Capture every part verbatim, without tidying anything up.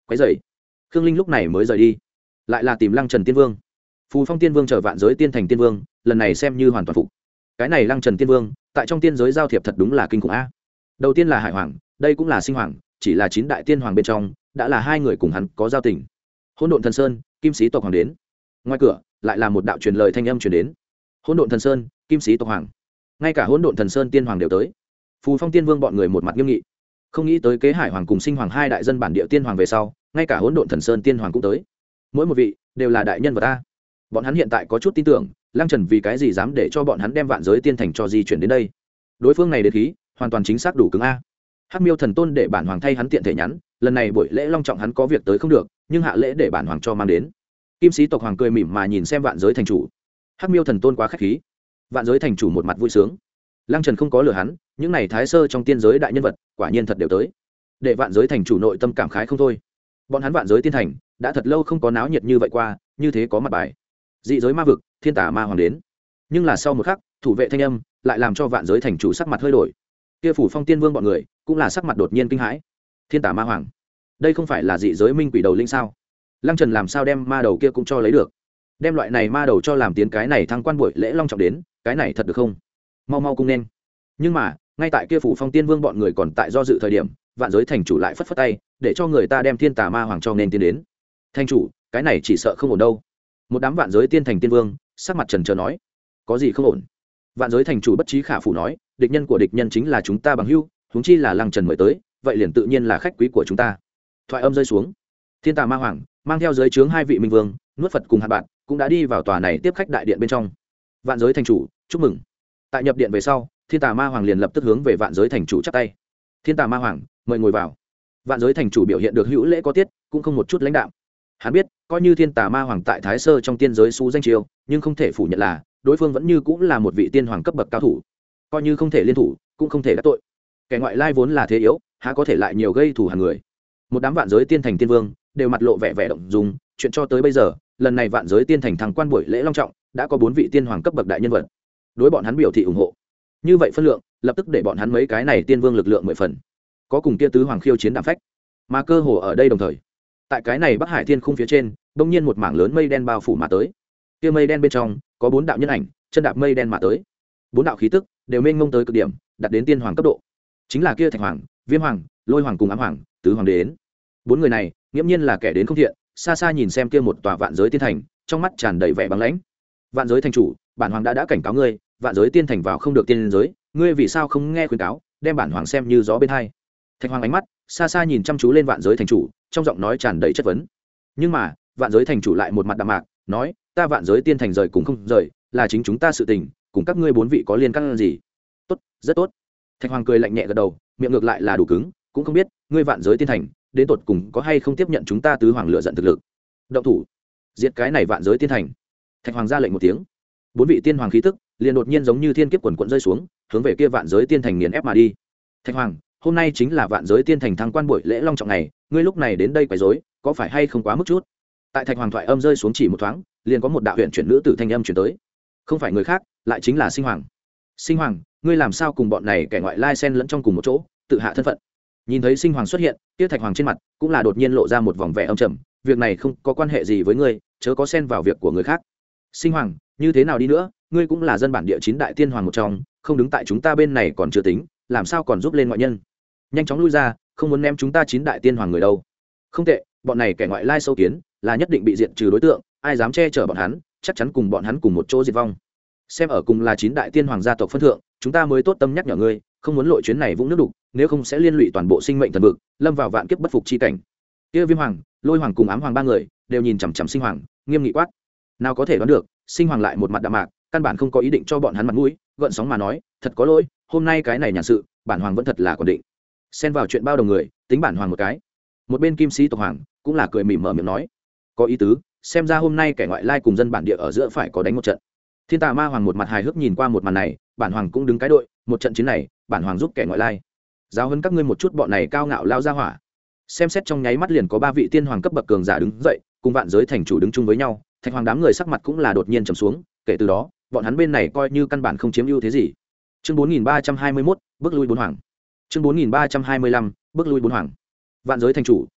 quấy dậy khương linh lúc này mới rời đi, lại là tìm lăng trần tiên vương. Phù Phong tiên vương chờ vạn giới tiên thành tiên vương lần này xem như hoàn toàn phục. Cái này lăng trần tiên vương tại trong tiên giới giao thiệp thật đúng là kinh khủng a. Đầu tiên là hải hoàng, đây cũng là sinh hoàng, chỉ là chín đại tiên hoàng bên trong đã là hai người cùng hắn có giao tình. Hỗn độn thần sơn, kim sĩ tộc hoàng đến. Ngoài cửa lại là một đạo truyền lời thanh âm truyền đến. Hỗn độn thần sơn, kim sĩ tộc hoàng, ngay cả hỗn độn thần sơn tiên hoàng đều tới. Phù Phong tiên vương bọn người một mặt nghiêm nghị, không nghĩ tới kế hải hoàng cùng sinh hoàng hai đại dân bản địa tiên hoàng về sau, ngay cả hỗn độn thần sơn tiên hoàng cũng tới. Mỗi một vị đều là đại nhân vật ta. Bọn hắn hiện tại có chút tin tưởng lăng trần vì cái gì dám để cho bọn hắn đem vạn giới tiên thành cho di chuyển đến đây. Đối phương này đến khí hoàn toàn chính xác đủ cứng a. Hắc miêu thần tôn để bản hoàng thay hắn tiện thể nhắn, lần này buổi lễ long trọng hắn có việc tới không được, nhưng hạ lễ để bản hoàng cho mang đến. Kim sĩ tộc hoàng cười mỉm mà nhìn xem vạn giới thành chủ. Hắc miêu thần tôn quá khách khí. Vạn giới thành chủ một mặt vui sướng. Lăng trần không có lừa hắn, những này thái sơ trong tiên giới đại nhân vật quả nhiên thật đều tới, để vạn giới thành chủ nội tâm cảm khái không thôi. Bọn hắn vạn giới tiên thành đã thật lâu không có náo nhiệt như vậy qua, như thế có mặt bài. Dị giới ma vực, thiên tả ma hoàng đến. Nhưng là sau một khắc, thủ vệ thanh âm lại làm cho vạn giới thành chủ sắc mặt hơi đổi. Kia Phủ Phong tiên vương bọn người cũng là sắc mặt đột nhiên kinh hãi. Thiên tả ma hoàng, đây không phải là dị giới minh quỷ đầu linh sao? Lăng trần làm sao đem ma đầu kia cũng cho lấy được? Đem loại này ma đầu cho làm tiến cái này thăng quan buổi lễ long trọng đến, cái này thật được không? Mau mau cung nên. Nhưng mà ngay tại kia Phủ Phong tiên vương bọn người còn tại do dự thời điểm, vạn giới thành chủ lại phất phất tay để cho người ta đem thiên tà ma hoàng cho nên tiến đến. Thành chủ, cái này chỉ sợ không ổn đâu. Một đám vạn giới tiên thành tiên vương sắc mặt trần trờ nói, có gì không ổn? Vạn giới thành chủ bất trí khả phủ nói, địch nhân của địch nhân chính là chúng ta bằng hữu, huống chi là lăng trần mời tới, vậy liền tự nhiên là khách quý của chúng ta. Thoại âm rơi xuống, thiên tà ma hoàng mang theo giới trướng hai vị minh vương, nuốt phật cùng hạt bạn cũng đã đi vào tòa này tiếp khách đại điện bên trong. Vạn giới thành chủ chúc mừng. Tại nhập điện về sau, thiên tà ma hoàng liền lập tức hướng về vạn giới thành chủ chắp tay. Thiên tà ma hoàng mời ngồi vào. Vạn giới thành chủ biểu hiện được hữu lễ có tiết, cũng không một chút lãnh đạm. Hắn biết coi như thiên tà ma hoàng tại thái sơ trong tiên giới xú danh chiêu, nhưng không thể phủ nhận là đối phương vẫn như cũng là một vị tiên hoàng cấp bậc cao thủ. Coi như không thể liên thủ, cũng không thể đắc tội. Kẻ ngoại lai vốn là thế yếu, há có thể lại nhiều gây thù hằn người. Một đám vạn giới tiên thành tiên vương đều mặt lộ vẻ vẻ động dung. Chuyện cho tới bây giờ, lần này vạn giới tiên thành thăng quan buổi lễ long trọng đã có bốn vị tiên hoàng cấp bậc đại nhân vật đối bọn hắn biểu thị ủng hộ. Như vậy phân lượng lập tức để bọn hắn mấy cái này tiên vương lực lượng mười phần, có cùng kia tứ hoàng khiêu chiến đạm phách. Mà cơ hồ ở đây đồng thời, tại cái này Bắc Hải thiên khung phía trên bỗng nhiên một mảng lớn mây đen bao phủ mà tới. Kia mây đen bên trong có bốn đạo nhân ảnh chân đạp mây đen mà tới, bốn đạo khí tức đều mênh mông tới cực điểm, đạt đến tiên hoàng cấp độ. Chính là kia Thạch Hoàng, Viêm Hoàng, Lôi Hoàng cùng Ám Hoàng, tứ hoàng đến. Bốn người này nghiễm nhiên là kẻ đến không thiện, xa xa nhìn xem kia một tòa vạn giới tiên thành, trong mắt tràn đầy vẻ băng lãnh. Vạn giới thành chủ, bản hoàng đã đã cảnh cáo ngươi, vạn giới tiên thành vào không được tiên giới, ngươi vì sao không nghe khuyên cáo, đem bản hoàng xem như gió bên hai. Thạch Hoàng ánh mắt xa xa nhìn chăm chú lên vạn giới thành chủ, trong giọng nói tràn đầy chất vấn. Nhưng mà vạn giới thành chủ lại một mặt đạm mạc nói, ta vạn giới tiên thành rời cùng không rời là chính chúng ta sự tình, cùng các ngươi bốn vị có liên can gì? Tốt, rất tốt. Thạch Hoàng cười lạnh nhẹ gật đầu, miệng ngược lại là đủ cứng, cũng không biết ngươi vạn giới tiên thành đến tột cùng có hay không tiếp nhận chúng ta tứ hoàng lựa giận thực lực. Động thủ, diệt cái này vạn giới tiên thành. Thạch Hoàng ra lệnh một tiếng, bốn vị tiên hoàng khí tức liền đột nhiên giống như thiên kiếp quần quận rơi xuống, hướng về kia vạn giới tiên thành nghiền ép mà đi. Thạch Hoàng, hôm nay chính là vạn giới tiên thành thăng quan buổi lễ long trọng này, ngươi lúc này đến đây quấy rối, có phải hay không quá mức chút? Tại Thạch Hoàng thoại âm rơi xuống chỉ một thoáng, liền có một đạo huyền chuyển nữ tử thanh âm truyền tới, không phải người khác, lại chính là Sinh Hoàng. Sinh Hoàng, ngươi làm sao cùng bọn này kẻ ngoại lai xen lẫn trong cùng một chỗ, tự hạ thân phận? Nhìn thấy Sinh Hoàng xuất hiện, kia Thạch Hoàng trên mặt cũng là đột nhiên lộ ra một vòng vẻ âm trầm, việc này không có quan hệ gì với ngươi, chớ có xen vào việc của người khác. Sinh Hoàng, như thế nào đi nữa, ngươi cũng là dân bản địa chín đại tiên hoàng một trong, không đứng tại chúng ta bên này còn chưa tính, làm sao còn giúp lên ngoại nhân? Nhanh chóng lui ra, không muốn ném chúng ta chín đại tiên hoàng người đâu. Không tệ, bọn này kẻ ngoại lai sâu kiến là nhất định bị diệt trừ đối tượng, ai dám che chở bọn hắn, chắc chắn cùng bọn hắn cùng một chỗ diệt vong. Xem ở cùng là chín đại tiên hoàng gia tộc phân thượng, chúng ta mới tốt tâm nhắc nhở ngươi, không muốn lội chuyến này vũng nước đục, nếu không sẽ liên lụy toàn bộ sinh mệnh thần vực, lâm vào vạn kiếp bất phục chi cảnh. Kia Viêm Hoàng, Lôi Hoàng cùng Ám Hoàng ba người đều nhìn chằm chằm Sinh Hoàng, nghiêm nghị quát. Nào có thể đoán được, Sinh Hoàng lại một mặt đạm mạc, căn bản không có ý định cho bọn hắn mặt mũi, gợn sóng mà nói, thật có lỗi, hôm nay cái này nhàn sự, bản hoàng vẫn thật là còn định. Xen vào chuyện bao đồng người, tính bản hoàng một cái. Một bên Kim Sĩ tộc hoàng cũng là cười mỉm mở miệng nói, có ý tứ, xem ra hôm nay kẻ ngoại lai cùng dân bản địa ở giữa phải có đánh một trận. Thiên Tà Ma Hoàng một mặt hài hước nhìn qua một màn này, bản hoàng cũng đứng cái đội, một trận chiến này, bản hoàng giúp kẻ ngoại lai, giáo huấn các ngươi một chút bọn này cao ngạo lao ra hỏa. Xem xét trong nháy mắt liền có ba vị tiên hoàng cấp bậc cường giả đứng dậy, cùng vạn giới thành chủ đứng chung với nhau. Thạch Hoàng đám người sắc mặt cũng là đột nhiên trầm xuống, kể từ đó, bọn hắn bên này coi như căn bản không chiếm ưu thế gì. Chương bốn nghìn ba trăm hai mươi mốt, bước lui bốn hoàng. Chương bốn nghìn ba trăm hai mươi lăm, bước lui bốn hoàng. Vạn giới thành chủ,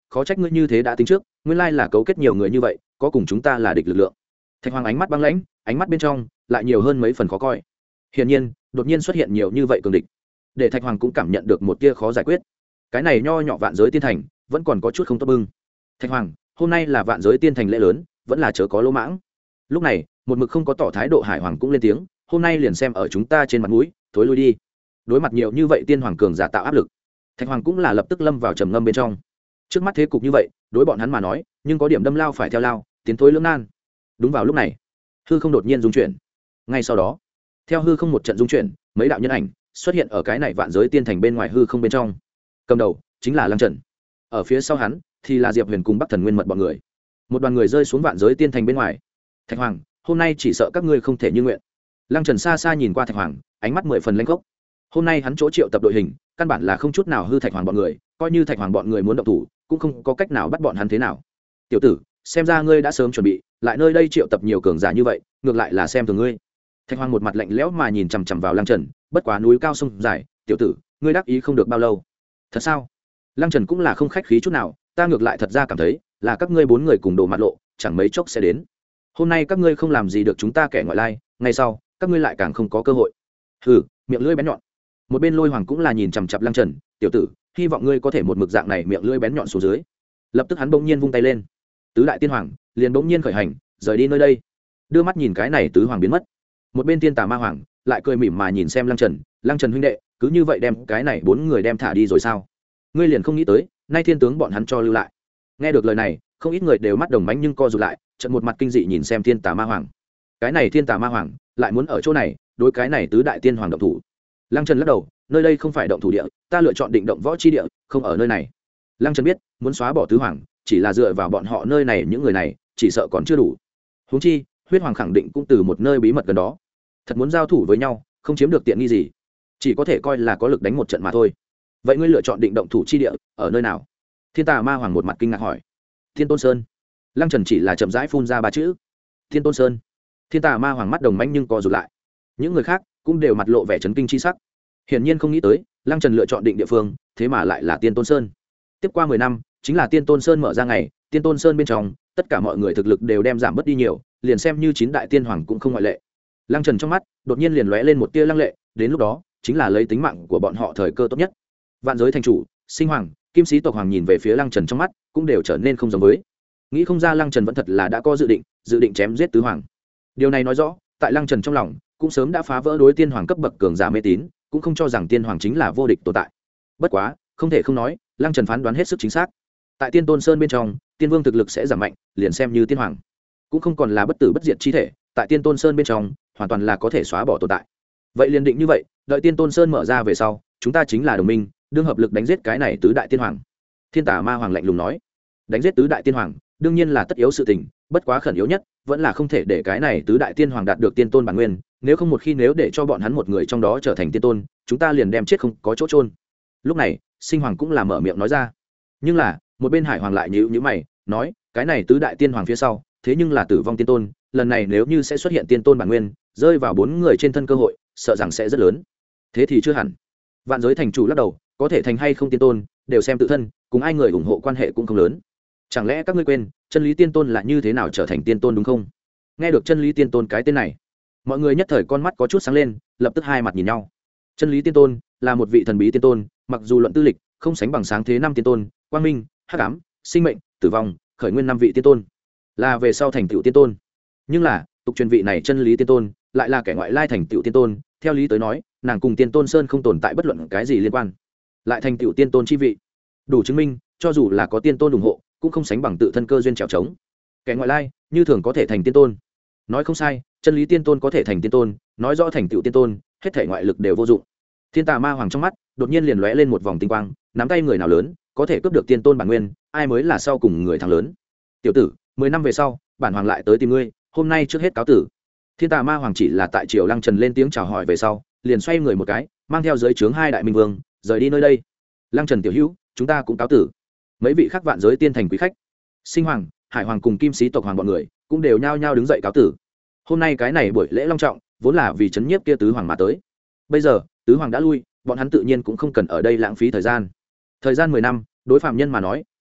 khó trách ngươi như thế đã tính trước, nguyên lai là cấu kết nhiều người như vậy, có cùng chúng ta là địch lực lượng. Thạch Hoàng ánh mắt băng lãnh, ánh mắt bên trong lại nhiều hơn mấy phần khó coi. Hiển nhiên, đột nhiên xuất hiện nhiều như vậy cường địch, để Thạch Hoàng cũng cảm nhận được một tia khó giải quyết. Cái này nho nhỏ vạn giới tiên thành, vẫn còn có chút không tốt bưng. Thạch Hoàng, hôm nay là vạn giới tiên thành lễ lớn, vẫn là chớ có lỗ mãng. Lúc này, một mực không có tỏ thái độ Hải Hoàng cũng lên tiếng, hôm nay liền xem ở chúng ta trên mặt mũi, thối lui đi. Đối mặt nhiều như vậy tiên hoàng cường giả tạo áp lực, Thạch Hoàng cũng là lập tức lâm vào trầm ngâm bên trong. Trước mắt thế cục như vậy, đối bọn hắn mà nói, nhưng có điểm đâm lao phải theo lao, tiến thối lưỡng nan. Đúng vào lúc này, hư không đột nhiên rung chuyển. Ngay sau đó, theo hư không một trận rung chuyển, mấy đạo nhân ảnh xuất hiện ở cái này vạn giới tiên thành bên ngoài hư không bên trong. Cầm đầu chính là Lăng Trần, ở phía sau hắn thì là Diệp Huyền cùng Bắc Thần Nguyên Mật bọn người. Một đoàn người rơi xuống vạn giới tiên thành bên ngoài. Thạch Hoàng, hôm nay chỉ sợ các ngươi không thể như nguyện. Lăng Trần xa xa nhìn qua Thạch Hoàng, ánh mắt mười phần lãnh gốc. Hôm nay hắn chỗ triệu tập đội hình, căn bản là không chút nào hư Thạch Hoàng bọn người, coi như Thạch Hoàng bọn người muốn động thủ, cũng không có cách nào bắt bọn hắn thế nào. Tiểu tử, xem ra ngươi đã sớm chuẩn bị, lại nơi đây triệu tập nhiều cường giả như vậy, ngược lại là xem thường ngươi. Thạch Hoàng một mặt lạnh lẽo mà nhìn chằm chằm vào Lăng Trần, bất quá núi cao sông dài, tiểu tử, ngươi đắc ý không được bao lâu. Thật sao? Lăng Trần cũng là không khách khí chút nào, ta ngược lại thật ra cảm thấy, là các ngươi bốn người cùng đồ mặt lộ, chẳng mấy chốc sẽ đến. Hôm nay các ngươi không làm gì được chúng ta kẻ ngoại lai, ngày sau, các ngươi lại càng không có cơ hội. Hừ, miệng lưỡi bén nhọn. Một bên Lôi Hoàng cũng là nhìn chằm chằm Lăng Trần, tiểu tử, hy vọng ngươi có thể một mực dạng này miệng lưỡi bén nhọn xuống dưới. Lập tức hắn bỗng nhiên vung tay lên, tứ đại tiên hoàng liền bỗng nhiên khởi hành, rời đi nơi đây. Đưa mắt nhìn cái này tứ hoàng biến mất. Một bên Tiên Tà Ma Hoàng lại cười mỉm mà nhìn xem Lăng Trần, Lăng Trần huynh đệ, cứ như vậy đem cái này bốn người đem thả đi rồi sao? Ngươi liền không nghĩ tới, nay thiên tướng bọn hắn cho lưu lại. Nghe được lời này, không ít người đều mắt đồng mánh nhưng co rụt lại, trận một mặt kinh dị nhìn xem Thiên Tà Ma Hoàng. Cái này Thiên Tà Ma Hoàng lại muốn ở chỗ này đối cái này tứ đại tiên hoàng động thủ. Lăng Trần lắc đầu, nơi đây không phải động thủ địa, ta lựa chọn định động võ chi địa, không ở nơi này. Lăng Trần biết, muốn xóa bỏ tứ hoàng, chỉ là dựa vào bọn họ nơi này những người này, chỉ sợ còn chưa đủ. Huống chi, huyết hoàng khẳng định cũng từ một nơi bí mật gần đó. Thật muốn giao thủ với nhau, không chiếm được tiện nghi gì, chỉ có thể coi là có lực đánh một trận mà thôi. Vậy ngươi lựa chọn định động thủ chi địa ở nơi nào? Thiên Tà Ma Hoàng một mặt kinh ngạc hỏi. Thiên Tôn Sơn. Lăng Trần chỉ là chậm rãi phun ra ba chữ. Thiên Tôn Sơn. Thiên Tà Ma Hoàng mắt đồng manh nhưng co rụt lại. Những người khác cũng đều mặt lộ vẻ chấn kinh chi sắc. Hiển nhiên không nghĩ tới, Lăng Trần lựa chọn định địa phương, thế mà lại là Tiên Tôn Sơn. Tiếp qua mười năm, chính là Tiên Tôn Sơn mở ra ngày, Tiên Tôn Sơn bên trong, tất cả mọi người thực lực đều đem giảm bớt đi nhiều, liền xem như chín đại tiên hoàng cũng không ngoại lệ. Lăng Trần trong mắt đột nhiên liền lóe lên một tia lăng lệ, đến lúc đó, chính là lấy tính mạng của bọn họ thời cơ tốt nhất. Vạn giới thành chủ, Sinh Hoàng, Kim Sĩ tộc hoàng nhìn về phía Lăng Trần trong mắt, cũng đều trở nên không giống với. Nghĩ không ra Lăng Trần vẫn thật là đã có dự định, dự định chém giết tứ hoàng. Điều này nói rõ, tại Lăng Trần trong lòng, cũng sớm đã phá vỡ đối tiên hoàng cấp bậc cường giả mê tín, cũng không cho rằng tiên hoàng chính là vô địch tồn tại. Bất quá, không thể không nói, Lăng Trần phán đoán hết sức chính xác. Tại Tiên Tôn Sơn bên trong, tiên vương thực lực sẽ giảm mạnh, liền xem như tiên hoàng, cũng không còn là bất tử bất diệt chi thể, tại Tiên Tôn Sơn bên trong, hoàn toàn là có thể xóa bỏ tồn tại. Vậy liền định như vậy, đợi Tiên Tôn Sơn mở ra về sau, chúng ta chính là đồng minh, đương hợp lực đánh giết cái này tứ đại tiên hoàng. Thiên Tà Ma Hoàng lạnh lùng nói. Đánh giết tứ đại tiên hoàng, đương nhiên là tất yếu sự tình, bất quá khẩn yếu nhất, vẫn là không thể để cái này tứ đại tiên hoàng đạt được tiên tôn bản nguyên, nếu không một khi nếu để cho bọn hắn một người trong đó trở thành tiên tôn, chúng ta liền đem chết không có chỗ trôn. Lúc này, Sinh Hoàng cũng là mở miệng nói ra. Nhưng là, một bên Hải Hoàng lại nhíu nhíu mày, nói, cái này tứ đại tiên hoàng phía sau, thế nhưng là tử vong tiên tôn, lần này nếu như sẽ xuất hiện tiên tôn bản nguyên, rơi vào bốn người trên thân cơ hội, sợ rằng sẽ rất lớn. Thế thì chưa hẳn. Vạn giới thành chủ lắc đầu, có thể thành hay không tiên tôn, đều xem tự thân, cùng ai người ủng hộ quan hệ cũng không lớn. Chẳng lẽ các ngươi quên, chân lý tiên tôn là như thế nào trở thành tiên tôn đúng không? Nghe được chân lý tiên tôn cái tên này, mọi người nhất thời con mắt có chút sáng lên, lập tức hai mặt nhìn nhau. Chân lý tiên tôn là một vị thần bí tiên tôn, mặc dù luận tư lịch không sánh bằng sáng thế năm tiên tôn, quang minh, hắc ám, sinh mệnh, tử vong, khởi nguyên năm vị tiên tôn, là về sau thành tựu tiên tôn. Nhưng là tục truyền vị này chân lý tiên tôn lại là kẻ ngoại lai thành tựu tiên tôn, theo lý tới nói, nàng cùng tiên tôn sơn không tồn tại bất luận cái gì liên quan, lại thành tựu tiên tôn chi vị, đủ chứng minh cho dù là có tiên tôn ủng hộ, cũng không sánh bằng tự thân cơ duyên trèo trống. Kẻ ngoại lai như thường có thể thành tiên tôn, nói không sai, chân lý tiên tôn có thể thành tiên tôn, nói rõ thành tựu tiên tôn, hết thể ngoại lực đều vô dụng. Thiên Tà Ma Hoàng trong mắt đột nhiên liền lóe lên một vòng tinh quang, nắm tay người nào lớn có thể cướp được tiên tôn bản nguyên, ai mới là sau cùng người thắng lớn. Tiểu tử, mười năm về sau, bản hoàng lại tới tìm ngươi, hôm nay trước hết cáo tử. Thiên Tà Ma Hoàng chỉ là tại triều Lăng Trần lên tiếng chào hỏi về sau, liền xoay người một cái, mang theo dưới trướng hai đại minh vương, rời đi nơi đây. Lăng Trần tiểu hữu, chúng ta cũng cáo tử. Mấy vị khác vạn giới tiên thành quý khách, Sinh Hoàng, Hải Hoàng cùng Kim Sĩ tộc hoàng bọn người, cũng đều nhao nhao đứng dậy cáo tử. Hôm nay cái này buổi lễ long trọng, vốn là vì chấn nhiếp kia tứ hoàng mà tới. Bây giờ, tứ hoàng đã lui, bọn hắn tự nhiên cũng không cần ở đây lãng phí thời gian. Thời gian mười năm, đối phạm nhân mà nói,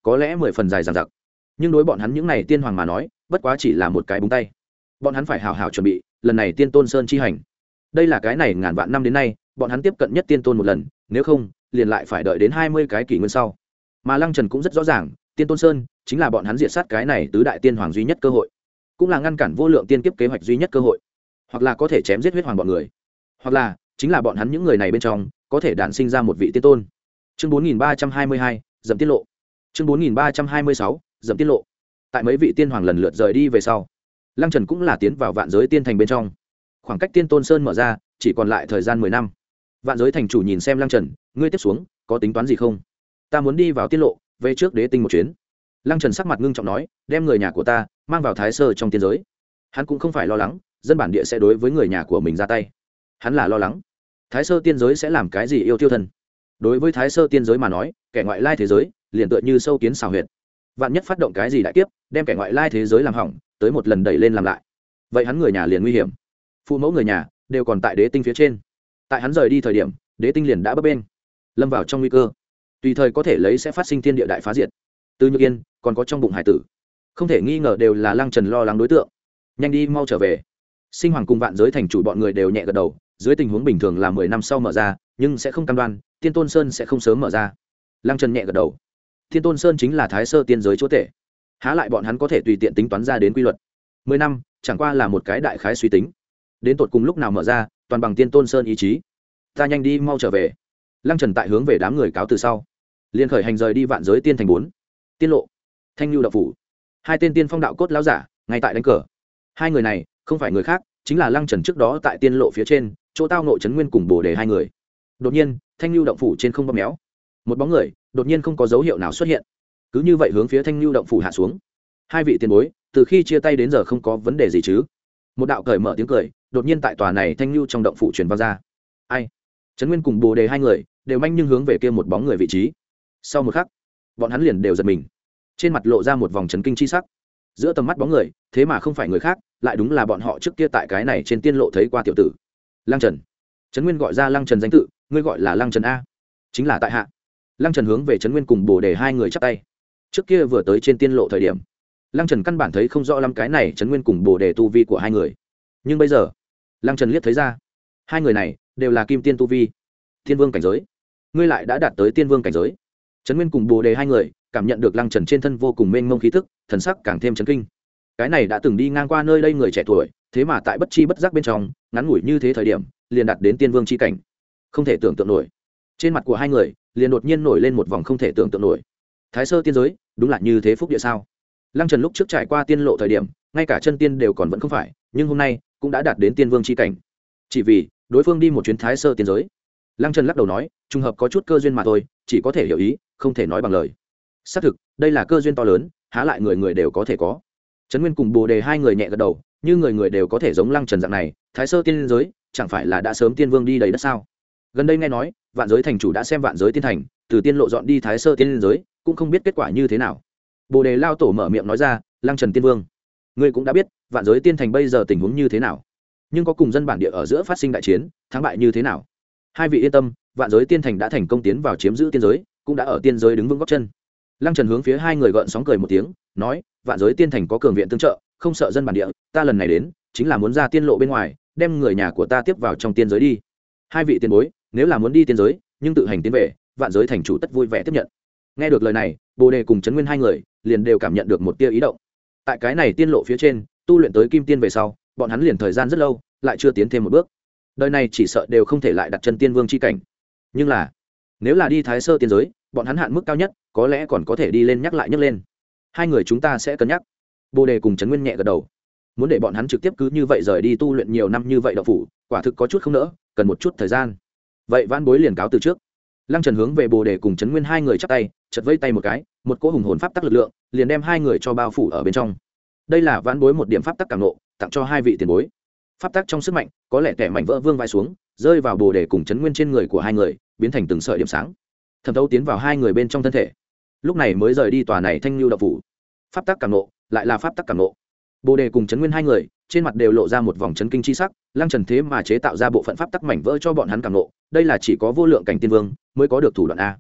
có lẽ mười phần dài dằng dặc, nhưng đối bọn hắn những n à y tiên hoàng mà nói bất quá chỉ là một cái búng tay. Bọn hắn phải hào hào chuẩn bị lần này tiên tôn sơn chi hành. Đây là cái này ngàn vạn năm đến nay bọn hắn tiếp cận nhất tiên tôn một lần, nếu không liền lại phải đợi đến hai mươi cái kỷ nguyên sau. Mà Lăng Trần cũng rất rõ ràng, tiên tôn sơn chính là bọn hắn diệt sát cái này tứ đại tiên hoàng duy nhất cơ hội, cũng là ngăn cản vô lượng tiên kiếp kế hoạch duy nhất cơ hội, hoặc là có thể chém giết huyết hoàng bọn người, hoặc là chính là bọn hắn những người này bên trong có thể đản sinh ra một vị tiên tôn. Chương bốn nghìn ba trăm hai mươi hai, dậm tiết lộ. Chương bốn nghìn ba trăm hai mươi sáu, dậm tiết lộ. Tại mấy vị tiên hoàng lần lượt rời đi về sau, Lăng Trần cũng là tiến vào vạn giới tiên thành bên trong. Khoảng cách tiên tôn sơn mở ra chỉ còn lại thời gian mười năm. Vạn giới thành chủ nhìn xem Lăng Trần, ngươi tiếp xuống có tính toán gì không? Ta muốn đi vào tiết lộ, về trước đế tinh một chuyến. Lăng Trần sắc mặt ngưng trọng nói, đem người nhà của ta mang vào thái sơ trong tiên giới. Hắn cũng không phải lo lắng dân bản địa sẽ đối với người nhà của mình ra tay, hắn là lo lắng thái sơ tiên giới sẽ làm cái gì yêu tiêu thân. Đối với thái sơ tiên giới mà nói, kẻ ngoại lai thế giới liền tựa như sâu kiến xào huyệt, vạn nhất phát động cái gì đại kiếp đem kẻ ngoại lai thế giới làm hỏng, tới một lần đẩy lên làm lại, vậy hắn người nhà liền nguy hiểm. Phụ mẫu người nhà đều còn tại đế tinh phía trên, tại hắn rời đi thời điểm đế tinh liền đã bấp bênh, lâm vào trong nguy cơ, tùy thời có thể lấy sẽ phát sinh thiên địa đại phá diệt. Từ Nhược Yên còn có trong bụng hải tử, không thể nghi ngờ đều là Lăng Trần lo lắng đối tượng. Nhanh đi mau trở về. Sinh Hoàng cùng vạn giới thành chủ bọn người đều nhẹ gật đầu, dưới tình huống bình thường là mười năm sau mở ra, nhưng sẽ không cam đoan tiên tôn sơn sẽ không sớm mở ra. Lăng Trần nhẹ gật đầu. Tiên tôn sơn chính là thái sơ tiên giới chúa tể, há lại bọn hắn có thể tùy tiện tính toán ra đến quy luật. Mười năm chẳng qua là một cái đại khái suy tính, đến tột cùng lúc nào mở ra toàn bằng tiên tôn sơn ý chí. Ta nhanh đi mau trở về. Lăng Trần tại hướng về đám người cáo từ sau liền khởi hành rời đi vạn giới tiên thành bốn. Tiên lộ, Thanh Nhu đạo phủ, hai tên tiên phong đạo cốt lão giả ngay tại đánh cờ. Hai người này không phải người khác, chính là Lăng Trần trước đó tại tiên lộ phía trên chỗ tao nội trấn nguyên cùng bồ đề hai người. Đột nhiên Thanh Nhu động phủ trên không bóp méo, một bóng người đột nhiên không có dấu hiệu nào xuất hiện, cứ như vậy hướng phía Thanh Nhu động phủ hạ xuống. Hai vị tiền bối từ khi chia tay đến giờ không có vấn đề gì chứ? Một đạo cởi mở tiếng cười đột nhiên tại tòa này Thanh Nhu trong động phủ truyền vang ra. Ai? Trấn nguyên cùng bồ đề hai người đều manh nhưng hướng về kia một bóng người vị trí. Sau một khắc bọn hắn liền đều giật mình, trên mặt lộ ra một vòng chấn kinh chi sắc. Giữa tầm mắt bóng người thế mà không phải người khác, lại đúng là bọn họ trước kia tại cái này trên tiên lộ thấy qua tiểu tử Lăng Trần. Trấn nguyên gọi ra Lăng Trần danh tự, ngươi gọi là Lăng Trần a? Chính là tại hạ. Lăng Trần hướng về Trấn nguyên cùng bồ đề hai người chắp tay. Trước kia vừa tới trên tiên lộ thời điểm, Lăng Trần căn bản thấy không rõ lắm cái này Trấn nguyên cùng bồ đề tu vi của hai người, nhưng bây giờ Lăng Trần liếc thấy ra, hai người này đều là kim tiên tu vi, tiên vương cảnh giới. Ngươi lại đã đạt tới tiên vương cảnh giới. Trấn nguyên cùng bồ đề hai người cảm nhận được Lăng Trần trên thân vô cùng mênh mông khí tức, thần sắc càng thêm chấn kinh. Cái này đã từng đi ngang qua nơi đây người trẻ tuổi, thế mà tại bất chi bất giác bên trong ngắn ngủi như thế thời điểm liền đạt đến tiên vương chi cảnh, không thể tưởng tượng nổi. Trên mặt của hai người liền đột nhiên nổi lên một vòng không thể tưởng tượng nổi. Thái sơ tiên giới đúng là như thế phúc địa sao? Lăng Trần lúc trước trải qua tiên lộ thời điểm ngay cả chân tiên đều còn vẫn không phải, nhưng hôm nay cũng đã đạt đến tiên vương chi cảnh, chỉ vì đối phương đi một chuyến thái sơ tiên giới. Lăng Trần lắc đầu nói, trùng hợp có chút cơ duyên mà thôi, chỉ có thể hiểu ý, không thể nói bằng lời. Xác thực đây là cơ duyên to lớn, há lại người người đều có thể có. Trấn nguyên cùng bồ đề hai người nhẹ gật đầu, như người người đều có thể giống Lăng Trần dạng này, thái sơ tiên giới chẳng phải là đã sớm tiên vương đi đầy đất sao? Gần đây nghe nói vạn giới thành chủ đã xem vạn giới tiên thành từ tiên lộ dọn đi thái sơ tiên giới, cũng không biết kết quả như thế nào. Bồ đề lao tổ mở miệng nói ra, Lăng Trần tiên vương, ngươi cũng đã biết vạn giới tiên thành bây giờ tình huống như thế nào, nhưng có cùng dân bản địa ở giữa phát sinh đại chiến, thắng bại như thế nào? Hai vị yên tâm, vạn giới tiên thành đã thành công tiến vào chiếm giữ tiên giới, cũng đã ở tiên giới đứng vững gót chân. Lăng Trần hướng phía hai người gợn sóng cười một tiếng, nói, vạn giới tiên thành có cường viện tương trợ, không sợ dân bản địa, ta lần này đến chính là muốn ra tiên lộ bên ngoài, đem người nhà của ta tiếp vào trong tiên giới đi. Hai vị tiền bối nếu là muốn đi tiên giới nhưng tự hành tiến về, vạn giới thành chủ tất vui vẻ tiếp nhận. Nghe được lời này, bồ đề cùng Trấn nguyên hai người liền đều cảm nhận được một tia ý động. Tại cái này tiên lộ phía trên tu luyện tới kim tiên về sau, bọn hắn liền thời gian rất lâu lại chưa tiến thêm một bước, đời này chỉ sợ đều không thể lại đặt chân tiên vương chi cảnh. Nhưng là nếu là đi thái sơ tiên giới, bọn hắn hạn mức cao nhất có lẽ còn có thể đi lên nhắc lại nhắc lên. Hai người chúng ta sẽ cân nhắc. Bồ đề cùng Trấn nguyên nhẹ gật đầu. Muốn để bọn hắn trực tiếp cứ như vậy rời đi tu luyện nhiều năm như vậy đậu phủ, quả thực có chút không nỡ, cần một chút thời gian. Vậy vãn bối liền cáo từ trước. Lăng Trần hướng về bồ đề cùng Trấn nguyên hai người chắp tay, chật vây tay một cái, một cỗ hùng hồn pháp tắc lực lượng liền đem hai người cho bao phủ ở bên trong. Đây là vãn bối một điểm pháp tắc cảm nộ, tặng cho hai vị tiền bối. Pháp tắc trong sức mạnh có lẽ kẻ mảnh vỡ vương vai xuống, rơi vào bồ đề cùng Trấn nguyên trên người của hai người, biến thành từng sợi điểm sáng, thẩm thấu tiến vào hai người bên trong thân thể. Lúc này mới rời đi tòa này Thanh Nhu động phủ. Pháp tắc cảm nộ, lại là pháp tắc cảm nộ. Bồ đề cùng Trấn nguyên hai người trên mặt đều lộ ra một vòng chấn kinh chi sắc. Lăng Trần thế mà chế tạo ra bộ phận pháp tắc mảnh vỡ cho bọn hắn cảm nộ, đây là chỉ có vô lượng cảnh tiên vương mới có được thủ đoạn a.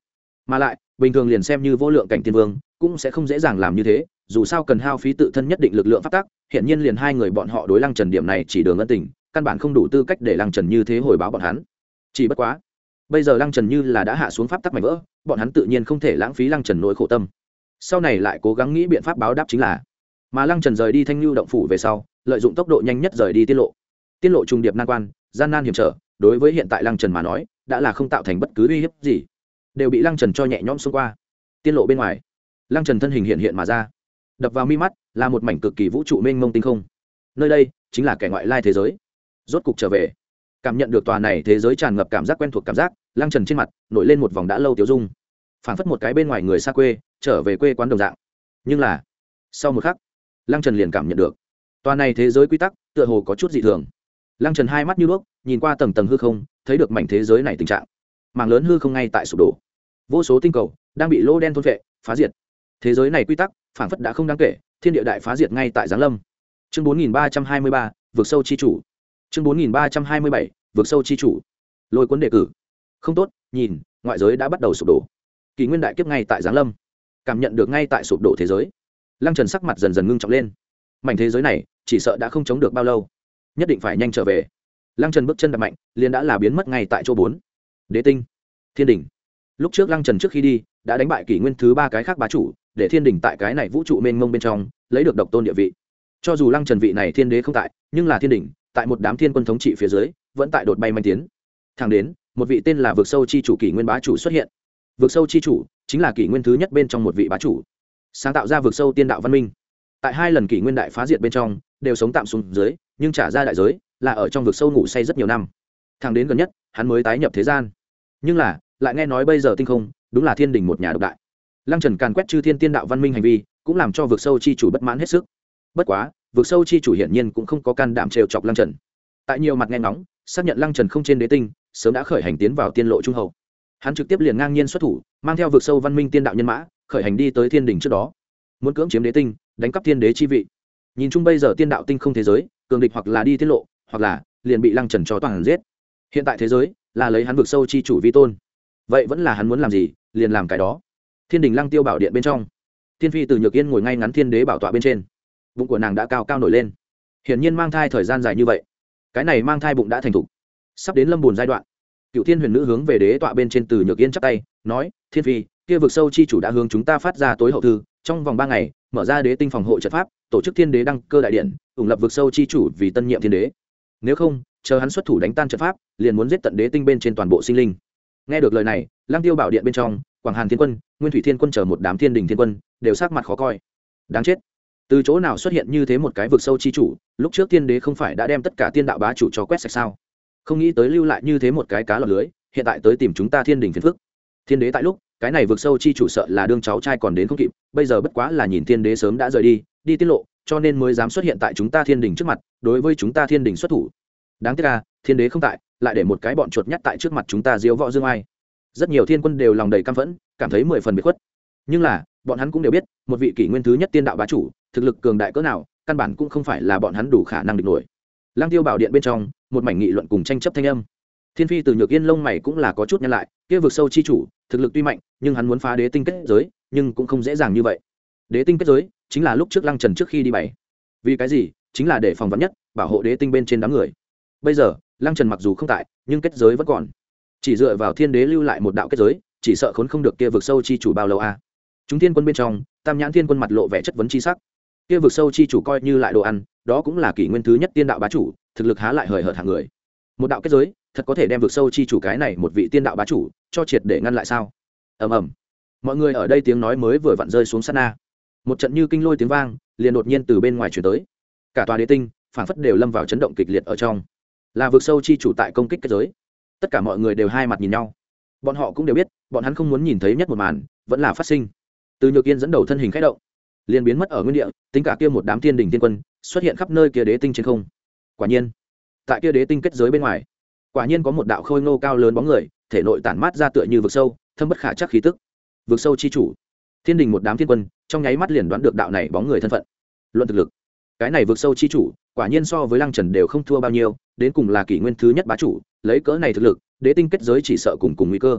mà lại bình thường liền xem như vô lượng cảnh tiên vương cũng sẽ không dễ dàng làm như thế, dù sao cần hao phí tự thân nhất định lực lượng pháp tắc. Hiện nhiên liền hai người bọn họ đối Lăng Trần điểm này chỉ đường ân tình, căn bản không đủ tư cách để Lăng Trần như thế hồi báo bọn hắn. Chỉ bất quá bây giờ Lăng Trần như là đã hạ xuống pháp tắc mảnh vỡ, bọn hắn tự nhiên không thể lãng phí Lăng Trần nỗi khổ tâm, sau này lại cố gắng nghĩ biện pháp báo đáp chính là. Mà Lăng Trần rời đi Thanh Nhu động phủ về sau, lợi dụng tốc độ nhanh nhất rời đi tiết lộ. Tiết lộ trùng điệp nan quan, gian nan hiểm trở, đối với hiện tại Lăng Trần mà nói đã là không tạo thành bất cứ uy hiếp gì, đều bị Lăng Trần cho nhẹ nhõm xông qua. Tiết lộ bên ngoài, Lăng Trần thân hình hiện hiện mà ra, đập vào mi mắt là một mảnh cực kỳ vũ trụ mênh mông tinh không. Nơi đây chính là kẻ ngoại lai thế giới, rốt cục trở về. Cảm nhận được tòa này thế giới tràn ngập cảm giác quen thuộc cảm giác, Lăng Trần trên mặt nổi lên một vòng đã lâu tiêu dung, phảng phất một cái bên ngoài người xa quê trở về quê quán đồng dạng. Nhưng là sau một khắc, Lăng Trần liền cảm nhận được tòa này thế giới quy tắc tựa hồ có chút dị thường. Lăng Trần hai mắt như đuốc nhìn qua tầng tầng hư không, thấy được mảnh thế giới này tình trạng mảng lớn hư không ngay tại sụp đổ, vô số tinh cầu đang bị lỗ đen thôn vệ phá diệt. Thế giới này quy tắc phảng phất đã không đáng kể, thiên địa đại phá diệt ngay tại giáng lâm. Chương bốn nghìn ba trăm hai mươi ba, vực sâu chi chủ. Chương bốn nghìn ba trăm hai mươi bảy, vực sâu chi chủ. Lôi cuốn đề cử. Không tốt, nhìn, ngoại giới đã bắt đầu sụp đổ. Kỷ nguyên đại kiếp ngay tại giáng lâm. Cảm nhận được ngay tại sụp đổ thế giới, Lăng Trần sắc mặt dần dần ngưng trọng lên. Mảnh thế giới này chỉ sợ đã không chống được bao lâu, nhất định phải nhanh trở về. Lăng Trần bước chân đập mạnh, liền đã là biến mất ngay tại chỗ bốn. Đế tinh, Thiên đỉnh. Lúc trước Lăng Trần trước khi đi đã đánh bại kỷ nguyên thứ ba cái khác bá chủ, để Thiên đỉnh tại cái này vũ trụ mênh mông bên trong lấy được độc tôn địa vị. Cho dù Lăng Trần vị này thiên đế không tại, nhưng là Thiên đỉnh tại một đám thiên quân thống trị phía dưới vẫn tại đột bay manh tiến. Thẳng đến một vị tên là vực sâu chi chủ kỷ nguyên bá chủ xuất hiện. Vực sâu chi chủ chính là kỷ nguyên thứ nhất bên trong một vị bá chủ, sáng tạo ra vực sâu tiên đạo văn minh. Tại hai lần kỷ nguyên đại phá diệt bên trong đều sống tạm xuống dưới, nhưng trả ra đại giới là ở trong vực sâu ngủ say rất nhiều năm. Thẳng đến gần nhất hắn mới tái nhập thế gian, nhưng là lại nghe nói bây giờ tinh không đúng là thiên đình một nhà độc đại. Lăng Trần càn quét chư thiên tiên đạo văn minh hành vi cũng làm cho vực sâu chi chủ bất mãn hết sức. Bất quá vực sâu chi chủ hiển nhiên cũng không có can đảm trêu chọc Lăng Trần. Tại nhiều mặt nghe ngóng xác nhận Lăng Trần không trên đế tinh, sớm đã khởi hành tiến vào tiên lộ trung hậu. Hắn trực tiếp liền ngang nhiên xuất thủ, mang theo vực sâu văn minh tiên đạo nhân mã khởi hành đi tới thiên đình trước đó, muốn cưỡng chiếm đế tinh, đánh cắp thiên đế chi vị. Nhìn chung bây giờ tiên đạo tinh không thế giới, cường địch hoặc là đi tiết lộ, hoặc là liền bị Lăng Trần cho toàn giết. Hiện tại thế giới là lấy hắn vực sâu chi chủ vi tôn, vậy vẫn là hắn muốn làm gì liền làm cái đó. Thiên đình Lăng Tiêu bảo điện bên trong, Thiên Phi từ Nhược Yên ngồi ngay ngắn thiên đế bảo tọa bên trên, bụng của nàng đã cao cao nổi lên, hiển nhiên mang thai thời gian dài như vậy, cái này mang thai bụng đã thành thục, sắp đến lâm bùn giai đoạn. Cựu Thiên Huyền Nữ hướng về đế tọa bên trên từ Nhược Yên chắp tay nói: Thiên Phi, kia vực sâu chi chủ đã hướng chúng ta phát ra tối hậu thư, trong vòng ba ngày mở ra đế tinh phòng hộ trận pháp, tổ chức thiên đế đăng cơ đại điện, ủng lập vực sâu chi chủ vì tân nhiệm thiên đế. Nếu không chờ hắn xuất thủ đánh tan trận pháp, liền muốn giết tận đế tinh bên trên toàn bộ sinh linh. Nghe được lời này, Lăng Tiêu bảo điện bên trong, Quảng Hàn Thiên Quân, Nguyên Thủy Thiên Quân chờ một đám thiên đình thiên quân đều sắc mặt khó coi. Đáng chết, từ chỗ nào xuất hiện như thế một cái vực sâu chi chủ? Lúc trước thiên đế không phải đã đem tất cả tiên đạo bá chủ cho quét sạch sao? Không nghĩ tới lưu lại như thế một cái cá lọt lưới, hiện tại tới tìm chúng ta thiên đình phiền phức. Thiên đế tại lúc cái này vực sâu chi chủ sợ là đương cháu trai còn đến không kịp, bây giờ bất quá là nhìn thiên đế sớm đã rời đi đi tiết lộ, cho nên mới dám xuất hiện tại chúng ta thiên đình trước mặt, đối với chúng ta thiên đình xuất thủ. Đáng tiếc là thiên đế không tại, lại để một cái bọn chuột nhắt tại trước mặt chúng ta diếu võ dương ai. Rất nhiều thiên quân đều lòng đầy căm phẫn, cảm thấy mười phần biệt khuất. Nhưng là bọn hắn cũng đều biết, một vị kỷ nguyên thứ nhất tiên đạo bá chủ thực lực cường đại cỡ nào, căn bản cũng không phải là bọn hắn đủ khả năng địch nổi. Lăng Tiêu bảo điện bên trong, một mảnh nghị luận cùng tranh chấp thanh âm. Thiên Phi từ Nhược Yên lông mày cũng là có chút nhăn lại, kia vực sâu chi chủ thực lực tuy mạnh, nhưng hắn muốn phá đế tinh kết giới, nhưng cũng không dễ dàng như vậy. Đế tinh kết giới chính là lúc trước Lăng Trần trước khi đi bày. Vì cái gì? Chính là để phòng vắn nhất, bảo hộ đế tinh bên trên đám người. Bây giờ Lăng Trần mặc dù không tại, nhưng kết giới vẫn còn. Chỉ dựa vào thiên đế lưu lại một đạo kết giới, chỉ sợ khốn không được kia vực sâu chi chủ bao lâu a. À. Chúng thiên quân bên trong, Tam Nhãn Thiên Quân mặt lộ vẻ chất vấn chi sắc. Kia vực sâu chi chủ coi như lại đồ ăn, đó cũng là kỷ nguyên thứ nhất tiên đạo bá chủ, thực lực há lại hời hợt hạng người. Một đạo kết giới, thật có thể đem vực sâu chi chủ cái này một vị tiên đạo bá chủ cho triệt để ngăn lại sao? Ầm ầm. Mọi người ở đây tiếng nói mới vừa vặn rơi xuống sát na, một trận như kinh lôi tiếng vang liền đột nhiên từ bên ngoài truyền tới. Cả tòa đế tinh phảng phất đều lâm vào chấn động kịch liệt ở trong. Là vực sâu chi chủ tại công kích kết giới. Tất cả mọi người đều hai mặt nhìn nhau. Bọn họ cũng đều biết, bọn hắn không muốn nhìn thấy nhất một màn, vẫn là phát sinh. Từ Nhược Yên dẫn đầu thân hình khẽ động, liền biến mất ở nguyên địa, tính cả kia một đám thiên đình tiên quân xuất hiện khắp nơi kia đế tinh trên không. Quả nhiên, tại kia đế tinh kết giới bên ngoài, quả nhiên có một đạo khôi ngô cao lớn bóng người, thể nội tản mát ra tựa như vực sâu, thâm bất khả trắc khí tức. Vực sâu chi chủ. Thiên đình một đám thiên quân, trong nháy mắt liền đoán được đạo này bóng người thân phận. Luận thực lực, cái này vực sâu chi chủ, quả nhiên so với Lăng Trần đều không thua bao nhiêu, đến cùng là kỷ nguyên thứ nhất bá chủ, lấy cỡ này thực lực, đế tinh kết giới chỉ sợ cùng cùng nguy cơ.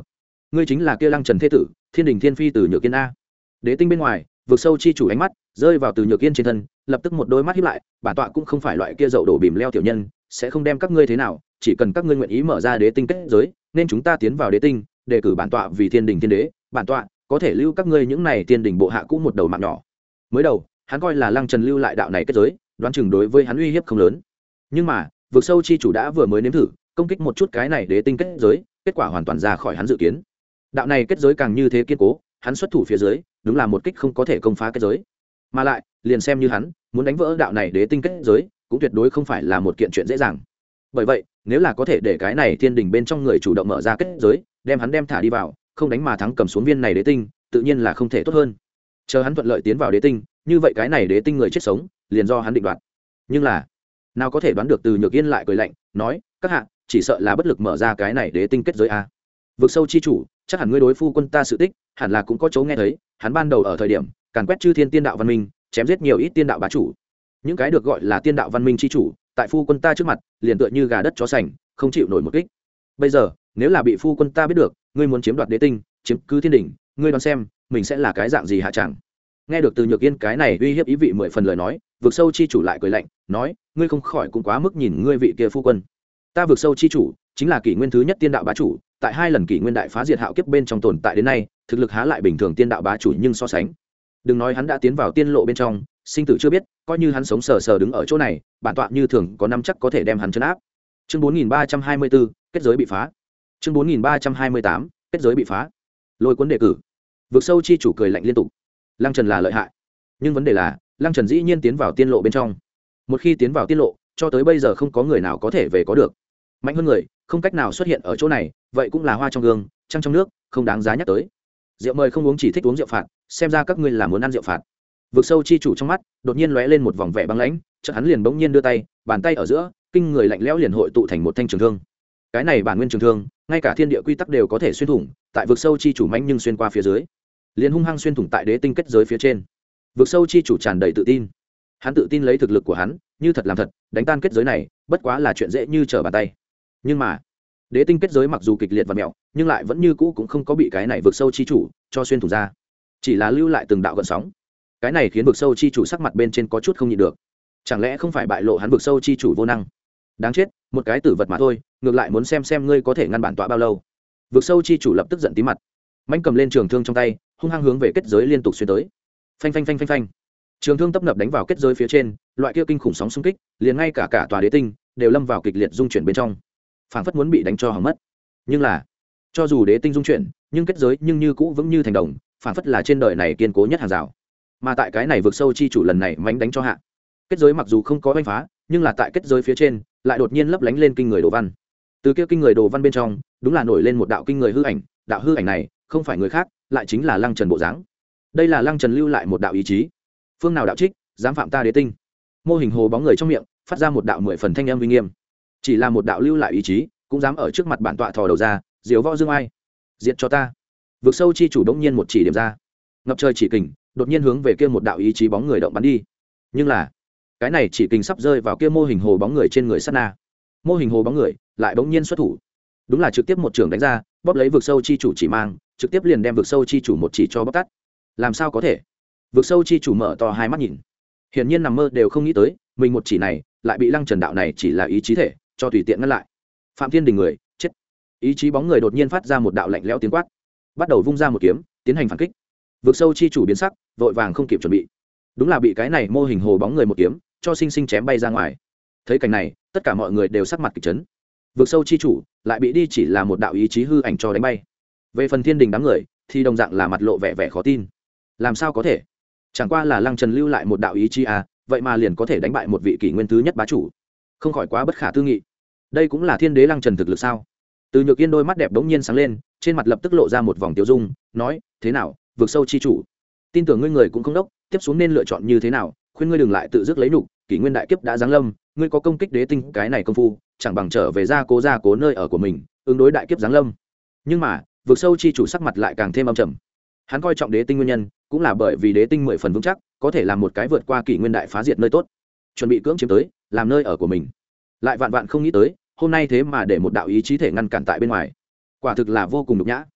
ngươi chính là kia Lăng Trần thế tử, Thiên Đình Thiên Phi Từ Nhược Yên a. Đế tinh bên ngoài, vực sâu chi chủ ánh mắt rơi vào Từ Nhược Yên trên thân, lập tức một đôi mắt híp lại, bản tọa cũng không phải loại kia dậu đổ bìm leo tiểu nhân, sẽ không đem các ngươi thế nào, chỉ cần các ngươi nguyện ý mở ra đế tinh kết giới, nên chúng ta tiến vào đế tinh, đề cử bản tọa vì Thiên Đình Thiên Đế, bản tọa có thể lưu các ngươi những này Thiên Đình bộ hạ cũ một đầu mạng nhỏ. Mới đầu, hắn coi là Lăng Trần lưu lại đạo này kết giới, đoán chừng đối với hắn uy hiếp không lớn. Nhưng mà, vực sâu chi chủ đã vừa mới nếm thử công kích một chút cái này đế tinh kết giới, kết quả hoàn toàn ra khỏi hắn dự kiến. Đạo này kết giới càng như thế kiên cố, hắn xuất thủ phía dưới, đúng là một kích không có thể công phá kết giới. Mà lại, liền xem như hắn muốn đánh vỡ đạo này đế tinh kết giới, cũng tuyệt đối không phải là một kiện chuyện dễ dàng. Bởi vậy, nếu là có thể để cái này Thiên Đình bên trong người chủ động mở ra kết giới, đem hắn đem thả đi vào, không đánh mà thắng cầm xuống viên này đế tinh, tự nhiên là không thể tốt hơn. Chờ hắn thuận lợi tiến vào đế tinh, như vậy cái này đế tinh người chết sống, liền do hắn định đoạt. Nhưng là, nào có thể đoán được Từ Nhược Yên lại cười lạnh, nói: "Các hạ, chỉ sợ là bất lực mở ra cái này đế tinh kết giới a." Vực sâu chi chủ, chắc hẳn ngươi đối phu quân ta sự tích, hẳn là cũng có chỗ nghe thấy, hắn ban đầu ở thời điểm, càn quét chư thiên tiên đạo văn minh, chém giết nhiều ít tiên đạo bá chủ. Những cái được gọi là tiên đạo văn minh chi chủ, tại phu quân ta trước mặt, liền tựa như gà đất chó sành, không chịu nổi một kích. Bây giờ, nếu là bị phu quân ta biết được, ngươi muốn chiếm đoạt đế tinh, chiếm cứ thiên đỉnh, ngươi đoán xem, mình sẽ là cái dạng gì hạ chẳng. Nghe được Từ Nhược Yên cái này uy hiếp ý vị mười phần lời nói, vực sâu chi chủ lại cười lạnh, nói: "Ngươi không khỏi cũng quá mức nhìn ngươi vị kia phu quân. Ta vực sâu chi chủ, chính là kỷ nguyên thứ nhất tiên đạo bá chủ, tại hai lần kỷ nguyên đại phá diệt hạo kiếp bên trong tồn tại đến nay, thực lực há lại bình thường tiên đạo bá chủ nhưng so sánh. Đừng nói hắn đã tiến vào tiên lộ bên trong, sinh tử chưa biết, coi như hắn sống sờ sờ đứng ở chỗ này, bản tọa như thường có năm chắc có thể đem hắn trấn áp." Chương bốn nghìn ba trăm hai mươi bốn, kết giới bị phá. Chương bốn nghìn ba trăm hai mươi tám, kết giới bị phá. Lôi cuốn đề cử. Vực sâu chi chủ cười lạnh liên tục. Lăng Trần là lợi hại, nhưng vấn đề là, Lăng Trần dĩ nhiên tiến vào tiên lộ bên trong. Một khi tiến vào tiên lộ, cho tới bây giờ không có người nào có thể về có được. Mạnh hơn người, không cách nào xuất hiện ở chỗ này, vậy cũng là hoa trong gương, trăng trong nước, không đáng giá nhắc tới. Rượu mời không uống, chỉ thích uống rượu phạt, xem ra các ngươi là muốn ăn rượu phạt. Vực sâu chi chủ trong mắt đột nhiên lóe lên một vòng vẻ băng lãnh, chợt hắn liền bỗng nhiên đưa tay, bàn tay ở giữa, kinh người lạnh lẽo liền hội tụ thành một thanh trường thương. Cái này bản nguyên trường thương, ngay cả thiên địa quy tắc đều có thể xuyên thủng, tại vực sâu chi chủ mãnh nhưng xuyên qua phía dưới, liền hung hăng xuyên thủng tại đế tinh kết giới phía trên. Vực sâu chi chủ tràn đầy tự tin, hắn tự tin lấy thực lực của hắn, như thật làm thật, đánh tan kết giới này, bất quá là chuyện dễ như trở bàn tay. Nhưng mà, đế tinh kết giới mặc dù kịch liệt và mẹo, nhưng lại vẫn như cũ cũng không có bị cái này vực sâu chi chủ cho xuyên thủng ra, chỉ là lưu lại từng đạo gợn sóng. Cái này khiến vực sâu chi chủ sắc mặt bên trên có chút không nhịn được. Chẳng lẽ không phải bại lộ hắn vực sâu chi chủ vô năng? Đáng chết, một cái tử vật mà thôi, ngược lại muốn xem xem ngươi có thể ngăn bản tọa bao lâu. Vực sâu chi chủ lập tức giận tí mặt, manh cầm lên trường thương trong tay, hung hăng hướng về kết giới liên tục xuyên tới. Phanh phanh phanh phanh phanh. Trường thương tấp nập đánh vào kết giới phía trên, loại kia kinh khủng sóng xung kích, liền ngay cả cả tòa đế tinh đều lâm vào kịch liệt dung chuyển bên trong, phảng phất muốn bị đánh cho hỏng mất. Nhưng là, cho dù đế tinh dung chuyển, nhưng kết giới nhưng như cũ vững như thành đồng, phảng phất là trên đời này kiên cố nhất hàng rào. Mà tại cái này vực sâu chi chủ lần này mánh đánh cho hạ, kết giới mặc dù không có oanh phá, nhưng là tại kết giới phía trên lại đột nhiên lấp lánh lên kinh người đồ văn. Từ kia kinh người đồ văn bên trong, đúng là nổi lên một đạo kinh người hư ảnh, đạo hư ảnh này không phải người khác, lại chính là Lăng Trần bộ dáng. Đây là Lăng Trần lưu lại một đạo ý chí. Phương nào đạo trích, dám phạm ta đế tinh? Mô hình hồ bóng người trong miệng phát ra một đạo mười phần thanh âm uy nghiêm. Chỉ là một đạo lưu lại ý chí, cũng dám ở trước mặt bản tọa thò đầu ra, diếu võ dương ai? Diệt cho ta! Vực sâu chi chủ đống nhiên một chỉ điểm ra, ngập trời chỉ kình đột nhiên hướng về kia một đạo ý chí bóng người động bắn đi. Nhưng là, cái này chỉ kình sắp rơi vào kia mô hình hồ bóng người trên người sát na, mô hình hồ bóng người lại bỗng nhiên xuất thủ, đúng là trực tiếp một trường đánh ra, bóp lấy vực sâu chi chủ chỉ mang, trực tiếp liền đem vực sâu chi chủ một chỉ cho bóp tắt. Làm sao có thể? Vực sâu chi chủ mở to hai mắt nhìn, hiển nhiên nằm mơ đều không nghĩ tới, mình một chỉ này lại bị Lăng Trần đạo này chỉ là ý chí thể cho tùy tiện ngăn lại. Phạm Thiên Đình người chết! Ý chí bóng người đột nhiên phát ra một đạo lạnh lẽo tiếng quát, bắt đầu vung ra một kiếm tiến hành phản kích. Vực sâu chi chủ biến sắc, vội vàng không kịp chuẩn bị, đúng là bị cái này mô hình hồ bóng người một kiếm cho sinh sinh chém bay ra ngoài. Thấy cảnh này, tất cả mọi người đều sắc mặt kịch chấn. Vực sâu chi chủ lại bị đi chỉ là một đạo ý chí hư ảnh cho đánh bay. Về phần Thiên Đình đám người thì đồng dạng là mặt lộ vẻ vẻ khó tin. Làm sao có thể? Chẳng qua là Lăng Trần lưu lại một đạo ý chí à, vậy mà liền có thể đánh bại một vị kỷ nguyên thứ nhất bá chủ, không khỏi quá bất khả tư nghị. Đây cũng là thiên đế Lăng Trần thực lực sao? Từ Nhược Yên đôi mắt đẹp đống nhiên sáng lên, trên mặt lập tức lộ ra một vòng tiêu dung, nói: "Thế nào, vực sâu chi chủ? Tin tưởng ngươi người cũng không đốc, tiếp xuống nên lựa chọn như thế nào? Khuyên ngươi đừng lại tự dứt lấy nhục, kỷ nguyên đại kiếp đã giáng lâm, ngươi có công kích đế tinh cái này công phu, chẳng bằng trở về gia cố gia cố nơi ở của mình, ứng đối đại kiếp giáng lâm." Nhưng mà, vực sâu chi chủ sắc mặt lại càng thêm âm trầm. Hắn coi trọng đế tinh nguyên nhân, cũng là bởi vì đế tinh mười phần vững chắc, có thể làm một cái vượt qua kỷ nguyên đại phá diệt nơi tốt, chuẩn bị cưỡng chiếm tới, làm nơi ở của mình. Lại vạn vạn không nghĩ tới, hôm nay thế mà để một đạo ý chí thể ngăn cản tại bên ngoài, quả thực là vô cùng nhục nhã.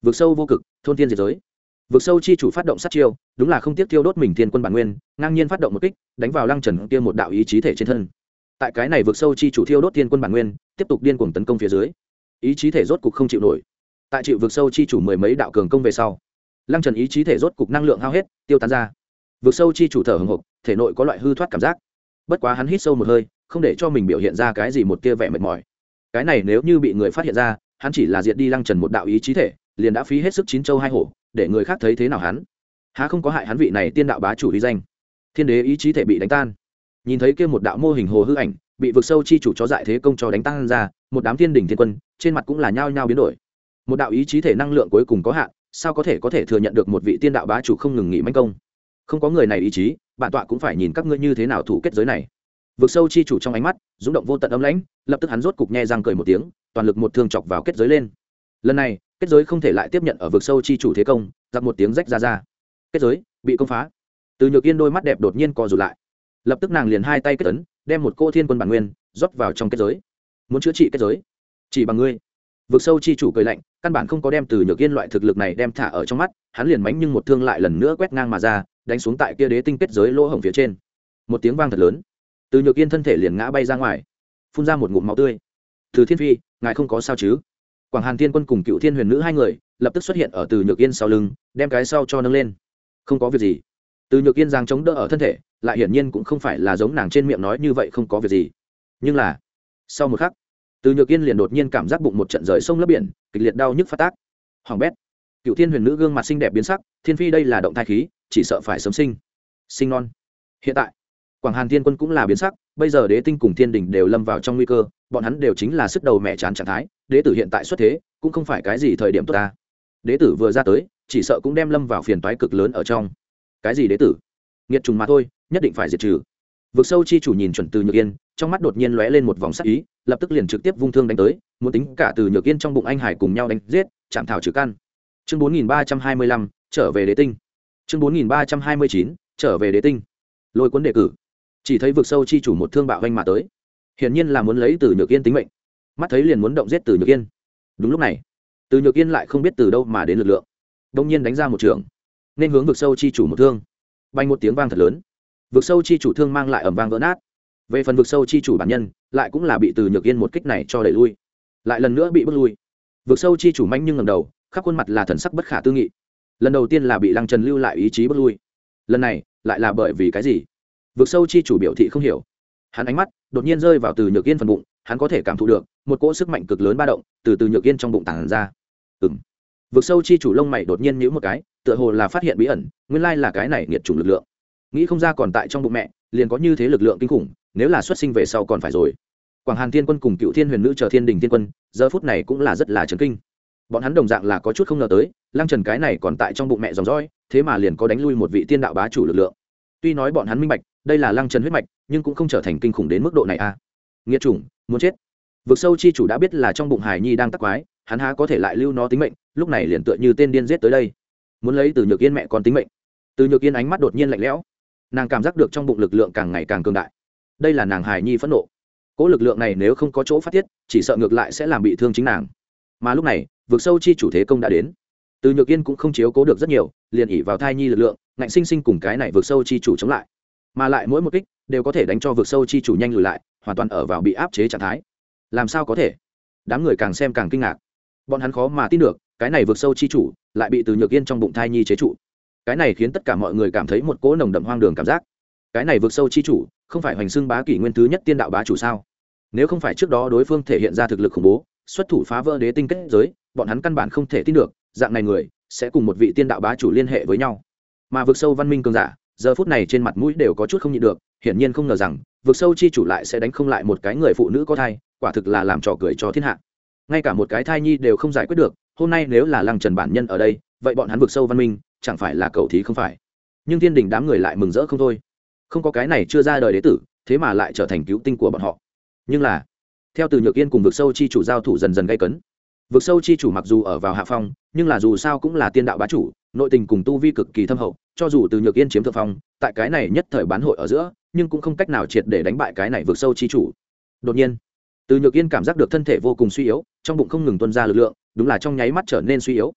vực sâu vô cực, thôn thiên diệt giới. Vực sâu chi chủ phát động sát chiêu, đúng là không tiếc tiêu đốt mình thiên quân bản nguyên, ngang nhiên phát động một kích, đánh vào Lăng Trần kia một đạo ý chí thể trên thân. Tại cái này vực sâu chi chủ thiêu đốt thiên quân bản nguyên, tiếp tục điên cuồng tấn công phía dưới. Ý chí thể rốt cục không chịu nổi. Tại chịu vực sâu chi chủ mười mấy đạo cường công về sau, Lăng Trần ý chí thể rốt cục năng lượng hao hết, tiêu tán ra. Vực sâu chi chủ thở hổn hộc, thể nội có loại hư thoát cảm giác. Bất quá hắn hít sâu một hơi, không để cho mình biểu hiện ra cái gì một tia vẻ mệt mỏi. Cái này nếu như bị người phát hiện ra, hắn chỉ là diệt đi Lăng Trần một đạo ý chí thể, liền đã phí hết sức chín châu hai hổ, để người khác thấy thế nào hắn há không có hại hắn vị này tiên đạo bá chủ uy danh. Thiên đế ý chí thể bị đánh tan, nhìn thấy kia một đạo mô hình hồ hư ảnh bị vực sâu chi chủ chó dại thế công cho đánh tan ra, một đám thiên đỉnh thiên quân trên mặt cũng là nhao nhao biến đổi. Một đạo ý chí thể năng lượng cuối cùng có hạn, sao có thể có thể thừa nhận được một vị tiên đạo bá chủ không ngừng nghỉ manh công. Không có người này ý chí, bản tọa cũng phải nhìn các ngươi như thế nào thủ kết giới này. Vực sâu chi chủ trong ánh mắt dũng động vô tận âm lãnh, lập tức hắn rốt cục nhe răng cười một tiếng, toàn lực một thương chọc vào kết giới lên. Lần này kết giới không thể lại tiếp nhận ở vực sâu chi chủ thế công, giặc một tiếng rách ra ra, kết giới bị công phá. Từ Nhược Yên đôi mắt đẹp đột nhiên co rụt lại, lập tức nàng liền hai tay kết ấn, đem một cô thiên quân bản nguyên rót vào trong kết giới, muốn chữa trị kết giới chỉ bằng ngươi. Vực sâu chi chủ cười lạnh, căn bản không có đem Từ Nhược Yên loại thực lực này đem thả ở trong mắt, hắn liền mánh nhưng một thương lại lần nữa quét ngang mà ra, đánh xuống tại kia đế tinh kết giới lỗ hổng phía trên. Một tiếng vang thật lớn, Từ Nhược Yên thân thể liền ngã bay ra ngoài, phun ra một ngụm máu tươi. Từ Thiên Phi, ngài không có sao chứ? Quảng Hàn Thiên Quân cùng Cựu Thiên Huyền Nữ hai người lập tức xuất hiện ở Từ Nhược Yên sau lưng, đem cái sau cho nâng lên. Không có việc gì. Từ Nhược Yên giang chống đỡ ở thân thể, lại hiển nhiên cũng không phải là giống nàng trên miệng nói như vậy không có việc gì. Nhưng là, sau một khắc, Từ Nhược Yên liền đột nhiên cảm giác bụng một trận rời sông lấp biển, kịch liệt đau nhức phát tác. Hoàng bét. Cựu Thiên Huyền Nữ gương mặt xinh đẹp biến sắc, Thiên Phi đây là động thai khí, chỉ sợ phải sớm sinh. Sinh non. Hiện tại, Quảng Hàn Thiên Quân cũng là biến sắc, bây giờ Đế Tinh cùng Thiên Đình đều lâm vào trong nguy cơ, bọn hắn đều chính là sức đầu mẹ chán trạng thái, đế tử hiện tại xuất thế, cũng không phải cái gì thời điểm tốt ta. Đế tử vừa ra tới, chỉ sợ cũng đem lâm vào phiền toái cực lớn ở trong. Cái gì đế tử? Nghiệt trùng mà thôi, nhất định phải diệt trừ. Vực sâu chi chủ nhìn chuẩn Từ Nhược Yên, trong mắt đột nhiên lóe lên một vòng sắc ý, lập tức liền trực tiếp vung thương đánh tới, muốn tính cả Từ Nhược Yên trong bụng anh hải cùng nhau đánh giết, chạm thảo trừ căn. Chương bốn nghìn ba trăm hai mươi lăm, trở về Đế Tinh. Chương bốn nghìn ba trăm hai mươi chín, trở về Đế Tinh. Lôi cuốn đề cử. Chỉ thấy vực sâu chi chủ một thương bạo vanh mà tới, hiển nhiên là muốn lấy Từ Nhược Yên tính mệnh, mắt thấy liền muốn động giết Từ Nhược Yên. Đúng lúc này, Từ Nhược Yên lại không biết từ đâu mà đến lực lượng, đông nhiên đánh ra một trường, nên hướng vực sâu chi chủ một thương. Bay một tiếng vang thật lớn, vực sâu chi chủ thương mang lại ầm vang vỡ nát. Về phần vực sâu chi chủ bản nhân, lại cũng là bị Từ Nhược Yên một kích này cho đẩy lui, lại lần nữa bị bước lui. Vực sâu chi chủ manh nhưng ngẩng đầu, khắp khuôn mặt là thần sắc bất khả tư nghị. Lần đầu tiên là bị Lăng Trần lưu lại ý chí bước lui, lần này lại là bởi vì cái gì? Vực sâu chi chủ biểu thị không hiểu. Hắn ánh mắt đột nhiên rơi vào Từ Nhược Yên phần bụng, hắn có thể cảm thụ được một cỗ sức mạnh cực lớn ba động từ Từ Nhược Yên trong bụng tàng ra. Ừm. Vực sâu chi chủ lông mày đột nhiên nhíu một cái, tựa hồ là phát hiện bí ẩn, nguyên lai là cái này nghiệt chủng lực lượng. Nghĩ không ra còn tại trong bụng mẹ, liền có như thế lực lượng kinh khủng, nếu là xuất sinh về sau còn phải rồi. Quảng Hàn Thiên Quân cùng Cựu Thiên Huyền Nữ chờ Thiên Đình Thiên Quân, giờ phút này cũng là rất là chấn kinh. Bọn hắn đồng dạng là có chút không ngờ tới, Lăng Trần cái này còn tại trong bụng mẹ dòng dõi, thế mà liền có đánh lui một vị tiên đạo bá chủ lực lượng. Tuy nói bọn hắn minh bạch, đây là Lăng Trần huyết mạch, nhưng cũng không trở thành kinh khủng đến mức độ này a. À. Nghiệt chủng, muốn chết. Vực sâu chi chủ đã biết là trong bụng Hải Nhi đang tắc quái, hắn há có thể lại lưu nó tính mệnh, lúc này liền tựa như tên điên giết tới đây, muốn lấy Từ Nhược Yên mẹ con tính mệnh. Từ Nhược Yên ánh mắt đột nhiên lạnh lẽo, nàng cảm giác được trong bụng lực lượng càng ngày càng cường đại, đây là nàng Hải Nhi phẫn nộ. Cỗ lực lượng này nếu không có chỗ phát tiết, chỉ sợ ngược lại sẽ làm bị thương chính nàng. Mà lúc này, vực sâu chi chủ thế công đã đến, Từ Nhược Yên cũng không chiếu cố được rất nhiều, liền ỉ vào thai nhi lực lượng, ngạnh sinh sinh cùng cái này vực sâu chi chủ chống lại, mà lại mỗi một kích đều có thể đánh cho vực sâu chi chủ nhanh lùi lại, hoàn toàn ở vào bị áp chế trạng thái. Làm sao có thể? Đám người càng xem càng kinh ngạc, bọn hắn khó mà tin được, cái này vực sâu chi chủ lại bị Từ Nhược Yên trong bụng thai nhi chế trụ. Cái này khiến tất cả mọi người cảm thấy một cỗ nồng đậm hoang đường cảm giác. Cái này vực sâu chi chủ không phải hoành xưng bá kỷ nguyên thứ nhất tiên đạo bá chủ sao? Nếu không phải trước đó đối phương thể hiện ra thực lực khủng bố, xuất thủ phá vỡ đế tinh kết giới, bọn hắn căn bản không thể tin được dạng này người sẽ cùng một vị tiên đạo bá chủ liên hệ với nhau. Mà vực sâu văn minh cường giả giờ phút này trên mặt mũi đều có chút không nhịn được, hiển nhiên không ngờ rằng vực sâu chi chủ lại sẽ đánh không lại một cái người phụ nữ có thai, quả thực là làm trò cười cho thiên hạ. Ngay cả một cái thai nhi đều không giải quyết được, hôm nay nếu là Lăng Trần bản nhân ở đây, vậy bọn hắn vực sâu văn minh chẳng phải là cầu thí không phải. Nhưng thiên đình đám người lại mừng rỡ không thôi, không có cái này chưa ra đời đế tử, thế mà lại trở thành cứu tinh của bọn họ. Nhưng là theo Từ Nhược Yên cùng vực sâu chi chủ giao thủ dần dần gay cấn, vực sâu chi chủ mặc dù ở vào hạ phong, nhưng là dù sao cũng là tiên đạo bá chủ, nội tình cùng tu vi cực kỳ thâm hậu, cho dù Từ Nhược Yên chiếm thượng phong, tại cái này nhất thời bán hội ở giữa, nhưng cũng không cách nào triệt để đánh bại cái này vực sâu chi chủ. Đột nhiên, Từ Nhược Yên cảm giác được thân thể vô cùng suy yếu, trong bụng không ngừng tuôn ra lực lượng, đúng là trong nháy mắt trở nên suy yếu.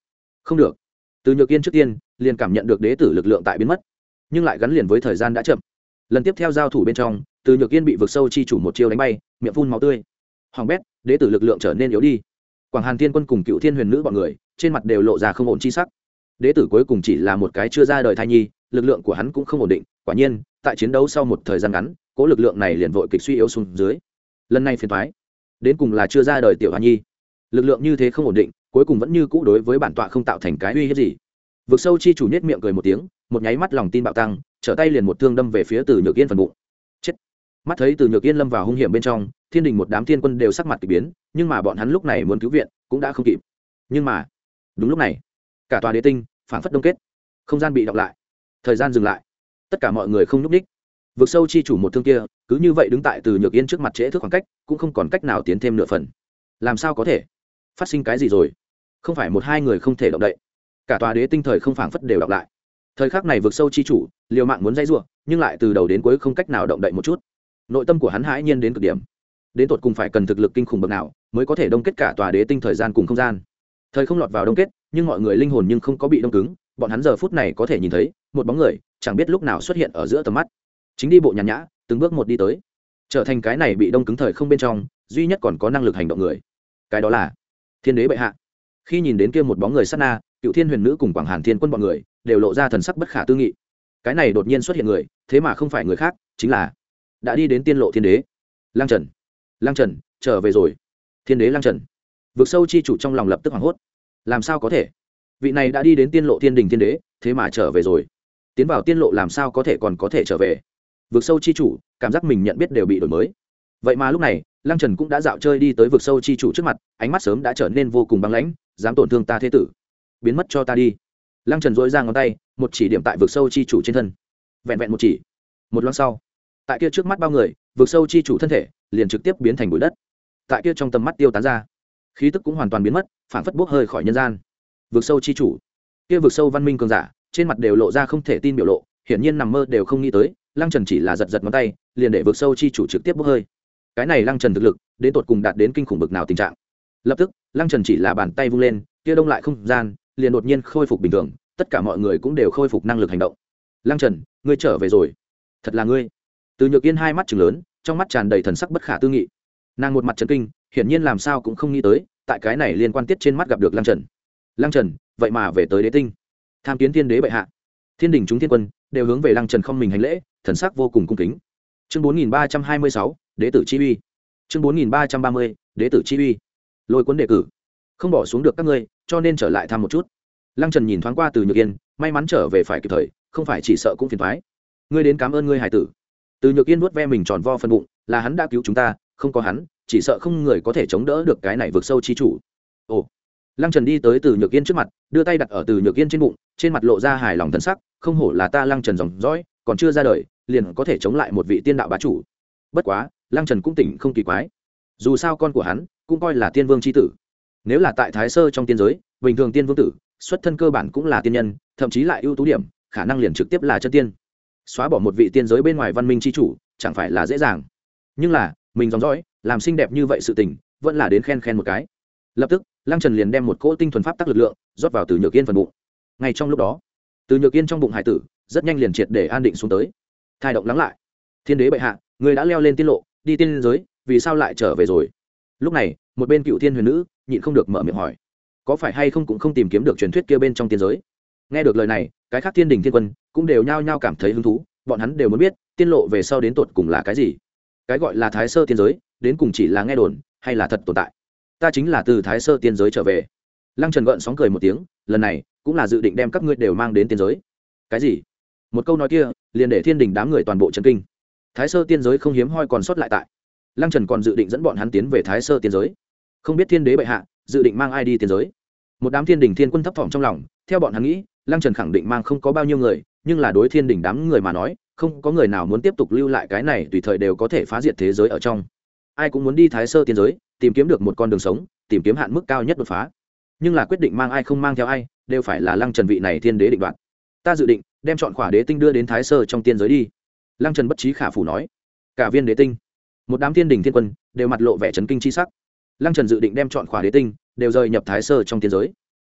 không được. Từ Nhược Yên trước tiên liền cảm nhận được đế tử lực lượng tại biến mất, nhưng lại gắn liền với thời gian đã chậm. Lần tiếp theo giao thủ bên trong, Từ Nhược Yên bị vực sâu chi chủ một chiêu đánh bay, miệng phun máu tươi. Hoàng bét, đế tử lực lượng trở nên yếu đi. Quảng Hàn Thiên Quân cùng Cựu Thiên Huyền Nữ bọn người, trên mặt đều lộ ra không ổn chi sắc. Đế tử cuối cùng chỉ là một cái chưa ra đời thai nhi, lực lượng của hắn cũng không ổn định. Quả nhiên, tại chiến đấu sau một thời gian ngắn, cố lực lượng này liền vội kịch suy yếu xuống dưới. Lần này phiền toái, đến cùng là chưa ra đời tiểu hoa nhi, lực lượng như thế không ổn định, cuối cùng vẫn như cũ đối với bản tọa không tạo thành cái uy hiếp gì. Vực sâu chi chủ nhếch miệng cười một tiếng, một nháy mắt lòng tin bạo tăng, trở tay liền một thương đâm về phía Từ Nhược Yên phần bụng. Chết. Mắt thấy Từ Nhược Yên lâm vào hung hiểm bên trong, thiên đình một đám thiên quân đều sắc mặt kỳ biến, nhưng mà bọn hắn lúc này muốn cứu viện cũng đã không kịp. Nhưng mà đúng lúc này, cả tòa đế tinh phảng phất đông kết, không gian bị đọc lại, thời gian dừng lại, tất cả mọi người không nhúc nhích. Vực sâu chi chủ một thương kia cứ như vậy đứng tại Từ Nhược Yên trước mặt trễ thước khoảng cách, cũng không còn cách nào tiến thêm nửa phần. Làm sao có thể? Phát sinh cái gì rồi? Không phải một hai người không thể động đậy, cả tòa đế tinh thời không phảng phất đều đọc lại. Thời khắc này vực sâu chi chủ liều mạng muốn dây rủa, nhưng lại từ đầu đến cuối không cách nào động đậy một chút. Nội tâm của hắn hãi nhiên đến cực điểm, đến tột cùng phải cần thực lực kinh khủng bậc nào mới có thể đông kết cả tòa đế tinh thời gian cùng không gian. Thời không lọt vào đông kết, nhưng mọi người linh hồn nhưng không có bị đông cứng, bọn hắn giờ phút này có thể nhìn thấy một bóng người chẳng biết lúc nào xuất hiện ở giữa tầm mắt, chính đi bộ nhàn nhã từng bước một đi tới, trở thành cái này bị đông cứng thời không bên trong duy nhất còn có năng lực hành động người. Cái đó là thiên đế bệ hạ. Khi nhìn đến kia một bóng người sát na, Cựu Thiên Huyền Nữ cùng Quảng Hàn Thiên Quân bọn người đều lộ ra thần sắc bất khả tư nghị. Cái này đột nhiên xuất hiện người, thế mà không phải người khác, chính là đã đi đến tiên lộ thiên đế Lang Trần. Lang Trần trở về rồi. Thiên đế Lang Trần. Vực sâu chi chủ trong lòng lập tức hoảng hốt. Làm sao có thể? Vị này đã đi đến tiên lộ thiên đình thiên đế, thế mà trở về rồi. Tiến vào tiên lộ làm sao có thể còn có thể trở về? Vực sâu chi chủ cảm giác mình nhận biết đều bị đổi mới. Vậy mà lúc này, Lang Trần cũng đã dạo chơi đi tới vực sâu chi chủ trước mặt, ánh mắt sớm đã trở nên vô cùng băng lãnh, dám tổn thương ta thế tử, biến mất cho ta đi. Lang Trần dỗi ra ngón tay, một chỉ điểm tại vực sâu chi chủ trên thân. Vẹn vẹn một chỉ. Một loáng sau, tại kia trước mắt bao người, vực sâu chi chủ thân thể liền trực tiếp biến thành bụi đất. Tại kia trong tầm mắt tiêu tán ra, khí tức cũng hoàn toàn biến mất, phản phất bốc hơi khỏi nhân gian. Vực sâu chi chủ, kia vực sâu văn minh cường giả, trên mặt đều lộ ra không thể tin biểu lộ, hiển nhiên nằm mơ đều không nghĩ tới, Lang Trần chỉ là giật giật ngón tay, liền để vực sâu chi chủ trực tiếp bốc hơi. Cái này Lang Trần thực lực, đến tột cùng đạt đến kinh khủng bực nào tình trạng. Lập tức, Lang Trần chỉ là bàn tay vung lên, kia đông lại không gian, liền đột nhiên khôi phục bình thường, tất cả mọi người cũng đều khôi phục năng lực hành động. Lang Trần, ngươi trở về rồi. Thật là ngươi. Từ Nhược Yên hai mắt trừng lớn, trong mắt tràn đầy thần sắc bất khả tư nghị. Nàng một mặt chấn kinh, hiển nhiên làm sao cũng không nghĩ tới, tại cái này liên quan tiết trên mắt gặp được Lang Trần. Lang Trần, vậy mà về tới đế tinh. Tham kiến thiên đế bệ hạ. Thiên đình chúng thiên quân đều hướng về Lang Trần không mình hành lễ, thần sắc vô cùng cung kính. Chương bốn nghìn ba trăm hai mươi sáu, đế tử chi uy. Chương bốn nghìn ba trăm ba mươi, đế tử chi uy. Lôi cuốn đề cử, không bỏ xuống được các ngươi, cho nên trở lại thăm một chút. Lăng Trần nhìn thoáng qua Từ Nhược Yên, may mắn trở về phải kịp thời, không phải chỉ sợ cũng phiền toái. Ngươi đến cảm ơn ngươi hải tử. Từ Nhược Yên nuốt ve mình tròn vo phân bụng, là hắn đã cứu chúng ta, không có hắn, chỉ sợ không người có thể chống đỡ được cái này vượt sâu chi chủ. Ồ. Lăng Trần đi tới Từ Nhược Yên trước mặt, đưa tay đặt ở Từ Nhược Yên trên bụng, trên mặt lộ ra hài lòng thần sắc, không hổ là ta Lăng Trần dòng dõi, còn chưa ra đời, liền có thể chống lại một vị tiên đạo bá chủ. Bất quá, Lăng Trần cũng tỉnh không kỳ quái. Dù sao con của hắn cũng coi là tiên vương chi tử. Nếu là tại Thái Sơ trong tiên giới, bình thường tiên vương tử, xuất thân cơ bản cũng là tiên nhân, thậm chí lại ưu tú điểm, khả năng liền trực tiếp là chân tiên. Xóa bỏ một vị tiên giới bên ngoài văn minh chi chủ, chẳng phải là dễ dàng. Nhưng là, mình dòng dõi, làm xinh đẹp như vậy sự tình, vẫn là đến khen khen một cái. Lập tức, Lăng Trần liền đem một cỗ tinh thuần pháp tắc lực lượng rót vào Từ Nhược Yên phần bụng. Ngay trong lúc đó, Từ Nhược Yên trong bụng hải tử rất nhanh liền triệt để an định xuống tới. Thai động lắng lại. Thiên đế bệ hạ, người đã leo lên tiên lộ, đi tiên giới, vì sao lại trở về rồi? Lúc này, một bên Cựu Thiên Huyền Nữ nhịn không được mở miệng hỏi, có phải hay không cũng không tìm kiếm được truyền thuyết kia bên trong tiên giới? Nghe được lời này, cái khác thiên đình thiên quân cũng đều nhao nhao cảm thấy hứng thú, bọn hắn đều muốn biết tiên lộ về sau đến tột cùng là cái gì. Cái gọi là Thái Sơ tiên giới, đến cùng chỉ là nghe đồn hay là thật tồn tại? Ta chính là từ Thái Sơ tiên giới trở về. Lăng Trần gợn sóng cười một tiếng, lần này cũng là dự định đem các ngươi đều mang đến tiên giới. Cái gì? Một câu nói kia liền để thiên đình đám người toàn bộ chấn kinh. Thái Sơ tiên giới không hiếm hoi còn sót lại tại. Lăng Trần còn dự định dẫn bọn hắn tiến về Thái Sơ tiên giới, không biết thiên đế bệ hạ dự định mang ai đi tiên giới. Một đám thiên đình thiên quân thấp thỏm trong lòng, theo bọn hắn nghĩ, Lăng Trần khẳng định mang không có bao nhiêu người, nhưng là đối thiên đình đám người mà nói, không có người nào muốn tiếp tục lưu lại cái này tùy thời đều có thể phá diệt thế giới ở trong. Ai cũng muốn đi Thái Sơ tiên giới, tìm kiếm được một con đường sống, tìm kiếm hạn mức cao nhất đột phá. Nhưng là quyết định mang ai không mang theo ai, đều phải là Lăng Trần vị này thiên đế định đoạt. Ta dự định đem chọn khỏa đế tinh đưa đến Thái Sơ trong tiên giới đi. Lăng Trần bất trí khả phủ nói. Cả viên đế tinh. Một đám thiên đình thiên quân đều mặt lộ vẻ chấn kinh chi sắc. Lăng Trần dự định đem chọn khỏa đế tinh đều rời nhập Thái Sơ trong tiên giới.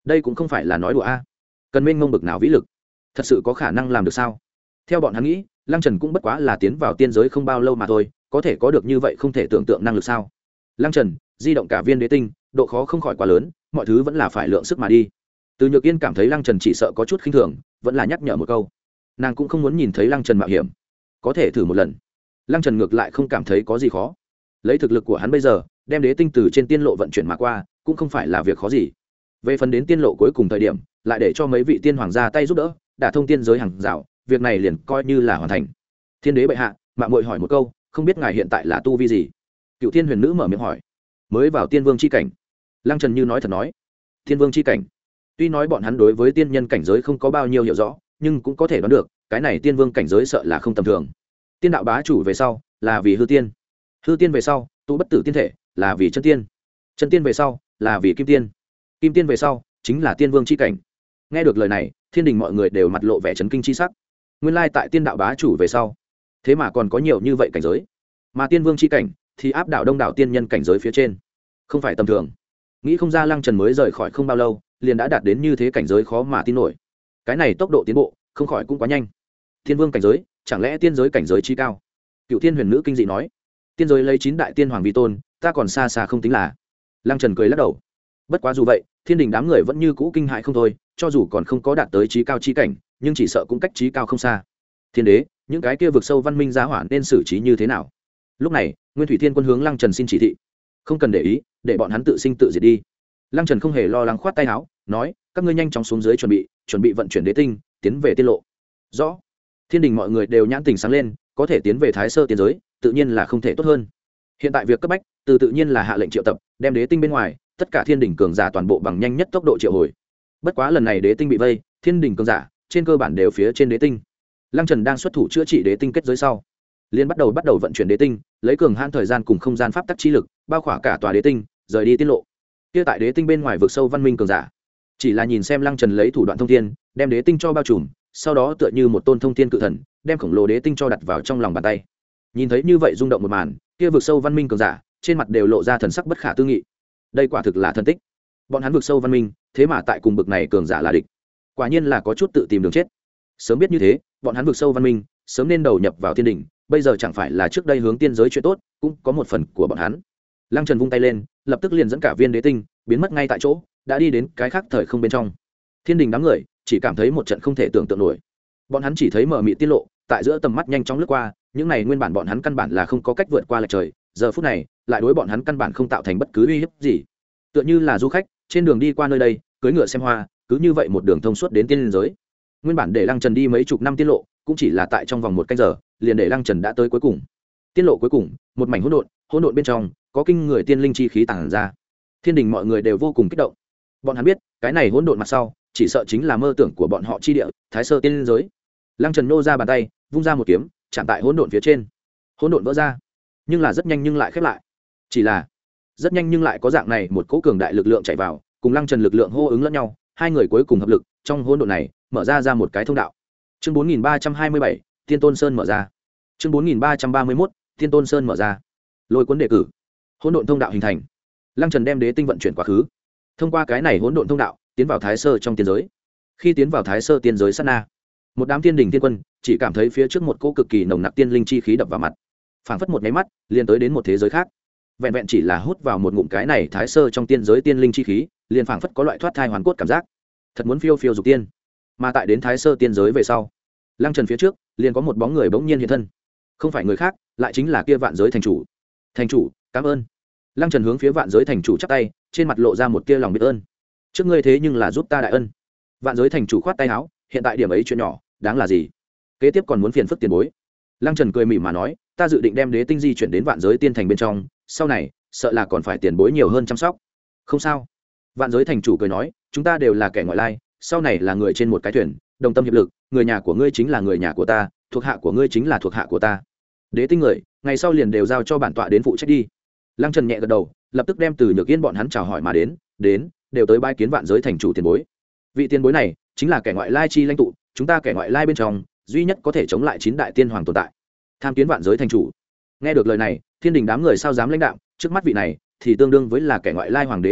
đây cũng không phải là nói đùa a. Cần mênh mông bực nào vĩ lực, thật sự có khả năng làm được sao? Theo bọn hắn nghĩ, Lăng Trần cũng bất quá là tiến vào tiên giới không bao lâu mà thôi, có thể có được như vậy không thể tưởng tượng năng lực sao? Lăng Trần di động cả viên đế tinh, độ khó không khỏi quá lớn, mọi thứ vẫn là phải lượng sức mà đi. Từ Nhược Yên cảm thấy Lăng Trần chỉ sợ có chút khinh thường, vẫn là nhắc nhở một câu. Nàng cũng không muốn nhìn thấy Lăng Trần mạo hiểm, có thể thử một lần. Lăng Trần ngược lại không cảm thấy có gì khó. Lấy thực lực của hắn bây giờ, đem đế tinh từ trên tiên lộ vận chuyển mà qua, cũng không phải là việc khó gì. Về phần đến tiên lộ cuối cùng thời điểm, lại để cho mấy vị tiên hoàng ra tay giúp đỡ, đả thông tiên giới hàng rào, việc này liền coi như là hoàn thành. Thiên đế bệ hạ, mạng muội hỏi một câu, không biết ngài hiện tại là tu vi gì? Cựu Thiên Huyền Nữ mở miệng hỏi. Mới vào tiên vương chi cảnh. Lăng Trần như nói thật nói. Tiên vương chi cảnh. Tuy nói bọn hắn đối với tiên nhân cảnh giới không có bao nhiêu hiểu rõ, nhưng cũng có thể đoán được, cái này tiên vương cảnh giới sợ là không tầm thường. Tiên đạo bá chủ về sau, là vì hư tiên. Hư tiên về sau, tu bất tử tiên thể, là vì chân tiên. Chân tiên về sau, là vì kim tiên. Kim tiên về sau, chính là tiên vương chi cảnh. Nghe được lời này, thiên đình mọi người đều mặt lộ vẻ chấn kinh chi sắc. Nguyên lai tại tiên đạo bá chủ về sau, thế mà còn có nhiều như vậy cảnh giới. Mà tiên vương chi cảnh thì áp đảo đông đảo tiên nhân cảnh giới phía trên, không phải tầm thường. Nghĩ không ra Lăng Trần mới rời khỏi không bao lâu, liền đã đạt đến như thế cảnh giới khó mà tin nổi. Cái này tốc độ tiến bộ, không khỏi cũng quá nhanh. Tiên vương cảnh giới, chẳng lẽ tiên giới cảnh giới chi cao? Cựu Thiên Huyền Nữ kinh dị nói. Tiên giới lấy chín đại tiên hoàng vi tôn, ta còn xa xa không tính là. Lăng Trần cười lắc đầu. Bất quá dù vậy, thiên đình đám người vẫn như cũ kinh hại không thôi, cho dù còn không có đạt tới trí cao chi cảnh, nhưng chỉ sợ cũng cách trí cao không xa. Thiên đế, những cái kia vực sâu văn minh giá hỏa nên xử trí như thế nào? Lúc này, Nguyên Thủy Thiên Quân hướng Lăng Trần xin chỉ thị. Không cần để ý, để bọn hắn tự sinh tự diệt đi. Lăng Trần không hề lo lắng, khoát tay áo, nói, các ngươi nhanh chóng xuống dưới chuẩn bị, chuẩn bị vận chuyển đế tinh, tiến về tiên lộ. Rõ. Thiên đình mọi người đều nhãn tình sáng lên, có thể tiến về Thái Sơ tiên giới, tự nhiên là không thể tốt hơn. Hiện tại việc cấp bách, từ tự nhiên là hạ lệnh triệu tập, đem đế tinh bên ngoài, tất cả thiên đình cường giả toàn bộ bằng nhanh nhất tốc độ triệu hồi. Bất quá lần này đế tinh bị vây, thiên đình cường giả trên cơ bản đều phía trên đế tinh. Lăng Trần đang xuất thủ chữa trị đế tinh kết giới sau, liên bắt đầu bắt đầu vận chuyển đế tinh, lấy cường hãn thời gian cùng không gian pháp tắc chi lực, bao khỏa cả tòa đế tinh, rời đi tiết lộ. Kia tại đế tinh bên ngoài vực sâu văn minh cường giả, chỉ là nhìn xem Lăng Trần lấy thủ đoạn thông thiên, đem đế tinh cho bao trùm, sau đó tựa như một tôn thông thiên cự thần, đem khổng lồ đế tinh cho đặt vào trong lòng bàn tay. Nhìn thấy như vậy rung động một màn, kia vực sâu văn minh cường giả, trên mặt đều lộ ra thần sắc bất khả tư nghị. Đây quả thực là thần tích. Bọn hắn vực sâu văn minh, thế mà tại cùng bực này cường giả là địch. Quả nhiên là có chút tự tìm đường chết. Sớm biết như thế, bọn hắn vực sâu văn minh, sớm nên đầu nhập vào thiên đỉnh, bây giờ chẳng phải là trước đây hướng tiên giới chuyện tốt, cũng có một phần của bọn hắn. Lăng Trần vung tay lên, lập tức liền dẫn cả viên đế tinh biến mất ngay tại chỗ, đã đi đến cái khác thời không bên trong. Thiên đình đám người chỉ cảm thấy một trận không thể tưởng tượng nổi. Bọn hắn chỉ thấy mờ mịt tiết lộ, tại giữa tầm mắt nhanh chóng lướt qua, những này nguyên bản bọn hắn căn bản là không có cách vượt qua lệch trời, giờ phút này lại đối bọn hắn căn bản không tạo thành bất cứ uy hiếp gì. Tựa như là du khách trên đường đi qua nơi đây, cưỡi ngựa xem hoa, cứ như vậy một đường thông suốt đến tiên giới. Nguyên bản để Lăng Trần đi mấy chục năm tiết lộ, cũng chỉ là tại trong vòng một canh giờ, liền để Lăng Trần đã tới cuối cùng. Tiết lộ cuối cùng, một mảnh hỗn độn, hỗn độn bên trong có kinh người tiên linh chi khí tản ra. Thiên đình mọi người đều vô cùng kích động. Bọn hắn biết, cái này hỗn độn mặt sau, chỉ sợ chính là mơ tưởng của bọn họ chi địa, Thái Sơ tiên giới. Lăng Trần nô ra bàn tay, vung ra một kiếm, chạm tại hỗn độn phía trên. Hỗn độn vỡ ra, nhưng là rất nhanh nhưng lại khép lại. Chỉ là rất nhanh nhưng lại có dạng này một cỗ cường đại lực lượng chạy vào, cùng Lăng Trần lực lượng hô ứng lẫn nhau, hai người cuối cùng hợp lực, trong hỗn độn này mở ra ra một cái thông đạo. Chương bốn nghìn ba trăm hai mươi bảy, Tiên Tôn Sơn mở ra. Chương bốn nghìn ba trăm ba mươi mốt, Tiên Tôn Sơn mở ra. Lôi cuốn đề cử. Hỗn độn thông đạo hình thành. Lăng Trần đem đế tinh vận chuyển quá khứ. Thông qua cái này hỗn độn thông đạo, tiến vào Thái Sơ trong tiên giới. Khi tiến vào Thái Sơ tiên giới sát na, một đám tiên đình tiên quân chỉ cảm thấy phía trước một cỗ cực kỳ nồng nặc tiên linh chi khí đập vào mặt, phảng phất một cái mắt liền tới đến một thế giới khác. Vẹn vẹn chỉ là hút vào một ngụm cái này Thái Sơ trong tiên giới tiên linh chi khí, liền phảng phất có loại thoát thai hoàn cốt cảm giác, thật muốn phiêu phiêu dục tiên. Mà tại đến Thái Sơ tiên giới về sau, Lăng Trần phía trước liền có một bóng người bỗng nhiên hiện thân, không phải người khác, lại chính là kia vạn giới thành chủ. Thành chủ, cảm ơn. Lăng Trần hướng phía vạn giới thành chủ chắp tay, trên mặt lộ ra một tia lòng biết ơn. Trước ngươi thế nhưng là giúp ta đại ân. Vạn giới thành chủ khoát tay áo, hiện tại điểm ấy chuyện nhỏ, đáng là gì? Kế tiếp còn muốn phiền phức tiền bối. Lăng Trần cười mỉm mà nói, ta dự định đem đế tinh di chuyển đến vạn giới tiên thành bên trong, sau này sợ là còn phải tiền bối nhiều hơn chăm sóc. Không sao. Vạn giới thành chủ cười nói, chúng ta đều là kẻ ngoại lai, sau này là người trên một cái thuyền, đồng tâm hiệp lực, người nhà của ngươi chính là người nhà của ta, thuộc hạ của ngươi chính là thuộc hạ của ta. Đế tinh người, ngày sau liền đều giao cho bản tọa đến phụ trách đi. Lăng Trần nhẹ gật đầu, lập tức đem Từ Nhược Yên bọn hắn chào hỏi mà đến, đến, đều tới bái kiến vạn giới thành chủ tiền bối. Vị tiền bối này chính là kẻ ngoại lai chi lãnh tụ, chúng ta kẻ ngoại lai bên trong duy nhất có thể chống lại chín đại tiên hoàng tồn tại. Tham kiến vạn giới thành chủ. Nghe được lời này, thiên đình đám người sao dám lãnh đạo, trước mắt vị này thì tương đương với là kẻ ngoại lai hoàng đế tồn tại,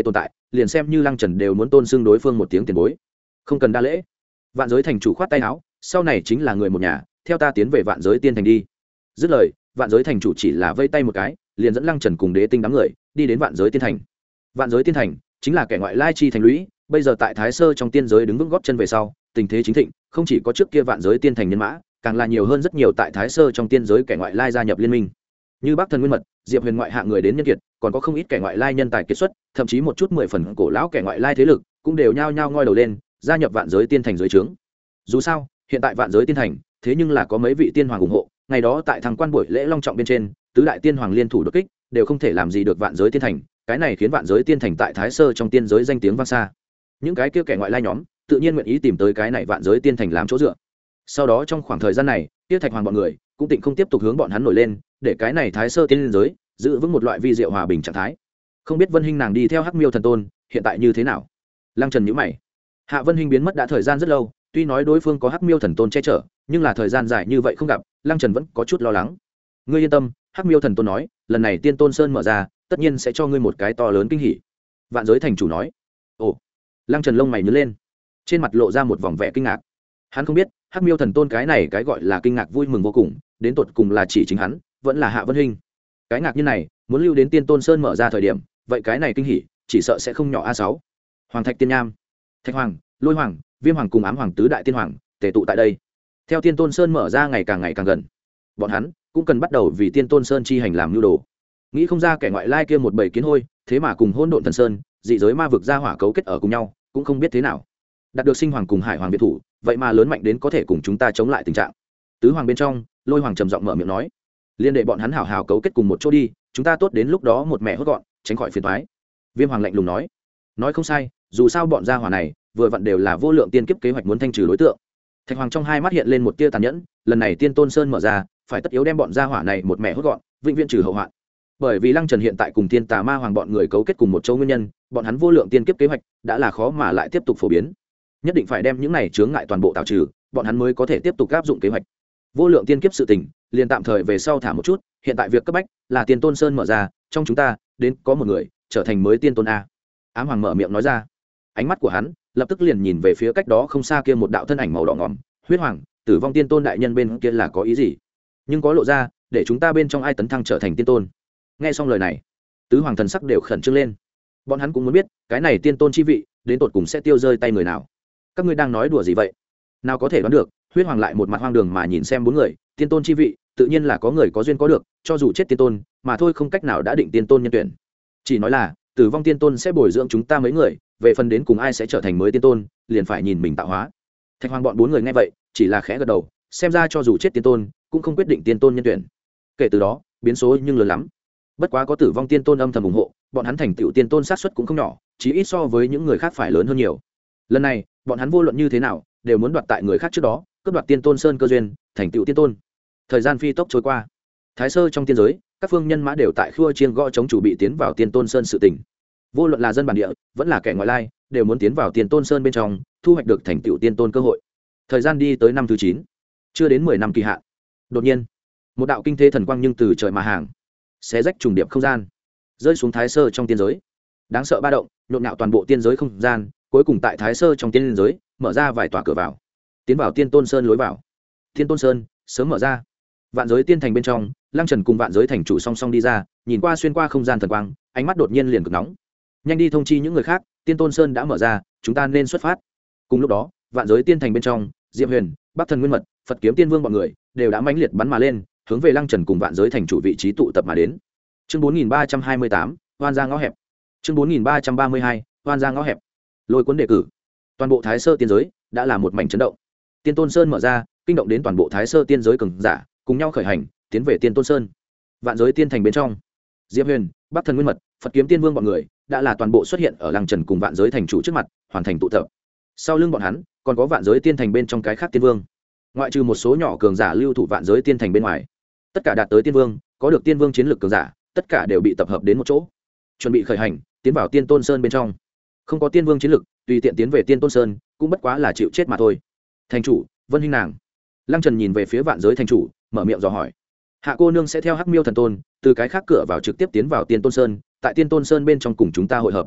liền xem như Lăng Trần đều muốn tôn xưng đối phương một tiếng tiền bối. Không cần đa lễ. Vạn Giới Thành chủ khoát tay áo, sau này chính là người một nhà, theo ta tiến về Vạn Giới Tiên Thành đi. Dứt lời, Vạn Giới Thành chủ chỉ là vây tay một cái, liền dẫn Lăng Trần cùng Đế Tinh đám người đi đến Vạn Giới Tiên Thành. Vạn Giới Tiên Thành chính là kẻ ngoại lai chi thành lũy, bây giờ tại Thái Sơ trong tiên giới đứng vững gót chân về sau, tình thế chính thịnh, không chỉ có trước kia Vạn Giới Tiên Thành nhân mã, càng là nhiều hơn rất nhiều tại Thái Sơ trong tiên giới kẻ ngoại lai gia nhập liên minh. Như Bắc Thần Nguyên Mật, Diệp Huyền ngoại hạng người đến nhân kiệt, còn có không ít kẻ ngoại lai nhân tài kiệt xuất, thậm chí một chút mười phần cổ lão kẻ ngoại lai thế lực, cũng đều nhao nhao ngoi đầu lên, gia nhập Vạn Giới Tiên Thành dưới trướng. Dù sao, hiện tại Vạn Giới Tiên Thành, thế nhưng là có mấy vị tiên hoàng ủng hộ, ngày đó tại thằng quan buổi lễ long trọng bên trên, tứ đại tiên hoàng liên thủ đột kích, đều không thể làm gì được Vạn Giới Tiên Thành, cái này khiến Vạn Giới Tiên Thành tại Thái Sơ trong tiên giới danh tiếng vang xa. Những cái kia kẻ ngoại lai nhóm, tự nhiên nguyện ý tìm tới cái này Vạn Giới Tiên Thành làm chỗ dựa. Sau đó trong khoảng thời gian này, Tiết Thạch Hoàng bọn người cũng tịnh không tiếp tục hướng bọn hắn nổi lên, để cái này Thái Sơ tiên giới giữ vững một loại vi diệu hòa bình trạng thái. Không biết Vân Hinh nàng đi theo Hắc Miêu Thần Tôn, hiện tại như thế nào? Lăng Trần nhíu mày. Hạ Vân Hinh biến mất đã thời gian rất lâu, tuy nói đối phương có Hắc Miêu Thần Tôn che chở, nhưng là thời gian dài như vậy không gặp, Lăng Trần vẫn có chút lo lắng. Ngươi yên tâm, Hắc Miêu Thần Tôn nói, lần này Tiên Tôn Sơn mở ra, tất nhiên sẽ cho ngươi một cái to lớn kinh hỉ. Vạn Giới Thành chủ nói. Ồ. Lăng Trần lông mày nhướng lên, trên mặt lộ ra một vòng vẻ kinh ngạc. Hắn không biết, Hắc Miêu Thần Tôn cái này cái gọi là kinh ngạc vui mừng vô cùng, đến tột cùng là chỉ chính hắn, vẫn là Hạ Vân Hinh. Cái ngạc như này, muốn lưu đến Tiên Tôn Sơn mở ra thời điểm, vậy cái này kinh hỉ, chỉ sợ sẽ không nhỏ a sáu. Hoàng Thạch Tiên Nham, Thạch Hoàng, Lôi Hoàng, Viêm Hoàng cùng Ám Hoàng tứ đại tiên hoàng, tề tụ tại đây. Theo Tiên Tôn Sơn mở ra ngày càng ngày càng gần, bọn hắn cũng cần bắt đầu vì Tiên Tôn Sơn chi hành làm nhu đồ. Nghĩ không ra kẻ ngoại lai kia một bầy kiến hôi, thế mà cùng Hỗn Độn Thần Sơn, dị giới ma vực gia hỏa cấu kết ở cùng nhau, cũng không biết thế nào. Đạt được Sinh Hoàng cùng Hải Hoàng biệt thủ, vậy mà lớn mạnh đến có thể cùng chúng ta chống lại tình trạng. Tứ Hoàng bên trong, Lôi Hoàng trầm giọng mở miệng nói, liên đệ bọn hắn hảo hảo cấu kết cùng một chỗ đi, chúng ta tốt đến lúc đó một mẹ hốt gọn, tránh khỏi phiền toái. Viêm Hoàng lạnh lùng nói, nói không sai, dù sao bọn gia hỏa này vừa vặn đều là vô lượng tiên kiếp kế hoạch muốn thanh trừ đối tượng. Thạch Hoàng trong hai mắt hiện lên một tia tàn nhẫn, lần này Tiên Tôn Sơn mở ra, phải tất yếu đem bọn gia hỏa này một mẹ hốt gọn, vĩnh viễn trừ hậu hoạn. Bởi vì Lăng Trần hiện tại cùng Tiên Tà Ma Hoàng bọn người cấu kết cùng một chỗ nguyên nhân, bọn hắn vô lượng tiên kiếp kế hoạch đã là khó mà lại tiếp tục phổ biến. Nhất định phải đem những này chướng ngại toàn bộ tạo trừ, bọn hắn mới có thể tiếp tục áp dụng kế hoạch. Vô lượng tiên kiếp sự tình, liền tạm thời về sau thả một chút, hiện tại việc cấp bách là Tiên Tôn Sơn mở ra, trong chúng ta đến có một người trở thành mới tiên tôn a. Ám Hoàng mở miệng nói ra. Ánh mắt của hắn lập tức liền nhìn về phía cách đó không xa kia một đạo thân ảnh màu đỏ ngòm, Huyết Hoàng, Tử Vong Tiên Tôn đại nhân bên kia là có ý gì? Nhưng có lộ ra, để chúng ta bên trong ai tấn thăng trở thành tiên tôn. Nghe xong lời này, tứ hoàng thần sắc đều khẩn trương lên. Bọn hắn cũng muốn biết, cái này tiên tôn chi vị, đến tột cùng sẽ tiêu rơi tay người nào. Các ngươi đang nói đùa gì vậy? Nào có thể đoán được, Huyết Hoàng lại một mặt hoang đường mà nhìn xem bốn người, tiên tôn chi vị, tự nhiên là có người có duyên có được, cho dù chết tiên tôn, mà thôi không cách nào đã định tiên tôn nhân tuyển. Chỉ nói là, Tử Vong Tiên Tôn sẽ bồi dưỡng chúng ta mấy người, về phần đến cùng ai sẽ trở thành mới tiên tôn, liền phải nhìn mình tạo hóa. Thạch Hoàng bọn bốn người nghe vậy, chỉ là khẽ gật đầu, xem ra cho dù chết tiên tôn, cũng không quyết định tiên tôn nhân tuyển. Kể từ đó, biến số nhưng lớn lắm. Bất quá có Tử Vong Tiên Tôn âm thầm ủng hộ, bọn hắn thành tựu tiên tôn sát suất cũng không nhỏ, chí ít so với những người khác phải lớn hơn nhiều. Lần này, bọn hắn vô luận như thế nào, đều muốn đoạt tại người khác trước đó, cướp đoạt tiên tôn sơn cơ duyên, thành tựu tiên tôn. Thời gian phi tốc trôi qua, Thái Sơ trong tiên giới, các phương nhân mã đều tại khua chiêng gõ chống chủ bị tiến vào tiên tôn sơn sự tình. Vô luận là dân bản địa, vẫn là kẻ ngoại lai, đều muốn tiến vào tiên tôn sơn bên trong, thu hoạch được thành tựu tiên tôn cơ hội. Thời gian đi tới năm thứ chín, chưa đến mười năm kỳ hạn. Đột nhiên, một đạo kinh thế thần quang nhưng từ trời mà hàng, xé rách trùng điệp không gian, rơi xuống Thái Sơ trong tiên giới. Đáng sợ ba động, nhộn nhạo toàn bộ tiên giới không gian, cuối cùng tại Thái Sơ trong tiên giới, mở ra vài tòa cửa vào, tiến vào tiên tôn sơn lối vào. Tiên tôn sơn sớm mở ra. Vạn Giới Tiên Thành bên trong, Lăng Trần cùng Vạn Giới Thành chủ song song đi ra, nhìn qua xuyên qua không gian thần quang, ánh mắt đột nhiên liền cực nóng. Nhanh đi thông chi những người khác, Tiên Tôn Sơn đã mở ra, chúng ta nên xuất phát. Cùng lúc đó, Vạn Giới Tiên Thành bên trong, Diệp Huyền, Bắc Thần Nguyên Mật, Phật Kiếm Tiên Vương bọn người đều đã mãnh liệt bắn mà lên, hướng về Lăng Trần cùng Vạn Giới Thành chủ vị trí tụ tập mà đến. Chương bốn nghìn ba trăm hai mươi tám, Hoan ra ngõ hẹp. Chương bốn nghìn ba trăm ba mươi hai, Hoan ra ngõ hẹp. Lôi cuốn đề cử. Toàn bộ Thái Sơ tiên giới đã là một mảnh chấn động. Tiên Tôn Sơn mở ra, kinh động đến toàn bộ Thái Sơ tiên giới cường giả, cùng nhau khởi hành, tiến về Tiên Tôn Sơn. Vạn Giới Tiên Thành bên trong, Diệp Huyền, Bắc Thần Nguyên Mật, Phật Kiếm Tiên Vương bọn người đã là toàn bộ xuất hiện ở Lăng Trần cùng Vạn Giới Thành chủ trước mặt, hoàn thành tụ tập. Sau lưng bọn hắn, còn có Vạn Giới Tiên Thành bên trong cái khác tiên vương. Ngoại trừ một số nhỏ cường giả lưu thủ Vạn Giới Tiên Thành bên ngoài, tất cả đạt tới tiên vương, có được tiên vương chiến lược cường giả, tất cả đều bị tập hợp đến một chỗ, chuẩn bị khởi hành, tiến vào Tiên Tôn Sơn bên trong. Không có tiên vương chiến lược, tùy tiện tiến về Tiên Tôn Sơn, cũng bất quá là chịu chết mà thôi. Thành chủ, Vân Hinh nàng. Lăng Trần nhìn về phía Vạn Giới Thành chủ, mở miệng dò hỏi. Hạ cô nương sẽ theo Hắc Miêu Thần Tôn, từ cái khác cửa vào trực tiếp tiến vào Tiên Tôn Sơn, tại Tiên Tôn Sơn bên trong cùng chúng ta hội hợp.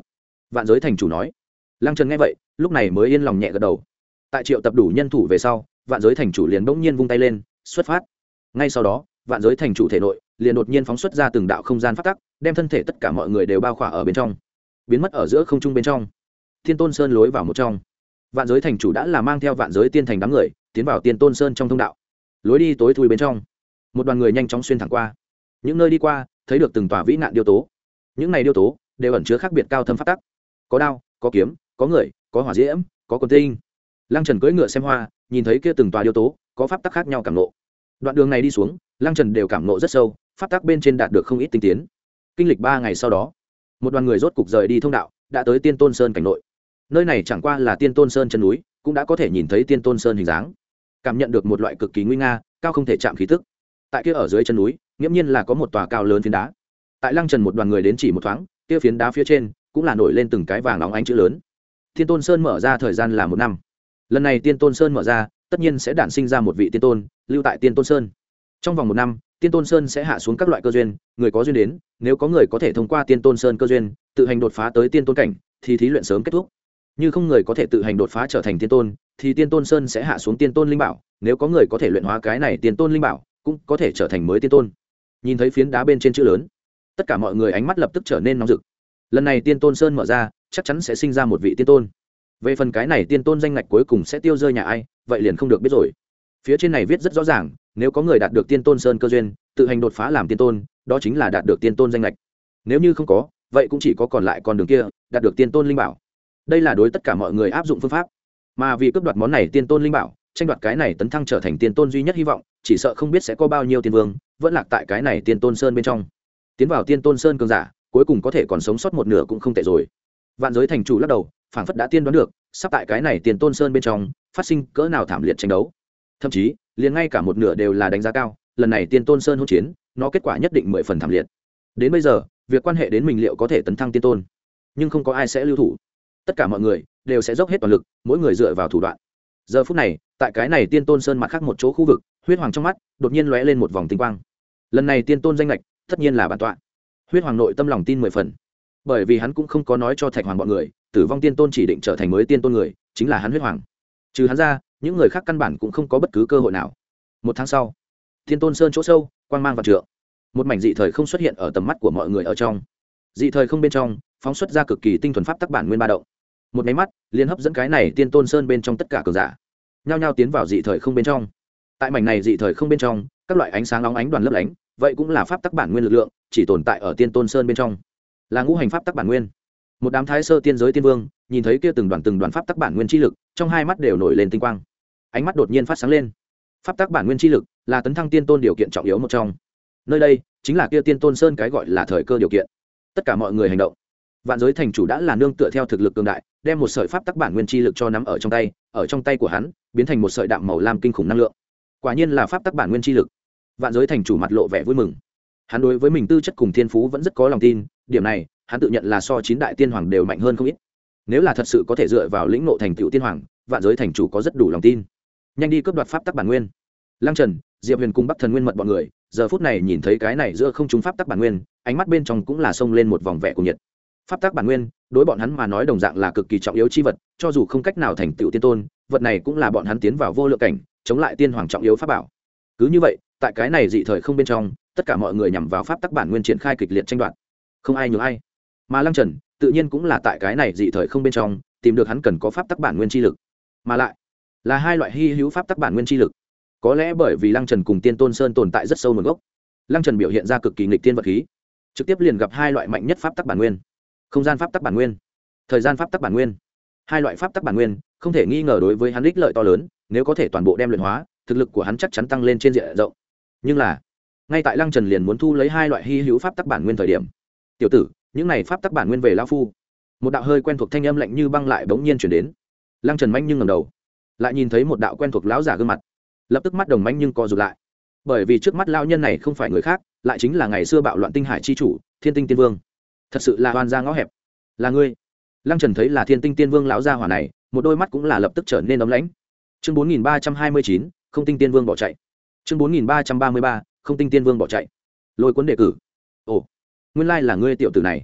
Vạn giới thành chủ nói. Lăng Trần nghe vậy lúc này mới yên lòng nhẹ gật đầu. Tại triệu tập đủ nhân thủ về sau, vạn giới thành chủ liền bỗng nhiên vung tay lên xuất phát. Ngay sau đó vạn giới thành chủ thể nội liền đột nhiên phóng xuất ra từng đạo không gian pháp tắc, đem thân thể tất cả mọi người đều bao khỏa ở bên trong, biến mất ở giữa không trung bên trong. Thiên Tôn Sơn lối vào một trong, vạn giới thành chủ đã là mang theo vạn giới tiên thành đám người tiến vào Tiên Tôn Sơn trong thông đạo. Lối đi tối thui bên trong, một đoàn người nhanh chóng xuyên thẳng qua. Những nơi đi qua thấy được từng tòa vĩ nạn điêu tố, những này điêu tố đều ẩn chứa khác biệt cao thâm pháp tắc, có đao, có kiếm, có người, có hỏa diễm, có quần tinh. Lăng Trần cưỡi ngựa xem hoa, nhìn thấy kia từng tòa điêu tố có pháp tắc khác nhau cảm ngộ. Đoạn đường này đi xuống, Lăng Trần đều cảm ngộ rất sâu, pháp tắc bên trên đạt được không ít tinh tiến. Kinh lịch ba ngày sau đó, một đoàn người rốt cục rời đi thông đạo, đã tới Tiên Tôn Sơn cảnh nội. Nơi này chẳng qua là Tiên Tôn Sơn chân núi, cũng đã có thể nhìn thấy Tiên Tôn Sơn hình dáng, cảm nhận được một loại cực kỳ nguy nga, cao không thể chạm khí tức. Tại kia ở dưới chân núi, nghiễm nhiên là có một tòa cao lớn phiến đá. Tại Lăng Trần một đoàn người đến chỉ một thoáng, kia phiến đá phía trên cũng là nổi lên từng cái vàng óng ánh chữ lớn. Tiên Tôn Sơn mở ra thời gian là một năm. Lần này Tiên Tôn Sơn mở ra, tất nhiên sẽ đản sinh ra một vị tiên tôn, lưu tại Tiên Tôn Sơn. Trong vòng một năm, Tiên Tôn Sơn sẽ hạ xuống các loại cơ duyên, người có duyên đến, nếu có người có thể thông qua Tiên Tôn Sơn cơ duyên, tự hành đột phá tới tiên tôn cảnh, thì thí luyện sớm kết thúc. Như không người có thể tự hành đột phá trở thành tiên tôn, thì Tiên Tôn Sơn sẽ hạ xuống tiên tôn linh bảo, nếu có người có thể luyện hóa cái này tiên tôn linh bảo, cũng có thể trở thành mới tiên tôn. Nhìn thấy phiến đá bên trên chữ lớn, tất cả mọi người ánh mắt lập tức trở nên nóng rực. Lần này Tiên Tôn Sơn mở ra, chắc chắn sẽ sinh ra một vị tiên tôn. Về phần cái này tiên tôn danh ngạch cuối cùng sẽ tiêu rơi nhà ai, vậy liền không được biết rồi. Phía trên này viết rất rõ ràng, nếu có người đạt được Tiên Tôn Sơn cơ duyên, tự hành đột phá làm tiên tôn, đó chính là đạt được tiên tôn danh ngạch. Nếu như không có, vậy cũng chỉ có còn lại con đường kia, đạt được tiên tôn linh bảo. Đây là đối tất cả mọi người áp dụng phương pháp. Mà vì cướp đoạt món này tiên tôn linh bảo, tranh đoạt cái này tấn thăng trở thành tiên tôn duy nhất hy vọng, chỉ sợ không biết sẽ có bao nhiêu tiên vương vẫn lạc tại cái này Tiên Tôn Sơn bên trong. Tiến vào Tiên Tôn Sơn cường giả, cuối cùng có thể còn sống sót một nửa cũng không tệ rồi. Vạn giới thành chủ lắc đầu, phảng phất đã tiên đoán được, sắp tại cái này Tiên Tôn Sơn bên trong phát sinh cỡ nào thảm liệt tranh đấu. Thậm chí, liền ngay cả một nửa đều là đánh giá cao, lần này Tiên Tôn Sơn hỗn chiến, nó kết quả nhất định mười phần thảm liệt. Đến bây giờ, việc quan hệ đến mình liệu có thể tấn thăng tiên tôn, nhưng không có ai sẽ lưu thủ. Tất cả mọi người đều sẽ dốc hết toàn lực, mỗi người dựa vào thủ đoạn. Giờ phút này, tại cái này Tiên Tôn Sơn mặt khác một chỗ khu vực, huyết hoàng trong mắt đột nhiên lóe lên một vòng tinh quang. Lần này tiên tôn danh lệch tất nhiên là bản tọa. Huyết hoàng nội tâm lòng tin mười phần, bởi vì hắn cũng không có nói cho Thạch Hoàng bọn người, tử vong tiên tôn chỉ định trở thành mới tiên tôn người chính là hắn huyết hoàng. Trừ hắn ra, những người khác căn bản cũng không có bất cứ cơ hội nào. Một tháng sau, Tiên Tôn Sơn chỗ sâu, quang mang vạn trượng, một mảnh dị thời không xuất hiện ở tầm mắt của mọi người ở trong. Dị thời không bên trong phóng xuất ra cực kỳ tinh thuần pháp tắc bản nguyên ba động, một máy mắt liền hấp dẫn cái này Tiên Tôn Sơn bên trong tất cả cường giả, nhao nhao tiến vào dị thời không bên trong. Tại mảnh này dị thời không bên trong, các loại ánh sáng nóng ánh đoàn lấp lánh, vậy cũng là pháp tắc bản nguyên lực lượng, chỉ tồn tại ở Tiên Tôn Sơn bên trong, là ngũ hành pháp tắc bản nguyên. Một đám thái sơ tiên giới tiên vương nhìn thấy kia từng đoàn từng đoàn pháp tắc bản nguyên chi lực, trong hai mắt đều nổi lên tinh quang, ánh mắt đột nhiên phát sáng lên. Pháp tắc bản nguyên chi lực là tấn thăng tiên tôn điều kiện trọng yếu một trong, nơi đây chính là kia Tiên Tôn Sơn cái gọi là thời cơ điều kiện. Tất cả mọi người hành động. Vạn giới thành chủ đã là nương tựa theo thực lực cường đại, đem một sợi pháp tắc bản nguyên chi lực cho nắm ở trong tay, ở trong tay của hắn biến thành một sợi đạm màu lam kinh khủng năng lượng. Quả nhiên là pháp tắc bản nguyên chi lực. Vạn giới thành chủ mặt lộ vẻ vui mừng. Hắn đối với mình tư chất cùng thiên phú vẫn rất có lòng tin, điểm này hắn tự nhận là so chín đại tiên hoàng đều mạnh hơn không ít. Nếu là thật sự có thể dựa vào lĩnh ngộ thành tựu tiên hoàng, vạn giới thành chủ có rất đủ lòng tin. Nhanh đi cướp đoạt pháp tắc bản nguyên. Lăng Trần, Diệp Huyền cùng Bắc Thần Nguyên mật bọn người, giờ phút này nhìn thấy cái này giữa không trung pháp tắc bản nguyên, ánh mắt bên trong cũng là xông lên một vòng vẻ cuồng nhiệt. Pháp tắc bản nguyên đối bọn hắn mà nói đồng dạng là cực kỳ trọng yếu chi vật, cho dù không cách nào thành tựu tiên tôn, vật này cũng là bọn hắn tiến vào vô lượng cảnh, chống lại tiên hoàng trọng yếu pháp bảo. Cứ như vậy, tại cái này dị thời không bên trong, tất cả mọi người nhằm vào pháp tắc bản nguyên triển khai kịch liệt tranh đoạt, không ai nhường ai. Mà Lăng Trần tự nhiên cũng là tại cái này dị thời không bên trong tìm được hắn cần có pháp tắc bản nguyên chi lực, mà lại là hai loại hy hữu pháp tắc bản nguyên chi lực. Có lẽ bởi vì Lăng Trần cùng Tiên Tôn Sơn tồn tại rất sâu nguồn gốc, Lăng Trần biểu hiện ra cực kỳ nghịch tiên vật khí, trực tiếp liền gặp hai loại mạnh nhất pháp tắc bản nguyên: không gian pháp tắc bản nguyên, thời gian pháp tắc bản nguyên. Hai loại pháp tắc bản nguyên không thể nghi ngờ đối với hắn ích lợi to lớn, nếu có thể toàn bộ đem luyện hóa, thực lực của hắn chắc chắn tăng lên trên diện rộng. Nhưng là, ngay tại Lăng Trần liền muốn thu lấy hai loại hy hữu pháp tắc bản nguyên thời điểm, tiểu tử, những này pháp tắc bản nguyên về lão phu. Một đạo hơi quen thuộc thanh âm lạnh như băng lại bỗng nhiên chuyển đến. Lăng Trần manh nhưng ngẩng đầu, lại nhìn thấy một đạo quen thuộc lão giả gương mặt, lập tức mắt đồng manh nhưng co rụt lại, bởi vì trước mắt lão nhân này không phải người khác, lại chính là ngày xưa bạo loạn tinh hải chi chủ Thiên Tinh Tiên Vương. Thật sự là oan gia ngõ hẹp, là ngươi. Lăng Trần thấy là Thiên Tinh Tiên Vương lão gia hỏa này, một đôi mắt cũng là lập tức trở nên ấm lãnh. Chương bốn nghìn ba trăm hai mươi chín, không Tinh Tiên Vương bỏ chạy. Chương bốn nghìn ba trăm ba mươi ba, không Tinh Tiên Vương bỏ chạy. Lôi cuốn đề cử. Ồ, nguyên lai là ngươi tiểu tử này.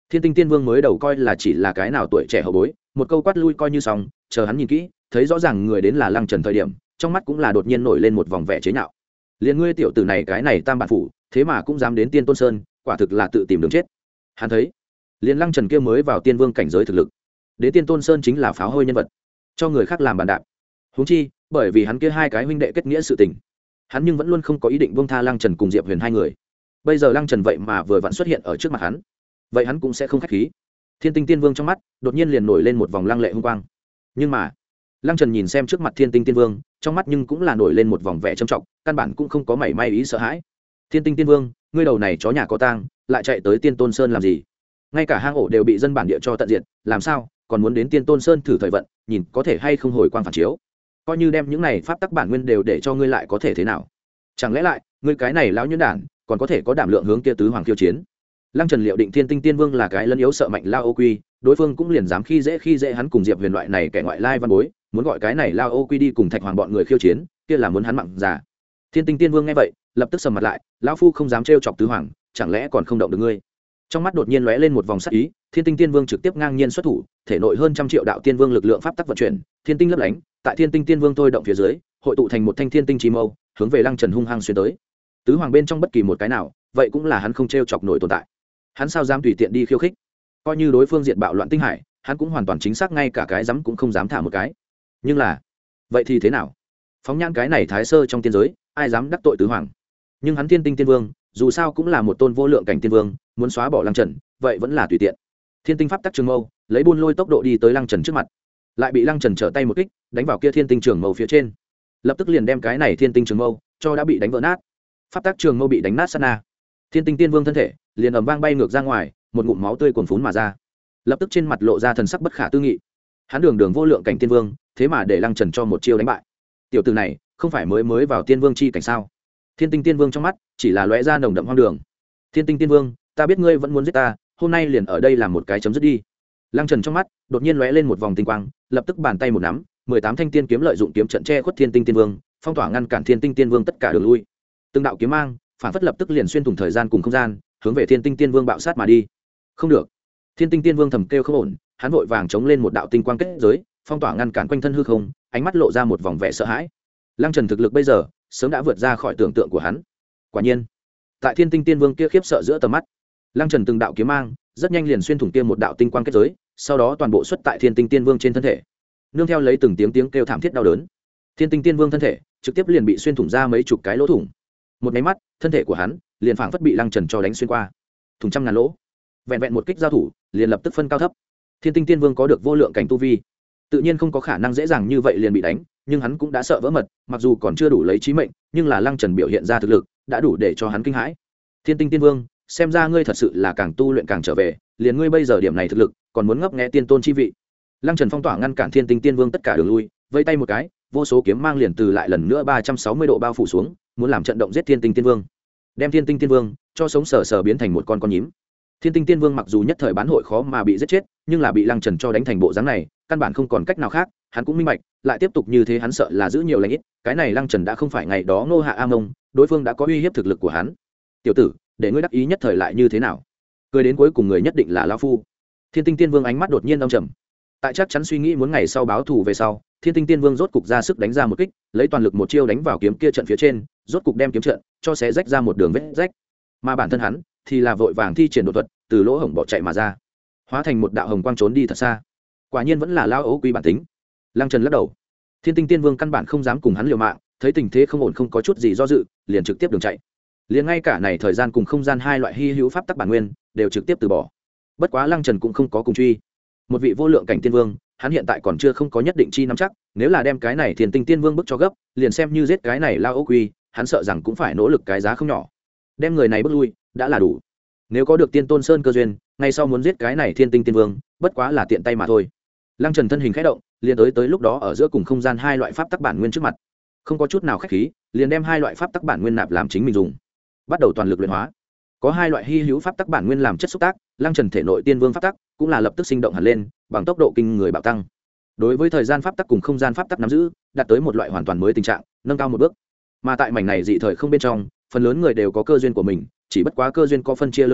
Thiên Tinh Tiên Vương mới đầu coi là chỉ là cái nào tuổi trẻ hậu bối, một câu quát lui coi như xong, chờ hắn nhìn kỹ, thấy rõ ràng người đến là Lăng Trần thời điểm, trong mắt cũng là đột nhiên nổi lên một vòng vẻ chế nhạo. Liên ngươi tiểu tử này cái này tam bản phủ, thế mà cũng dám đến Tiên Tôn Sơn, quả thực là tự tìm đường chết. Hắn thấy, liên Lăng Trần kia mới vào Tiên Vương cảnh giới thực lực, đến Tiên Tôn Sơn chính là pháo hôi nhân vật, cho người khác làm bàn đạp. Huống chi, bởi vì hắn kia hai cái huynh đệ kết nghĩa sự tình, hắn nhưng vẫn luôn không có ý định buông tha Lăng Trần cùng Diệp Huyền hai người. Bây giờ Lăng Trần vậy mà vừa vặn xuất hiện ở trước mặt hắn, vậy hắn cũng sẽ không khách khí. Thiên Tinh Tiên Vương trong mắt đột nhiên liền nổi lên một vòng lăng lệ hung quang. Nhưng mà, Lăng Trần nhìn xem trước mặt Thiên Tinh Tiên Vương, trong mắt nhưng cũng là nổi lên một vòng vẻ trầm trọng, căn bản cũng không có mảy may ý sợ hãi. Thiên Tinh Tiên Vương, ngươi đầu này chó nhà có tang, lại chạy tới Tiên Tôn Sơn làm gì? Ngay cả hang ổ đều bị dân bản địa cho tận diệt, làm sao còn muốn đến Tiên Tôn Sơn thử thời vận, nhìn có thể hay không hồi quang phản chiếu. Coi như đem những này pháp tắc bản nguyên đều để cho ngươi lại có thể thế nào? Chẳng lẽ lại, ngươi cái này lão nhuyễn đản, còn có thể có đảm lượng hướng kia tứ hoàng khiêu chiến? Lăng Trần liệu định Thiên Tinh Tiên Vương là cái lân yếu sợ mạnh lao ô quy, đối phương cũng liền dám khi dễ khi dễ hắn cùng Diệp Huyền loại này kẻ ngoại lai văn bối, muốn gọi cái này lao ô quy đi cùng Thạch Hoàng bọn người khiêu chiến, kia là muốn hắn mặn già. Thiên Tinh Tiên Vương nghe vậy, lập tức sầm mặt lại, lão phu không dám trêu chọc tứ hoàng, chẳng lẽ còn không động được ngươi? Trong mắt đột nhiên lóe lên một vòng sắc ý, Thiên Tinh Tiên Vương trực tiếp ngang nhiên xuất thủ, thể nội hơn trăm triệu đạo tiên vương lực lượng pháp tắc vận chuyển, thiên tinh lấp lánh, tại Thiên Tinh Tiên Vương thôi động phía dưới, hội tụ thành một thanh thiên tinh chi mâu, hướng về Lăng Trần hung hăng xuyên tới. Tứ hoàng bên trong bất kỳ một cái nào, vậy cũng là hắn không trêu chọc nổi tồn tại. Hắn sao dám tùy tiện đi khiêu khích? Coi như đối phương diệt bạo loạn tinh hải, hắn cũng hoàn toàn chính xác ngay cả cái dám cũng không dám thả một cái. Nhưng là, vậy thì thế nào? Phóng nhãn cái này thái sơ trong tiên giới, ai dám đắc tội tứ hoàng? Nhưng hắn Thiên Tinh Tiên Vương, dù sao cũng là một tôn vô lượng cảnh tiên vương, muốn xóa bỏ Lăng Trần, vậy vẫn là tùy tiện. Thiên tinh pháp tắc trường mâu, lấy buôn lôi tốc độ đi tới Lăng Trần trước mặt, lại bị Lăng Trần trở tay một kích, đánh vào kia thiên tinh trường mâu phía trên, lập tức liền đem cái này thiên tinh trường mâu cho đã bị đánh vỡ nát. Pháp tắc trường mâu bị đánh nát sát na, Thiên Tinh Tiên Vương thân thể liền ầm vang bay ngược ra ngoài, một ngụm máu tươi cuồn phún mà ra, lập tức trên mặt lộ ra thần sắc bất khả tư nghị. Hắn đường đường vô lượng cảnh tiên vương, thế mà để Lăng Trần cho một chiêu đánh bại. Tiểu tử này, không phải mới mới vào tiên vương chi cảnh sao? Thiên Tinh Tiên Vương trong mắt chỉ là lóe ra nồng đậm hoang đường. Thiên Tinh Tiên Vương, ta biết ngươi vẫn muốn giết ta, hôm nay liền ở đây làm một cái chấm dứt đi. Lăng Trần trong mắt đột nhiên lóe lên một vòng tinh quang, lập tức bàn tay một nắm, mười tám thanh tiên kiếm lợi dụng kiếm trận che khuất Thiên Tinh Tiên Vương, phong tỏa ngăn cản Thiên Tinh Tiên Vương tất cả đường lui. Từng đạo kiếm mang, phản phất lập tức liền xuyên thủng thời gian cùng không gian, hướng về Thiên Tinh Tiên Vương bạo sát mà đi. Không được. Thiên Tinh Tiên Vương thầm kêu không ổn, hắn vội vàng chống lên một đạo tinh quang kết giới, phong tỏa ngăn cản quanh thân hư không, ánh mắt lộ ra một vòng vẻ sợ hãi. Lăng Trần thực lực bây giờ sớm đã vượt ra khỏi tưởng tượng của hắn. Quả nhiên, tại Thiên Tinh Tiên Vương kia khiếp sợ giữa tầm mắt, Lăng Trần từng đạo kiếm mang rất nhanh liền xuyên thủng kia một đạo tinh quang kết giới, sau đó toàn bộ xuất tại Thiên Tinh Tiên Vương trên thân thể. Nương theo lấy từng tiếng tiếng kêu thảm thiết đau đớn, Thiên Tinh Tiên Vương thân thể trực tiếp liền bị xuyên thủng ra mấy chục cái lỗ thủng. Một cái mắt, thân thể của hắn liền phảng phất bị Lăng Trần cho đánh xuyên qua, thủng trăm ngàn lỗ. Vẹn vẹn một kích giao thủ, liền lập tức phân cao thấp. Thiên Tinh Tiên Vương có được vô lượng cảnh tu vi, tự nhiên không có khả năng dễ dàng như vậy liền bị đánh, nhưng hắn cũng đã sợ vỡ mật, mặc dù còn chưa đủ lấy chí mệnh, nhưng là Lăng Trần biểu hiện ra thực lực đã đủ để cho hắn kinh hãi. Thiên Tinh Tiên Vương, xem ra ngươi thật sự là càng tu luyện càng trở về, liền ngươi bây giờ điểm này thực lực, còn muốn ngấp nghé tiên tôn chi vị. Lăng Trần phong tỏa ngăn cản Thiên Tinh Tiên Vương tất cả đường lui, vây tay một cái, vô số kiếm mang liền từ lại lần nữa ba trăm sáu mươi độ bao phủ xuống, muốn làm trận động giết Thiên Tinh Tiên Vương, đem Thiên Tinh Tiên Vương cho sống sờ sờ biến thành một con con nhím. Thiên Tinh Tiên Vương mặc dù nhất thời bán hội khó mà bị giết chết, nhưng là bị Lăng Trần cho đánh thành bộ dáng này, căn bản không còn cách nào khác, hắn cũng minh bạch, lại tiếp tục như thế hắn sợ là giữ nhiều lành ít, cái này Lăng Trần đã không phải ngày đó Ngô Hạ A Mông, đối phương đã có uy hiếp thực lực của hắn. Tiểu tử, để ngươi đắc ý nhất thời lại như thế nào? Cười đến cuối cùng người nhất định là lão phu. Thiên Tinh Tiên Vương ánh mắt đột nhiên âm trầm. Tại chắc chắn suy nghĩ muốn ngày sau báo thù về sau, Thiên Tinh Tiên Vương rốt cục ra sức đánh ra một kích, lấy toàn lực một chiêu đánh vào kiếm kia trận phía trên, rốt cục đem kiếm trận cho xé rách ra một đường vết rách. Mà bản thân hắn thì là vội vàng thi triển độ thuật, từ lỗ hổng bỏ chạy mà ra, hóa thành một đạo hồng quang trốn đi thật xa. Quả nhiên vẫn là lao ấu quy bản tính. Lăng Trần lắc đầu. Thiên Tinh Tiên Vương căn bản không dám cùng hắn liều mạng, thấy tình thế không ổn không có chút gì do dự, liền trực tiếp đường chạy. Liền ngay cả này thời gian cùng không gian hai loại hy hữu pháp tắc bản nguyên đều trực tiếp từ bỏ. Bất quá Lăng Trần cũng không có cùng truy. Một vị vô lượng cảnh tiên vương, hắn hiện tại còn chưa không có nhất định chi nắm chắc, nếu là đem cái này Thiên Tinh Tiên Vương bức cho gấp, liền xem như giết cái này lao ấu quy, hắn sợ rằng cũng phải nỗ lực cái giá không nhỏ. Đem người này bước lui, đã là đủ. Nếu có được Tiên Tôn Sơn cơ duyên, ngay sau muốn giết cái này Thiên Tinh Tiên Vương, bất quá là tiện tay mà thôi. Lăng Trần thân hình khẽ động, liền tới tới lúc đó ở giữa cùng không gian hai loại pháp tắc bản nguyên trước mặt, không có chút nào khách khí, liền đem hai loại pháp tắc bản nguyên nạp làm chính mình dùng, bắt đầu toàn lực luyện hóa. Có hai loại hy hữu pháp tắc bản nguyên làm chất xúc tác, Lăng Trần thể nội Tiên Vương pháp tắc cũng là lập tức sinh động hẳn lên, bằng tốc độ kinh người bạo tăng. Đối với thời gian pháp tắc cùng không gian pháp tắc nắm giữ, đạt tới một loại hoàn toàn mới tình trạng, nâng cao một bước. Mà tại mảnh này dị thời không bên trong, phần lớn người đều có cơ duyên của mình, chỉ bất quá cơ duyên có phân chia lớn nhỏ,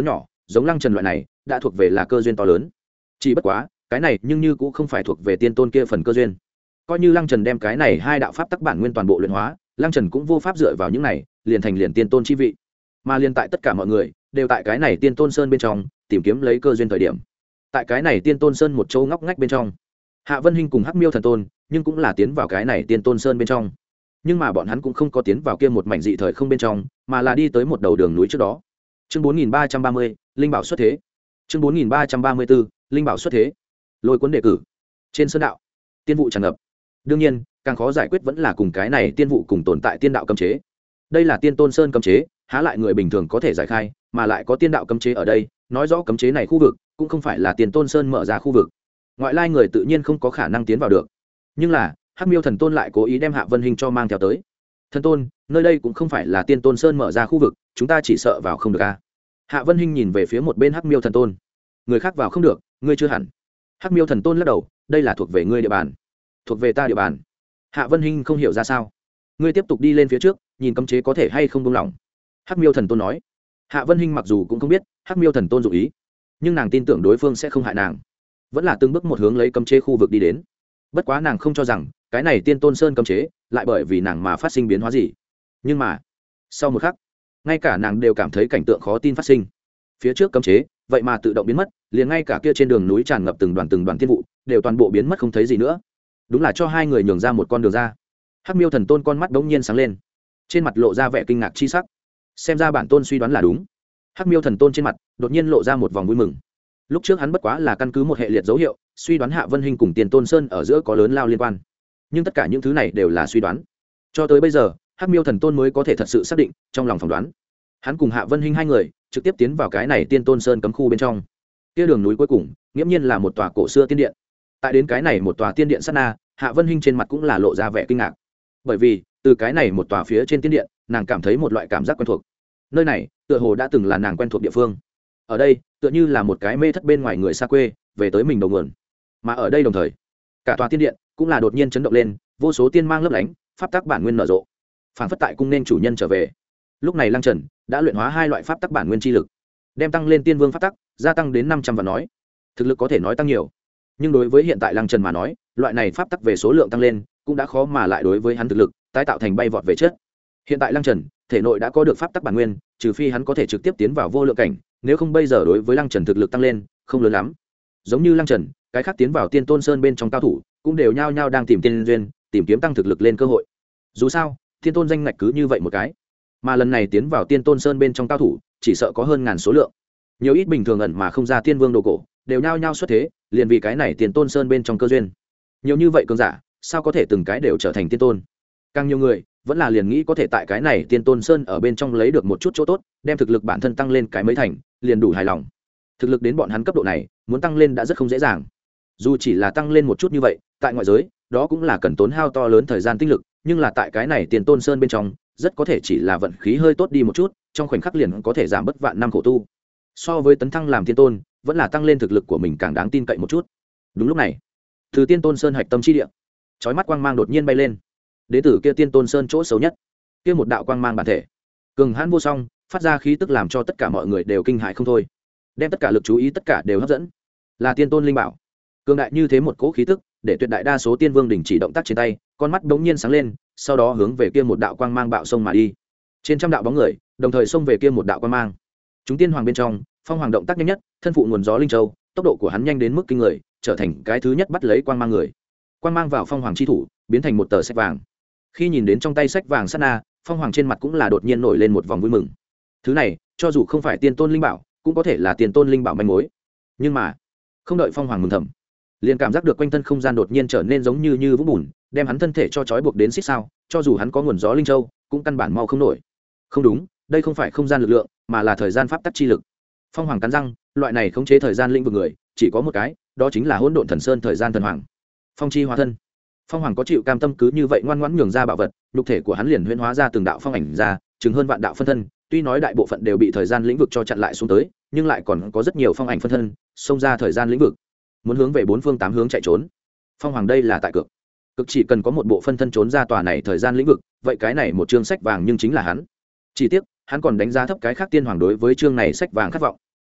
giống lăng trần loại này đã thuộc về là cơ duyên to lớn. Chỉ bất quá cái này nhưng như cũng không phải thuộc về tiên tôn kia phần cơ duyên. Coi như lăng trần đem cái này hai đạo pháp tắc bản nguyên toàn bộ luyện hóa, lăng trần cũng vô pháp dựa vào những này liền thành liền tiên tôn chi vị. Mà liền tại tất cả mọi người đều tại cái này tiên tôn sơn bên trong tìm kiếm lấy cơ duyên thời điểm, tại cái này tiên tôn sơn một chỗ ngóc ngách bên trong, Hạ Vân Hinh cùng Hắc Miêu Thần Tôn nhưng cũng là tiến vào cái này tiên tôn sơn bên trong. Nhưng mà bọn hắn cũng không có tiến vào kia một mảnh dị thời không bên trong, mà là đi tới một đầu đường núi trước đó. Chương bốn nghìn ba trăm ba mươi, linh bảo xuất thế. Chương bốn nghìn ba trăm ba mươi bốn, linh bảo xuất thế. Lôi cuốn đề cử. Trên sơn đạo, tiên vụ tràn ngập. Đương nhiên, càng khó giải quyết vẫn là cùng cái này tiên vụ cùng tồn tại tiên đạo cấm chế. Đây là tiên tôn sơn cấm chế, há lại người bình thường có thể giải khai, mà lại có tiên đạo cấm chế ở đây, nói rõ cấm chế này khu vực cũng không phải là tiên tôn sơn mở ra khu vực. Ngoại lai người tự nhiên không có khả năng tiến vào được. Nhưng là Hắc Miêu Thần Tôn lại cố ý đem Hạ Vân Hinh cho mang theo tới. Thần Tôn, nơi đây cũng không phải là tiên tôn sơn mở ra khu vực, chúng ta chỉ sợ vào không được a. Hạ Vân Hinh nhìn về phía một bên Hắc Miêu Thần Tôn. Người khác vào không được, ngươi chưa hẳn. Hắc Miêu Thần Tôn lắc đầu, đây là thuộc về ngươi địa bàn. Thuộc về ta địa bàn. Hạ Vân Hinh không hiểu ra sao. Ngươi tiếp tục đi lên phía trước, nhìn cấm chế có thể hay không buông lỏng. Hắc Miêu Thần Tôn nói. Hạ Vân Hinh mặc dù cũng không biết Hắc Miêu Thần Tôn dụng ý, nhưng nàng tin tưởng đối phương sẽ không hại nàng, vẫn là từng bước một hướng lấy cấm chế khu vực đi đến. Bất quá nàng không cho rằng cái này tiên tôn sơn cấm chế lại bởi vì nàng mà phát sinh biến hóa gì. Nhưng mà sau một khắc, ngay cả nàng đều cảm thấy cảnh tượng khó tin phát sinh. Phía trước cấm chế vậy mà tự động biến mất, liền ngay cả kia trên đường núi tràn ngập từng đoàn từng đoàn tiên vụ đều toàn bộ biến mất không thấy gì nữa. Đúng là cho hai người nhường ra một con đường ra. Hắc Miêu Thần Tôn con mắt bỗng nhiên sáng lên, trên mặt lộ ra vẻ kinh ngạc chi sắc. Xem ra bản tôn suy đoán là đúng. Hắc Miêu Thần Tôn trên mặt đột nhiên lộ ra một vòng vui mừng. Lúc trước hắn bất quá là căn cứ một hệ liệt dấu hiệu suy đoán Hạ Vân Hinh cùng Tiên Tôn Sơn ở giữa có lớn lao liên quan, nhưng tất cả những thứ này đều là suy đoán. Cho tới bây giờ Hắc Miêu Thần Tôn mới có thể thật sự xác định trong lòng phỏng đoán. Hắn cùng Hạ Vân Hinh hai người trực tiếp tiến vào cái này Tiên Tôn Sơn cấm khu bên trong. Kia đường núi cuối cùng nghiễm nhiên là một tòa cổ xưa tiên điện. Tại đến cái này một tòa tiên điện sát na, Hạ Vân Hinh trên mặt cũng là lộ ra vẻ kinh ngạc, bởi vì từ cái này một tòa phía trên tiên điện, nàng cảm thấy một loại cảm giác quen thuộc. Nơi này tựa hồ đã từng là nàng quen thuộc địa phương. Ở đây tựa như là một cái mê thất bên ngoài người xa quê về tới mình đầu nguồn. Mà ở đây đồng thời, cả tòa tiên điện cũng là đột nhiên chấn động lên, vô số tiên mang lấp lánh, pháp tắc bản nguyên nở rộ, phảng phất tại cung nên chủ nhân trở về. Lúc này Lăng Trần đã luyện hóa hai loại pháp tắc bản nguyên chi lực, đem tăng lên tiên vương pháp tắc gia tăng đến năm trăm vạn nói, thực lực có thể nói tăng nhiều. Nhưng đối với hiện tại Lăng Trần mà nói, loại này pháp tắc về số lượng tăng lên cũng đã khó mà lại đối với hắn thực lực tái tạo thành bay vọt về trước. Hiện tại Lăng Trần thể nội đã có được pháp tắc bản nguyên, trừ phi hắn có thể trực tiếp tiến vào vô lượng cảnh, nếu không bây giờ đối với Lăng Trần thực lực tăng lên không lớn lắm. Giống như Lăng Trần, cái khác tiến vào Tiên Tôn Sơn bên trong cao thủ cũng đều nhao nhao đang tìm tiên duyên, tìm kiếm tăng thực lực lên cơ hội. Dù sao, Tiên Tôn danh ngạch cứ như vậy một cái, mà lần này tiến vào Tiên Tôn Sơn bên trong cao thủ chỉ sợ có hơn ngàn số lượng. Nhiều ít bình thường ẩn mà không ra tiên vương đồ cổ đều nhao nhao xuất thế, liền vì cái này Tiên Tôn Sơn bên trong cơ duyên. Nhiều như vậy cường giả, sao có thể từng cái đều trở thành tiên tôn? Càng nhiều người vẫn là liền nghĩ có thể tại cái này Tiên Tôn Sơn ở bên trong lấy được một chút chỗ tốt, đem thực lực bản thân tăng lên cái mấy thành, liền đủ hài lòng. Thực lực đến bọn hắn cấp độ này, muốn tăng lên đã rất không dễ dàng. Dù chỉ là tăng lên một chút như vậy, tại ngoại giới, đó cũng là cần tốn hao to lớn thời gian tinh lực, nhưng là tại cái này Tiên Tôn Sơn bên trong, rất có thể chỉ là vận khí hơi tốt đi một chút, trong khoảnh khắc liền có thể giảm bớt vạn năm khổ tu. So với tấn thăng làm tiên tôn, vẫn là tăng lên thực lực của mình càng đáng tin cậy một chút. Đúng lúc này, từ Tiên Tôn Sơn hạch tâm chi địa, chói mắt quang mang đột nhiên bay lên. Đế tử kia Tiên Tôn Sơn chỗ xấu nhất, kia một đạo quang mang bản thể, cường hãn vô song, phát ra khí tức làm cho tất cả mọi người đều kinh hãi không thôi, đem tất cả lực chú ý tất cả đều hấp dẫn. Là tiên tôn linh bảo, cường đại như thế một cỗ khí tức, để tuyệt đại đa số tiên vương đình chỉ động tác trên tay, con mắt đống nhiên sáng lên, sau đó hướng về kia một đạo quang mang bạo sông mà đi. Trên trăm đạo bóng người đồng thời xông về kia một đạo quang mang. Chúng tiên hoàng bên trong, Phong Hoàng động tác nhanh nhất, thân phụ nguồn gió linh châu, tốc độ của hắn nhanh đến mức kinh người, trở thành cái thứ nhất bắt lấy quang mang người. Quang mang vào Phong Hoàng chi thủ, biến thành một tờ sách vàng. Khi nhìn đến trong tay sách vàng sát na, Phong Hoàng trên mặt cũng là đột nhiên nổi lên một vòng vui mừng. Thứ này, cho dù không phải tiên tôn linh bảo, cũng có thể là tiên tôn linh bảo manh mối. Nhưng mà, không đợi Phong Hoàng mừng thầm, liền cảm giác được quanh thân không gian đột nhiên trở nên giống như như vũng bùn, đem hắn thân thể cho trói buộc đến xích sao, cho dù hắn có nguồn gió linh châu, cũng căn bản mau không nổi. Không đúng, đây không phải không gian lực lượng, mà là thời gian pháp tắc chi lực. Phong Hoàng cắn răng, loại này khống chế thời gian lĩnh vực người, chỉ có một cái, đó chính là Hỗn Độn Thần Sơn thời gian thần hoàng. Phong chi hóa thân. Phong Hoàng có chịu cam tâm cứ như vậy ngoan ngoãn nhường ra bảo vật, nhục thể của hắn liền huyễn hóa ra từng đạo phong ảnh ra, chừng hơn vạn đạo phân thân, tuy nói đại bộ phận đều bị thời gian lĩnh vực cho chặn lại xuống tới, nhưng lại còn có rất nhiều phong ảnh phân thân xông ra thời gian lĩnh vực, muốn hướng về bốn phương tám hướng chạy trốn. Phong Hoàng đây là tại cực, cực chỉ cần có một bộ phân thân trốn ra tòa này thời gian lĩnh vực, vậy cái này một chương sách vàng nhưng chính là hắn. Chỉ tiếc, hắn còn đánh giá thấp cái khác tiên hoàng đối với chương này sách vàng khát vọng.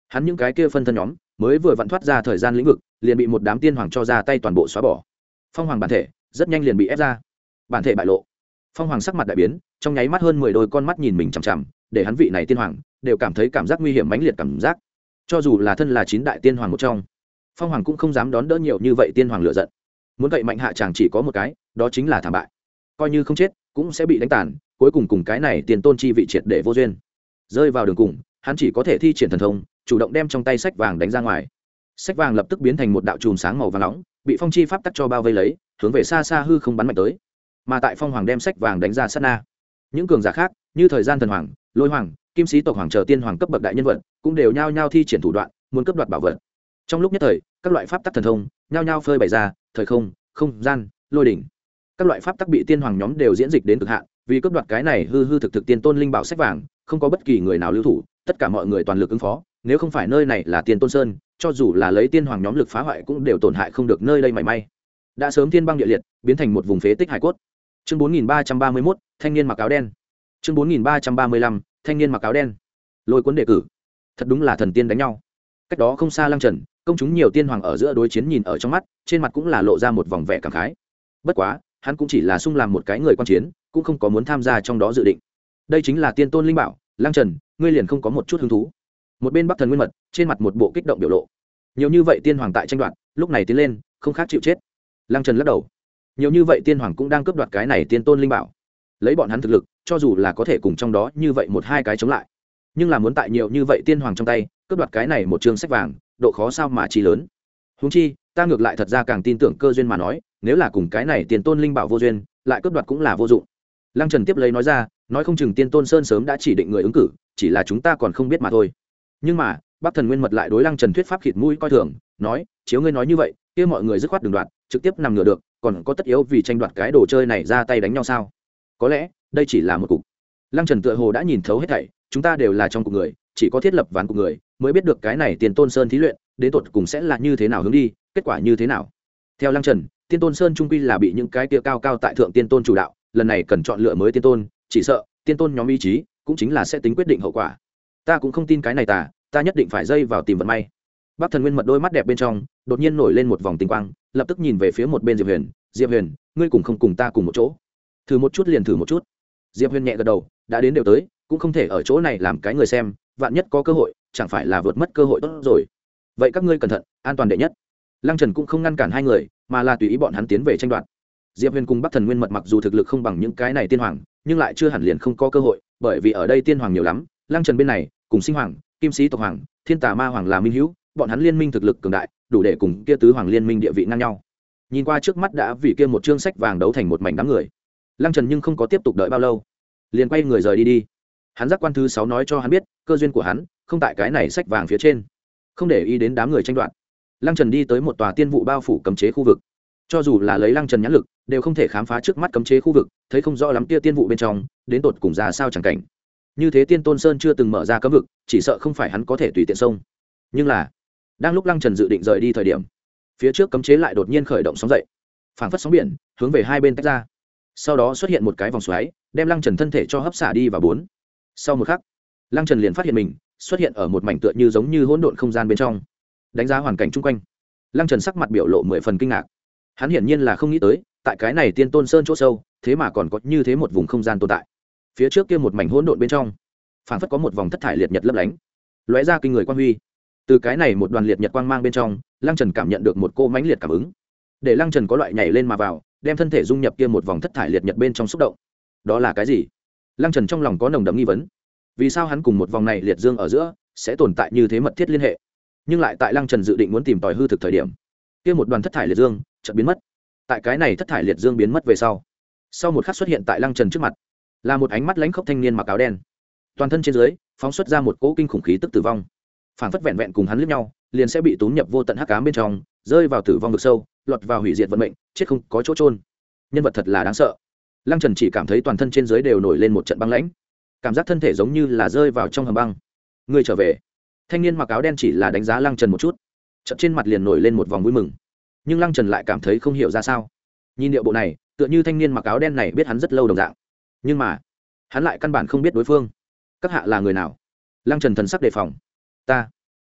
hắn những cái kia phân thân nhóm mới vừa vặn thoát ra thời gian lĩnh vực liền bị một đám tiên hoàng cho ra tay toàn bộ xóa bỏ. Phong hoàng bản thể rất nhanh liền bị ép ra, bản thể bại lộ. Phong hoàng sắc mặt đại biến, trong nháy mắt hơn mười đôi con mắt nhìn mình chằm chằm, để hắn vị này tiên hoàng đều cảm thấy cảm giác nguy hiểm mãnh liệt cảm giác. Cho dù là thân là chín đại tiên hoàng một trong, Phong hoàng cũng không dám đón đỡ nhiều như vậy tiên hoàng lựa giận. Muốn cậy mạnh hạ chàng chỉ có một cái, đó chính là thảm bại. Coi như không chết cũng sẽ bị đánh tàn, cuối cùng cùng cái này tiền tôn chi vị triệt để vô duyên. Rơi vào đường cùng, hắn chỉ có thể thi triển thần thông, chủ động đem trong tay sách vàng đánh ra ngoài. Sách vàng lập tức biến thành một đạo chùm sáng màu vàng nóng, bị phong chi pháp tắc cho bao vây lấy, hướng về xa xa hư không bắn mạnh tới. Mà tại Phong hoàng đem sách vàng đánh ra sát na, những cường giả khác như thời gian thần hoàng, lôi hoàng, kim sĩ tộc hoàng chờ tiên hoàng cấp bậc đại nhân vật cũng đều nhao nhao thi triển thủ đoạn, muốn cướp đoạt bảo vật. Trong lúc nhất thời, các loại pháp tắc thần thông nhao nhao phơi bày ra, thời không, không gian, lôi đỉnh, các loại pháp tắc bị tiên hoàng nhóm đều diễn dịch đến cực hạn, vì cướp đoạt cái này hư hư thực thực tiên tôn linh bảo sách vàng, không có bất kỳ người nào lưu thủ, tất cả mọi người toàn lực ứng phó. Nếu không phải nơi này là tiên tôn sơn, cho dù là lấy tiên hoàng nhóm lực phá hoại cũng đều tổn hại không được nơi đây mảy may. Đã sớm thiên băng địa liệt, biến thành một vùng phế tích hải cốt. Chương bốn nghìn ba trăm ba mươi mốt, thanh niên mặc áo đen. Chương bốn nghìn ba trăm ba mươi lăm, thanh niên mặc áo đen. Lôi cuốn đề cử. Thật đúng là thần tiên đánh nhau. Cách đó không xa Lăng Trần, công chúng nhiều tiên hoàng ở giữa đối chiến nhìn ở trong mắt, trên mặt cũng là lộ ra một vòng vẻ cảm khái. Bất quá, hắn cũng chỉ là sung làm một cái người quan chiến, cũng không có muốn tham gia trong đó dự định. Đây chính là tiên tôn linh bảo, Lăng Trần, ngươi liền không có một chút hứng thú. Một bên Bắc Thần Nguyên Mật, trên mặt một bộ kích động biểu lộ. Nhiều như vậy tiên hoàng tại tranh đoạt, lúc này tiến lên, không khác chịu chết. Lăng Trần lắc đầu. Nhiều như vậy tiên hoàng cũng đang cướp đoạt cái này tiên tôn linh bảo. Lấy bọn hắn thực lực, cho dù là có thể cùng trong đó như vậy một hai cái chống lại, nhưng là muốn tại nhiều như vậy tiên hoàng trong tay cướp đoạt cái này một chương sách vàng, độ khó sao mà chi lớn. Huống chi, ta ngược lại thật ra càng tin tưởng cơ duyên mà nói, nếu là cùng cái này tiên tôn linh bảo vô duyên, lại cướp đoạt cũng là vô dụng. Lăng Trần tiếp lấy nói ra, nói không chừng tiên tôn sơn sớm đã chỉ định người ứng cử, chỉ là chúng ta còn không biết mà thôi. Nhưng mà Bắc Thần Nguyên Mật lại đối Lăng Trần thuyết pháp khịt mũi coi thường, nói, chiếu ngươi nói như vậy, kia mọi người dứt khoát đừng đoạt, trực tiếp nằm ngửa được, còn có tất yếu vì tranh đoạt cái đồ chơi này ra tay đánh nhau sao? Có lẽ đây chỉ là một cục. Lăng Trần tựa hồ đã nhìn thấu hết thảy, chúng ta đều là trong cục người, chỉ có thiết lập ván cục người mới biết được cái này tiền tôn sơn thí luyện đến tột cùng sẽ là như thế nào hướng đi, kết quả như thế nào. Theo Lăng Trần, tiên tôn sơn trung quy là bị những cái kia cao cao tại thượng tiên tôn chủ đạo, lần này cần chọn lựa mới tiên tôn, chỉ sợ tiên tôn nhóm ý chí cũng chính là sẽ tính quyết định hậu quả. Ta cũng không tin cái này tà, ta nhất định phải dây vào tìm vận may. Bắc Thần Nguyên Mật đôi mắt đẹp bên trong đột nhiên nổi lên một vòng tinh quang, lập tức nhìn về phía một bên Diệp Huyền. Diệp Huyền, ngươi cùng không cùng ta cùng một chỗ? Thử một chút liền thử một chút. Diệp Huyền nhẹ gật đầu, đã đến đều tới, cũng không thể ở chỗ này làm cái người xem, vạn nhất có cơ hội, chẳng phải là vượt mất cơ hội tốt rồi. Vậy các ngươi cẩn thận, an toàn đệ nhất. Lăng Trần cũng không ngăn cản hai người, mà là tùy ý bọn hắn tiến về tranh đoạt. Diệp Huyền cùng Bắc Thần Nguyên Mật mặc dù thực lực không bằng những cái này tiên hoàng, nhưng lại chưa hẳn liền không có cơ hội, bởi vì ở đây tiên hoàng nhiều lắm. Lăng Trần bên này, cùng Sinh Hoàng, Kim Sĩ tộc hoàng, Thiên Tà Ma hoàng là minh hữu, bọn hắn liên minh thực lực cường đại, đủ để cùng kia tứ hoàng liên minh địa vị ngang nhau. Nhìn qua trước mắt đã vì kia một chương sách vàng đấu thành một mảnh đám người, Lăng Trần nhưng không có tiếp tục đợi bao lâu, liền quay người rời đi đi. Hắn giác quan thứ sáu nói cho hắn biết, cơ duyên của hắn không tại cái này sách vàng phía trên, không để ý đến đám người tranh đoạt. Lăng Trần đi tới một tòa tiên vụ bao phủ cấm chế khu vực. Cho dù là lấy Lăng Trần nhãn lực, đều không thể khám phá trước mắt cấm chế khu vực, thấy không rõ lắm kia tiên vụ bên trong đến tột cùng ra sao chẳng cảnh. Như thế Tiên Tôn Sơn chưa từng mở ra cấm vực, chỉ sợ không phải hắn có thể tùy tiện xông. Nhưng là, đang lúc Lăng Trần dự định rời đi thời điểm, phía trước cấm chế lại đột nhiên khởi động sóng dậy, phảng phất sóng biển hướng về hai bên tách ra. Sau đó xuất hiện một cái vòng xoáy, đem Lăng Trần thân thể cho hấp xả đi vào bốn. Sau một khắc, Lăng Trần liền phát hiện mình xuất hiện ở một mảnh tựa như giống như hỗn độn không gian bên trong. Đánh giá hoàn cảnh chung quanh, Lăng Trần sắc mặt biểu lộ mười phần kinh ngạc. Hắn hiển nhiên là không nghĩ tới, tại cái này Tiên Tôn Sơn chỗ sâu, thế mà còn có như thế một vùng không gian tồn tại. Phía trước kia một mảnh hỗn độn bên trong, phảng phất có một vòng thất thải liệt nhật lấp lánh, lóe ra kinh người quang huy. Từ cái này một đoàn liệt nhật quang mang bên trong, Lăng Trần cảm nhận được một cô mãnh liệt cảm ứng, để Lăng Trần có loại nhảy lên mà vào, đem thân thể dung nhập kia một vòng thất thải liệt nhật bên trong xúc động. Đó là cái gì? Lăng Trần trong lòng có nồng đậm nghi vấn. Vì sao hắn cùng một vòng này liệt dương ở giữa sẽ tồn tại như thế mật thiết liên hệ? Nhưng lại tại Lăng Trần dự định muốn tìm tòi hư thực thời điểm, kia một đoàn thất thải liệt dương chợt biến mất. Tại cái này thất thải liệt dương biến mất về sau, sau một khắc xuất hiện tại Lăng Trần trước mặt, là một ánh mắt lãnh khốc thanh niên mặc áo đen. Toàn thân trên dưới phóng xuất ra một cỗ kinh khủng khí tức tử vong, phảng phất vẹn vẹn cùng hắn liếc nhau, liền sẽ bị tốn nhập vô tận hắc ám bên trong, rơi vào tử vong vực sâu, lọt vào hủy diệt vận mệnh, chết không có chỗ trôn. Nhân vật thật là đáng sợ. Lăng Trần chỉ cảm thấy toàn thân trên dưới đều nổi lên một trận băng lãnh, cảm giác thân thể giống như là rơi vào trong hầm băng. Người trở về. Thanh niên mặc áo đen chỉ là đánh giá Lăng Trần một chút, chợt trên mặt liền nổi lên một vòng vui mừng. Nhưng Lăng Trần lại cảm thấy không hiểu ra sao. Nhìn điệu bộ này, tựa như thanh niên mặc áo đen này biết hắn rất lâu đồng dạng. Nhưng mà, hắn lại căn bản không biết đối phương. Các hạ là người nào? Lăng Trần thần sắc đề phòng. Ta,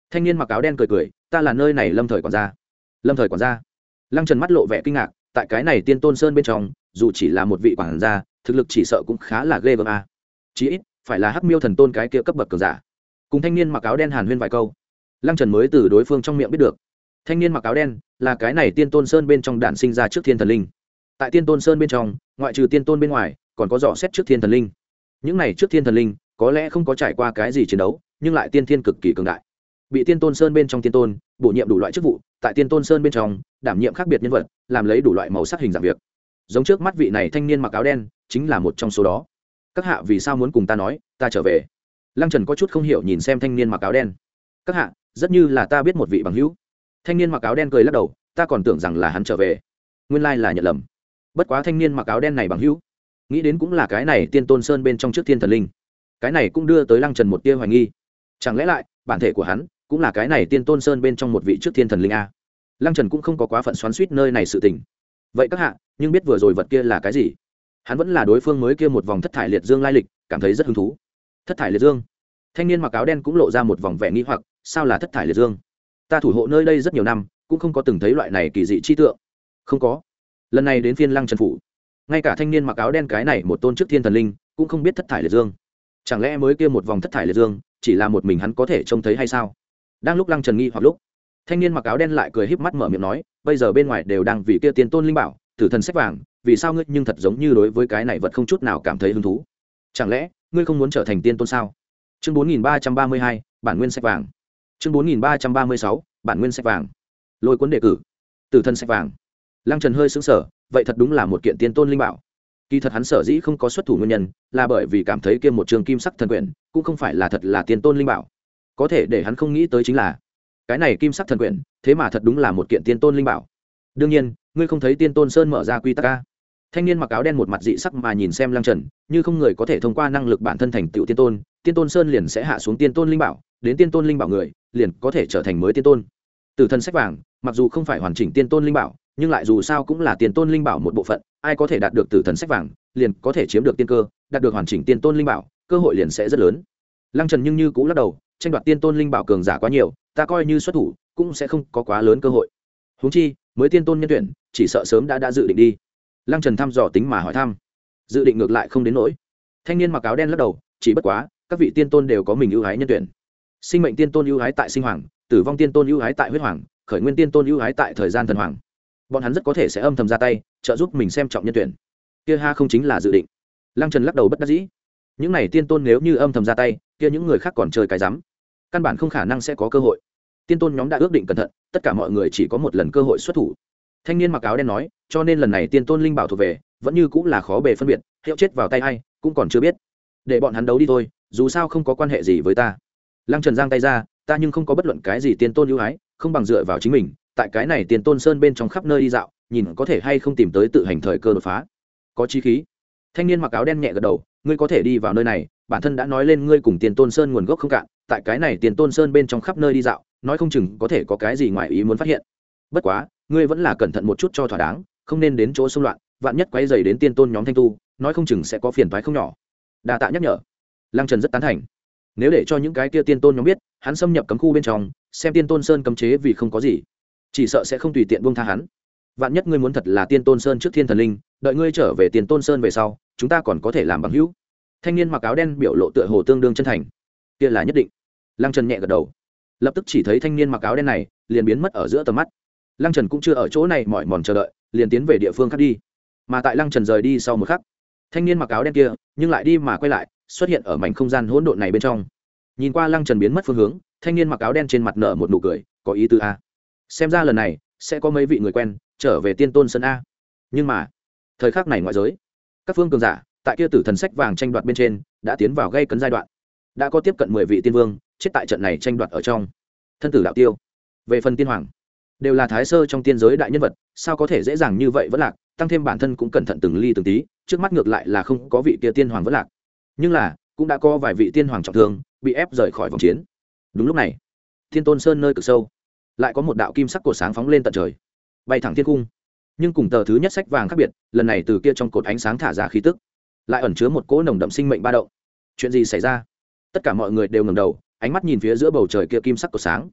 thanh niên mặc áo đen cười cười, ta là nơi này lâm thời quản gia. Lâm thời quản gia? Lăng Trần mắt lộ vẻ kinh ngạc, tại cái này Tiên Tôn Sơn bên trong, dù chỉ là một vị quản gia, thực lực chỉ sợ cũng khá là ghê gớm a. Chí ít phải là Hắc Miêu Thần Tôn cái kia cấp bậc cường giả. Cùng thanh niên mặc áo đen hàn huyên vài câu, Lăng Trần mới từ đối phương trong miệng biết được, thanh niên mặc áo đen là cái này Tiên Tôn Sơn bên trong đản sinh ra trước thiên thần linh. Tại Tiên Tôn Sơn bên trong, ngoại trừ tiên tôn bên ngoài, còn có dò xét trước thiên thần linh. Những này trước thiên thần linh có lẽ không có trải qua cái gì chiến đấu, nhưng lại tiên thiên cực kỳ cường đại. Bị Tiên Tôn Sơn bên trong tiên tôn bổ nhiệm đủ loại chức vụ, tại Tiên Tôn Sơn bên trong đảm nhiệm khác biệt nhân vật, làm lấy đủ loại màu sắc hình dạng việc. Giống trước mắt vị này thanh niên mặc áo đen chính là một trong số đó. Các hạ vì sao muốn cùng ta nói, ta trở về? Lăng Trần có chút không hiểu nhìn xem thanh niên mặc áo đen. Các hạ, rất như là ta biết một vị bằng hữu. Thanh niên mặc áo đen cười lắc đầu, ta còn tưởng rằng là hắn trở về, nguyên lai là nhận lầm. Bất quá thanh niên mặc áo đen này bằng hữu, nghĩ đến cũng là cái này Tiên Tôn Sơn bên trong trước thiên thần linh. Cái này cũng đưa tới Lăng Trần một tia hoài nghi. Chẳng lẽ lại bản thể của hắn cũng là cái này Tiên Tôn Sơn bên trong một vị trước thiên thần linh a? Lăng Trần cũng không có quá phận xoắn xuýt nơi này sự tình. Vậy các hạ, nhưng biết vừa rồi vật kia là cái gì? Hắn vẫn là đối phương mới kia một vòng thất thải liệt dương lai lịch, cảm thấy rất hứng thú. Thất thải liệt dương? Thanh niên mặc áo đen cũng lộ ra một vòng vẻ nghi hoặc, sao là thất thải liệt dương? Ta thủ hộ nơi đây rất nhiều năm, cũng không có từng thấy loại này kỳ dị chi tượng. Không có. Lần này đến phiên Lăng Trần phủ, ngay cả thanh niên mặc áo đen cái này một tôn trước thiên thần linh cũng không biết thất thải liệt dương. Chẳng lẽ mới kia một vòng thất thải liệt dương chỉ là một mình hắn có thể trông thấy hay sao? Đang lúc Lăng Trần nghi hoặc lúc, thanh niên mặc áo đen lại cười híp mắt mở miệng nói, bây giờ bên ngoài đều đang vì kia tiên tôn linh bảo tử thần sách vàng, vì sao ngươi nhưng thật giống như đối với cái này vật không chút nào cảm thấy hứng thú? Chẳng lẽ ngươi không muốn trở thành tiên tôn sao? Chương bốn nghìn ba trăm ba mươi hai, bản nguyên sách vàng. Chương bốn nghìn ba trăm ba mươi sáu, bản nguyên sách vàng. Lôi cuốn đề cử, tử thần sách vàng. Lăng Trần hơi sững sờ, vậy thật đúng là một kiện tiên tôn linh bảo. Kỳ thật hắn sở dĩ không có xuất thủ nguyên nhân, là bởi vì cảm thấy kia một trường kim sắc thần quyển cũng không phải là thật là tiên tôn linh bảo. Có thể để hắn không nghĩ tới chính là, cái này kim sắc thần quyển thế mà thật đúng là một kiện tiên tôn linh bảo. Đương nhiên, ngươi không thấy Tiên Tôn Sơn mở ra quy tắc a? Thanh niên mặc áo đen một mặt dị sắc mà nhìn xem Lăng Trần, như không người có thể thông qua năng lực bản thân thành tựu tiên tôn, Tiên Tôn Sơn liền sẽ hạ xuống tiên tôn linh bảo, đến tiên tôn linh bảo người liền có thể trở thành mới tiên tôn. Tử thần sách vàng mặc dù không phải hoàn chỉnh tiên tôn linh bảo, nhưng lại dù sao cũng là tiên tôn linh bảo một bộ phận, ai có thể đạt được tử thần sách vàng liền có thể chiếm được tiên cơ, đạt được hoàn chỉnh tiên tôn linh bảo cơ hội liền sẽ rất lớn. Lăng Trần nhưng như cũng lắc đầu, tranh đoạt tiên tôn linh bảo cường giả quá nhiều, ta coi như xuất thủ cũng sẽ không có quá lớn cơ hội. Huống chi mới tiên tôn nhân tuyển chỉ sợ sớm đã đã dự định đi. Lăng Trần thăm dò tính mà hỏi thăm, dự định ngược lại không đến nỗi. Thanh niên mặc áo đen lắc đầu, chỉ bất quá các vị tiên tôn đều có mình ưu ái nhân tuyển. Sinh mệnh tiên tôn ưu ái tại sinh hoàng, tử vong tiên tôn ưu ái tại huyết hoàng, khởi nguyên tiên tôn ưu ái tại thời gian thần hoàng. Bọn hắn rất có thể sẽ âm thầm ra tay trợ giúp mình xem trọng nhân tuyển. Kia ha không chính là dự định. Lăng Trần lắc đầu bất đắc dĩ. Những này tiên tôn nếu như âm thầm ra tay, kia những người khác còn chơi cái rắm, căn bản không khả năng sẽ có cơ hội. Tiên tôn nhóm đã ước định cẩn thận, tất cả mọi người chỉ có một lần cơ hội xuất thủ. Thanh niên mặc áo đen nói, cho nên lần này tiên tôn linh bảo thuộc về vẫn như cũng là khó bề phân biệt, hiệu chết vào tay hay cũng còn chưa biết. Để bọn hắn đấu đi thôi, dù sao không có quan hệ gì với ta. Lăng Trần giang tay ra, ta nhưng không có bất luận cái gì tiên tôn ưu ái, không bằng dựa vào chính mình, tại cái này tiên tôn sơn bên trong khắp nơi đi dạo, nhìn có thể hay không tìm tới tự hành thời cơ đột phá. Có chí khí. Thanh niên mặc áo đen nhẹ gật đầu, ngươi có thể đi vào nơi này, bản thân đã nói lên ngươi cùng tiên tôn sơn nguồn gốc không cạn, tại cái này tiên tôn sơn bên trong khắp nơi đi dạo, nói không chừng có thể có cái gì ngoài ý muốn phát hiện. Bất quá ngươi vẫn là cẩn thận một chút cho thỏa đáng, không nên đến chỗ xung loạn, vạn nhất quấy rầy đến tiên tôn nhóm thanh tu, nói không chừng sẽ có phiền toái không nhỏ. Đa tạ nhắc nhở. Lăng Trần rất tán thành. Nếu để cho những cái kia tiên tôn nhóm biết hắn xâm nhập cấm khu bên trong, xem tiên tôn sơn cấm chế vì không có gì, chỉ sợ sẽ không tùy tiện buông tha hắn. Vạn nhất ngươi muốn thật là tiên tôn sơn trước thiên thần linh, đợi ngươi trở về tiên tôn sơn về sau, chúng ta còn có thể làm bằng hữu. Thanh niên mặc áo đen biểu lộ tựa hồ tương đương chân thành. Kia là nhất định. Lăng Trần nhẹ gật đầu, lập tức chỉ thấy thanh niên mặc áo đen này liền biến mất ở giữa tầm mắt. Lăng Trần cũng chưa ở chỗ này mỏi mòn chờ đợi, liền tiến về địa phương khác đi. Mà tại Lăng Trần rời đi sau một khắc, thanh niên mặc áo đen kia nhưng lại đi mà quay lại, xuất hiện ở mảnh không gian hỗn độn này bên trong. Nhìn qua Lăng Trần biến mất phương hướng, thanh niên mặc áo đen trên mặt nở một nụ cười, có ý tứ a. Xem ra lần này sẽ có mấy vị người quen trở về tiên tôn sơn a. Nhưng mà thời khắc này ngoại giới, các phương cường giả tại kia tử thần sách vàng tranh đoạt bên trên đã tiến vào gây cấn giai đoạn, đã có tiếp cận mười vị tiên vương chết tại trận này tranh đoạt ở trong. Thân tử đạo tiêu, về phần tiên hoàng, đều là thái sơ trong tiên giới đại nhân vật, sao có thể dễ dàng như vậy vẫn lạc, tăng thêm bản thân cũng cẩn thận từng ly từng tí, trước mắt ngược lại là không có vị kia tiên hoàng vẫn lạc, nhưng là cũng đã có vài vị tiên hoàng trọng thương bị ép rời khỏi vòng chiến. Đúng lúc này, Thiên Tôn Sơn nơi cực sâu lại có một đạo kim sắc cột sáng phóng lên tận trời, bay thẳng thiên cung. Nhưng cùng tờ thứ nhất sách vàng khác biệt, lần này từ kia trong cột ánh sáng thả ra khí tức lại ẩn chứa một cỗ nồng đậm sinh mệnh ba động. Chuyện gì xảy ra? Tất cả mọi người đều ngẩng đầu, ánh mắt nhìn phía giữa bầu trời kia kim sắc cột sáng.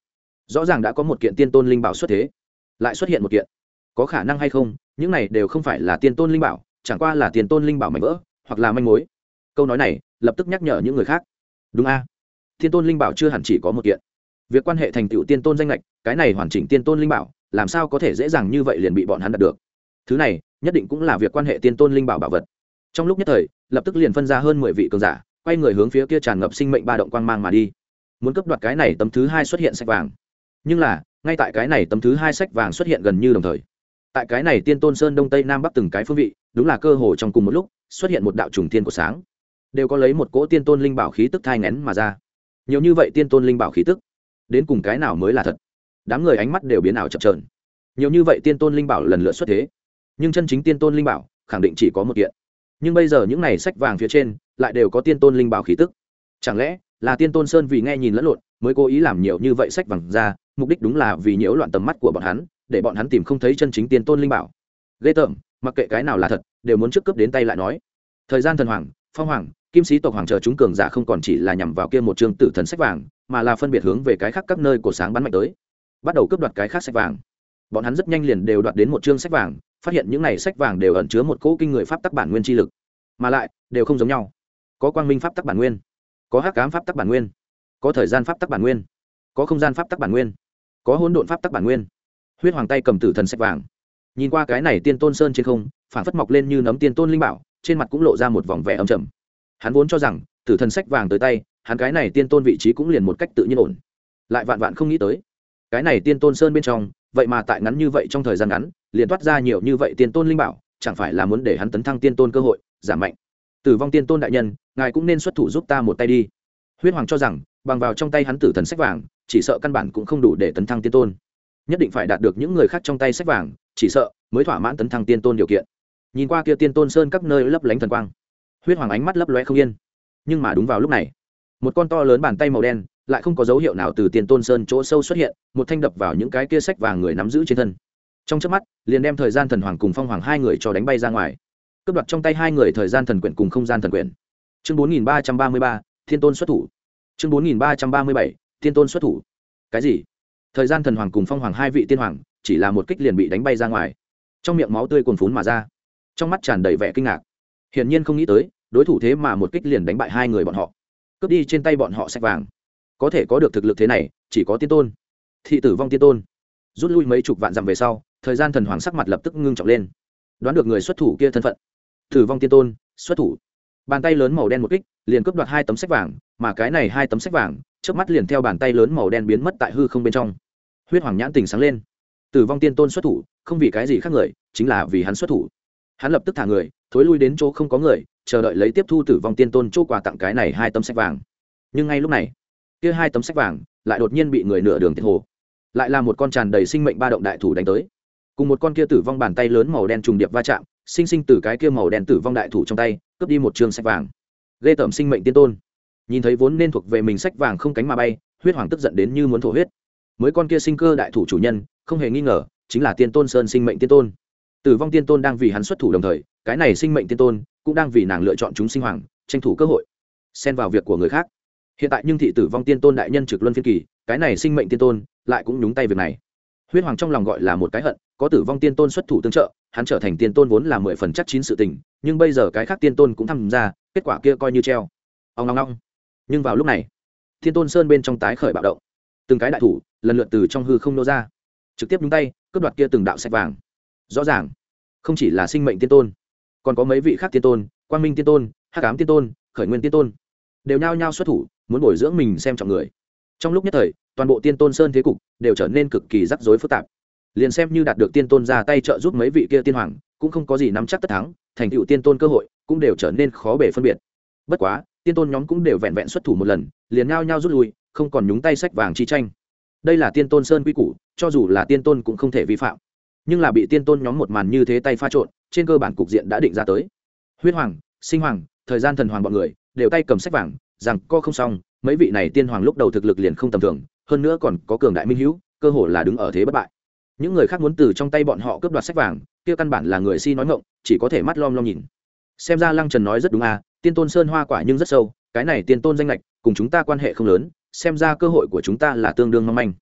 rõ ràng đã có một kiện tiên tôn linh bảo xuất thế, lại xuất hiện một kiện, có khả năng hay không những này đều không phải là tiên tôn linh bảo, chẳng qua là tiên tôn linh bảo mảnh vỡ hoặc là manh mối. Câu nói này lập tức nhắc nhở những người khác, đúng a, tiên tôn linh bảo chưa hẳn chỉ có một kiện. Việc quan hệ thành tựu tiên tôn danh lệch, cái này hoàn chỉnh tiên tôn linh bảo làm sao có thể dễ dàng như vậy liền bị bọn hắn đạt được. Thứ này nhất định cũng là việc quan hệ tiên tôn linh bảo bảo vật. Trong lúc nhất thời lập tức liền phân ra hơn mười vị cường giả, quay người hướng phía kia tràn ngập sinh mệnh ba động quang mang mà đi, muốn cướp đoạt cái này tấm thứ hai xuất hiện sách vàng. Nhưng là ngay tại cái này tấm thứ hai sách vàng xuất hiện gần như đồng thời, tại cái này tiên tôn sơn đông tây nam bắc từng cái phương vị, đúng là cơ hồ trong cùng một lúc xuất hiện một đạo trùng thiên của sáng, đều có lấy một cỗ tiên tôn linh bảo khí tức thai nghén mà ra. Nhiều như vậy tiên tôn linh bảo khí tức, đến cùng cái nào mới là thật? Đám người ánh mắt đều biến ảo chập chờn. Nhiều như vậy tiên tôn linh bảo lần lượt xuất thế, nhưng chân chính tiên tôn linh bảo khẳng định chỉ có một kiện. Nhưng bây giờ những này sách vàng phía trên lại đều có tiên tôn linh bảo khí tức. Chẳng lẽ là tiên tôn sơn vì nghe nhìn lẫn lộn mới cố ý làm nhiều như vậy sách vàng ra, mục đích đúng là vì nhiễu loạn tầm mắt của bọn hắn, để bọn hắn tìm không thấy chân chính tiên tôn linh bảo. Ghê tởm, mặc kệ cái nào là thật đều muốn trước cướp đến tay lại nói. Thời gian thần hoàng, phong hoàng, kim sĩ tộc hoàng chờ chúng cường giả không còn chỉ là nhằm vào kia một chương tử thần sách vàng, mà là phân biệt hướng về cái khác các nơi của sáng bắn mạnh tới, bắt đầu cướp đoạt cái khác sách vàng. Bọn hắn rất nhanh liền đều đoạt đến một chương sách vàng, phát hiện những này sách vàng đều ẩn chứa một cỗ kinh người pháp tắc bản nguyên chi lực, mà lại đều không giống nhau. Có quang minh pháp tắc bản nguyên, có hắc ám pháp tắc bản nguyên, có thời gian pháp tắc bản nguyên, có không gian pháp tắc bản nguyên, có hỗn độn pháp tắc bản nguyên. Huyết hoàng tay cầm tử thần sách vàng, nhìn qua cái này tiên tôn sơn trên không phảng phất mọc lên như nấm tiên tôn linh bảo, trên mặt cũng lộ ra một vòng vẻ âm trầm. Hắn vốn cho rằng tử thần sách vàng tới tay, hắn cái này tiên tôn vị trí cũng liền một cách tự nhiên ổn, lại vạn vạn không nghĩ tới cái này tiên tôn sơn bên trong vậy mà tại ngắn như vậy trong thời gian ngắn liền toát ra nhiều như vậy tiên tôn linh bảo, chẳng phải là muốn để hắn tấn thăng tiên tôn cơ hội giảm mạnh. Tử vong tiên tôn đại nhân, ngài cũng nên xuất thủ giúp ta một tay đi. Huyết hoàng cho rằng bằng vào trong tay hắn tử thần sách vàng chỉ sợ căn bản cũng không đủ để tấn thăng tiên tôn, nhất định phải đạt được những người khác trong tay sách vàng chỉ sợ mới thỏa mãn tấn thăng tiên tôn điều kiện. Nhìn qua kia tiên tôn sơn các nơi lấp lánh thần quang, huyết hoàng ánh mắt lấp lóe không yên. Nhưng mà đúng vào lúc này, một con to lớn bàn tay màu đen lại không có dấu hiệu nào từ tiên tôn sơn chỗ sâu xuất hiện, một thanh đập vào những cái kia sách vàng người nắm giữ trên thân, trong chớp mắt liền đem thời gian thần hoàng cùng phong hoàng hai người cho đánh bay ra ngoài, cướp đoạt trong tay hai người thời gian thần quyển cùng không gian thần quyển. Chương bốn nghìn ba trăm ba mươi ba, thiên tôn xuất thủ. Chương bốn nghìn ba trăm ba mươi bảy, thiên tôn xuất thủ. Cái gì? Thời gian thần hoàng cùng phong hoàng hai vị tiên hoàng chỉ là một kích liền bị đánh bay ra ngoài, trong miệng máu tươi cuồn phún mà ra, trong mắt tràn đầy vẻ kinh ngạc. Hiển nhiên không nghĩ tới đối thủ thế mà một kích liền đánh bại hai người bọn họ, cướp đi trên tay bọn họ sách vàng. Có thể có được thực lực thế này chỉ có tiên tôn, thị tử vong tiên tôn. Rút lui mấy chục vạn dặm về sau, thời gian thần hoàng sắc mặt lập tức ngưng trọng lên, đoán được người xuất thủ kia thân phận. Tử vong tiên tôn xuất thủ, bàn tay lớn màu đen một kích liền cướp đoạt hai tấm sách vàng, mà cái này hai tấm sách vàng trước mắt liền theo bàn tay lớn màu đen biến mất tại hư không bên trong. Huyết hoàng nhãn tình sáng lên, tử vong tiên tôn xuất thủ không vì cái gì khác người, chính là vì hắn xuất thủ. Hắn lập tức thả người thối lui đến chỗ không có người, chờ đợi lấy tiếp thu tử vong tiên tôn chỗ quà tặng cái này hai tấm sách vàng. Nhưng ngay lúc này, kia hai tấm sách vàng lại đột nhiên bị người nửa đường tiệt hồ, lại là một con tràn đầy sinh mệnh ba động đại thủ đánh tới, cùng một con kia tử vong bàn tay lớn màu đen trùng điệp va chạm, sinh sinh từ cái kia màu đen tử vong đại thủ trong tay cướp đi một trường sách vàng. Ghê tởm sinh mệnh tiên tôn, nhìn thấy vốn nên thuộc về mình sách vàng không cánh mà bay, huyết hoàng tức giận đến như muốn thổ huyết. Mới con kia sinh cơ đại thủ chủ nhân không hề nghi ngờ chính là tiên tôn sơn sinh mệnh tiên tôn. Tử vong tiên tôn đang vì hắn xuất thủ, đồng thời cái này sinh mệnh tiên tôn cũng đang vì nàng lựa chọn chúng sinh hoàng, tranh thủ cơ hội xen vào việc của người khác. Hiện tại nhưng thị tử vong tiên tôn đại nhân trực luân phiên kỳ, cái này sinh mệnh tiên tôn lại cũng nhúng tay việc này. Huyết hoàng trong lòng gọi là một cái hận, có tử vong tiên tôn xuất thủ tương trợ, hắn trở thành tiên tôn vốn là mười phần chắc chín sự tình, nhưng bây giờ cái khác tiên tôn cũng tham gia, kết quả kia coi như treo. Ông long long. Nhưng vào lúc này, thiên tôn sơn bên trong tái khởi bạo động, từng cái đại thủ lần lượt từ trong hư không nô ra, trực tiếp nhúng tay cướp đoạt kia từng đạo sách vàng. Rõ ràng không chỉ là sinh mệnh tiên tôn, còn có mấy vị khác tiên tôn, quang minh tiên tôn, hắc ám tiên tôn, khởi nguyên tiên tôn, đều nhao nhao xuất thủ, muốn bồi dưỡng mình xem trọng người. Trong lúc nhất thời, toàn bộ tiên tôn sơn thế cục đều trở nên cực kỳ rắc rối phức tạp. Liền xem như đạt được tiên tôn ra tay trợ giúp mấy vị kia tiên hoàng, cũng không có gì nắm chắc tất thắng, thành tựu tiên tôn cơ hội cũng đều trở nên khó bề phân biệt. Bất quá, tiên tôn nhóm cũng đều vẹn vẹn xuất thủ một lần, liền nhao nhao rút lui, không còn nhúng tay sách vàng chi tranh. Đây là tiên tôn sơn quy củ, cho dù là tiên tôn cũng không thể vi phạm. Nhưng là bị tiên tôn nhóm một màn như thế tay pha trộn, trên cơ bản cục diện đã định ra tới. Huyết hoàng, sinh hoàng, thời gian thần hoàng bọn người đều tay cầm sách vàng, rằng co không xong, mấy vị này tiên hoàng lúc đầu thực lực liền không tầm thường, hơn nữa còn có cường đại minh hữu, cơ hồ là đứng ở thế bất bại. Những người khác muốn từ trong tay bọn họ cướp đoạt sách vàng, kia căn bản là người si nói ngọng, chỉ có thể mắt lom lom nhìn. Xem ra Lăng Trần nói rất đúng à, tiên tôn sơn hoa quả nhưng rất sâu, cái này tiên tôn danh lệch cùng chúng ta quan hệ không lớn, xem ra cơ hội của chúng ta là tương đương mong manh.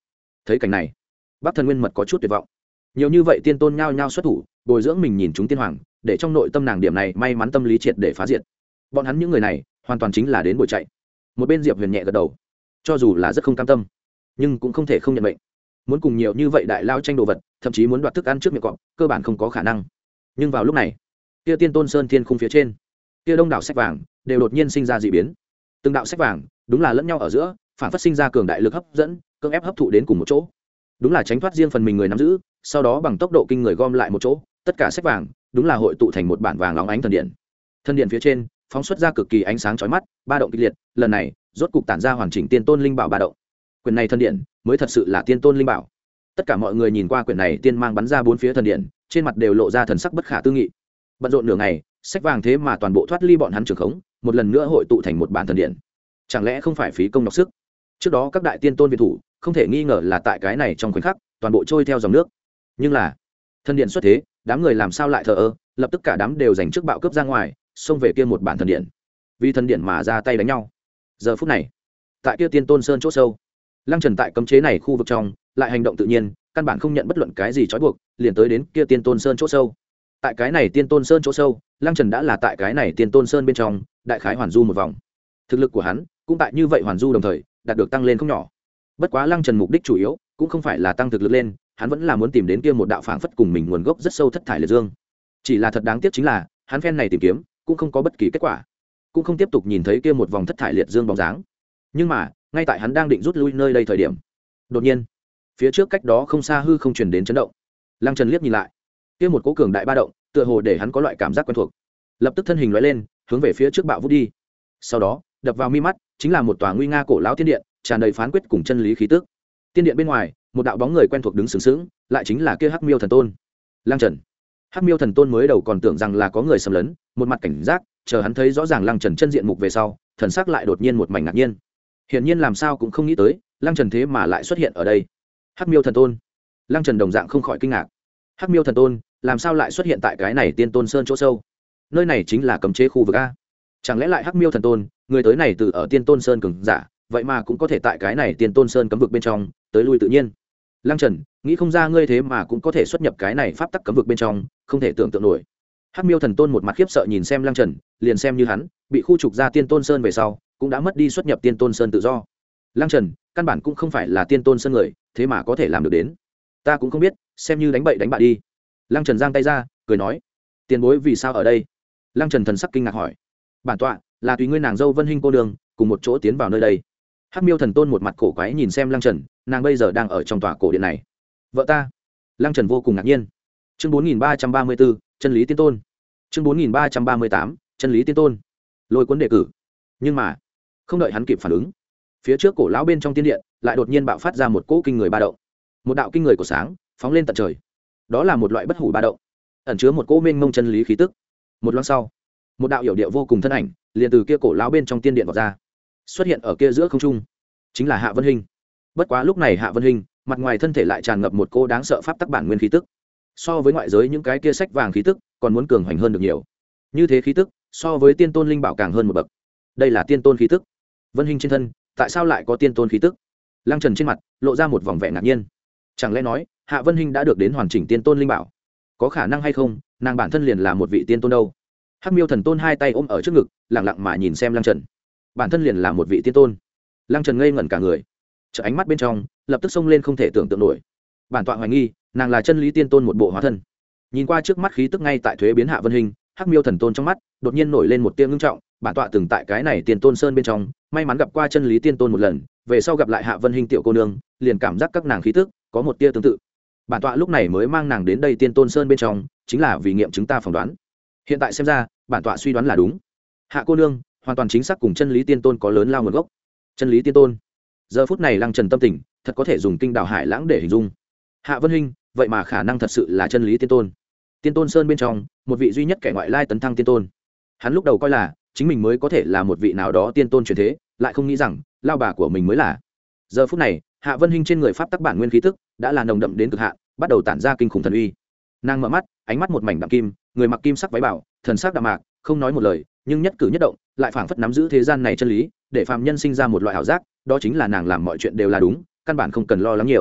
Thấy cảnh này, Bắc Thần Nguyên Mật có chút tuyệt vọng. Nhiều như vậy tiên tôn nhao nhao xuất thủ, bồi dưỡng mình nhìn chúng tiên hoàng, để trong nội tâm nàng điểm này may mắn tâm lý triệt để phá diệt. Bọn hắn những người này, hoàn toàn chính là đến bồi chạy. Một bên Diệp Huyền nhẹ gật đầu, cho dù là rất không cam tâm, nhưng cũng không thể không nhận mệnh. Muốn cùng nhiều như vậy đại lao tranh đồ vật, thậm chí muốn đoạt thức ăn trước miệng cọp, cơ bản không có khả năng. Nhưng vào lúc này, kia Tiên Tôn Sơn thiên khung phía trên, kia đông đảo sách vàng đều đột nhiên sinh ra dị biến. Từng đạo sách vàng, đúng là lẫn nhau ở giữa, phản phát sinh ra cường đại lực hấp dẫn, cưỡng ép hấp thụ đến cùng một chỗ. Đúng là tránh thoát riêng phần mình người nắm giữ, sau đó bằng tốc độ kinh người gom lại một chỗ, tất cả sách vàng, đúng là hội tụ thành một bản vàng óng ánh thần điện. Thần điện phía trên, phóng xuất ra cực kỳ ánh sáng chói mắt, ba động kịch liệt, lần này, rốt cục tản ra hoàn chỉnh tiên tôn linh bảo ba động. Quyền này thần điện, mới thật sự là tiên tôn linh bảo. Tất cả mọi người nhìn qua quyển này tiên mang bắn ra bốn phía thần điện, trên mặt đều lộ ra thần sắc bất khả tư nghị. Bận rộn nửa ngày, sách vàng thế mà toàn bộ thoát ly bọn hắn trường khống, một lần nữa hội tụ thành một bản thần điện. Chẳng lẽ không phải phí công nhọc sức? Trước đó các đại tiên tôn viện thủ, không thể nghi ngờ là tại cái này trong khoảnh khắc, toàn bộ trôi theo dòng nước. Nhưng là, thần điện xuất thế, đám người làm sao lại thờ ơ, lập tức cả đám đều giành trước bạo cướp ra ngoài, xông về kia một bản thần điện. Vì thần điện mà ra tay đánh nhau. Giờ phút này, tại kia Tiên Tôn Sơn chỗ sâu, Lăng Trần tại cấm chế này khu vực trong, lại hành động tự nhiên, căn bản không nhận bất luận cái gì trói buộc, liền tới đến kia Tiên Tôn Sơn chỗ sâu. Tại cái này Tiên Tôn Sơn chỗ sâu, Lăng Trần đã là tại cái này Tiên Tôn Sơn bên trong, đại khái hoàn du một vòng. Thực lực của hắn cũng tại như vậy hoàn du đồng thời, đạt được tăng lên không nhỏ. Bất quá Lăng Trần mục đích chủ yếu cũng không phải là tăng thực lực lên, hắn vẫn là muốn tìm đến kia một đạo phảng phất cùng mình nguồn gốc rất sâu thất thải liệt dương. Chỉ là thật đáng tiếc chính là, hắn phen này tìm kiếm, cũng không có bất kỳ kết quả, cũng không tiếp tục nhìn thấy kia một vòng thất thải liệt dương bóng dáng. Nhưng mà, ngay tại hắn đang định rút lui nơi đây thời điểm, đột nhiên, phía trước cách đó không xa hư không truyền đến chấn động. Lăng Trần liếc nhìn lại, kia một cỗ cường đại ba động, tựa hồ để hắn có loại cảm giác quen thuộc. Lập tức thân hình lóe lên, hướng về phía trước bạo vút đi. Sau đó, đập vào mi mắt, chính là một tòa nguy nga cổ lão tiên điện, tràn đầy phán quyết cùng chân lý khí tức. Tiên điện bên ngoài, một đạo bóng người quen thuộc đứng sướng sướng, lại chính là kia Hắc Miêu Thần Tôn. Lăng Trần. Hắc Miêu Thần Tôn mới đầu còn tưởng rằng là có người xâm lấn, một mặt cảnh giác, chờ hắn thấy rõ ràng Lăng Trần chân diện mục về sau, thần sắc lại đột nhiên một mảnh ngạc nhiên. Hiển nhiên làm sao cũng không nghĩ tới, Lăng Trần thế mà lại xuất hiện ở đây. Hắc Miêu Thần Tôn. Lăng Trần đồng dạng không khỏi kinh ngạc. Hắc Miêu Thần Tôn, làm sao lại xuất hiện tại cái này Tiên Tôn Sơn chỗ sâu? Nơi này chính là cấm chế khu vực a. Chẳng lẽ lại Hắc Miêu Thần Tôn, người tới này từ ở Tiên Tôn Sơn cường giả, vậy mà cũng có thể tại cái này Tiên Tôn Sơn cấm vực bên trong, tới lui tự nhiên. Lăng Trần, nghĩ không ra ngươi thế mà cũng có thể xuất nhập cái này pháp tắc cấm vực bên trong, không thể tưởng tượng nổi. Hắc Miêu Thần Tôn một mặt khiếp sợ nhìn xem Lăng Trần, liền xem như hắn, bị khu trục ra Tiên Tôn Sơn về sau, cũng đã mất đi xuất nhập Tiên Tôn Sơn tự do. Lăng Trần, căn bản cũng không phải là Tiên Tôn Sơn người, thế mà có thể làm được đến. Ta cũng không biết, xem như đánh bậy đánh bạ đi. Lăng Trần giang tay ra, cười nói, tiền bối vì sao ở đây? Lăng Trần thần sắc kinh ngạc hỏi. Bản tọa là tùy ngươi nàng dâu Vân Hinh cô đường, cùng một chỗ tiến vào nơi đây. Hắc Miêu Thần Tôn một mặt cổ quái nhìn xem Lăng Trần, nàng bây giờ đang ở trong tòa cổ điện này. Vợ ta. Lăng Trần vô cùng ngạc nhiên. Chương bốn nghìn ba trăm ba mươi bốn, chân lý tiên tôn. Chương bốn nghìn ba trăm ba mươi tám, chân lý tiên tôn. Lôi cuốn đề cử. Nhưng mà, không đợi hắn kịp phản ứng, phía trước cổ lão bên trong tiên điện lại đột nhiên bạo phát ra một cỗ kinh người ba động. Một đạo kinh người của sáng phóng lên tận trời. Đó là một loại bất hủ ba động, ẩn chứa một cỗ mênh mông chân lý khí tức. Một loáng sau, một đạo hiểu điệu vô cùng thân ảnh liền từ kia cổ lão bên trong tiên điện vọt ra, xuất hiện ở kia giữa không trung, chính là Hạ Vân Hinh. Bất quá lúc này Hạ Vân Hinh, mặt ngoài thân thể lại tràn ngập một cô đáng sợ pháp tắc bản nguyên khí tức, so với ngoại giới những cái kia sách vàng khí tức còn muốn cường hoành hơn được nhiều. Như thế khí tức so với tiên tôn linh bảo càng hơn một bậc. Đây là tiên tôn khí tức. Vân Hinh trên thân tại sao lại có tiên tôn khí tức? Lăng Trần trên mặt lộ ra một vòng vẻ ngạc nhiên. Chẳng lẽ nói Hạ Vân Hinh đã được đến hoàn chỉnh tiên tôn linh bảo? Có khả năng hay không, nàng bản thân liền là một vị tiên tôn đâu? Hắc Miêu Thần Tôn hai tay ôm ở trước ngực, lặng lặng mà nhìn xem Lăng Trần. Bản thân liền là một vị tiên tôn. Lăng Trần ngây ngẩn cả người, trợ ánh mắt bên trong lập tức xông lên không thể tưởng tượng nổi. Bản tọa hoài nghi, nàng là chân lý tiên tôn một bộ hóa thân. Nhìn qua trước mắt khí tức ngay tại thuế biến Hạ Vân Hinh, Hắc Miêu Thần Tôn trong mắt đột nhiên nổi lên một tia ngưng trọng. Bản tọa từng tại cái này Tiên Tôn Sơn bên trong, may mắn gặp qua chân lý tiên tôn một lần, về sau gặp lại Hạ Vân Hinh tiểu cô nương, liền cảm giác các nàng khí tức có một tia tương tự. Bản tọa lúc này mới mang nàng đến đây Tiên Tôn Sơn bên trong, chính là vì nghiệm chứng ta phỏng đoán. Hiện tại xem ra, bản tọa suy đoán là đúng. Hạ cô nương hoàn toàn chính xác cùng chân lý tiên tôn có lớn lao nguồn gốc. Chân lý tiên tôn. Giờ phút này Lăng Trần tâm tình thật có thể dùng kinh đảo hải lãng để hình dung. Hạ Vân Hinh, vậy mà khả năng thật sự là chân lý tiên tôn. Tiên Tôn Sơn bên trong, một vị duy nhất kẻ ngoại lai tấn thăng tiên tôn. Hắn lúc đầu coi là chính mình mới có thể là một vị nào đó tiên tôn truyền thế, lại không nghĩ rằng lao bà của mình mới là. Giờ phút này, Hạ Vân Hinh trên người pháp tắc bản nguyên khí tức đã là nồng đậm đến cực hạn, bắt đầu tản ra kinh khủng thần uy. Nàng mở mắt, ánh mắt một mảnh đạm kim, người mặc kim sắc váy bảo, thần sắc đạm mạc, không nói một lời, nhưng nhất cử nhất động lại phảng phất nắm giữ thế gian này chân lý, để phàm nhân sinh ra một loại ảo giác, đó chính là nàng làm mọi chuyện đều là đúng, căn bản không cần lo lắng nhiều.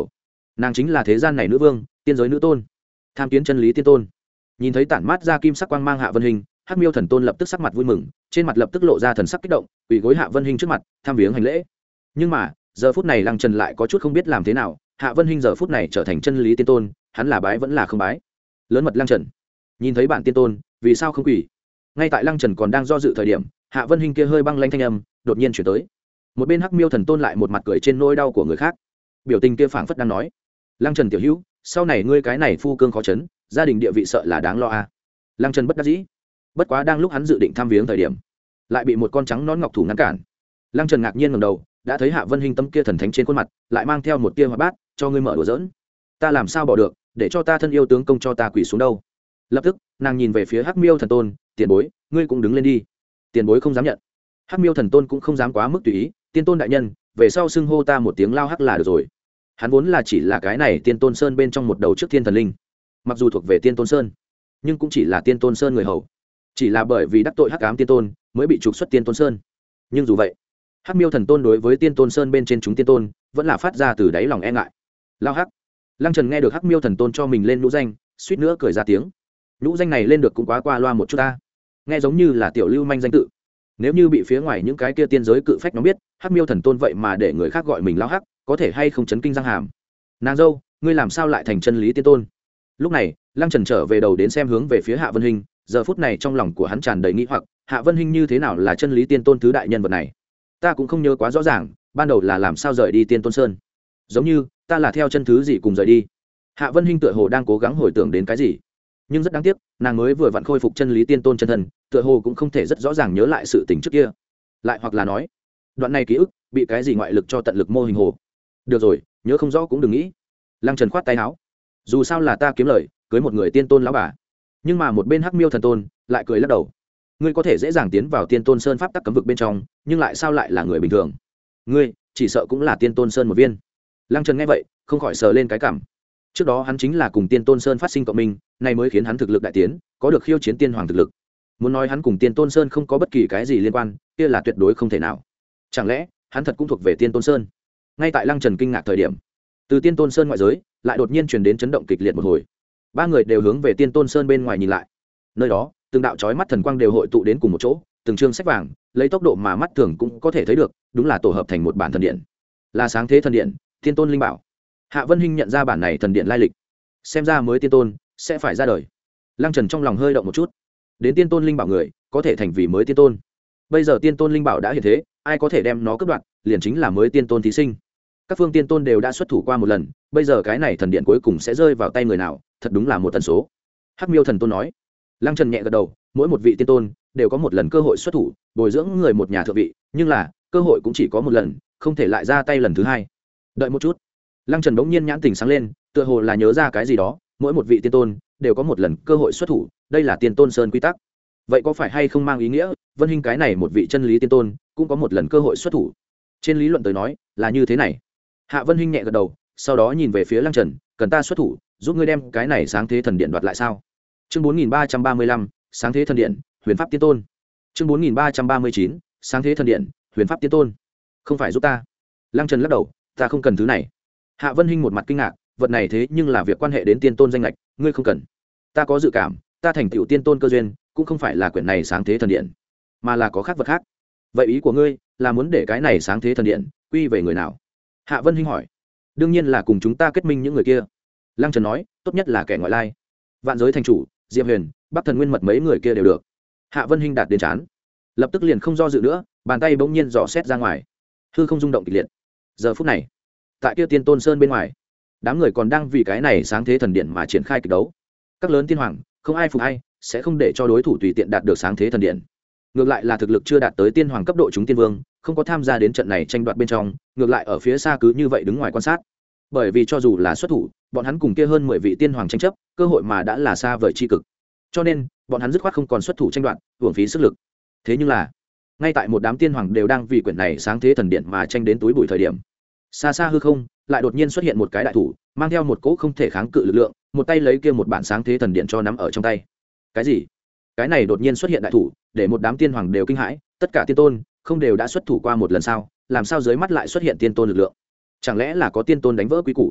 nàng chính là thế gian này nữ vương, tiên giới nữ tôn, tham kiến chân lý tiên tôn. Nhìn thấy tản mát ra kim sắc quang mang Hạ Vân Hinh, Hắc Miêu Thần Tôn lập tức sắc mặt vui mừng, trên mặt lập tức lộ ra thần sắc kích động, quỳ gối Hạ Vân Hinh trước mặt tham viếng hành lễ. Nhưng mà giờ phút này Lăng Trần lại có chút không biết làm thế nào. Hạ Vân Hinh giờ phút này trở thành chân lý tiên tôn, hắn là bái vẫn là không bái? Lớn mật Lăng Trần nhìn thấy bản tiên tôn, vì sao không quỳ? Ngay tại Lăng Trần còn đang do dự thời điểm, Hạ Vân Hinh kia hơi băng lanh thanh âm đột nhiên chuyển tới. Một bên Hắc Miêu Thần Tôn lại một mặt cười trên nỗi đau của người khác, biểu tình kia phảng phất đang nói: Lăng Trần tiểu hữu, sau này ngươi cái này phu cương khó chấn, gia đình địa vị sợ là đáng lo a. À. Lăng Trần bất đắc dĩ, bất quá đang lúc hắn dự định thăm viếng thời điểm, lại bị một con trắng nón ngọc thủ ngăn cản. Lăng Trần ngạc nhiên ngẩng đầu, đã thấy Hạ Vân Hinh tấm kia thần thánh trên khuôn mặt lại mang theo một tia hoạt bát, cho ngươi mở đùa giỡn. Ta làm sao bỏ được, để cho ta thân yêu tướng công cho ta quỳ xuống đâu. Lập tức nàng nhìn về phía Hắc Miêu Thần Tôn, tiền bối, ngươi cũng đứng lên đi. Tiền bối không dám nhận. Hắc Miêu Thần Tôn cũng không dám quá mức tùy ý, tiên tôn đại nhân, về sau xưng hô ta một tiếng lao hắc là được rồi. Hắn vốn là chỉ là cái này tiên tôn sơn bên trong một đầu trước thiên thần linh, mặc dù thuộc về tiên tôn sơn, nhưng cũng chỉ là tiên tôn sơn người hầu, chỉ là bởi vì đắc tội hắc ám tiên tôn mới bị trục xuất tiên tôn sơn. Nhưng dù vậy, Hắc Miêu Thần Tôn đối với tiên tôn sơn bên trên chúng tiên tôn vẫn là phát ra từ đáy lòng e ngại. Lao hắc. Lăng Trần nghe được Hắc Miêu Thần Tôn cho mình lên nhũ danh, suýt nữa cười ra tiếng. Nhũ danh này lên được cũng quá qua loa một chút ta, nghe giống như là tiểu lưu manh danh tự. Nếu như bị phía ngoài những cái kia tiên giới cự phách nó biết Hắc Miêu Thần Tôn vậy mà để người khác gọi mình lao hắc, có thể hay không chấn kinh răng hàm. Nàng dâu, ngươi làm sao lại thành chân lý tiên tôn? Lúc này Lăng Trần trở về đầu đến xem hướng về phía Hạ Vân Hinh, giờ phút này trong lòng của hắn tràn đầy nghi hoặc, Hạ Vân Hinh như thế nào là chân lý tiên tôn thứ đại nhân vật này? Ta cũng không nhớ quá rõ ràng, ban đầu là làm sao rời đi tiên tôn sơn, giống như ta là theo chân thứ gì cùng rời đi. Hạ Vân Hinh tựa hồ đang cố gắng hồi tưởng đến cái gì, nhưng rất đáng tiếc, nàng mới vừa vặn khôi phục chân lý tiên tôn chân thân, tựa hồ cũng không thể rất rõ ràng nhớ lại sự tình trước kia. Lại hoặc là nói, đoạn này ký ức bị cái gì ngoại lực cho tận lực mô hình hồ. Được rồi, nhớ không rõ cũng đừng nghĩ. Lăng Trần khoát tay áo, dù sao là ta kiếm lời cưới một người tiên tôn lão bà. Nhưng mà một bên Hắc Miêu Thần Tôn lại cười lắc đầu, ngươi có thể dễ dàng tiến vào tiên tôn sơn pháp tắc cấm vực bên trong, nhưng lại sao lại là người bình thường? Ngươi chỉ sợ cũng là tiên tôn sơn một viên. Lăng Trần nghe vậy không khỏi sờ lên cái cảm. Trước đó hắn chính là cùng tiên tôn sơn phát sinh cộng minh, này mới khiến hắn thực lực đại tiến, có được khiêu chiến tiên hoàng thực lực. Muốn nói hắn cùng tiên tôn sơn không có bất kỳ cái gì liên quan, kia là tuyệt đối không thể nào. Chẳng lẽ hắn thật cũng thuộc về tiên tôn sơn? Ngay tại Lăng Trần kinh ngạc thời điểm, từ tiên tôn sơn ngoại giới lại đột nhiên truyền đến chấn động kịch liệt một hồi. Ba người đều hướng về tiên tôn sơn bên ngoài nhìn lại. Nơi đó từng đạo chói mắt thần quang đều hội tụ đến cùng một chỗ, từng chương sách vàng lấy tốc độ mà mắt thường cũng có thể thấy được, đúng là tổ hợp thành một bản thần điện, là sáng thế thần điện, tiên tôn linh bảo. Hạ Vân Hinh nhận ra bản này thần điện lai lịch, xem ra mới tiên tôn sẽ phải ra đời. Lăng Trần trong lòng hơi động một chút, đến tiên tôn linh bảo người có thể thành vì mới tiên tôn. Bây giờ tiên tôn linh bảo đã hiện thế, ai có thể đem nó cướp đoạt, liền chính là mới tiên tôn thí sinh. Các phương tiên tôn đều đã xuất thủ qua một lần, bây giờ cái này thần điện cuối cùng sẽ rơi vào tay người nào, thật đúng là một tần số. Hắc Miêu Thần Tôn nói. Lăng Trần nhẹ gật đầu, mỗi một vị tiên tôn đều có một lần cơ hội xuất thủ, bồi dưỡng người một nhà thượng vị, nhưng là cơ hội cũng chỉ có một lần, không thể lại ra tay lần thứ hai. Đợi một chút. Lăng Trần bỗng nhiên nhãn tình sáng lên, tựa hồ là nhớ ra cái gì đó, mỗi một vị tiên tôn đều có một lần cơ hội xuất thủ, đây là tiên tôn sơn quy tắc. Vậy có phải hay không mang ý nghĩa, Vân Hinh cái này một vị chân lý tiên tôn cũng có một lần cơ hội xuất thủ? Trên lý luận tới nói, là như thế này. Hạ Vân Hinh nhẹ gật đầu, sau đó nhìn về phía Lăng Trần, cần ta xuất thủ, giúp ngươi đem cái này sáng thế thần điện đoạt lại sao? Chương bốn nghìn ba trăm ba mươi lăm, sáng thế thần điện, huyền pháp tiên tôn. Chương bốn nghìn ba trăm ba mươi chín, sáng thế thần điện, huyền pháp tiên tôn. Không phải giúp ta. Lăng Trần lắc đầu, ta không cần thứ này. Hạ Vân Hinh một mặt kinh ngạc, vật này thế nhưng là việc quan hệ đến tiên tôn danh lệch, ngươi không cần. Ta có dự cảm, ta thành tựu tiên tôn cơ duyên, cũng không phải là quyển này sáng thế thần điện, mà là có khác vật khác. Vậy ý của ngươi là muốn để cái này sáng thế thần điện quy về người nào? Hạ Vân Hinh hỏi. Đương nhiên là cùng chúng ta kết minh những người kia. Lăng Trần nói, tốt nhất là kẻ ngoại lai. Vạn giới thành chủ, Diệp Huyền, Bắc Thần Nguyên Mật mấy người kia đều được. Hạ Vân Hinh đạt đến chán, lập tức liền không do dự nữa, bàn tay bỗng nhiên dò xét ra ngoài, hư không rung động kịch liệt. Giờ phút này, tại kia Tiên Tôn Sơn bên ngoài, đám người còn đang vì cái này sáng thế thần điện mà triển khai kịch đấu. Các lớn tiên hoàng, không ai phục ai, sẽ không để cho đối thủ tùy tiện đạt được sáng thế thần điện. Ngược lại là thực lực chưa đạt tới tiên hoàng cấp độ chúng tiên vương, không có tham gia đến trận này tranh đoạt bên trong, ngược lại ở phía xa cứ như vậy đứng ngoài quan sát. Bởi vì cho dù là xuất thủ, bọn hắn cùng kia hơn mười vị tiên hoàng tranh chấp, cơ hội mà đã là xa vời chi cực. Cho nên, bọn hắn dứt khoát không còn xuất thủ tranh đoạt, uổng phí sức lực. Thế nhưng là, ngay tại một đám tiên hoàng đều đang vì quyển này sáng thế thần điện mà tranh đến túi bụi thời điểm, xa xa hư không, lại đột nhiên xuất hiện một cái đại thủ, mang theo một cỗ không thể kháng cự lực lượng, một tay lấy kia một bản sáng thế thần điện cho nắm ở trong tay. Cái gì? Cái này đột nhiên xuất hiện đại thủ, để một đám tiên hoàng đều kinh hãi, tất cả tiên tôn không đều đã xuất thủ qua một lần sao, làm sao dưới mắt lại xuất hiện tiên tôn lực lượng? Chẳng lẽ là có tiên tôn đánh vỡ quý củ?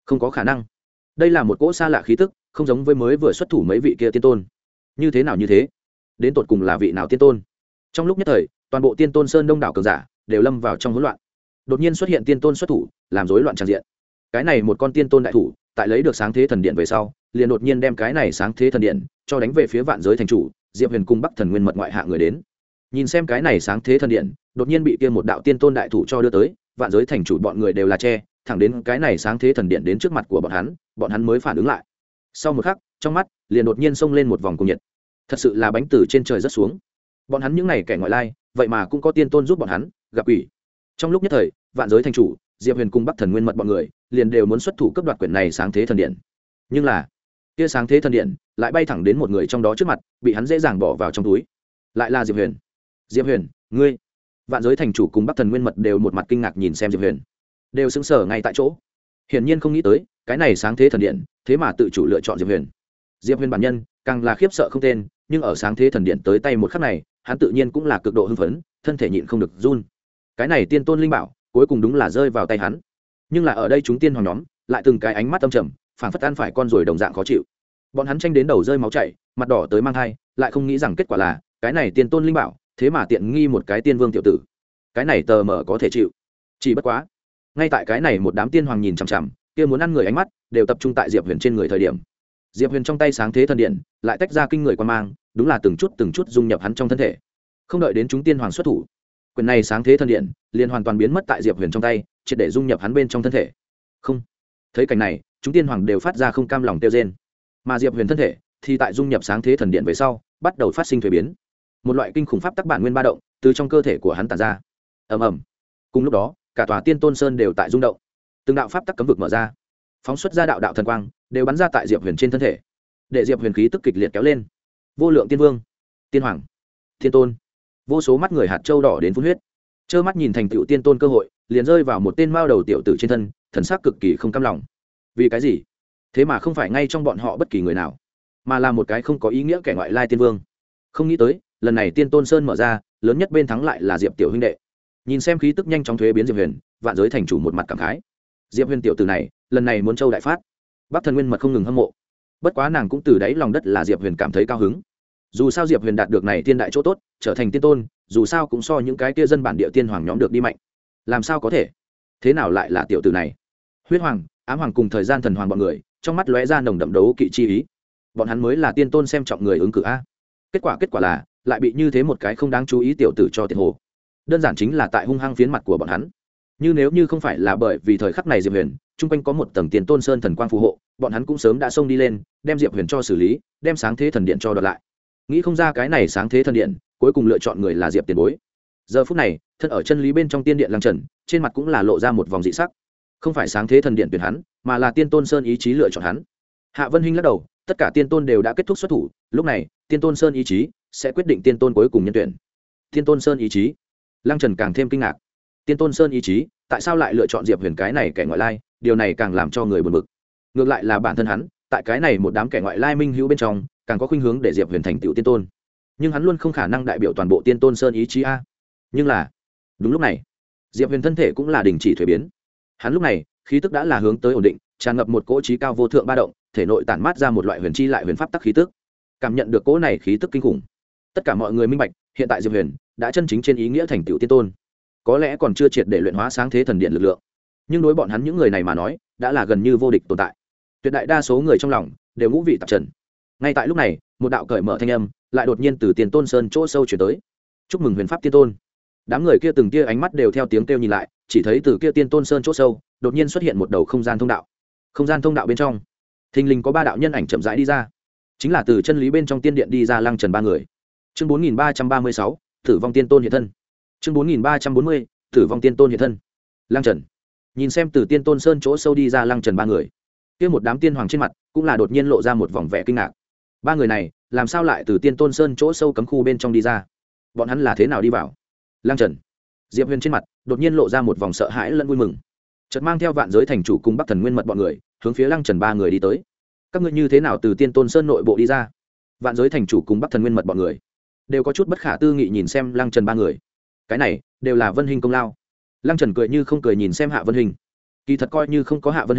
không có khả năng. Đây là một cỗ xa lạ khí tức, không giống với mới vừa xuất thủ mấy vị kia tiên tôn. Như thế nào như thế? Đến tột cùng là vị nào tiên tôn? Trong lúc nhất thời, toàn bộ Tiên Tôn Sơn đông đảo cường giả đều lâm vào trong hỗn loạn. Đột nhiên xuất hiện tiên tôn xuất thủ, làm rối loạn tràn diện. Cái này một con tiên tôn đại thủ, tại lấy được sáng thế thần điện về sau, liền đột nhiên đem cái này sáng thế thần điện cho đánh về phía vạn giới thành chủ, Diệp Huyền cung Bắc Thần Nguyên mật ngoại hạ người đến. Nhìn xem cái này sáng thế thần điện, đột nhiên bị kia một đạo tiên tôn đại thủ cho đưa tới, vạn giới thành chủ bọn người đều là che, thẳng đến cái này sáng thế thần điện đến trước mặt của bọn hắn, bọn hắn mới phản ứng lại. Sau một khắc, trong mắt liền đột nhiên xông lên một vòng cuồng nhiệt. Thật sự là bánh từ trên trời rất xuống. Bọn hắn những này kẻ ngoại lai, vậy mà cũng có tiên tôn giúp bọn hắn, gặp ủy. Trong lúc nhất thời, vạn giới thành chủ, Diệp Huyền cung Bắc Thần Nguyên mật bọn người, liền đều muốn xuất thủ cấp đoạt quyển này sáng thế thần điện. Nhưng là, kia sáng thế thần điện lại bay thẳng đến một người trong đó trước mặt, bị hắn dễ dàng bỏ vào trong túi. Lại là Diệp Huyền. Diệp Huyền, ngươi? Vạn giới thành chủ cùng Bắc Thần Nguyên mật đều một mặt kinh ngạc nhìn xem Diệp Huyền, đều sững sờ ngay tại chỗ. Hiển nhiên không nghĩ tới, cái này sáng thế thần điện, thế mà tự chủ lựa chọn Diệp Huyền. Diệp Huyền bản nhân, càng là khiếp sợ không tên, nhưng ở sáng thế thần điện tới tay một khắc này, hắn tự nhiên cũng là cực độ hưng phấn, thân thể nhịn không được run. Cái này tiên tôn linh bảo, cuối cùng đúng là rơi vào tay hắn. Nhưng là ở đây chúng tiên hoàng nhóm, lại từng cái ánh mắt âm trầm, phảng phất ăn phải con rồi đồng dạng khó chịu. Bọn hắn tranh đến đầu rơi máu chảy, mặt đỏ tới mang hai, lại không nghĩ rằng kết quả là, cái này tiên tôn linh bảo, thế mà tiện nghi một cái tiên vương tiểu tử. Cái này tờ mờ có thể chịu. Chỉ bất quá, ngay tại cái này một đám tiên hoàng nhìn chằm chằm, kia muốn ăn người ánh mắt, đều tập trung tại Diệp Huyền trên người thời điểm. Diệp Huyền trong tay sáng thế thần điện, lại tách ra kinh người quan mang, đúng là từng chút từng chút dung nhập hắn trong thân thể. Không đợi đến chúng tiên hoàng xuất thủ, quyền này sáng thế thần điện liền hoàn toàn biến mất tại Diệp Huyền trong tay, triệt để dung nhập hắn bên trong thân thể. Không, thấy cảnh này, chúng tiên hoàng đều phát ra không cam lòng tiêu rên. Mà Diệp Huyền thân thể thì tại dung nhập sáng thế thần điện về sau, bắt đầu phát sinh thay biến. Một loại kinh khủng pháp tắc bản nguyên ba động từ trong cơ thể của hắn tản ra. Ầm ầm. Cùng lúc đó, cả tòa Tiên Tôn Sơn đều tại rung động. Từng đạo pháp tắc cấm vực mở ra, phóng xuất ra đạo đạo thần quang, đều bắn ra tại Diệp Huyền trên thân thể, để Diệp Huyền khí tức kịch liệt kéo lên. Vô lượng tiên vương, tiên hoàng, thiên tôn, vô số mắt người hạt châu đỏ đến phun huyết, trơ mắt nhìn thành tựu tiên tôn cơ hội liền rơi vào một tên mao đầu tiểu tử trên thân, thần sắc cực kỳ không cam lòng. Vì cái gì? Thế mà không phải ngay trong bọn họ bất kỳ người nào, mà là một cái không có ý nghĩa kẻ ngoại lai tiên vương. Không nghĩ tới, lần này Tiên Tôn Sơn mở ra, lớn nhất bên thắng lại là Diệp tiểu huynh đệ. Nhìn xem khí tức nhanh chóng thuế biến Diệp Huyền, vạn giới thành chủ một mặt cảm khái. Diệp Huyền tiểu tử này, lần này muốn châu đại phát. Bắc Thần Nguyên mật không ngừng hâm mộ. Bất quá nàng cũng từ đáy lòng đất là Diệp Huyền cảm thấy cao hứng. Dù sao Diệp Huyền đạt được này tiên đại chỗ tốt, trở thành tiên tôn, dù sao cũng so những cái kia dân bản địa tiên hoàng nhóm được đi mạnh. Làm sao có thể? Thế nào lại là tiểu tử này? Huyết Hoàng, Ám Hoàng cùng Thời Gian Thần Hoàng bọn người, trong mắt lóe ra nồng đậm đấu kỵ chi ý. Bọn hắn mới là tiên tôn xem trọng người ứng cử a. Kết quả kết quả là, lại bị như thế một cái không đáng chú ý tiểu tử cho tiền hồ. Đơn giản chính là tại hung hăng phiến mặt của bọn hắn. Như nếu như không phải là bởi vì thời khắc này Diệp Huyền, chung quanh có một tầng Tiên Tôn Sơn thần quang phù hộ, bọn hắn cũng sớm đã xông đi lên, đem Diệp Huyền cho xử lý, đem sáng thế thần điện cho đoạt lại. Nghĩ không ra cái này sáng thế thần điện, cuối cùng lựa chọn người là Diệp tiền bối. Giờ phút này, thân ở chân lý bên trong tiên điện Lăng Trần, trên mặt cũng là lộ ra một vòng dị sắc. Không phải sáng thế thần điện tuyển hắn, mà là Tiên Tôn Sơn ý chí lựa chọn hắn. Hạ Vân Hinh lắc đầu, tất cả tiên tôn đều đã kết thúc xuất thủ, lúc này, Tiên Tôn Sơn ý chí sẽ quyết định tiên tôn cuối cùng nhân tuyển. Tiên Tôn Sơn ý chí. Lăng Trần càng thêm kinh ngạc. Tiên Tôn Sơn ý chí, tại sao lại lựa chọn Diệp Huyền cái này kẻ ngoại lai, điều này càng làm cho người buồn bực. Ngược lại là bản thân hắn, tại cái này một đám kẻ ngoại lai minh hữu bên trong, càng có khuynh hướng để Diệp Huyền thành tựu tiên tôn. Nhưng hắn luôn không khả năng đại biểu toàn bộ Tiên Tôn Sơn ý chí a. Nhưng là, đúng lúc này, Diệp Huyền thân thể cũng là đình chỉ thuế biến. Hắn lúc này, khí tức đã là hướng tới ổn định, tràn ngập một cỗ trí cao vô thượng ba động, thể nội tản mát ra một loại huyền chi lại huyền pháp tắc khí tức. Cảm nhận được cỗ này khí tức kinh khủng, tất cả mọi người minh bạch, hiện tại Diệp Huyền đã chân chính trên ý nghĩa thành tựu tiên tôn. Có lẽ còn chưa triệt để luyện hóa sáng thế thần điện lực lượng, nhưng đối bọn hắn những người này mà nói, đã là gần như vô địch tồn tại. Tuyệt đại đa số người trong lòng đều ngũ vị tạp trần. Ngay tại lúc này, một đạo cởi mở thanh âm lại đột nhiên từ Tiên Tôn Sơn chỗ sâu chuyển tới. Chúc mừng huyền pháp tiên tôn. Đám người kia từng kia ánh mắt đều theo tiếng kêu nhìn lại, chỉ thấy từ kia Tiên Tôn Sơn chỗ sâu đột nhiên xuất hiện một đầu không gian thông đạo. Không gian thông đạo bên trong, thình lình có ba đạo nhân ảnh chậm rãi đi ra, chính là từ chân lý bên trong tiên điện đi ra Lăng Trần ba người. Chương bốn nghìn ba trăm ba mươi sáu, Tử vong tiên tôn hiện thân. Chương bốn nghìn ba trăm bốn mươi, Tử vong tiên tôn hiện thân. Lăng Trần nhìn xem từ Tiên Tôn Sơn chỗ sâu đi ra Lăng Trần ba người, kia một đám tiên hoàng trên mặt cũng là đột nhiên lộ ra một vòng vẻ kinh ngạc. Ba người này làm sao lại từ Tiên Tôn Sơn chỗ sâu cấm khu bên trong đi ra? Bọn hắn là thế nào đi vào? Lăng Trần, Diệp Huyền trên mặt đột nhiên lộ ra một vòng sợ hãi lẫn vui mừng, chợt mang theo vạn giới thành chủ cùng Bắc Thần Nguyên mật bọn người hướng phía Lăng Trần ba người đi tới. Các ngươi như thế nào từ Tiên Tôn Sơn nội bộ đi ra? Vạn giới thành chủ cùng Bắc Thần Nguyên mật bọn người đều có chút bất khả tư nghị nhìn xem Lăng Trần ba người. Cái này đều là Vân Hinh công lao. Lăng Trần cười như không cười nhìn xem Hạ Vân Hinh. Kỳ thật coi như không có Hạ Vân Hinh,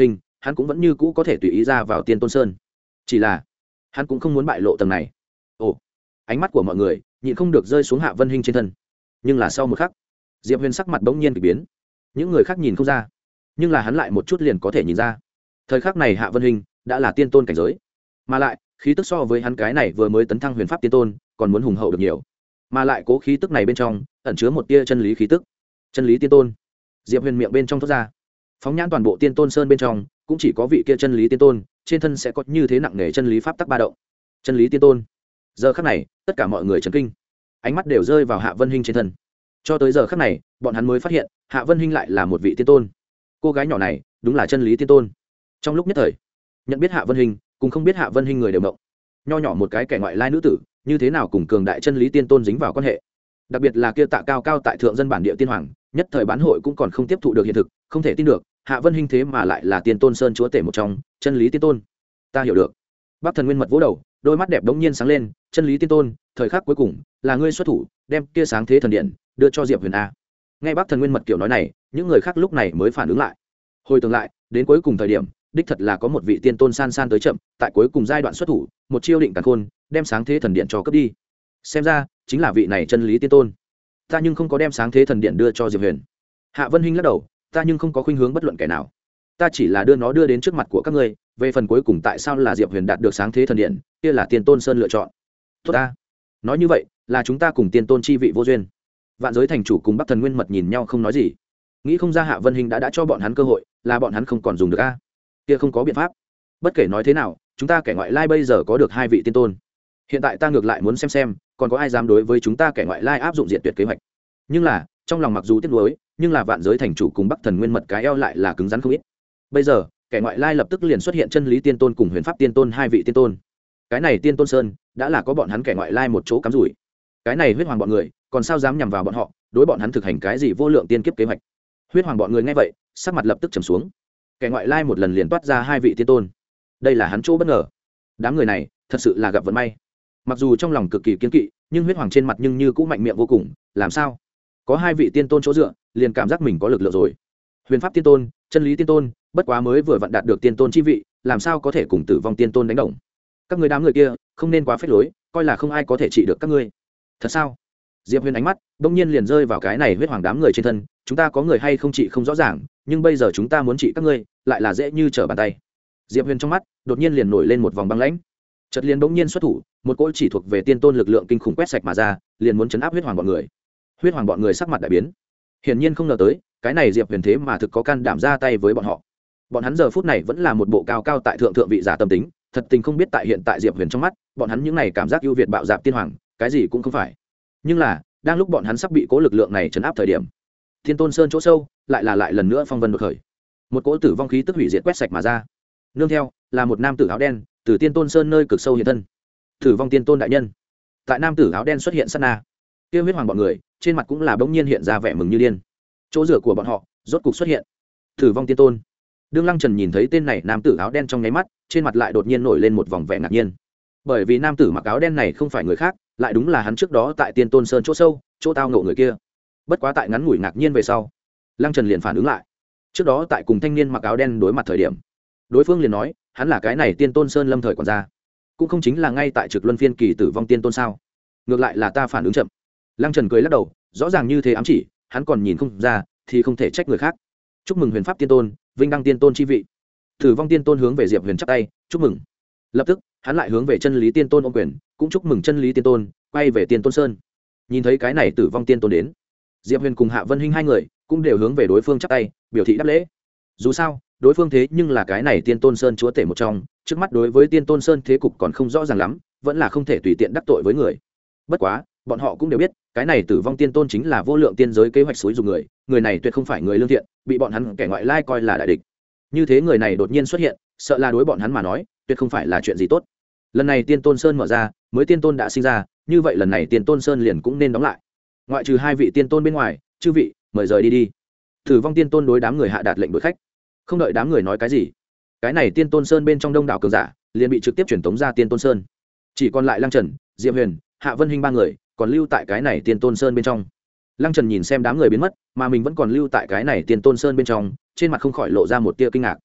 hắn cũng vẫn như cũ có thể tùy ý ra vào tiên tôn sơn, chỉ là hắn cũng không muốn bại lộ tầng này. Ồ, ánh mắt của mọi người nhịn không được rơi xuống Hạ Vân Hinh trên thân, nhưng là sau một khắc Diệp Huyền sắc mặt bỗng nhiên kỳ biến. Những người khác nhìn không ra, nhưng là hắn lại một chút liền có thể nhìn ra. Thời khắc này Hạ Vân Hinh đã là tiên tôn cảnh giới, mà lại khí tức so với hắn cái này vừa mới tấn thăng huyền pháp tiên tôn còn muốn hùng hậu được nhiều, mà lại cố khí tức này bên trong ẩn chứa một tia chân lý khí tức. Chân lý tiên tôn. Diệp Huyền miệng bên trong thoát ra, phóng nhãn toàn bộ tiên tôn sơn bên trong cũng chỉ có vị kia chân lý tiên tôn trên thân sẽ có như thế nặng nề chân lý pháp tắc ba động. Chân lý tiên tôn. Giờ khắc này tất cả mọi người chấn kinh, ánh mắt đều rơi vào Hạ Vân Hinh trên thân. Cho tới giờ khắc này bọn hắn mới phát hiện Hạ Vân Hinh lại là một vị tiên tôn. Cô gái nhỏ này đúng là chân lý tiên tôn. Trong lúc nhất thời, nhận biết Hạ Vân Hinh cùng không biết Hạ Vân Hinh người đều mộng. Nho nhỏ một cái kẻ ngoại lai nữ tử như thế nào cùng cường đại chân lý tiên tôn dính vào quan hệ. Đặc biệt là kia Tạ Cao Cao tại thượng dân bản địa tiên hoàng, nhất thời bán hội cũng còn không tiếp thụ được hiện thực, không thể tin được Hạ Vân Hinh thế mà lại là tiên tôn sơn chúa tể một trong, chân lý tiên tôn. Ta hiểu được. Bắc Thần Nguyên Mật vỗ đầu, đôi mắt đẹp đống nhiên sáng lên. Chân lý tiên tôn, thời khắc cuối cùng là ngươi xuất thủ đem kia sáng thế thần điện đưa cho Diệp Huyền a. Nghe Bắc Thần Nguyên Mật kiểu nói này, những người khác lúc này mới phản ứng lại. Hồi tưởng lại đến cuối cùng thời điểm, đích thật là có một vị tiên tôn san san tới chậm, tại cuối cùng giai đoạn xuất thủ, một chiêu định càn khôn đem sáng thế thần điện cho cướp đi. Xem ra chính là vị này chân lý tiên tôn. Ta nhưng không có đem sáng thế thần điện đưa cho Diệp Huyền. Hạ Vân Hinh lắc đầu, ta nhưng không có khuynh hướng bất luận kẻ nào, ta chỉ là đưa nó đưa đến trước mặt của các ngươi. Về phần cuối cùng tại sao là Diệp Huyền đạt được sáng thế thần điện, kia là tiên tôn sơn lựa chọn. Tốt ta, nói như vậy là chúng ta cùng tiên tôn chi vị vô duyên. Vạn giới thành chủ cùng Bắc Thần Nguyên Mật nhìn nhau không nói gì, nghĩ không ra Hạ Vân Hinh đã đã cho bọn hắn cơ hội, là bọn hắn không còn dùng được a. Kia không có biện pháp, bất kể nói thế nào chúng ta kẻ ngoại lai bây giờ có được hai vị tiên tôn, hiện tại ta ngược lại muốn xem xem còn có ai dám đối với chúng ta kẻ ngoại lai áp dụng diện tuyệt kế hoạch. Nhưng là trong lòng mặc dù tiếc nuối, nhưng là Vạn giới thành chủ cùng Bắc Thần Nguyên Mật cái eo lại là cứng rắn không ít. Bây giờ kẻ ngoại lai lập tức liền xuất hiện chân lý tiên tôn cùng huyền pháp tiên tôn hai vị tiên tôn, cái này tiên tôn sơn đã là có bọn hắn kẻ ngoại lai một chỗ cắm rủi. Cái này huyết hoàng bọn người còn sao dám nhằm vào bọn họ, đối bọn hắn thực hành cái gì vô lượng tiên kiếp kế hoạch. Huyết hoàng bọn người nghe vậy sắc mặt lập tức trầm xuống. Kẻ ngoại lai một lần liền toát ra hai vị tiên tôn, đây là hắn chỗ bất ngờ. Đám người này thật sự là gặp vận may. Mặc dù trong lòng cực kỳ kiên kỵ, nhưng huyết hoàng trên mặt nhưng như cũng mạnh miệng vô cùng. Làm sao có hai vị tiên tôn chỗ dựa liền cảm giác mình có lực lượng rồi. Huyền pháp tiên tôn, chân lý tiên tôn bất quá mới vừa vặn đạt được tiên tôn chi vị, làm sao có thể cùng tử vong tiên tôn đánh đồng. Các người đám người kia không nên quá phết lối, coi là không ai có thể trị được các ngươi. Thật sao? Diệp Huyền ánh mắt bỗng nhiên liền rơi vào cái này huyết hoàng đám người trên thân. Chúng ta có người hay không trị không rõ ràng, nhưng bây giờ chúng ta muốn trị các ngươi lại là dễ như trở bàn tay. Diệp Huyền trong mắt đột nhiên liền nổi lên một vòng băng lãnh, chợt liền bỗng nhiên xuất thủ, một cỗ chỉ thuộc về tiên tôn lực lượng kinh khủng quét sạch mà ra, liền muốn chấn áp huyết hoàng bọn người. Huyết hoàng bọn người sắc mặt đại biến, hiển nhiên không ngờ tới cái này Diệp Huyền thế mà thực có can đảm ra tay với bọn họ. Bọn hắn giờ phút này vẫn là một bộ cao cao tại thượng thượng vị giả tâm tính, thật tình không biết tại hiện tại Diệp Huyền trong mắt, bọn hắn những này cảm giác ưu việt bạo dạn tiên hoàng, cái gì cũng không phải. Nhưng là đang lúc bọn hắn sắp bị cỗ lực lượng này chấn áp thời điểm, Thiên Tôn Sơn chỗ sâu lại là lại lần nữa phong vân đột khởi, một cỗ tử vong khí tức hủy diệt quét sạch mà ra. Nương theo là một nam tử áo đen từ Tiên Tôn Sơn nơi cực sâu hiện thân. Tử vong tiên tôn đại nhân. Tại nam tử áo đen xuất hiện sát na, kia huyết hoàng bọn người trên mặt cũng là bỗng nhiên hiện ra vẻ mừng như điên. Chỗ rửa của bọn họ rốt cục xuất hiện. Tử vong tiên tôn. Đương Lăng Trần nhìn thấy tên này nam tử áo đen trong nháy mắt, trên mặt lại đột nhiên nổi lên một vòng vẻ ngạc nhiên. Bởi vì nam tử mặc áo đen này không phải người khác, lại đúng là hắn trước đó tại Tiên Tôn Sơn chỗ sâu, chỗ tao ngộ người kia. Bất quá tại ngắn ngủi ngạc nhiên về sau, Lăng Trần liền phản ứng lại. Trước đó tại cùng thanh niên mặc áo đen đối mặt thời điểm, đối phương liền nói, hắn là cái này Tiên Tôn Sơn lâm thời quản gia, cũng không chính là ngay tại Trực Luân phiên kỳ tử vong tiên tôn sao? Ngược lại là ta phản ứng chậm. Lăng Trần cười lắc đầu, rõ ràng như thế ám chỉ, hắn còn nhìn không ra, thì không thể trách người khác. Chúc mừng Huyền Pháp Tiên Tôn, vinh đăng Tiên Tôn chi vị. Tử vong Tiên Tôn hướng về Diệp Huyền chắp tay, chúc mừng. Lập tức, hắn lại hướng về Chân Lý Tiên Tôn ôm quyền, cũng chúc mừng Chân Lý Tiên Tôn, quay về Tiên Tôn Sơn. Nhìn thấy cái này Tử vong Tiên Tôn đến, Diệp Huyền cùng Hạ Vân Hinh hai người cũng đều hướng về đối phương chắp tay, biểu thị đáp lễ. Dù sao, đối phương thế nhưng là cái này Tiên Tôn Sơn chúa tể một trong, trước mắt đối với Tiên Tôn Sơn thế cục còn không rõ ràng lắm, vẫn là không thể tùy tiện đắc tội với người. Bất quá, bọn họ cũng đều biết, cái này Tử vong Tiên Tôn chính là vô lượng tiên giới kế hoạch xúi giục người, người này tuyệt không phải người lương thiện, bị bọn hắn kẻ ngoại lai coi là đại địch. Như thế người này đột nhiên xuất hiện, sợ là đối bọn hắn mà nói, tuyệt không phải là chuyện gì tốt. Lần này Tiên Tôn Sơn mở ra, mới Tiên Tôn đã sinh ra, như vậy lần này Tiên Tôn Sơn liền cũng nên đóng lại. Ngoại trừ hai vị Tiên Tôn bên ngoài, chư vị, mời rời đi đi. Tử vong Tiên Tôn đối đám người hạ đạt lệnh đuổi khách. Không đợi đám người nói cái gì, cái này Tiên Tôn Sơn bên trong đông đảo cường giả liền bị trực tiếp chuyển tống ra Tiên Tôn Sơn. Chỉ còn lại Lăng Trần, Diệp Huyền, Hạ Vân Hinh ba người còn lưu tại cái này Tiên Tôn Sơn bên trong. Lăng Trần nhìn xem đám người biến mất, mà mình vẫn còn lưu tại cái này Tiên Tôn Sơn bên trong, trên mặt không khỏi lộ ra một tia kinh ngạc.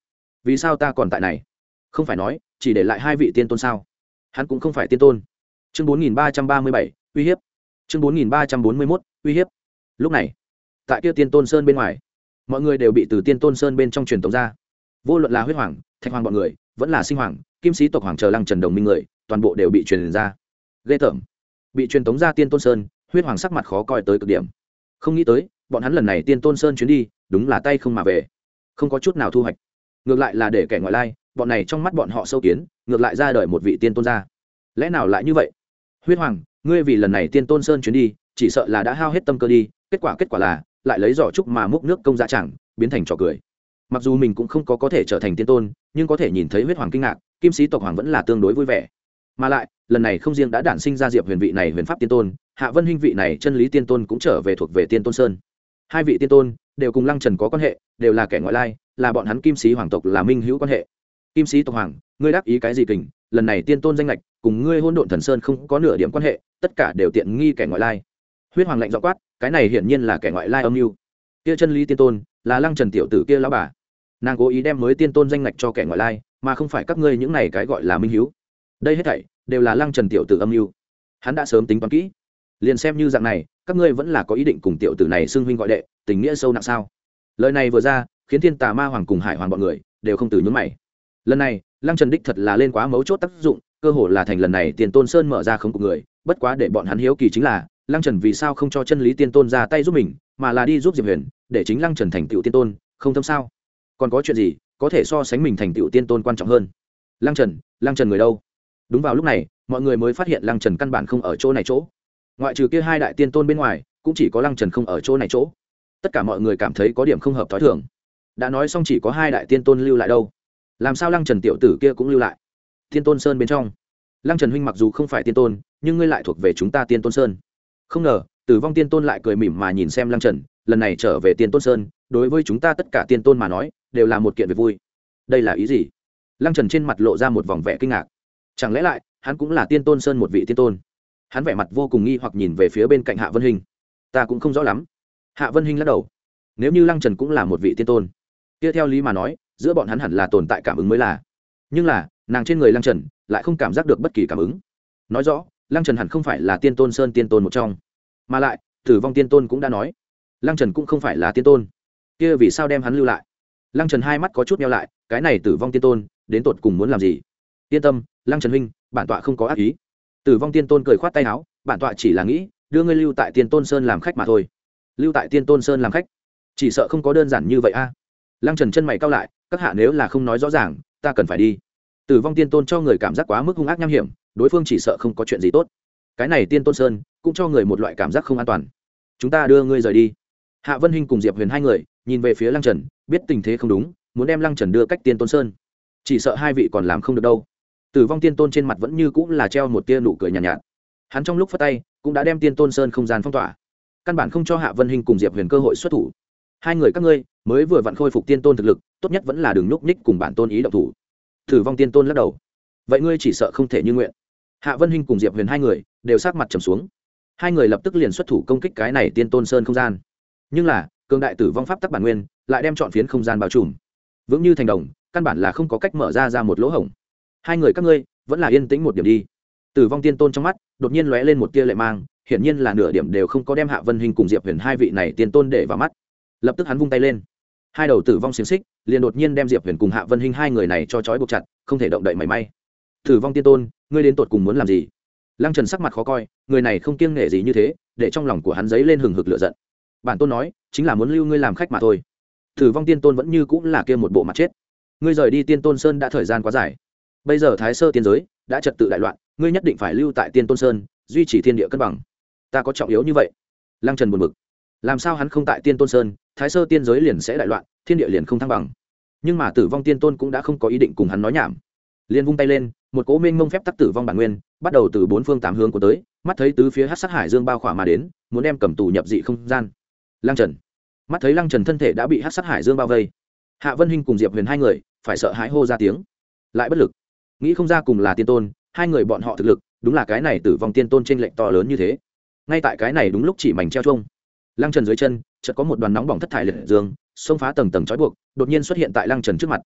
vì sao ta còn tại này? Không phải nói chỉ để lại hai vị tiên tôn sao? Hắn cũng không phải tiên tôn. Chương bốn nghìn ba trăm ba mươi bảy, uy hiếp. Chương bốn nghìn ba trăm bốn mươi mốt, uy hiếp. Lúc này, tại kia Tiên Tôn Sơn bên ngoài, mọi người đều bị từ Tiên Tôn Sơn bên trong truyền tống ra. Vô luận là huyết hoàng, thạch hoàng bọn người, vẫn là sinh hoàng, kim sĩ tộc hoàng chờ Lăng Trần đồng minh người, toàn bộ đều bị truyền ra. Ghê tởm. Bị truyền tống ra Tiên Tôn Sơn, huyết hoàng sắc mặt khó coi tới cực điểm. Không nghĩ tới, bọn hắn lần này Tiên Tôn Sơn chuyến đi, đúng là tay không mà về, không có chút nào thu hoạch. Ngược lại là để kẻ ngoại lai, bọn này trong mắt bọn họ sâu kiến, ngược lại ra đời một vị tiên tôn ra. Lẽ nào lại như vậy? Huyết hoàng, ngươi vì lần này Tiên Tôn Sơn chuyến đi, chỉ sợ là đã hao hết tâm cơ đi, kết quả kết quả là lại lấy giỏ trúc mà múc nước công dạ chẳng, biến thành trò cười. Mặc dù mình cũng không có có thể trở thành tiên tôn, nhưng có thể nhìn thấy huyết hoàng kinh ngạc, kim sĩ tộc hoàng vẫn là tương đối vui vẻ. Mà lại, lần này không riêng đã đản sinh ra Diệp Huyền vị này huyền pháp tiên tôn, Hạ Vân Hinh vị này chân lý tiên tôn cũng trở về thuộc về Tiên Tôn Sơn. Hai vị tiên tôn đều cùng Lăng Trần có quan hệ, đều là kẻ ngoại lai, là bọn hắn kim sĩ hoàng tộc là minh hữu quan hệ. Kim sĩ tộc hoàng, ngươi đáp ý cái gì kình? Lần này tiên tôn danh lệch cùng ngươi hôn độn thần sơn không có nửa điểm quan hệ, tất cả đều tiện nghi kẻ ngoại lai. Huyết hoàng lạnh giọng quát, cái này hiển nhiên là kẻ ngoại lai âm mưu. Kia chân lý tiên tôn là Lăng Trần tiểu tử kia lão bà, nàng cố ý đem mới tiên tôn danh lệch cho kẻ ngoại lai, mà không phải các ngươi những này cái gọi là minh hiếu. Đây hết thảy đều là Lăng Trần tiểu tử âm mưu. Hắn đã sớm tính toán kỹ, liền xem như dạng này, các ngươi vẫn là có ý định cùng tiểu tử này xưng huynh gọi đệ, tình nghĩa sâu nặng sao? Lời này vừa ra, khiến Thiên Tà Ma Hoàng cùng Hải Hoàng bọn người đều không từ nhướng mày. Lần này, Lăng Trần đích thật là lên quá mấu chốt tác dụng, cơ hồ là thành lần này Tiền Tôn Sơn mở ra không của người, bất quá để bọn hắn hiếu kỳ chính là, Lăng Trần vì sao không cho chân lý tiên tôn ra tay giúp mình, mà là đi giúp Diệp Huyền, để chính Lăng Trần thành tựu tiên tôn, không thâm sao? Còn có chuyện gì có thể so sánh mình thành tựu tiên tôn quan trọng hơn? Lăng Trần, Lăng Trần người đâu? Đúng vào lúc này, mọi người mới phát hiện Lăng Trần căn bản không ở chỗ này chỗ. Ngoại trừ kia hai đại tiên tôn bên ngoài, cũng chỉ có Lăng Trần không ở chỗ này chỗ. Tất cả mọi người cảm thấy có điểm không hợp thói thường. Đã nói xong chỉ có hai đại tiên tôn lưu lại đâu, làm sao Lăng Trần tiểu tử kia cũng lưu lại? Tiên Tôn Sơn bên trong, Lăng Trần huynh mặc dù không phải tiên tôn, nhưng ngươi lại thuộc về chúng ta Tiên Tôn Sơn. Không ngờ, Tử Vong Tiên Tôn lại cười mỉm mà nhìn xem Lăng Trần, lần này trở về Tiên Tôn Sơn, đối với chúng ta tất cả tiên tôn mà nói, đều là một kiện việc vui. Đây là ý gì? Lăng Trần trên mặt lộ ra một vòng vẻ kinh ngạc. Chẳng lẽ lại, hắn cũng là Tiên Tôn Sơn một vị tiên tôn? Hắn vẻ mặt vô cùng nghi hoặc nhìn về phía bên cạnh Hạ Vân Hinh. Ta cũng không rõ lắm. Hạ Vân Hinh lắc đầu. Nếu như Lăng Trần cũng là một vị tiên tôn, kia theo lý mà nói, giữa bọn hắn hẳn là tồn tại cảm ứng mới là. Nhưng là, nàng trên người Lăng Trần lại không cảm giác được bất kỳ cảm ứng. Nói rõ, Lăng Trần hẳn không phải là Tiên Tôn Sơn tiên tôn một trong. Mà lại, Tử Vong Tiên Tôn cũng đã nói, Lăng Trần cũng không phải là tiên tôn. Kia vì sao đem hắn lưu lại? Lăng Trần hai mắt có chút nheo lại, cái này Tử Vong Tiên Tôn, đến tột cùng muốn làm gì? Yên tâm, Lăng Trần huynh, bản tọa không có ác ý. Tử Vong Tiên Tôn cười khoát tay áo, bản tọa chỉ là nghĩ, đưa ngươi lưu tại Tiên Tôn Sơn làm khách mà thôi. Lưu tại Tiên Tôn Sơn làm khách, chỉ sợ không có đơn giản như vậy a. À. Lăng Trần chân mày cau lại, các hạ nếu là không nói rõ ràng, ta cần phải đi. Tử Vong Tiên Tôn cho người cảm giác quá mức hung ác nham hiểm, đối phương chỉ sợ không có chuyện gì tốt. Cái này Tiên Tôn Sơn cũng cho người một loại cảm giác không an toàn. Chúng ta đưa ngươi rời đi. Hạ Vân Hinh cùng Diệp Huyền hai người nhìn về phía Lăng Trần, biết tình thế không đúng, muốn đem Lăng Trần đưa cách Tiên Tôn Sơn. Chỉ sợ hai vị còn làm không được đâu. Tử Vong Tiên Tôn trên mặt vẫn như cũng là treo một tia nụ cười nhàn nhạt, nhạt. Hắn trong lúc phất tay cũng đã đem Tiên Tôn Sơn không gian phong tỏa, căn bản không cho Hạ Vân Hinh cùng Diệp Huyền cơ hội xuất thủ. Hai người các ngươi mới vừa vặn khôi phục tiên tôn thực lực, tốt nhất vẫn là đừng nhúc nhích cùng bản tôn ý động thủ. Tử Vong Tiên Tôn lắc đầu. Vậy ngươi chỉ sợ không thể như nguyện. Hạ Vân Hinh cùng Diệp Huyền hai người đều sắc mặt trầm xuống. Hai người lập tức liền xuất thủ công kích cái này Tiên Tôn Sơn không gian. Nhưng là, cường đại tử vong pháp tắc bản nguyên lại đem trọn phiến không gian bao trùm, vững như thành đồng, căn bản là không có cách mở ra ra một lỗ hổng. Hai người các ngươi vẫn là yên tĩnh một điểm đi. Tử Vong Tiên Tôn trong mắt đột nhiên lóe lên một tia lệ mang, hiển nhiên là nửa điểm đều không có đem Hạ Vân Hinh cùng Diệp Huyền hai vị này tiên tôn để vào mắt. Lập tức hắn vung tay lên, hai đầu tử vong xiềng xích liền đột nhiên đem Diệp Huyền cùng Hạ Vân Hinh hai người này cho trói buộc chặt, không thể động đậy mảy may. Tử Vong Tiên Tôn, ngươi đến tột cùng muốn làm gì? Lăng Trần sắc mặt khó coi, người này không kiêng nể gì như thế, để trong lòng của hắn dấy lên hừng hực lửa giận. Bản tôn nói, chính là muốn lưu ngươi làm khách mà thôi. Tử Vong Tiên Tôn vẫn như cũng là kia một bộ mặt chết. Ngươi rời đi Tiên Tôn Sơn đã thời gian quá dài, bây giờ Thái Sơ tiên giới đã trật tự đại loạn, ngươi nhất định phải lưu tại Tiên Tôn Sơn, duy trì thiên địa cân bằng. Ta có trọng yếu như vậy? Lăng Trần buồn bực, làm sao hắn không tại Tiên Tôn Sơn, Thái Sơ tiên giới liền sẽ đại loạn, thiên địa liền không thăng bằng. Nhưng mà Tử Vong Tiên Tôn cũng đã không có ý định cùng hắn nói nhảm, liền vung tay lên, một cỗ mênh mông phép tắc tử vong bản nguyên bắt đầu từ bốn phương tám hướng của tới, mắt thấy tứ phía hắc sát hải dương bao khỏa mà đến, muốn đem cầm tù nhập dị không gian. Lăng Trần mắt thấy Lăng Trần thân thể đã bị hắc sát hải dương bao vây, Hạ Vân Hinh cùng Diệp Huyền hai người phải sợ hãi hô ra tiếng, lại bất lực, nghĩ không ra cùng là tiên tôn, hai người bọn họ thực lực đúng là cái này Tử Vong Tiên Tôn trên lệnh to lớn như thế. Ngay tại cái này đúng lúc chỉ mảnh treo chuông, Lăng Trần dưới chân chợt có một đoàn nóng bỏng thất thải liệt dương xông phá tầng tầng trói buộc, đột nhiên xuất hiện tại Lăng Trần trước mặt.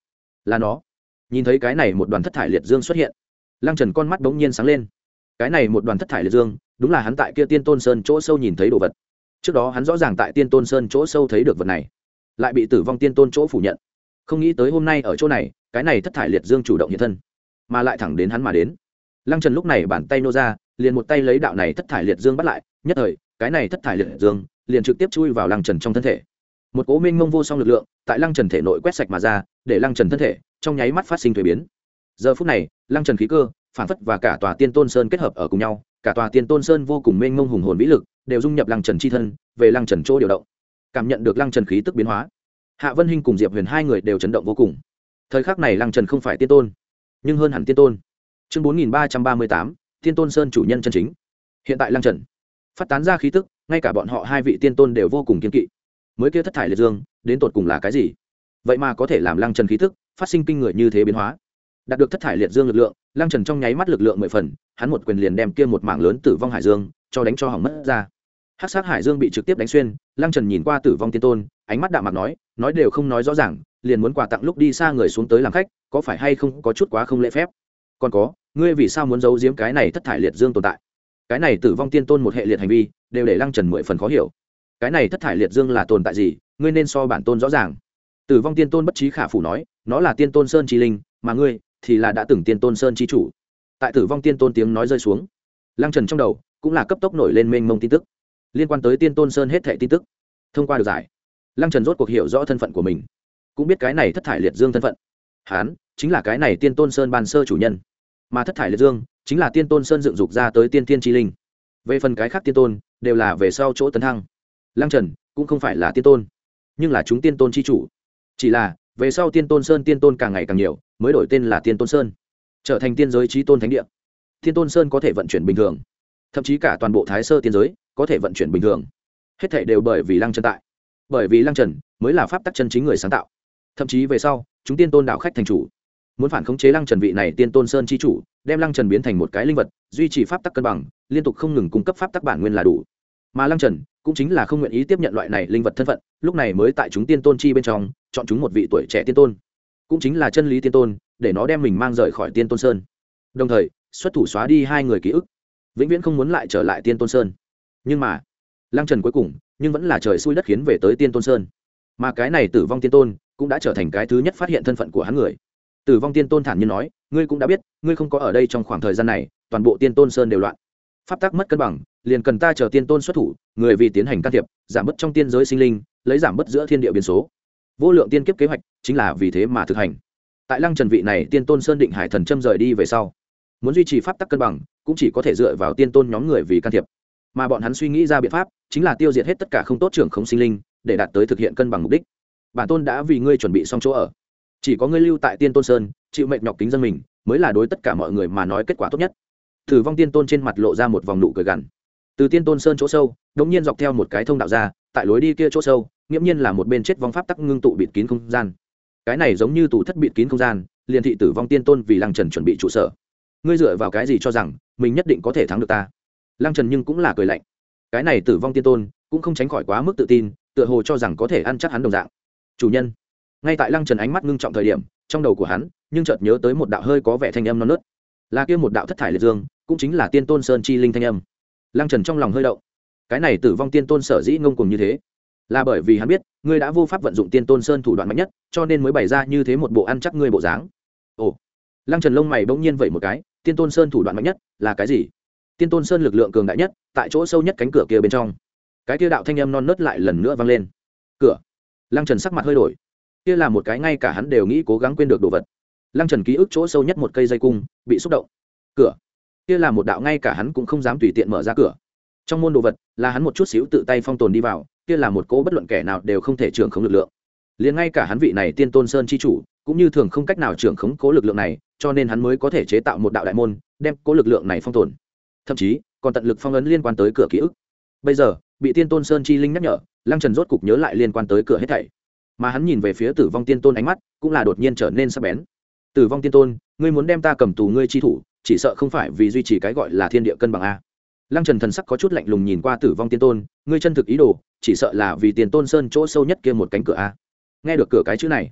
là nó. Nhìn thấy cái này một đoàn thất thải liệt dương xuất hiện, Lăng Trần con mắt bỗng nhiên sáng lên. Cái này một đoàn thất thải liệt dương đúng là hắn tại kia Tiên Tôn Sơn chỗ sâu nhìn thấy đồ vật. Trước đó hắn rõ ràng tại Tiên Tôn Sơn chỗ sâu thấy được vật này, lại bị Tử Vong Tiên Tôn chỗ phủ nhận. Không nghĩ tới hôm nay ở chỗ này, cái này thất thải liệt dương chủ động hiện thân, mà lại thẳng đến hắn mà đến. Lăng Trần lúc này bàn tay nô ra, liền một tay lấy đạo này thất thải liệt dương bắt lại, nhất thời, cái này thất thải liệt dương liền trực tiếp chui vào Lăng Trần trong thân thể. Một cỗ mênh mông vô song lực lượng tại Lăng Trần thể nội quét sạch mà ra, để Lăng Trần thân thể trong nháy mắt phát sinh thay biến. Giờ phút này, Lăng Trần khí cơ, phản phất và cả tòa Tiên Tôn Sơn kết hợp ở cùng nhau, cả tòa Tiên Tôn Sơn vô cùng mênh mông hùng hồn vĩ lực, đều dung nhập Lăng Trần chi thân, về Lăng Trần chỗ điều động. Cảm nhận được Lăng Trần khí tức biến hóa, Hạ Vân Hinh cùng Diệp Huyền hai người đều chấn động vô cùng. Thời khắc này Lăng Trần không phải tiên tôn, nhưng hơn hẳn tiên tôn. Chương bốn nghìn ba trăm ba mươi tám, Tiên Tôn Sơn chủ nhân chân chính. Hiện tại Lăng Trần phát tán ra khí tức, ngay cả bọn họ hai vị tiên tôn đều vô cùng kiên kỵ. Mới kia thất thải liệt dương, đến tột cùng là cái gì? Vậy mà có thể làm Lăng Trần khí tức phát sinh kinh người như thế biến hóa. Đạt được thất thải liệt dương lực lượng, Lăng Trần trong nháy mắt lực lượng mười phần, hắn một quyền liền đem kia một mảng lớn tử vong hải dương cho đánh cho hỏng mất ra. Hắc sát hải dương bị trực tiếp đánh xuyên, Lăng Trần nhìn qua tử vong tiên tôn, ánh mắt đạm mạc nói, nói đều không nói rõ ràng, liền muốn quà tặng lúc đi xa người xuống tới làm khách, có phải hay không có chút quá không lễ phép? Còn có, ngươi vì sao muốn giấu giếm cái này thất thải liệt dương tồn tại? Cái này tử vong tiên tôn một hệ liệt hành vi, đều để Lăng Trần mười phần khó hiểu. Cái này thất thải liệt dương là tồn tại gì, ngươi nên so bản tôn rõ ràng. Tử vong tiên tôn bất trí khả phủ nói, nó là Tiên Tôn Sơn chi linh, mà ngươi thì là đã từng Tiên Tôn Sơn chi chủ. Tại tử vong tiên tôn tiếng nói rơi xuống, Lăng Trần trong đầu cũng là cấp tốc nổi lên mênh mông tin tức liên quan tới Tiên Tôn Sơn hết thảy tin tức. Thông qua được giải, Lăng Trần rốt cuộc hiểu rõ thân phận của mình, cũng biết cái này thất thải liệt dương thân phận. Hán chính là cái này Tiên Tôn Sơn ban sơ chủ nhân, mà thất thải liệt dương chính là Tiên Tôn Sơn dựng dục ra tới tiên tiên chi linh. Về phần cái khác tiên tôn đều là về sau chỗ tấn thăng. Lăng Trần cũng không phải là tiên tôn, nhưng là chúng tiên tôn chi chủ. Chỉ là về sau Tiên Tôn Sơn tiên tôn càng ngày càng nhiều, mới đổi tên là Tiên Tôn Sơn, trở thành tiên giới chí tôn thánh địa. Tiên Tôn Sơn có thể vận chuyển bình thường, thậm chí cả toàn bộ Thái Sơ tiên giới có thể vận chuyển bình thường. Hết thảy đều bởi vì Lăng Trần tại, bởi vì Lăng Trần mới là pháp tắc chân chính người sáng tạo. Thậm chí về sau, chúng tiên tôn đạo khách thành chủ, muốn phản khống chế Lăng Trần vị này Tiên Tôn Sơn chi chủ, đem Lăng Trần biến thành một cái linh vật, duy trì pháp tắc cân bằng, liên tục không ngừng cung cấp pháp tắc bản nguyên là đủ. Mà Lăng Trần cũng chính là không nguyện ý tiếp nhận loại này linh vật thân phận, lúc này mới tại chúng tiên tôn chi bên trong chọn chúng một vị tuổi trẻ tiên tôn, cũng chính là chân lý tiên tôn, để nó đem mình mang rời khỏi Tiên Tôn Sơn, đồng thời xuất thủ xóa đi hai người ký ức, vĩnh viễn không muốn lại trở lại Tiên Tôn Sơn. Nhưng mà Lăng Trần cuối cùng nhưng vẫn là trời xui đất khiến về tới Tiên Tôn Sơn, mà cái này tử vong tiên tôn cũng đã trở thành cái thứ nhất phát hiện thân phận của hắn người. Tử vong tiên tôn thản nhiên nói, ngươi cũng đã biết, ngươi không có ở đây trong khoảng thời gian này, toàn bộ Tiên Tôn Sơn đều loạn, pháp tắc mất cân bằng, liền cần ta chờ tiên tôn xuất thủ, người vì tiến hành can thiệp, giảm bớt trong tiên giới sinh linh, lấy giảm bớt giữa thiên địa biến số. Vô lượng tiên kiếp kế hoạch chính là vì thế mà thực hành. Tại Lăng Trần vị này Tiên Tôn Sơn định hải thần châm rời đi về sau, muốn duy trì pháp tắc cân bằng, cũng chỉ có thể dựa vào tiên tôn nhóm người vì can thiệp. Mà bọn hắn suy nghĩ ra biện pháp, chính là tiêu diệt hết tất cả không tốt trưởng không sinh linh, để đạt tới thực hiện cân bằng mục đích. Bản tôn đã vì ngươi chuẩn bị xong chỗ ở, chỉ có ngươi lưu tại Tiên Tôn Sơn, chịu mệnh nhọc kính dân mình, mới là đối tất cả mọi người mà nói kết quả tốt nhất. Tử vong tiên tôn trên mặt lộ ra một vòng nụ cười gằn. Từ Tiên Tôn Sơn chỗ sâu, đột nhiên dọc theo một cái thông đạo ra, tại lối đi kia chỗ sâu, nghiễm nhiên là một bên chết vong pháp tắc ngưng tụ bịt kín không gian. Cái này giống như tủ thất bịt kín không gian, liền thị tử vong tiên tôn vì Lăng Trần chuẩn bị trụ sở. Ngươi dựa vào cái gì cho rằng mình nhất định có thể thắng được ta? Lăng Trần nhưng cũng là cười lạnh. Cái này tử vong tiên tôn cũng không tránh khỏi quá mức tự tin, tựa hồ cho rằng có thể ăn chắc hắn đồng dạng. Chủ nhân. Ngay tại Lăng Trần ánh mắt ngưng trọng thời điểm, trong đầu của hắn nhưng chợt nhớ tới một đạo hơi có vẻ thanh âm non nớt, là kia một đạo thất thải liệt dương, cũng chính là Tiên Tôn Sơn chi linh thanh âm. Lăng Trần trong lòng hơi động. Cái này tử vong tiên tôn sở dĩ ngông cuồng như thế, là bởi vì hắn biết ngươi đã vô pháp vận dụng Tiên Tôn Sơn thủ đoạn mạnh nhất, cho nên mới bày ra như thế một bộ ăn chắc ngươi bộ dáng. Ồ. Lăng Trần lông mày bỗng nhiên vẩy một cái, Tiên Tôn Sơn thủ đoạn mạnh nhất là cái gì? Tiên Tôn Sơn lực lượng cường đại nhất, tại chỗ sâu nhất cánh cửa kia bên trong. Cái kia đạo thanh âm non nớt lại lần nữa vang lên. Cửa. Lăng Trần sắc mặt hơi đổi. Kia là một cái ngay cả hắn đều nghĩ cố gắng quên được đồ vật. Lăng Trần ký ức chỗ sâu nhất một cây dây cung bị xúc động. Cửa. Kia là một đạo ngay cả hắn cũng không dám tùy tiện mở ra cửa. Trong môn đồ vật là hắn một chút xíu tự tay phong tồn đi vào, kia là một cỗ bất luận kẻ nào đều không thể trưởng khống lực lượng. Liền ngay cả hắn vị này Tiên Tôn Sơn chi chủ, cũng như thường không cách nào trưởng khống cố lực lượng này, cho nên hắn mới có thể chế tạo một đạo đại môn, đem cố lực lượng này phong tồn. Thậm chí, còn tận lực phong ấn liên quan tới cửa ký ức. Bây giờ, bị Tiên Tôn Sơn chi linh nhắc nhở, Lăng Trần rốt cục nhớ lại liên quan tới cửa hết thảy. Mà hắn nhìn về phía Tử vong Tiên Tôn ánh mắt, cũng là đột nhiên trở nên sắc bén. Tử vong Tiên Tôn, ngươi muốn đem ta cầm tù ngươi chi thủ, chỉ sợ không phải vì duy trì cái gọi là thiên địa cân bằng a. Lăng Trần thần sắc có chút lạnh lùng nhìn qua Tử vong Tiên Tôn, ngươi chân thực ý đồ, chỉ sợ là vì Tiên Tôn Sơn chỗ sâu nhất kia một cánh cửa a. Nghe được cửa cái chữ này,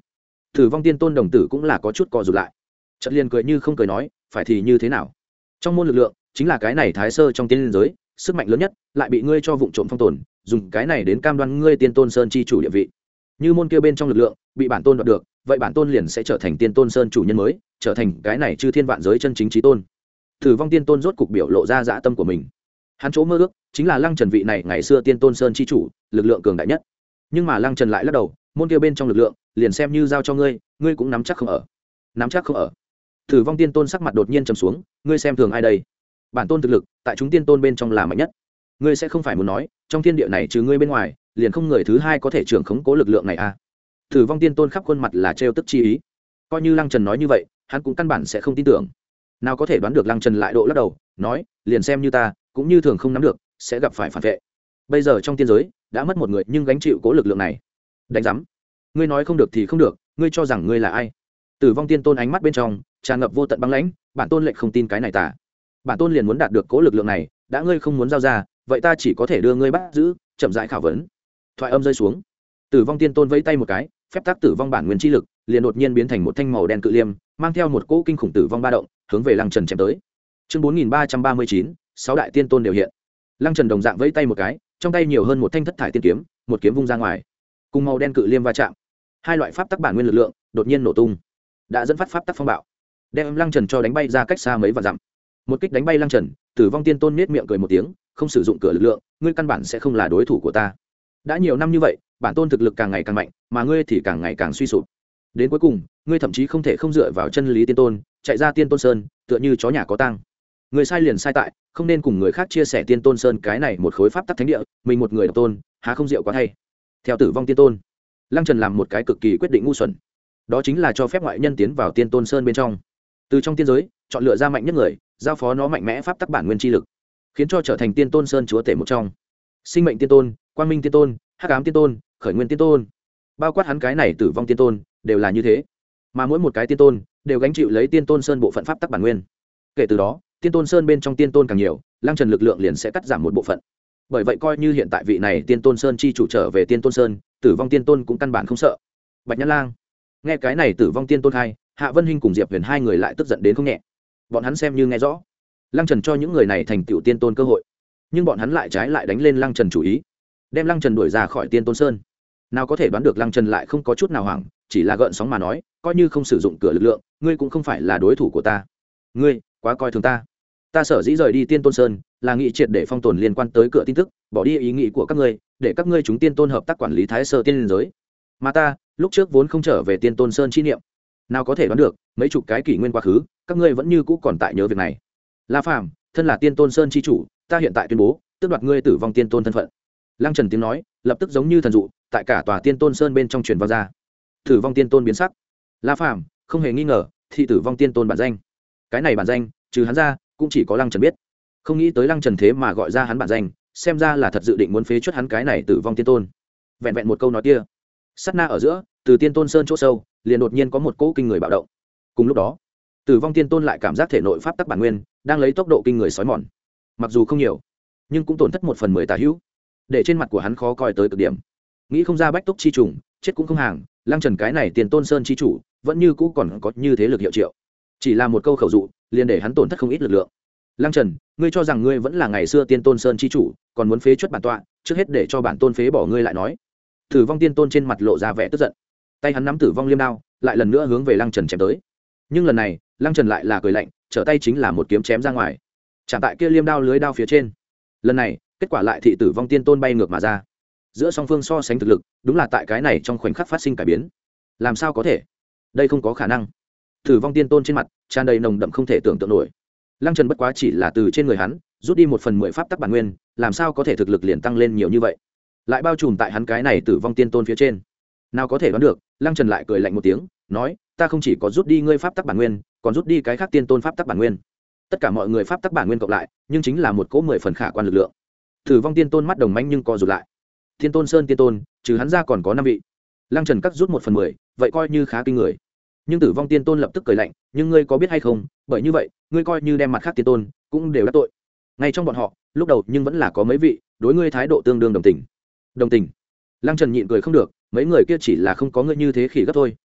Tử vong tiên tôn đồng tử cũng là có chút co rụt lại, chợt liền cười như không cười nói, phải thì như thế nào? Trong môn lực lượng chính là cái này thái sơ trong tiên liên giới sức mạnh lớn nhất, lại bị ngươi cho vụng trộm phong tồn, dùng cái này đến cam đoan ngươi tiên tôn sơn chi chủ địa vị. Như môn kia bên trong lực lượng bị bản tôn đoạt được, vậy bản tôn liền sẽ trở thành tiên tôn sơn chủ nhân mới, trở thành cái này chư thiên vạn giới chân chính chí tôn. Tử vong tiên tôn rốt cục biểu lộ ra dã tâm của mình. Hắn chỗ mơ ước chính là Lăng Trần vị này ngày xưa tiên tôn sơn chi chủ, lực lượng cường đại nhất. Nhưng mà Lăng Trần lại lắc đầu, môn kia bên trong lực lượng, liền xem như giao cho ngươi, ngươi cũng nắm chắc không ở. Nắm chắc không ở. Tử vong tiên tôn sắc mặt đột nhiên trầm xuống, ngươi xem thường ai đây? Bản tôn thực lực, tại chúng tiên tôn bên trong là mạnh nhất. Ngươi sẽ không phải muốn nói, trong thiên địa này trừ ngươi bên ngoài, liền không người thứ hai có thể trưởng khống cố lực lượng này à? Tử vong tiên tôn khắp khuôn mặt là trêu tức chi ý. Coi như Lăng Trần nói như vậy, hắn cũng căn bản sẽ không tin tưởng. Nào có thể đoán được Lăng Trần lại độ lắc đầu, nói, liền xem như ta, cũng như thường không nắm được, sẽ gặp phải phản vệ. Bây giờ trong tiên giới, đã mất một người nhưng gánh chịu cố lực lượng này. Đánh rắm. Ngươi nói không được thì không được, ngươi cho rằng ngươi là ai? Tử vong tiên tôn ánh mắt bên trong tràn ngập vô tận băng lãnh, bản tôn lệnh không tin cái này tả. Bản tôn liền muốn đạt được cố lực lượng này, đã ngươi không muốn giao ra, vậy ta chỉ có thể đưa ngươi bắt giữ, chậm rãi khảo vấn. Thoại âm rơi xuống, Tử vong tiên tôn vẫy tay một cái, phép tắc tử vong bản nguyên chi lực liền đột nhiên biến thành một thanh màu đen cự liêm, mang theo một cỗ kinh khủng tử vong ba động, hướng về Lăng Trần chém tới. Chương bốn nghìn ba trăm ba mươi chín, sáu đại tiên tôn đều hiện. Lăng Trần đồng dạng vẫy tay một cái, trong tay nhiều hơn một thanh thất thải tiên kiếm, một kiếm vung ra ngoài. Cùng màu đen cự liêm va chạm, hai loại pháp tắc bản nguyên lực lượng đột nhiên nổ tung, đã dẫn phát pháp tắc phong bạo, đem Lăng Trần cho đánh bay ra cách xa mấy vạn dặm. Một kích đánh bay Lăng Trần, Tử vong tiên tôn nết miệng cười một tiếng, không sử dụng cửa lực lượng, ngươi căn bản sẽ không là đối thủ của ta. Đã nhiều năm như vậy, bản tôn thực lực càng ngày càng mạnh, mà ngươi thì càng ngày càng suy sụp. Đến cuối cùng, ngươi thậm chí không thể không dựa vào chân lý tiên tôn, chạy ra tiên tôn sơn, tựa như chó nhà có tang. Người sai liền sai tại, không nên cùng người khác chia sẻ tiên tôn sơn cái này một khối pháp tắc thánh địa, mình một người độc tôn, há không diệu quá thay. Theo Tử vong tiên tôn, Lăng Trần làm một cái cực kỳ quyết định ngu xuẩn, đó chính là cho phép ngoại nhân tiến vào tiên tôn sơn bên trong, từ trong tiên giới chọn lựa ra mạnh nhất người, giao phó nó mạnh mẽ pháp tắc bản nguyên chi lực, khiến cho trở thành tiên tôn sơn chúa tể một trong. Sinh mệnh tiên tôn, quang minh tiên tôn, hắc ám tiên tôn, khởi nguyên tiên tôn, bao quát hắn cái này tử vong tiên tôn, đều là như thế. Mà mỗi một cái tiên tôn đều gánh chịu lấy tiên tôn sơn bộ phận pháp tắc bản nguyên. Kể từ đó, tiên tôn sơn bên trong tiên tôn càng nhiều, Lăng Trần lực lượng liền sẽ cắt giảm một bộ phận. Bởi vậy coi như hiện tại vị này tiên tôn sơn chi chủ trở về tiên tôn sơn, tử vong tiên tôn cũng căn bản không sợ. Bạch Nhã Lang nghe cái này tử vong tiên tôn hai, Hạ Vân Hinh cùng Diệp Huyền hai người lại tức giận đến không nhẹ. Bọn hắn xem như nghe rõ, Lăng Trần cho những người này thành tựu tiên tôn cơ hội, nhưng bọn hắn lại trái lại đánh lên Lăng Trần chủ ý, đem Lăng Trần đuổi ra khỏi tiên tôn sơn. Nào có thể đoán được Lăng Trần lại không có chút nào hoảng, chỉ là gợn sóng mà nói, coi như không sử dụng cửa lực lượng, ngươi cũng không phải là đối thủ của ta. Ngươi quá coi thường ta. Ta sở dĩ rời đi tiên tôn sơn, là nghị triệt để phong tồn liên quan tới cửa tin tức, bỏ đi ý nghĩ của các ngươi, để các ngươi chúng tiên tôn hợp tác quản lý thái sơ tiên liên giới. Mà ta, lúc trước vốn không trở về tiên tôn sơn chi niệm, nào có thể đoán được, mấy chục cái kỷ nguyên quá khứ, các ngươi vẫn như cũ còn tại nhớ việc này. La Phàm, thân là tiên tôn sơn chi chủ, ta hiện tại tuyên bố, tước đoạt ngươi tử vong tiên tôn thân phận. Lăng Trần tiếng nói, lập tức giống như thần dụ, tại cả tòa tiên tôn sơn bên trong truyền vào ra. Tử vong tiên tôn biến sắc. La Phàm, không hề nghi ngờ, thị tử vong tiên tôn bản danh. Cái này bản danh, trừ hắn ra, cũng chỉ có Lăng Trần biết. Không nghĩ tới Lăng Trần thế mà gọi ra hắn bản danh, xem ra là thật dự định muốn phế chuất hắn cái này tử vong tiên tôn. Vẹn vẹn một câu nói kia, sát na ở giữa, từ tiên tôn sơn chỗ sâu, liền đột nhiên có một cỗ kinh người bạo động. Cùng lúc đó, tử vong tiên tôn lại cảm giác thể nội pháp tắc bản nguyên đang lấy tốc độ kinh người xói mòn. Mặc dù không nhiều, nhưng cũng tổn thất một phần mười tà hữu, để trên mặt của hắn khó coi tới cực điểm. Nghĩ không ra bách túc chi trùng, chết cũng không hàng, Lăng Trần cái này tiền tôn sơn chi chủ, vẫn như cũ còn có như thế lực hiệu triệu. Chỉ là một câu khẩu dụ, liền để hắn tổn thất không ít lực lượng. Lăng Trần, ngươi cho rằng ngươi vẫn là ngày xưa tiên tôn sơn chi chủ, còn muốn phế chuất bản tọa, trước hết để cho bản tôn phế bỏ ngươi lại nói. Tử vong tiên tôn trên mặt lộ ra vẻ tức giận, tay hắn nắm tử vong liêm đao, lại lần nữa hướng về Lăng Trần chém tới. Nhưng lần này, Lăng Trần lại là cười lạnh, trở tay chính là một kiếm chém ra ngoài, chạm tại kia liêm đao lưới đao phía trên. Lần này, kết quả lại thị tử vong tiên tôn bay ngược mà ra. Giữa song phương so sánh thực lực, đúng là tại cái này trong khoảnh khắc phát sinh cải biến. Làm sao có thể? Đây không có khả năng. Tử vong tiên tôn trên mặt tràn đầy nồng đậm không thể tưởng tượng nổi. Lăng Trần bất quá chỉ là từ trên người hắn rút đi một phần mười pháp tắc bản nguyên, làm sao có thể thực lực liền tăng lên nhiều như vậy, lại bao trùm tại hắn cái này tử vong tiên tôn phía trên. Nào có thể đoán được? Lăng Trần lại cười lạnh một tiếng, nói, ta không chỉ có rút đi ngươi pháp tắc bản nguyên, còn rút đi cái khác tiên tôn pháp tắc bản nguyên. Tất cả mọi người pháp tắc bản nguyên cộng lại, nhưng chính là một cỗ mười phần khả quan lực lượng. Tử vong tiên tôn mắt đồng manh nhưng co rụt lại. Tiên tôn sơn tiên tôn, trừ hắn ra còn có năm vị. Lăng Trần cắt rút một phần mười, vậy coi như khá kinh người. Nhưng tử vong tiên tôn lập tức cười lạnh, nhưng ngươi có biết hay không, bởi như vậy, ngươi coi như đem mặt khác tiên tôn cũng đều đắc tội. Ngay trong bọn họ, lúc đầu nhưng vẫn là có mấy vị đối ngươi thái độ tương đương đồng tình. Đồng tình? Lăng Trần nhịn cười không được, mấy người kia chỉ là không có ngươi như thế khỉ gấp thôi,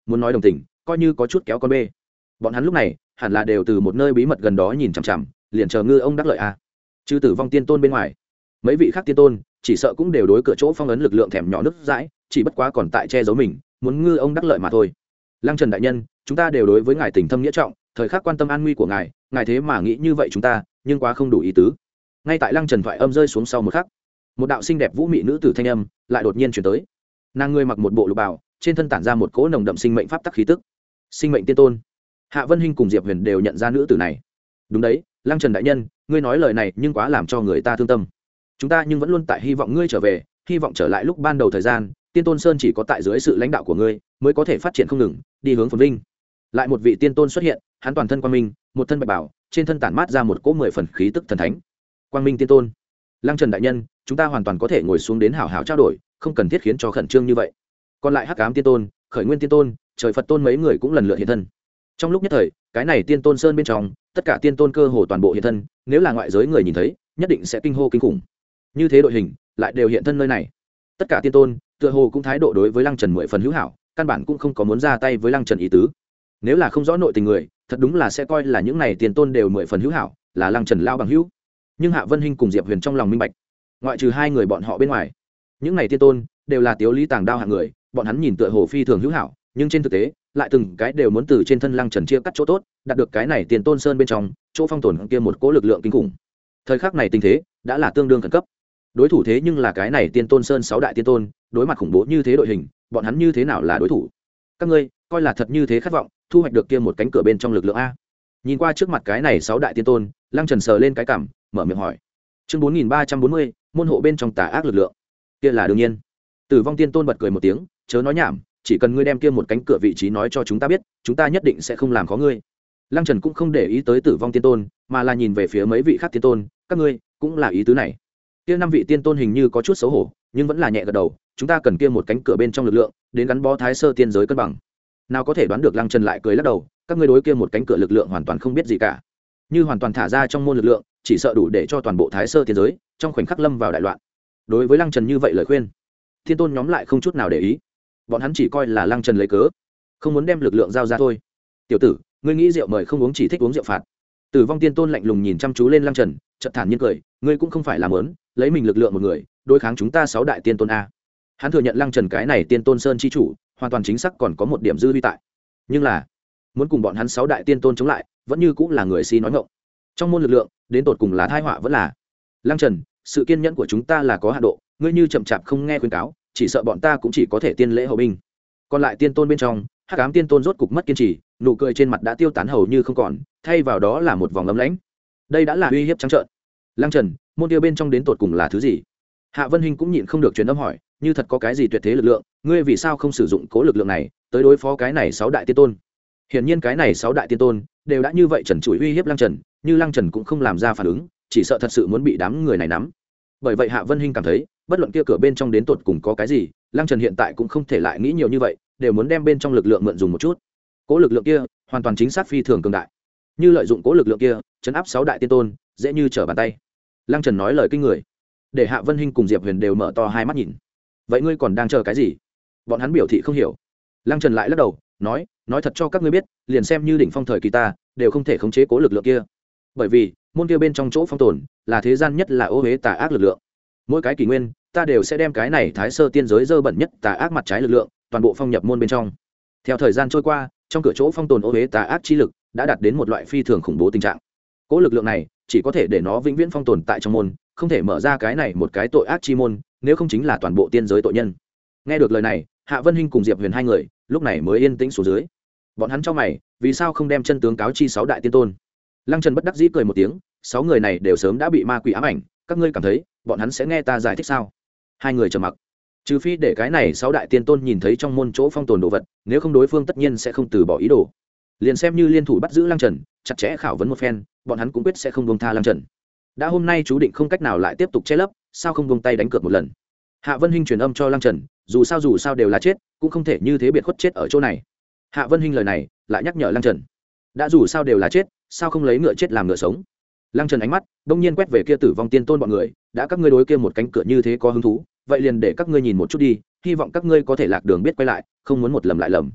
muốn nói đồng tình coi như có chút kéo con bê. Bọn hắn lúc này hẳn là đều từ một nơi bí mật gần đó nhìn chằm chằm, liền chờ ngư ông đắc lợi a. Trừ Tử Vong tiên tôn bên ngoài, mấy vị khác tiên tôn chỉ sợ cũng đều đối cửa chỗ phong ấn lực lượng thèm nhỏ nước dãi, chỉ bất quá còn tại che giấu mình, muốn ngư ông đắc lợi mà thôi. Lăng Trần đại nhân, chúng ta đều đối với ngài tình thâm nghĩa trọng, thời khắc quan tâm an nguy của ngài, ngài thế mà nghĩ như vậy chúng ta, nhưng quá không đủ ý tứ. Ngay tại Lăng Trần thoại âm rơi xuống sau một khắc, một đạo xinh đẹp vũ mị nữ tử thanh âm lại đột nhiên truyền tới. Nàng người mặc một bộ lục bào, trên thân tản ra một cỗ nồng đậm sinh mệnh pháp tắc khí tức. Sinh mệnh tiên tôn. Hạ Vân Hinh cùng Diệp Huyền đều nhận ra nữ tử này. Đúng đấy, Lăng Trần đại nhân, ngươi nói lời này nhưng quá làm cho người ta thương tâm. Chúng ta nhưng vẫn luôn tại hy vọng ngươi trở về, hy vọng trở lại lúc ban đầu thời gian, Tiên Tôn Sơn chỉ có tại dưới sự lãnh đạo của ngươi mới có thể phát triển không ngừng, đi hướng phồn vinh. Lại một vị tiên tôn xuất hiện, hắn toàn thân quang minh, một thân bạch bảo, trên thân tản mát ra một cỗ mười phần khí tức thần thánh. Quang Minh tiên tôn. Lăng Trần đại nhân, chúng ta hoàn toàn có thể ngồi xuống đến hảo hảo trao đổi, không cần thiết khiến cho khẩn trương như vậy. Còn lại Hắc Ám tiên tôn, Khởi Nguyên tiên tôn, Trời Phật tôn mấy người cũng lần lượt hiện thân. Trong lúc nhất thời, cái này Tiên Tôn Sơn bên trong, tất cả tiên tôn cơ hồ toàn bộ hiện thân, nếu là ngoại giới người nhìn thấy, nhất định sẽ kinh hô kinh khủng. Như thế đội hình lại đều hiện thân nơi này. Tất cả tiên tôn tựa hồ cũng thái độ đối với Lăng Trần mười phần hữu hảo, căn bản cũng không có muốn ra tay với Lăng Trần ý tứ. Nếu là không rõ nội tình người, thật đúng là sẽ coi là những này tiên tôn đều mười phần hữu hảo, là Lăng Trần lao bằng hữu. Nhưng Hạ Vân Hinh cùng Diệp Huyền trong lòng minh bạch, ngoại trừ hai người bọn họ bên ngoài, những này tiên tôn đều là tiếu lý tàng đao hạng người, bọn hắn nhìn tựa hồ phi thường hữu hảo, nhưng trên thực tế lại từng cái đều muốn từ trên thân Lăng Trần chia cắt chỗ tốt, đạt được cái này Tiên Tôn Sơn bên trong chỗ phong tồn kia một cỗ lực lượng kinh khủng. Thời khắc này tình thế đã là tương đương khẩn cấp. Đối thủ thế nhưng là cái này Tiên Tôn Sơn sáu đại tiên tôn, đối mặt khủng bố như thế đội hình, bọn hắn như thế nào là đối thủ? Các ngươi coi là thật như thế khát vọng thu hoạch được kia một cánh cửa bên trong lực lượng a? Nhìn qua trước mặt cái này sáu đại tiên tôn, Lăng Trần sờ lên cái cằm, mở miệng hỏi. Chương bốn nghìn ba trăm bốn mươi, môn hộ bên trong tà ác lực lượng. Kia là đương nhiên. Tử Vong tiên tôn bật cười một tiếng, chớ nói nhảm, chỉ cần ngươi đem kia một cánh cửa vị trí nói cho chúng ta biết, chúng ta nhất định sẽ không làm khó ngươi. Lăng Trần cũng không để ý tới Tử Vong tiên tôn, mà là nhìn về phía mấy vị khác tiên tôn, các ngươi cũng là ý tứ này. Kia năm vị tiên tôn hình như có chút xấu hổ, nhưng vẫn là nhẹ gật đầu, chúng ta cần kia một cánh cửa bên trong lực lượng, đến gắn bó Thái Sơ tiên giới cân bằng. Nào có thể đoán được Lăng Trần lại cười lắc đầu, các ngươi đối kia một cánh cửa lực lượng hoàn toàn không biết gì cả. Như hoàn toàn thả ra trong môn lực lượng, chỉ sợ đủ để cho toàn bộ Thái Sơ tiên giới trong khoảnh khắc lâm vào đại loạn. Đối với Lăng Trần như vậy lời khuyên, tiên tôn nhóm lại không chút nào để ý. Bọn hắn chỉ coi là Lăng Trần lấy cớ, không muốn đem lực lượng giao ra thôi. Tiểu tử, ngươi nghĩ rượu mời không uống, chỉ thích uống rượu phạt. Tử Vong tiên tôn lạnh lùng nhìn chăm chú lên Lăng Trần, chợt thản nhiên cười, ngươi cũng không phải là mớn lấy mình lực lượng một người đối kháng chúng ta sáu đại tiên tôn a. Hắn thừa nhận Lăng Trần cái này Tiên Tôn Sơn chi chủ hoàn toàn chính xác còn có một điểm dư vi tại, nhưng là muốn cùng bọn hắn sáu đại tiên tôn chống lại vẫn như cũng là người si nói ngọng. Trong môn lực lượng đến tột cùng là tai họa vẫn là. Lăng Trần, sự kiên nhẫn của chúng ta là có hạn độ, ngươi như chậm chạp không nghe khuyên cáo, chỉ sợ bọn ta cũng chỉ có thể tiên lễ hậu binh. Còn lại tiên tôn bên trong, Hắc Ám tiên tôn rốt cục mất kiên trì, nụ cười trên mặt đã tiêu tán hầu như không còn, thay vào đó là một vòng ấm lãnh. Đây đã là uy hiếp trắng trợn. Lăng Trần, môn kia bên trong đến tột cùng là thứ gì? Hạ Vân Hinh cũng nhịn không được truyền âm hỏi, như thật có cái gì tuyệt thế lực lượng, ngươi vì sao không sử dụng cố lực lượng này tới đối phó cái này sáu đại tiên tôn? Hiển nhiên cái này sáu đại tiên tôn đều đã như vậy trần trụi uy hiếp Lăng Trần, như Lăng Trần cũng không làm ra phản ứng, chỉ sợ thật sự muốn bị đám người này nắm. Bởi vậy Hạ Vân Hinh cảm thấy, bất luận kia cửa bên trong đến tột cùng có cái gì, Lăng Trần hiện tại cũng không thể lại nghĩ nhiều như vậy, đều muốn đem bên trong lực lượng mượn dùng một chút. Cố lực lượng kia hoàn toàn chính xác phi thường cường đại, như lợi dụng cố lực lượng kia chấn áp sáu đại tiên tôn dễ như trở bàn tay. Lăng Trần nói lời kinh người, để Hạ Vân Hinh cùng Diệp Huyền đều mở to hai mắt nhìn. Vậy ngươi còn đang chờ cái gì? Bọn hắn biểu thị không hiểu. Lăng Trần lại lắc đầu, nói, nói thật cho các ngươi biết, liền xem như đỉnh phong thời kỳ ta, đều không thể khống chế cố lực lượng kia. Bởi vì, môn kia bên trong chỗ phong tồn, là thế gian nhất là ô uế tà ác lực lượng. Mỗi cái kỷ nguyên, ta đều sẽ đem cái này Thái Sơ tiên giới dơ bẩn nhất tà ác mặt trái lực lượng, toàn bộ phong nhập môn bên trong. Theo thời gian trôi qua, trong cửa chỗ phong tồn ô uế tà ác chi lực đã đạt đến một loại phi thường khủng bố tình trạng. Cố lực lượng này chỉ có thể để nó vĩnh viễn phong tồn tại trong môn, không thể mở ra cái này một cái tội ác chi môn, nếu không chính là toàn bộ tiên giới tội nhân. Nghe được lời này, Hạ Vân Hinh cùng Diệp Huyền hai người lúc này mới yên tĩnh xuống dưới. Bọn hắn trong mày, vì sao không đem chân tướng cáo chi sáu đại tiên tôn? Lăng Trần bất đắc dĩ cười một tiếng, sáu người này đều sớm đã bị ma quỷ ám ảnh, các ngươi cảm thấy bọn hắn sẽ nghe ta giải thích sao? Hai người trầm mặc. Trừ phi để cái này sáu đại tiên tôn nhìn thấy trong môn chỗ phong tồn đồ vật, nếu không đối phương tất nhiên sẽ không từ bỏ ý đồ. Liền xem như liên thủ bắt giữ Lăng Trần, chặt chẽ khảo vấn một phen, bọn hắn cũng quyết sẽ không buông tha Lăng Trần. Đã hôm nay chú định không cách nào lại tiếp tục che lấp, sao không buông tay đánh cược một lần? Hạ Vân Hinh truyền âm cho Lăng Trần, dù sao dù sao đều là chết, cũng không thể như thế biệt khuất chết ở chỗ này. Hạ Vân Hinh lời này lại nhắc nhở Lăng Trần, đã dù sao đều là chết, sao không lấy ngựa chết làm ngựa sống? Lăng Trần ánh mắt đông nhiên quét về kia Tử Vong tiên tôn bọn người, đã các ngươi đối kia một cánh cửa như thế có hứng thú, vậy liền để các ngươi nhìn một chút đi, hy vọng các ngươi có thể lạc đường biết quay lại, không muốn một lầm lại lầm.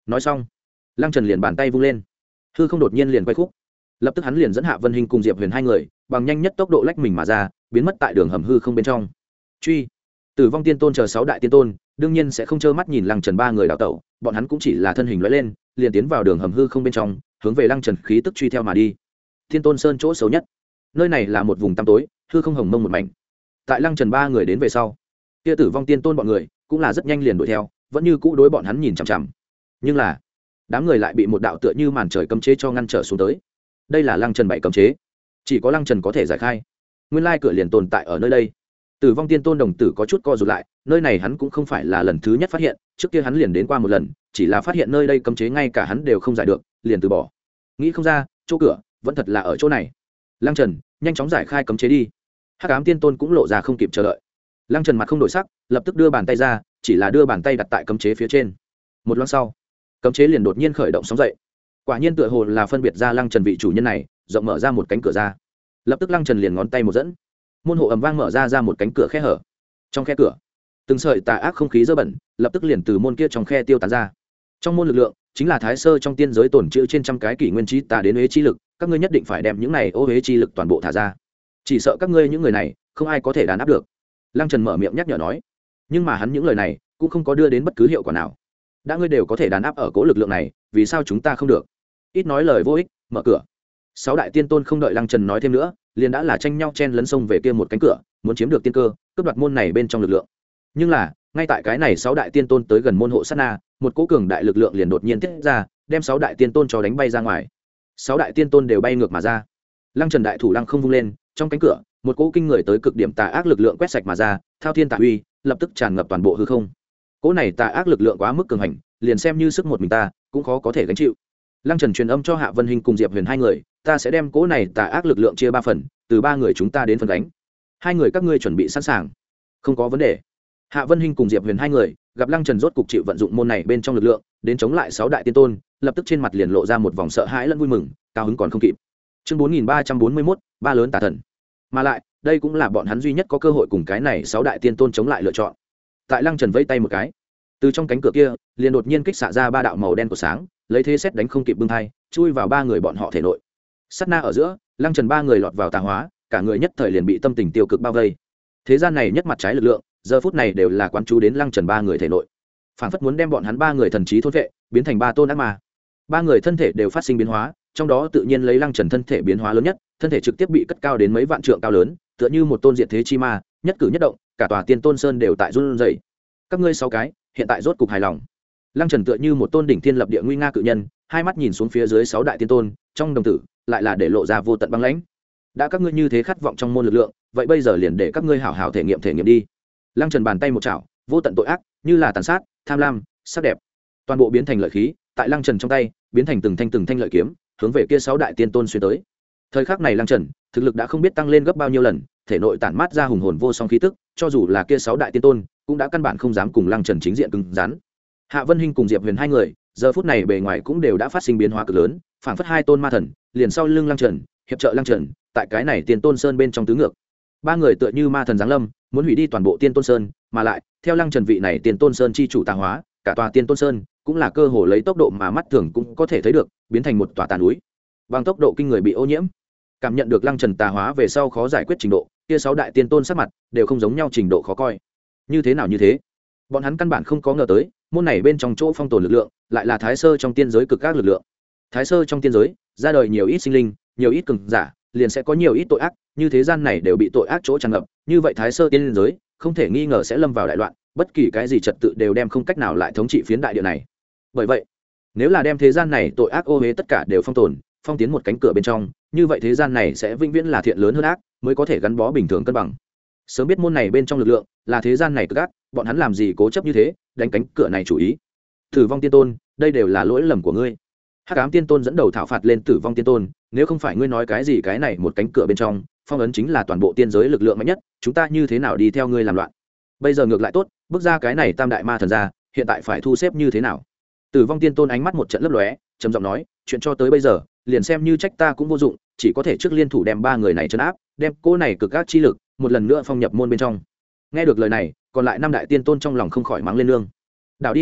nói xong lăng trần liền bàn tay vung lên, hư không đột nhiên liền quay khúc, lập tức hắn liền dẫn Hạ Vân Hinh cùng Diệp Huyền hai người bằng nhanh nhất tốc độ lách mình mà ra, biến mất tại đường hầm hư không bên trong. Truy, Tử Vong Tiên Tôn chờ sáu đại tiên tôn đương nhiên sẽ không trơ mắt nhìn Lăng Trần ba người đào tẩu, bọn hắn cũng chỉ là thân hình lóe lên liền tiến vào đường hầm hư không bên trong, hướng về Lăng Trần khí tức truy theo mà đi. Thiên Tôn Sơn chỗ xấu nhất, nơi này là một vùng tăm tối, hư không hồng mông một mảnh. Tại Lăng Trần ba người đến về sau, kia Tử Vong Tiên Tôn bọn người cũng là rất nhanh liền đuổi theo, vẫn như cũ đối bọn hắn nhìn chằm chằm. Nhưng là đám người lại bị một đạo tựa như màn trời cấm chế cho ngăn trở xuống tới. Đây là Lăng Trần bảy cấm chế, chỉ có Lăng Trần có thể giải khai. Nguyên lai cửa liền tồn tại ở nơi đây. Tử Vong Tiên Tôn đồng tử có chút co rụt lại, nơi này hắn cũng không phải là lần thứ nhất phát hiện, trước kia hắn liền đến qua một lần, chỉ là phát hiện nơi đây cấm chế ngay cả hắn đều không giải được, liền từ bỏ. Nghĩ không ra, chỗ cửa vẫn thật là ở chỗ này. Lăng Trần, nhanh chóng giải khai cấm chế đi. Hắc Ám Tiên Tôn cũng lộ ra không kịp chờ đợi. Lăng Trần mặt không đổi sắc, lập tức đưa bàn tay ra, chỉ là đưa bàn tay đặt tại cấm chế phía trên. Một lát sau, cấm chế liền đột nhiên khởi động sóng dậy. Quả nhiên tựa hồ là phân biệt ra Lăng Trần vị chủ nhân này, rộng mở ra một cánh cửa ra. Lập tức Lăng Trần liền ngón tay một dẫn, môn hộ ầm vang mở ra ra một cánh cửa khe hở. Trong khe cửa, từng sợi tà ác không khí dơ bẩn lập tức liền từ môn kia trong khe tiêu tán ra. Trong môn lực lượng chính là thái sơ trong tiên giới tổn trữ trên trăm cái kỷ nguyên trí tà đến huế chi lực, các ngươi nhất định phải đem những này ô huế chi lực toàn bộ thả ra, chỉ sợ các ngươi những người này không ai có thể đàn áp được. Lăng Trần mở miệng nhắc nhở nói, nhưng mà hắn những lời này cũng không có đưa đến bất cứ hiệu quả nào. Đã ngươi đều có thể đàn áp ở cố lực lượng này, vì sao chúng ta không được? Ít nói lời vô ích, mở cửa. Sáu đại tiên tôn không đợi Lăng Trần nói thêm nữa, liền đã là tranh nhau chen lấn sông về kia một cánh cửa, muốn chiếm được tiên cơ, cướp đoạt môn này bên trong lực lượng. Nhưng là ngay tại cái này sáu đại tiên tôn tới gần môn hộ sát na, một cỗ cường đại lực lượng liền đột nhiên tiết ra, đem sáu đại tiên tôn cho đánh bay ra ngoài. Sáu đại tiên tôn đều bay ngược mà ra. Lăng Trần đại thủ lăng không vung lên, trong cánh cửa một cỗ kinh người tới cực điểm tà ác lực lượng quét sạch mà ra, thao thiên tà uy lập tức tràn ngập toàn bộ hư không. Cỗ này tà ác lực lượng quá mức cường hành, liền xem như sức một mình ta cũng khó có thể gánh chịu. Lăng Trần truyền âm cho Hạ Vân Hinh cùng Diệp Huyền hai người, ta sẽ đem cỗ này tà ác lực lượng chia ba phần, từ ba người chúng ta đến phân đánh. Hai người các ngươi chuẩn bị sẵn sàng. Không có vấn đề. Hạ Vân Hinh cùng Diệp Huyền hai người gặp Lăng Trần rốt cục chịu vận dụng môn này bên trong lực lượng đến chống lại sáu đại tiên tôn, lập tức trên mặt liền lộ ra một vòng sợ hãi lẫn vui mừng, cao hứng còn không kịp. Chương bốn nghìn ba trăm bốn mươi mốt, ba lớn tà thần. Mà lại, đây cũng là bọn hắn duy nhất có cơ hội cùng cái này sáu đại tiên tôn chống lại lựa chọn. Tại Lăng Trần vẫy tay một cái, từ trong cánh cửa kia liền đột nhiên kích xạ ra ba đạo màu đen của sáng, lấy thế xét đánh không kịp bưng thai, chui vào ba người bọn họ thể nội. Sát na ở giữa, Lăng Trần ba người lọt vào tà hóa, cả người nhất thời liền bị tâm tình tiêu cực bao vây. Thế gian này nhất mặt trái lực lượng, giờ phút này đều là quán chú đến Lăng Trần ba người thể nội, phảng phất muốn đem bọn hắn ba người thần trí thôn vệ, biến thành ba tôn ác ma. Ba người thân thể đều phát sinh biến hóa, trong đó tự nhiên lấy Lăng Trần thân thể biến hóa lớn nhất, thân thể trực tiếp bị cất cao đến mấy vạn trượng cao lớn, tựa như một tôn diệt thế chi ma, nhất cử nhất động, cả tòa Tiên Tôn Sơn đều tại run rẩy. Các ngươi sáu cái, hiện tại rốt cục hài lòng. Lăng Trần tựa như một tôn đỉnh thiên lập địa nguy nga cự nhân, hai mắt nhìn xuống phía dưới sáu đại tiên tôn, trong đồng tử lại là để lộ ra vô tận băng lãnh. Đã các ngươi như thế khát vọng trong môn lực lượng, vậy bây giờ liền để các ngươi hảo hảo thể nghiệm thể nghiệm đi. Lăng Trần bàn tay một chảo, vô tận tội ác, như là tàn sát, tham lam, sắc đẹp, toàn bộ biến thành lợi khí, tại Lăng Trần trong tay, biến thành từng thanh từng thanh lợi kiếm, hướng về kia sáu đại tiên tôn xuyên tới. Thời khắc này Lăng Trần, thực lực đã không biết tăng lên gấp bao nhiêu lần, thể nội tản mát ra hùng hồn vô song khí tức, cho dù là kia sáu đại tiên tôn, cũng đã căn bản không dám cùng Lăng Trần chính diện cứng rắn. Hạ Vân Hinh cùng Diệp Huyền hai người, giờ phút này bề ngoài cũng đều đã phát sinh biến hóa cực lớn, phảng phất hai tôn ma thần, liền sau lưng Lăng Trần, hiệp trợ Lăng Trần, tại cái này Tiên Tôn Sơn bên trong tứ ngược. Ba người tựa như ma thần giáng lâm, muốn hủy đi toàn bộ Tiên Tôn Sơn, mà lại, theo Lăng Trần vị này Tiên Tôn Sơn chi chủ tà hóa, cả tòa Tiên Tôn Sơn cũng là cơ hồ lấy tốc độ mà mắt thường cũng có thể thấy được, biến thành một tòa tàn núi. Bằng tốc độ kinh người bị ô nhiễm. Cảm nhận được Lăng Trần tà hóa về sau khó giải quyết trình độ, kia sáu đại tiên tôn sắc mặt đều không giống nhau trình độ khó coi. Như thế nào như thế? Bọn hắn căn bản không có ngờ tới, môn này bên trong chỗ phong tồn lực lượng, lại là thái sơ trong tiên giới cực các lực lượng. Thái sơ trong tiên giới, ra đời nhiều ít sinh linh, nhiều ít cường giả, liền sẽ có nhiều ít tội ác, như thế gian này đều bị tội ác chỗ tràn ngập, như vậy thái sơ tiên giới, không thể nghi ngờ sẽ lâm vào đại loạn, bất kỳ cái gì trật tự đều đem không cách nào lại thống trị phiến đại địa này. Bởi vậy, nếu là đem thế gian này tội ác ô uế tất cả đều phong tồn, phong tiến một cánh cửa bên trong, như vậy thế gian này sẽ vĩnh viễn là thiện lớn hơn ác, mới có thể gắn bó bình thường cân bằng. Sớm biết môn này bên trong lực lượng là thế gian này cực ác, bọn hắn làm gì cố chấp như thế, đánh cánh cửa này chủ ý. Tử Vong Tiên Tôn, đây đều là lỗi lầm của ngươi. Hắc Ám Tiên Tôn dẫn đầu thảo phạt lên Tử Vong Tiên Tôn, nếu không phải ngươi nói cái gì cái này một cánh cửa bên trong, phong ấn chính là toàn bộ tiên giới lực lượng mạnh nhất, chúng ta như thế nào đi theo ngươi làm loạn? Bây giờ ngược lại tốt, bước ra cái này tam đại ma thần ra, hiện tại phải thu xếp như thế nào? Tử Vong Tiên Tôn ánh mắt một trận lấp lóe, trầm giọng nói, chuyện cho tới bây giờ, liền xem như trách ta cũng vô dụng, chỉ có thể trước liên thủ đem ba người này trấn áp, đem cô này cực ác chi lực một lần nữa phong nhập môn bên trong. Nghe được lời này, còn lại năm đại tiên tôn trong lòng không khỏi mắng lên nương. Đảo đi đảo lại,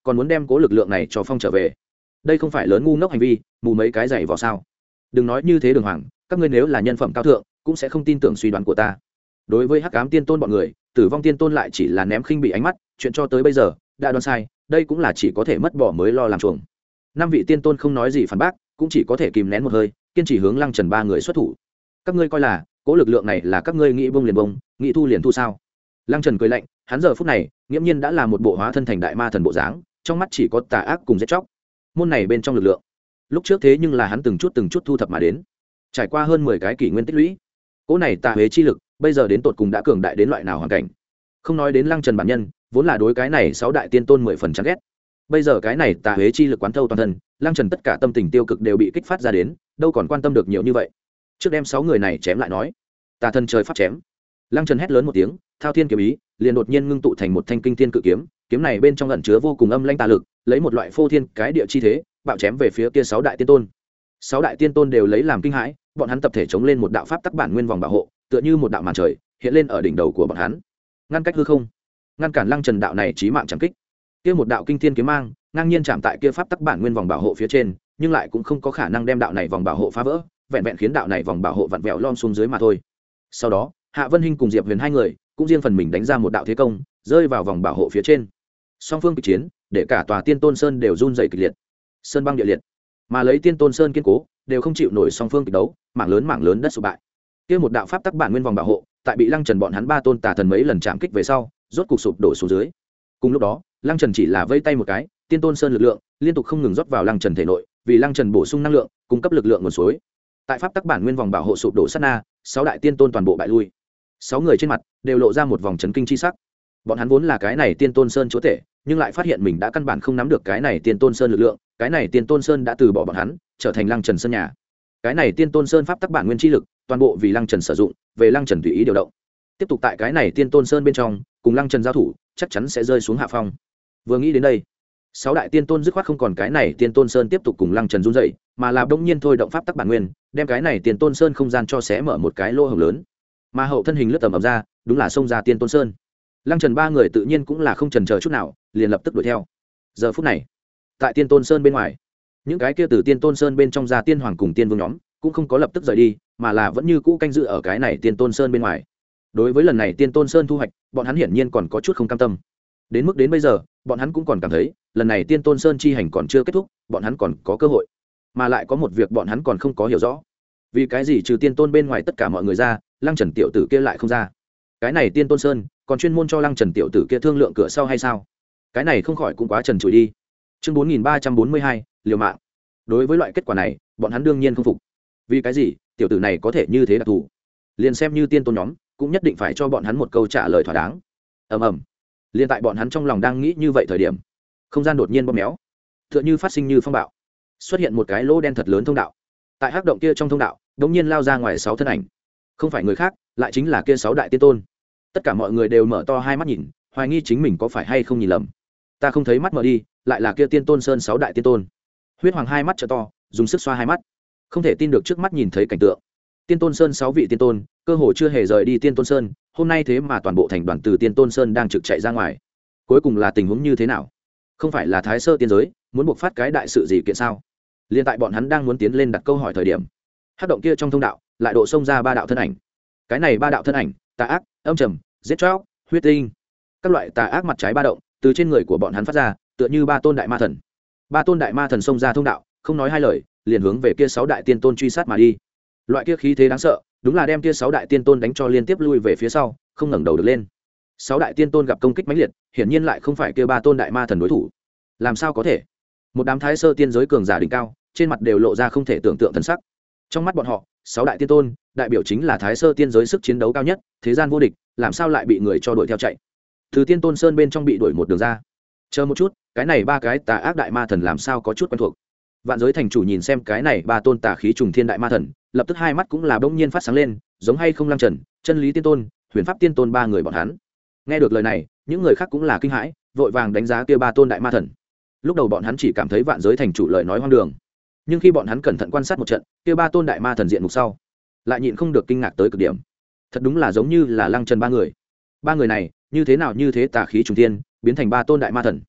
còn muốn đem cố lực lượng này cho phong trở về, đây không phải lớn ngu ngốc hành vi, mù mấy cái giày vào sao? Đừng nói như thế Đường Hoàng, các ngươi nếu là nhân phẩm cao thượng cũng sẽ không tin tưởng suy đoán của ta. Đối với hắc ám tiên tôn bọn người, tử vong tiên tôn lại chỉ là ném khinh bị ánh mắt, chuyện cho tới bây giờ đã đoán sai, đây cũng là chỉ có thể mất bỏ mới lo làm chuồng. Năm vị tiên tôn không nói gì phản bác, cũng chỉ có thể kìm nén một hơi, kiên trì hướng Lăng Trần ba người xuất thủ. Các ngươi coi là cố lực lượng này là các ngươi nghĩ bông liền bông, nghĩ thu liền thu sao? Lăng Trần cười lạnh, hắn giờ phút này nghiễm nhiên đã là một bộ hóa thân thành đại ma thần bộ dáng, trong mắt chỉ có tà ác cùng giết chóc. Môn này bên trong lực lượng, lúc trước thế nhưng là hắn từng chút từng chút thu thập mà đến, trải qua hơn mười cái kỷ nguyên tích lũy, cỗ này tà huế chi lực bây giờ đến tột cùng đã cường đại đến loại nào hoàn cảnh. Không nói đến Lăng Trần bản nhân, vốn là đối cái này sáu đại tiên tôn mười phần chán ghét, bây giờ cái này tà huế chi lực quán thâu toàn thân, Lăng Trần tất cả tâm tình tiêu cực đều bị kích phát ra đến, đâu còn quan tâm được nhiều như vậy. Trước đem sáu người này chém lại nói. Tà thần trời pháp chém. Lăng Trần hét lớn một tiếng, thao thiên kiếm ý liền đột nhiên ngưng tụ thành một thanh kinh thiên cự kiếm, kiếm này bên trong ẩn chứa vô cùng âm lãnh tà lực, lấy một loại phô thiên cái địa chi thế bạo chém về phía kia sáu đại tiên tôn. Sáu đại tiên tôn đều lấy làm kinh hãi, bọn hắn tập thể chống lên một đạo pháp tắc bản nguyên vòng bảo hộ, tựa như một đạo màn trời hiện lên ở đỉnh đầu của bọn hắn, ngăn cách hư không, ngăn cản Lăng Trần đạo này chí mạng chẳng kích. Kia một đạo kinh thiên kiếm mang ngang nhiên chạm tại kia pháp tắc bản nguyên vòng bảo hộ phía trên, nhưng lại cũng không có khả năng đem đạo này vòng bảo hộ phá vỡ, vẹn vẹn khiến đạo này vòng bảo hộ vặn vẹo lom xuống dưới mà thôi. Sau đó Hạ Vân Hinh cùng Diệp Huyền hai người cũng riêng phần mình đánh ra một đạo thế công, rơi vào vòng bảo hộ phía trên. Song phương kịch chiến để cả tòa Tiên Tôn Sơn đều run rẩy kịch liệt, sơn băng địa liệt, mà lấy Tiên Tôn Sơn kiên cố đều không chịu nổi song phương kịch đấu, mảng lớn mảng lớn đất sụp bại. Kia một đạo pháp tắc bản nguyên vòng bảo hộ, tại bị Lăng Trần bọn hắn ba tôn tà thần mấy lần chạm kích về sau, rốt cục sụp đổ xuống dưới. Cùng lúc đó, Lăng Trần chỉ là vây tay một cái, Tiên Tôn Sơn lực lượng liên tục không ngừng rót vào Lăng Trần thể nội, vì Lăng Trần bổ sung năng lượng, cung cấp lực lượng nguồn suối. Tại pháp tắc bản nguyên vòng bảo hộ sụp đổ sát na, sáu đại tiên tôn toàn bộ bại lui. Sáu người trên mặt đều lộ ra một vòng chấn kinh chi sắc. Bọn hắn vốn là cái này Tiên Tôn Sơn chúa tể, nhưng lại phát hiện mình đã căn bản không nắm được cái này Tiên Tôn Sơn lực lượng, cái này Tiên Tôn Sơn đã từ bỏ bọn hắn, trở thành Lăng Trần sơn nhà. Cái này Tiên Tôn Sơn pháp tắc bản nguyên chi lực, toàn bộ vì Lăng Trần sử dụng, về Lăng Trần tùy ý điều động. Tiếp tục tại cái này Tiên Tôn Sơn bên trong, cùng Lăng Trần giao thủ, chắc chắn sẽ rơi xuống hạ phong. Vừa nghĩ đến đây, sáu đại tiên tôn dứt khoát không còn cái này Tiên Tôn Sơn tiếp tục cùng Lăng Trần run dậy, mà là bỗng nhiên thôi động pháp tắc bản nguyên, đem cái này Tiên Tôn Sơn không gian cho xé mở một cái lỗ hổng lớn, mà hậu thân hình lướt tầm ầm ra, đúng là xông ra Tiên Tôn Sơn. Lăng Trần ba người tự nhiên cũng là không chần chờ chút nào, liền lập tức đuổi theo. Giờ phút này, tại Tiên Tôn Sơn bên ngoài, những cái kia từ Tiên Tôn Sơn bên trong ra tiên hoàng cùng tiên vương nhóm cũng không có lập tức rời đi, mà là vẫn như cũ canh giữ ở cái này Tiên Tôn Sơn bên ngoài. Đối với lần này Tiên Tôn Sơn thu hoạch, bọn hắn hiển nhiên còn có chút không cam tâm. Đến mức đến bây giờ, bọn hắn cũng còn cảm thấy, lần này Tiên Tôn Sơn chi hành còn chưa kết thúc, bọn hắn còn có cơ hội. Mà lại có một việc bọn hắn còn không có hiểu rõ. Vì cái gì trừ Tiên Tôn bên ngoài tất cả mọi người ra, Lăng Trần tiểu tử kia lại không ra? Cái này Tiên Tôn Sơn còn chuyên môn cho Lăng Trần tiểu tử kia thương lượng cửa sau hay sao? Cái này không khỏi cũng quá trần trụi đi. Chương bốn nghìn ba trăm bốn mươi hai, liều mạng. Đối với loại kết quả này, bọn hắn đương nhiên không phục. Vì cái gì tiểu tử này có thể như thế đặc thù? Liền xem như Tiên Tôn nhóm cũng nhất định phải cho bọn hắn một câu trả lời thỏa đáng. Ầm ầm. Liên tại bọn hắn trong lòng đang nghĩ như vậy thời điểm, không gian đột nhiên bóp méo, tựa như phát sinh như phong bạo, xuất hiện một cái lỗ đen thật lớn thông đạo. Tại hắc động kia trong thông đạo, đột nhiên lao ra ngoài sáu thân ảnh, không phải người khác, lại chính là kia sáu đại tiên tôn. Tất cả mọi người đều mở to hai mắt nhìn, hoài nghi chính mình có phải hay không nhìn lầm. Ta không thấy mắt mở đi, lại là kia Tiên Tôn Sơn sáu đại tiên tôn. Huyết Hoàng hai mắt trợ to, dùng sức xoa hai mắt, không thể tin được trước mắt nhìn thấy cảnh tượng. Tiên Tôn Sơn sáu vị tiên tôn, cơ hồ chưa hề rời đi Tiên Tôn Sơn, hôm nay thế mà toàn bộ thành đoàn từ Tiên Tôn Sơn đang trực chạy ra ngoài. Cuối cùng là tình huống như thế nào? Không phải là Thái Sơ tiên giới muốn buộc phát cái đại sự gì kiện sao? Liên tại bọn hắn đang muốn tiến lên đặt câu hỏi thời điểm, hắc động kia trong thông đạo lại độ xông ra ba đạo thân ảnh. Cái này ba đạo thân ảnh, tà ác, âm trầm, giết chóc, huyết tinh, các loại tà ác mặt trái ba động từ trên người của bọn hắn phát ra, tựa như ba tôn đại ma thần. Ba tôn đại ma thần xông ra thông đạo, không nói hai lời, liền hướng về kia sáu đại tiên tôn truy sát mà đi. Loại kia khí thế đáng sợ, đúng là đem kia sáu đại tiên tôn đánh cho liên tiếp lui về phía sau, không ngẩng đầu được lên. Sáu đại tiên tôn gặp công kích mãnh liệt, hiển nhiên lại không phải kia ba tôn đại ma thần đối thủ. Làm sao có thể? Một đám Thái Sơ tiên giới cường giả đỉnh cao, trên mặt đều lộ ra không thể tưởng tượng thần sắc. Trong mắt bọn họ, sáu đại tiên tôn đại biểu chính là Thái Sơ tiên giới sức chiến đấu cao nhất, thế gian vô địch, làm sao lại bị người cho đuổi theo chạy? Từ Tiên Tôn Sơn bên trong bị đuổi một đường ra. Chờ một chút, cái này ba cái tà ác đại ma thần làm sao có chút quen thuộc? Vạn Giới thành chủ nhìn xem cái này ba tôn tà khí trùng thiên đại ma thần, lập tức hai mắt cũng là bỗng nhiên phát sáng lên, giống hay không Lăng Trần, Chân Lý Tiên Tôn, Huyền Pháp Tiên Tôn ba người bọn hắn. Nghe được lời này, những người khác cũng là kinh hãi, vội vàng đánh giá kia ba tôn đại ma thần. Lúc đầu bọn hắn chỉ cảm thấy Vạn Giới thành chủ lời nói hoang đường, nhưng khi bọn hắn cẩn thận quan sát một trận, kia ba tôn đại ma thần diện mục sau, lại nhịn không được kinh ngạc tới cực điểm. Thật đúng là giống như là Lăng Trần ba người. Ba người này, như thế nào như thế tà khí trùng thiên, biến thành ba tôn đại ma thần.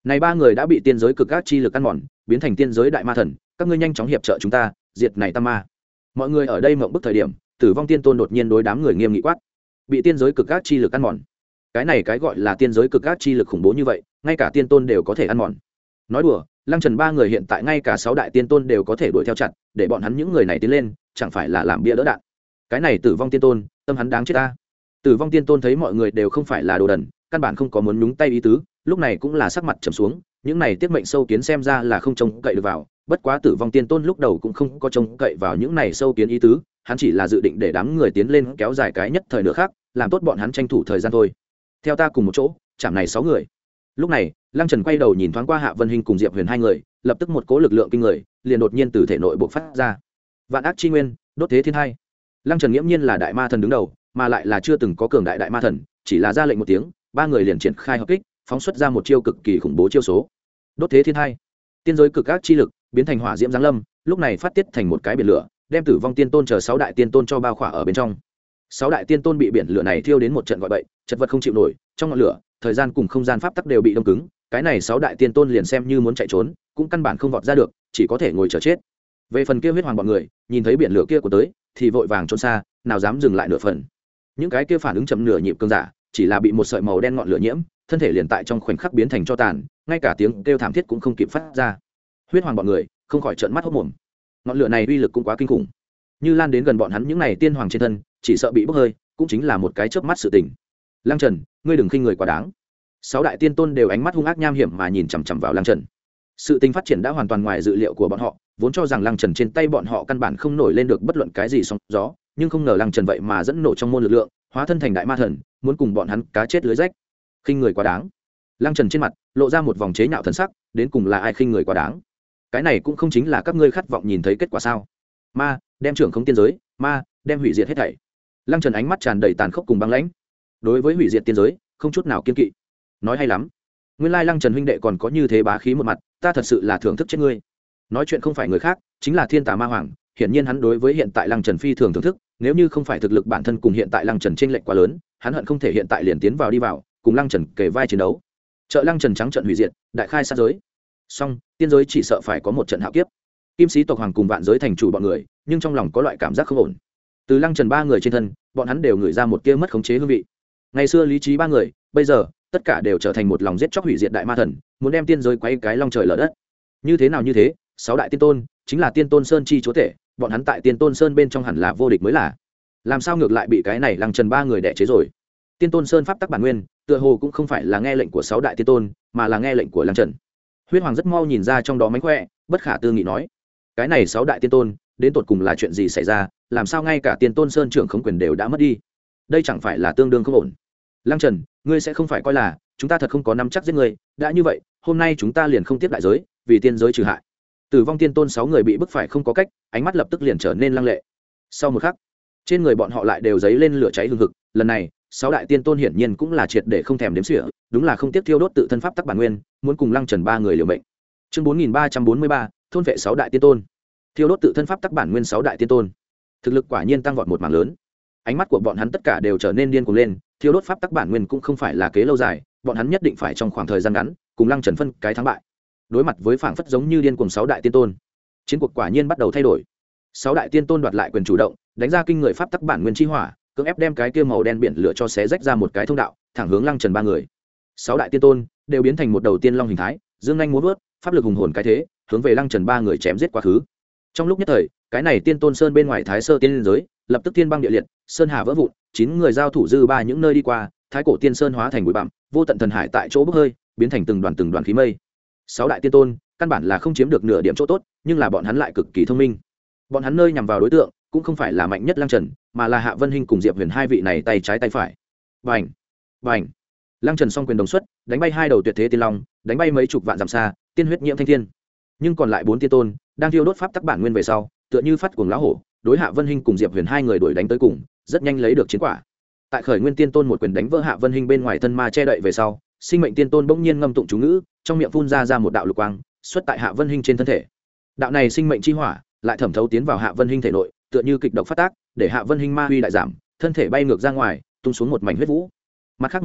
Này ba người đã bị tiên giới cực ác chi lực ăn mòn, biến thành tiên giới đại ma thần, các ngươi nhanh chóng hiệp trợ chúng ta, diệt này tam ma. Mọi người ở đây mộng bức thời điểm, Tử Vong Tiên Tôn đột nhiên đối đám người nghiêm nghị quát. Bị tiên giới cực ác chi lực ăn mòn. Cái này cái gọi là tiên giới cực ác chi lực khủng bố như vậy, ngay cả tiên tôn đều có thể ăn mòn. Nói đùa, Lăng Trần ba người hiện tại ngay cả sáu đại tiên tôn đều có thể đuổi theo chặt, để bọn hắn những người này tiến lên, chẳng phải là làm bia đỡ đạn. Cái này Tử Vong Tiên Tôn, tâm hắn đáng chết ta. Tử Vong Tiên Tôn thấy mọi người đều không phải là đồ đần, căn bản không có muốn nhúng tay ý tứ, lúc này cũng là sắc mặt trầm xuống, những này tiết mệnh sâu kiến xem ra là không trông cậy được vào, bất quá Tử Vong Tiên Tôn lúc đầu cũng không có trông cậy vào những này sâu kiến ý tứ, hắn chỉ là dự định để đám người tiến lên kéo dài cái nhất thời nữa khác, làm tốt bọn hắn tranh thủ thời gian thôi. Theo ta cùng một chỗ, chạm này sáu người. Lúc này, Lăng Trần quay đầu nhìn thoáng qua Hạ Vân Hinh cùng Diệp Huyền hai người, lập tức một cỗ lực lượng kinh người, liền đột nhiên từ thể nội bộc phát ra. Vạn ác chi nguyên, đốt thế thiên hai. Lăng Trần nghiễm nhiên là đại ma thần đứng đầu, mà lại là chưa từng có cường đại đại ma thần, chỉ là ra lệnh một tiếng, ba người liền triển khai hợp kích, phóng xuất ra một chiêu cực kỳ khủng bố chiêu số. Đốt thế thiên hai. Tiên giới cực ác chi lực, biến thành hỏa diễm giáng lâm, lúc này phát tiết thành một cái biển lửa, đem Tử Vong Tiên Tôn chờ sáu đại tiên tôn cho bao khỏa ở bên trong. Sáu đại tiên tôn bị biển lửa này thiêu đến một trận gọi bậy, chật vật không chịu nổi, trong ngọn lửa, thời gian cùng không gian pháp tắc đều bị đông cứng, cái này sáu đại tiên tôn liền xem như muốn chạy trốn, cũng căn bản không vọt ra được, chỉ có thể ngồi chờ chết. Về phần kia huyết hoàng bọn người, nhìn thấy biển lửa kia của tới, thì vội vàng trốn xa, nào dám dừng lại nửa phần. Những cái kia phản ứng chậm nửa nhịp cương giả, chỉ là bị một sợi màu đen ngọn lửa nhiễm, thân thể liền tại trong khoảnh khắc biến thành tro tàn, ngay cả tiếng kêu thảm thiết cũng không kịp phát ra. Huyết hoàng bọn người không khỏi trợn mắt hốt mồm. Ngọn lửa này uy lực cũng quá kinh khủng, như lan đến gần bọn hắn những này tiên hoàng trên thân, chỉ sợ bị bốc hơi, cũng chính là một cái chớp mắt sự tình. Lăng Trần, ngươi đừng khinh người quá đáng. Sáu đại tiên tôn đều ánh mắt hung ác nham hiểm mà nhìn chằm chằm vào Lăng Trần. Sự tình phát triển đã hoàn toàn ngoài dự liệu của bọn họ, vốn cho rằng Lăng Trần trên tay bọn họ căn bản không nổi lên được bất luận cái gì sóng gió, nhưng không ngờ Lăng Trần vậy mà dẫn nổ trong môn lực lượng, hóa thân thành đại ma thần, muốn cùng bọn hắn cá chết lưới rách. Khinh người quá đáng. Lăng Trần trên mặt lộ ra một vòng chế nhạo thần sắc, đến cùng là ai khinh người quá đáng? Cái này cũng không chính là các ngươi khát vọng nhìn thấy kết quả sao? Ma, đem trưởng không tiên giới, ma, đem hủy diệt hết thảy. Lăng Trần ánh mắt tràn đầy tàn khốc cùng băng lãnh. Đối với hủy diệt tiên giới, không chút nào kiên kỵ. Nói hay lắm. Nguyên lai Lăng Trần huynh đệ còn có như thế bá khí một mặt, ta thật sự là thưởng thức chết ngươi. Nói chuyện không phải người khác, chính là Thiên Tà Ma Hoàng, hiển nhiên hắn đối với hiện tại Lăng Trần phi thường thưởng thức, nếu như không phải thực lực bản thân cùng hiện tại Lăng Trần chênh lệch quá lớn, hắn hận không thể hiện tại liền tiến vào đi vào, cùng Lăng Trần kề vai chiến đấu. Trợ Lăng Trần trắng trận hủy diệt, đại khai sát giới. Song, tiên giới chỉ sợ phải có một trận hạo kiếp. Kim sĩ tộc hoàng cùng vạn giới thành chủ bọn người, nhưng trong lòng có loại cảm giác không ổn. Từ Lăng Trần ba người trên thân, bọn hắn đều ngửi ra một tia mất khống chế hương vị. Ngày xưa lý trí ba người, bây giờ tất cả đều trở thành một lòng giết chóc hủy diệt đại ma thần, muốn đem tiên giới quấy cái long trời lở đất. Như thế nào như thế, sáu đại tiên tôn chính là Tiên Tôn Sơn chi chúa tể, bọn hắn tại Tiên Tôn Sơn bên trong hẳn là vô địch mới là. Làm sao ngược lại bị cái này Lăng Trần ba người đè chế rồi? Tiên Tôn Sơn pháp tắc bản nguyên, tựa hồ cũng không phải là nghe lệnh của sáu đại tiên tôn, mà là nghe lệnh của Lăng Trần. Huyết Hoàng rất mau nhìn ra trong đó mánh khỏe, bất khả tư nghị nói: cái này sáu đại tiên tôn, đến tột cùng là chuyện gì xảy ra, làm sao ngay cả Tiên Tôn Sơn trưởng khống quyền đều đã mất đi? Đây chẳng phải là tương đương không ổn. Lăng Trần, ngươi sẽ không phải coi là chúng ta thật không có nắm chắc giết ngươi, đã như vậy, hôm nay chúng ta liền không tiếp đại giới, vì tiên giới trừ hại. Tử Vong Tiên Tôn sáu người bị bức phải không có cách, ánh mắt lập tức liền trở nên lăng lệ. Sau một khắc, trên người bọn họ lại đều dấy lên lửa cháy hừng hực, lần này, sáu đại tiên tôn hiển nhiên cũng là triệt để không thèm đếm xỉa, đúng là không tiếp thiêu đốt tự thân pháp tắc bản nguyên, muốn cùng Lăng Trần ba người liều mệnh. Chương bốn nghìn ba trăm bốn mươi ba, thôn vệ sáu đại tiên tôn. Thiêu đốt tự thân pháp tắc bản nguyên sáu đại tiên tôn. Thực lực quả nhiên tăng vọt một mảng lớn. Ánh mắt của bọn hắn tất cả đều trở nên điên cuồng lên, thiêu đốt pháp tắc bản nguyên cũng không phải là kế lâu dài, bọn hắn nhất định phải trong khoảng thời gian ngắn cùng Lăng Trần phân cái thắng bại. Đối mặt với phảng phất giống như điên cuồng sáu đại tiên tôn, chiến cuộc quả nhiên bắt đầu thay đổi. Sáu đại tiên tôn đoạt lại quyền chủ động, đánh ra kinh người pháp tắc bản nguyên chi hỏa, cưỡng ép đem cái kia màu đen biển lửa cho xé rách ra một cái thông đạo, thẳng hướng Lăng Trần ba người. Sáu đại tiên tôn đều biến thành một đầu tiên long hình thái, dương nhanh múa vớt, pháp lực hùng hồn cái thế, hướng về Lăng Trần ba người chém giết quá khứ. Trong lúc nhất thời, cái này Tiên Tôn Sơn bên ngoài Thái Sơ tiên giới, lập tức thiên băng địa liệt, sơn hà vỡ vụn, chín người giao thủ dư ba những nơi đi qua, Thái Cổ Tiên Sơn hóa thành bụi bặm, vô tận thần hải tại chỗ bốc hơi, biến thành từng đoàn từng đoàn khí mây. Sáu đại tiên tôn, căn bản là không chiếm được nửa điểm chỗ tốt, nhưng là bọn hắn lại cực kỳ thông minh. Bọn hắn nơi nhằm vào đối tượng, cũng không phải là mạnh nhất Lăng Trần, mà là Hạ Vân Hinh cùng Diệp Huyền hai vị này tay trái tay phải. Bành, bành. Lăng Trần song quyền đồng xuất, đánh bay hai đầu tuyệt thế tiên long, đánh bay mấy chục vạn dặm xa, tiên huyết nhiễm thanh thiên. Nhưng còn lại bốn tiên tôn, đang thiêu đốt pháp tắc bản nguyên về sau, tựa như phát cuồng lão hổ, đối Hạ Vân Hinh cùng Diệp Huyền hai người đuổi đánh tới cùng, rất nhanh lấy được chiến quả. Tại Khởi Nguyên Tiên Tôn một quyền đánh vỡ Hạ Vân Hinh bên ngoài thân ma che đậy về sau, Sinh Mệnh Tiên Tôn bỗng nhiên ngâm tụng chú ngữ, trong miệng phun ra ra một đạo lục quang, xuất tại Hạ Vân Hinh trên thân thể. Đạo này sinh mệnh chi hỏa, lại thẩm thấu tiến vào Hạ Vân Hinh thể nội, tựa như kịch độc phát tác, để Hạ Vân Hinh ma huy đại giảm, thân thể bay ngược ra ngoài, tung xuống một mảnh huyết vũ. Mặt khác một bên,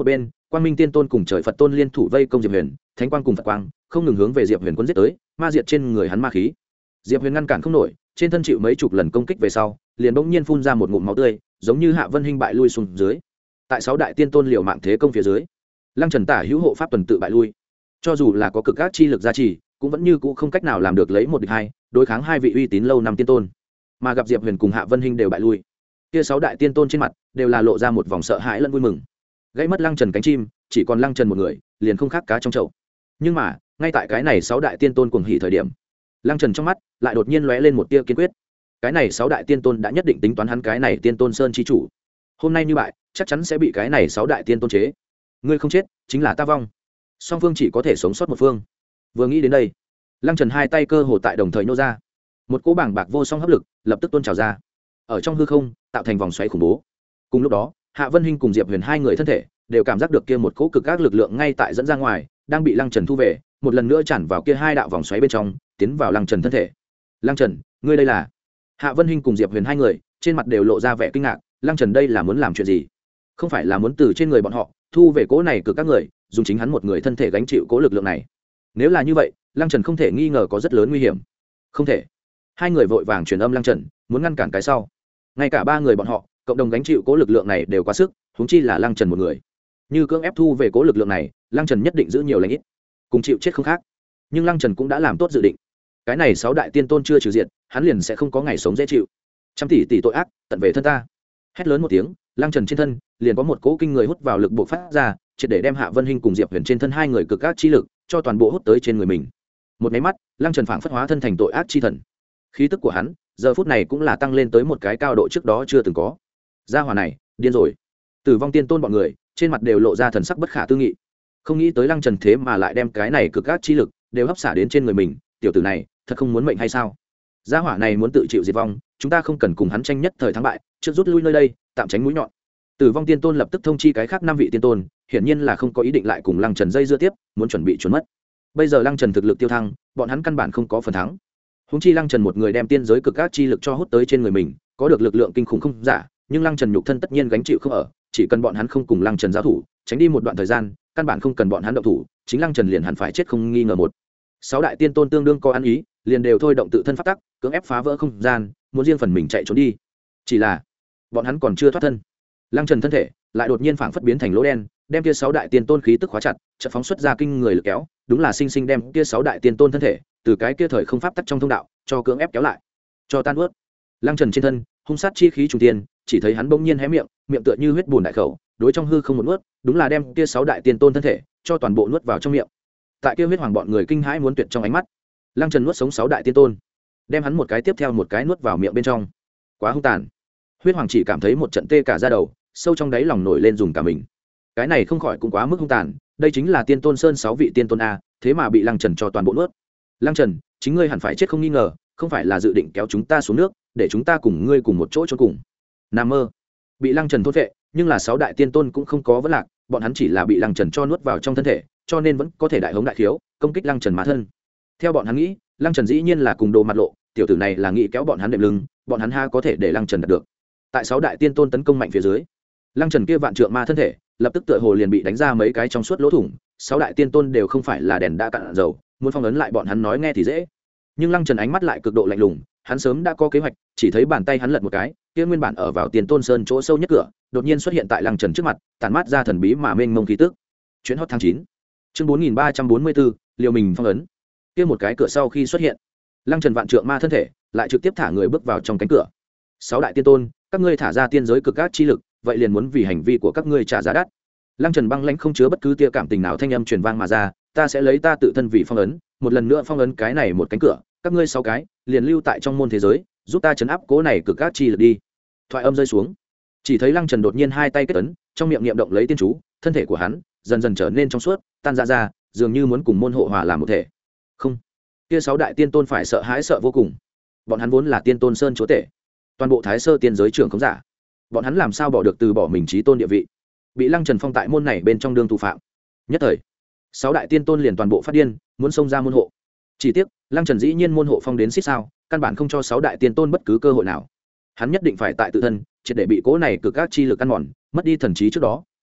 quang minh tiên tôn cùng trời phật tôn liên thủ vây công diệp huyền, thánh quang cùng phật quang không ngừng hướng về diệp huyền quân giết tới, ma diệt trên người hắn ma khí. Diệp huyền ngăn cản không nổi, trên thân chịu mấy chục lần công kích về sau liền bỗng nhiên phun ra một ngụm máu tươi, giống như Hạ Vân Hinh bại lui xuống dưới. Tại sáu đại tiên tôn liều mạng thế công phía dưới, Lăng Trần tả hữu hộ pháp tuần tự bại lui. Cho dù là có cực ác chi lực gia trì, cũng vẫn như cũ không cách nào làm được lấy một địch hai, đối kháng hai vị uy tín lâu năm tiên tôn. Mà gặp Diệp Huyền cùng Hạ Vân Hinh đều bại lui, kia sáu đại tiên tôn trên mặt đều là lộ ra một vòng sợ hãi lẫn vui mừng. Gãy mất Lăng Trần cánh chim, chỉ còn Lăng Trần một người, liền không khác cá trong chậu. Nhưng mà, ngay tại cái này sáu đại tiên tôn cuồng hỉ thời điểm, Lăng Trần trong mắt lại đột nhiên lóe lên một tia kiên quyết. Cái này sáu đại tiên tôn đã nhất định tính toán hắn cái này tiên tôn sơn chi chủ. Hôm nay như bại, chắc chắn sẽ bị cái này sáu đại tiên tôn chế. Ngươi không chết, chính là ta vong. Song phương chỉ có thể sống sót một phương. Vừa nghĩ đến đây, Lăng Trần hai tay cơ hồ tại đồng thời nô ra, một cỗ bảng bạc vô song hấp lực lập tức tuôn trào ra, ở trong hư không tạo thành vòng xoáy khủng bố. Cùng lúc đó, Hạ Vân Hinh cùng Diệp Huyền hai người thân thể đều cảm giác được kia một cỗ cực ác lực lượng ngay tại dẫn ra ngoài, đang bị Lăng Trần thu về, một lần nữa tràn vào kia hai đạo vòng xoáy bên trong, tiến vào Lăng Trần thân thể. Lăng Trần, ngươi đây là? Hạ Vân Hinh cùng Diệp Huyền hai người trên mặt đều lộ ra vẻ kinh ngạc, Lăng Trần đây là muốn làm chuyện gì? Không phải là muốn từ trên người bọn họ thu về cỗ này cực các người, dùng chính hắn một người thân thể gánh chịu cỗ lực lượng này? Nếu là như vậy, Lăng Trần không thể nghi ngờ có rất lớn nguy hiểm. Không thể. Hai người vội vàng truyền âm Lăng Trần, muốn ngăn cản cái sau. Ngay cả ba người bọn họ cộng đồng gánh chịu cỗ lực lượng này đều quá sức, huống chi là Lăng Trần một người. Như cưỡng ép thu về cỗ lực lượng này, Lăng Trần nhất định giữ nhiều lãnh ít, cùng chịu chết không khác. Nhưng Lăng Trần cũng đã làm tốt dự định, cái này sáu đại tiên tôn chưa trừ diện, hắn liền sẽ không có ngày sống dễ chịu. Trăm tỷ tỷ tội ác tận về thân ta. Hét lớn một tiếng, Lăng Trần trên thân liền có một cỗ kinh người hút vào lực bộc phát ra, triệt để đem Hạ Vân Hinh cùng Diệp Huyền trên thân hai người cực ác chi lực cho toàn bộ hút tới trên người mình. Một cái mắt, Lăng Trần phảng phất hóa thân thành tội ác chi thần. Khí tức của hắn giờ phút này cũng là tăng lên tới một cái cao độ trước đó chưa từng có. Gia hỏa này điên rồi. Tử vong tiên tôn bọn người trên mặt đều lộ ra thần sắc bất khả tư nghị, không nghĩ tới Lăng Trần thế mà lại đem cái này cực ác chi lực đều hấp xả đến trên người mình. Tiểu tử này thật không muốn mệnh hay sao? Gia hỏa này muốn tự chịu diệt vong, chúng ta không cần cùng hắn tranh nhất thời thắng bại, trước rút lui nơi đây, tạm tránh mũi nhọn. Tử vong tiên tôn lập tức thông chi cái khác năm vị tiên tôn, hiển nhiên là không có ý định lại cùng Lăng Trần dây dưa tiếp, muốn chuẩn bị trốn mất. Bây giờ Lăng Trần thực lực tiêu thăng, bọn hắn căn bản không có phần thắng. Huống chi Lăng Trần một người đem tiên giới cực ác chi lực cho hút tới trên người mình, có được lực lượng kinh khủng không giả, nhưng Lăng Trần nhục thân tất nhiên gánh chịu không ở, chỉ cần bọn hắn không cùng Lăng Trần giao thủ, tránh đi một đoạn thời gian, căn bản không cần bọn hắn động thủ, chính Lăng Trần liền hẳn phải chết không nghi ngờ một. Sáu đại tiên tôn tương đương có ăn ý, liền đều thôi động tự thân pháp tắc, cưỡng ép phá vỡ không gian, muốn riêng phần mình chạy trốn đi. Chỉ là, bọn hắn còn chưa thoát thân, Lăng Trần thân thể lại đột nhiên phảng phất biến thành lỗ đen, đem kia sáu đại tiên tôn khí tức khóa chặt, chợt phóng xuất ra kinh người lực kéo, đúng là sinh sinh đem kia sáu đại tiên tôn thân thể từ cái kia thời không pháp tắc trong thông đạo cho cưỡng ép kéo lại, cho tan nuốt. Lăng Trần trên thân hung sát chi khí trùng tiên, chỉ thấy hắn bỗng nhiên hé miệng, miệng tựa như huyết bùn đại khẩu, đối trong hư không một nuốt, đúng là đem kia sáu đại tiên tôn thân thể cho toàn bộ nuốt vào trong miệng. Tại kia huyết hoàng bọn người kinh hãi muốn tuyệt trong ánh mắt, Lăng Trần nuốt sống sáu đại tiên tôn, đem hắn một cái tiếp theo một cái nuốt vào miệng bên trong. Quá hung tàn. Huyết hoàng chỉ cảm thấy một trận tê cả da đầu, sâu trong đáy lòng nổi lên dùng cả mình. Cái này không khỏi cũng quá mức hung tàn, đây chính là tiên tôn sơn sáu vị tiên tôn a, thế mà bị Lăng Trần cho toàn bộ nuốt. Lăng Trần, chính ngươi hẳn phải chết không nghi ngờ, không phải là dự định kéo chúng ta xuống nước, để chúng ta cùng ngươi cùng một chỗ chôn cùng. Nam mơ. Bị Lăng Trần thốt vệ, nhưng là sáu đại tiên tôn cũng không có vấn lạc, bọn hắn chỉ là bị Lăng Trần cho nuốt vào trong thân thể, cho nên vẫn có thể đại hống đại khiếu, công kích Lăng Trần mà thân. Theo bọn hắn nghĩ, Lăng Trần dĩ nhiên là cùng đồ mặt lộ, tiểu tử này là nghĩ kéo bọn hắn đệm lưng, bọn hắn ha có thể để Lăng Trần đạt được. Tại sáu đại tiên tôn tấn công mạnh phía dưới, Lăng Trần kia vạn trượng ma thân thể lập tức tựa hồ liền bị đánh ra mấy cái trong suốt lỗ thủng. Sáu đại tiên tôn đều không phải là đèn đã cạn dầu, muốn phong ấn lại bọn hắn nói nghe thì dễ, nhưng Lăng Trần ánh mắt lại cực độ lạnh lùng, hắn sớm đã có kế hoạch, chỉ thấy bàn tay hắn lật một cái, kia nguyên bản ở vào tiền tôn sơn chỗ sâu nhất cửa đột nhiên xuất hiện tại Lăng Trần trước mặt, tản mát ra thần bí mà mênh mông khí tức. Chuyến hot tháng chín, chương bốn nghìn ba trăm bốn mươi bốn, liều mình phong ấn. Kia một cái cửa sau khi xuất hiện, Lăng Trần vạn trượng ma thân thể lại trực tiếp thả người bước vào trong cánh cửa. Sáu đại tiên tôn, các ngươi thả ra tiên giới cực ác chi lực, vậy liền muốn vì hành vi của các ngươi trả giá đắt. Lăng Trần băng lãnh không chứa bất cứ tia cảm tình nào thanh âm truyền vang mà ra, ta sẽ lấy ta tự thân vì phong ấn, một lần nữa phong ấn cái này một cánh cửa, các ngươi sáu cái liền lưu tại trong môn thế giới, giúp ta chấn áp cố này cực ác chi lực đi. Thoại âm rơi xuống, chỉ thấy Lăng Trần đột nhiên hai tay kết ấn, trong miệng niệm động lấy tiên chú, thân thể của hắn dần dần trở nên trong suốt, tan ra ra, dường như muốn cùng môn hộ hòa làm một thể. Không, kia sáu đại tiên tôn phải sợ hãi sợ vô cùng. Bọn hắn vốn là tiên tôn sơn chúa tể, toàn bộ thái sơ tiên giới trưởng không giả, bọn hắn làm sao bỏ được từ bỏ mình trí tôn địa vị, bị Lăng Trần phong tại môn này bên trong đương tù phạm. Nhất thời, sáu đại tiên tôn liền toàn bộ phát điên, muốn xông ra môn hộ. Chỉ tiếc Lăng Trần dĩ nhiên môn hộ phong đến xích sao, căn bản không cho sáu đại tiên tôn bất cứ cơ hội nào. Hắn nhất định phải tại tự thân triệt để bị cố này cực ác chi lực ăn mòn, mất đi thần trí trước đó,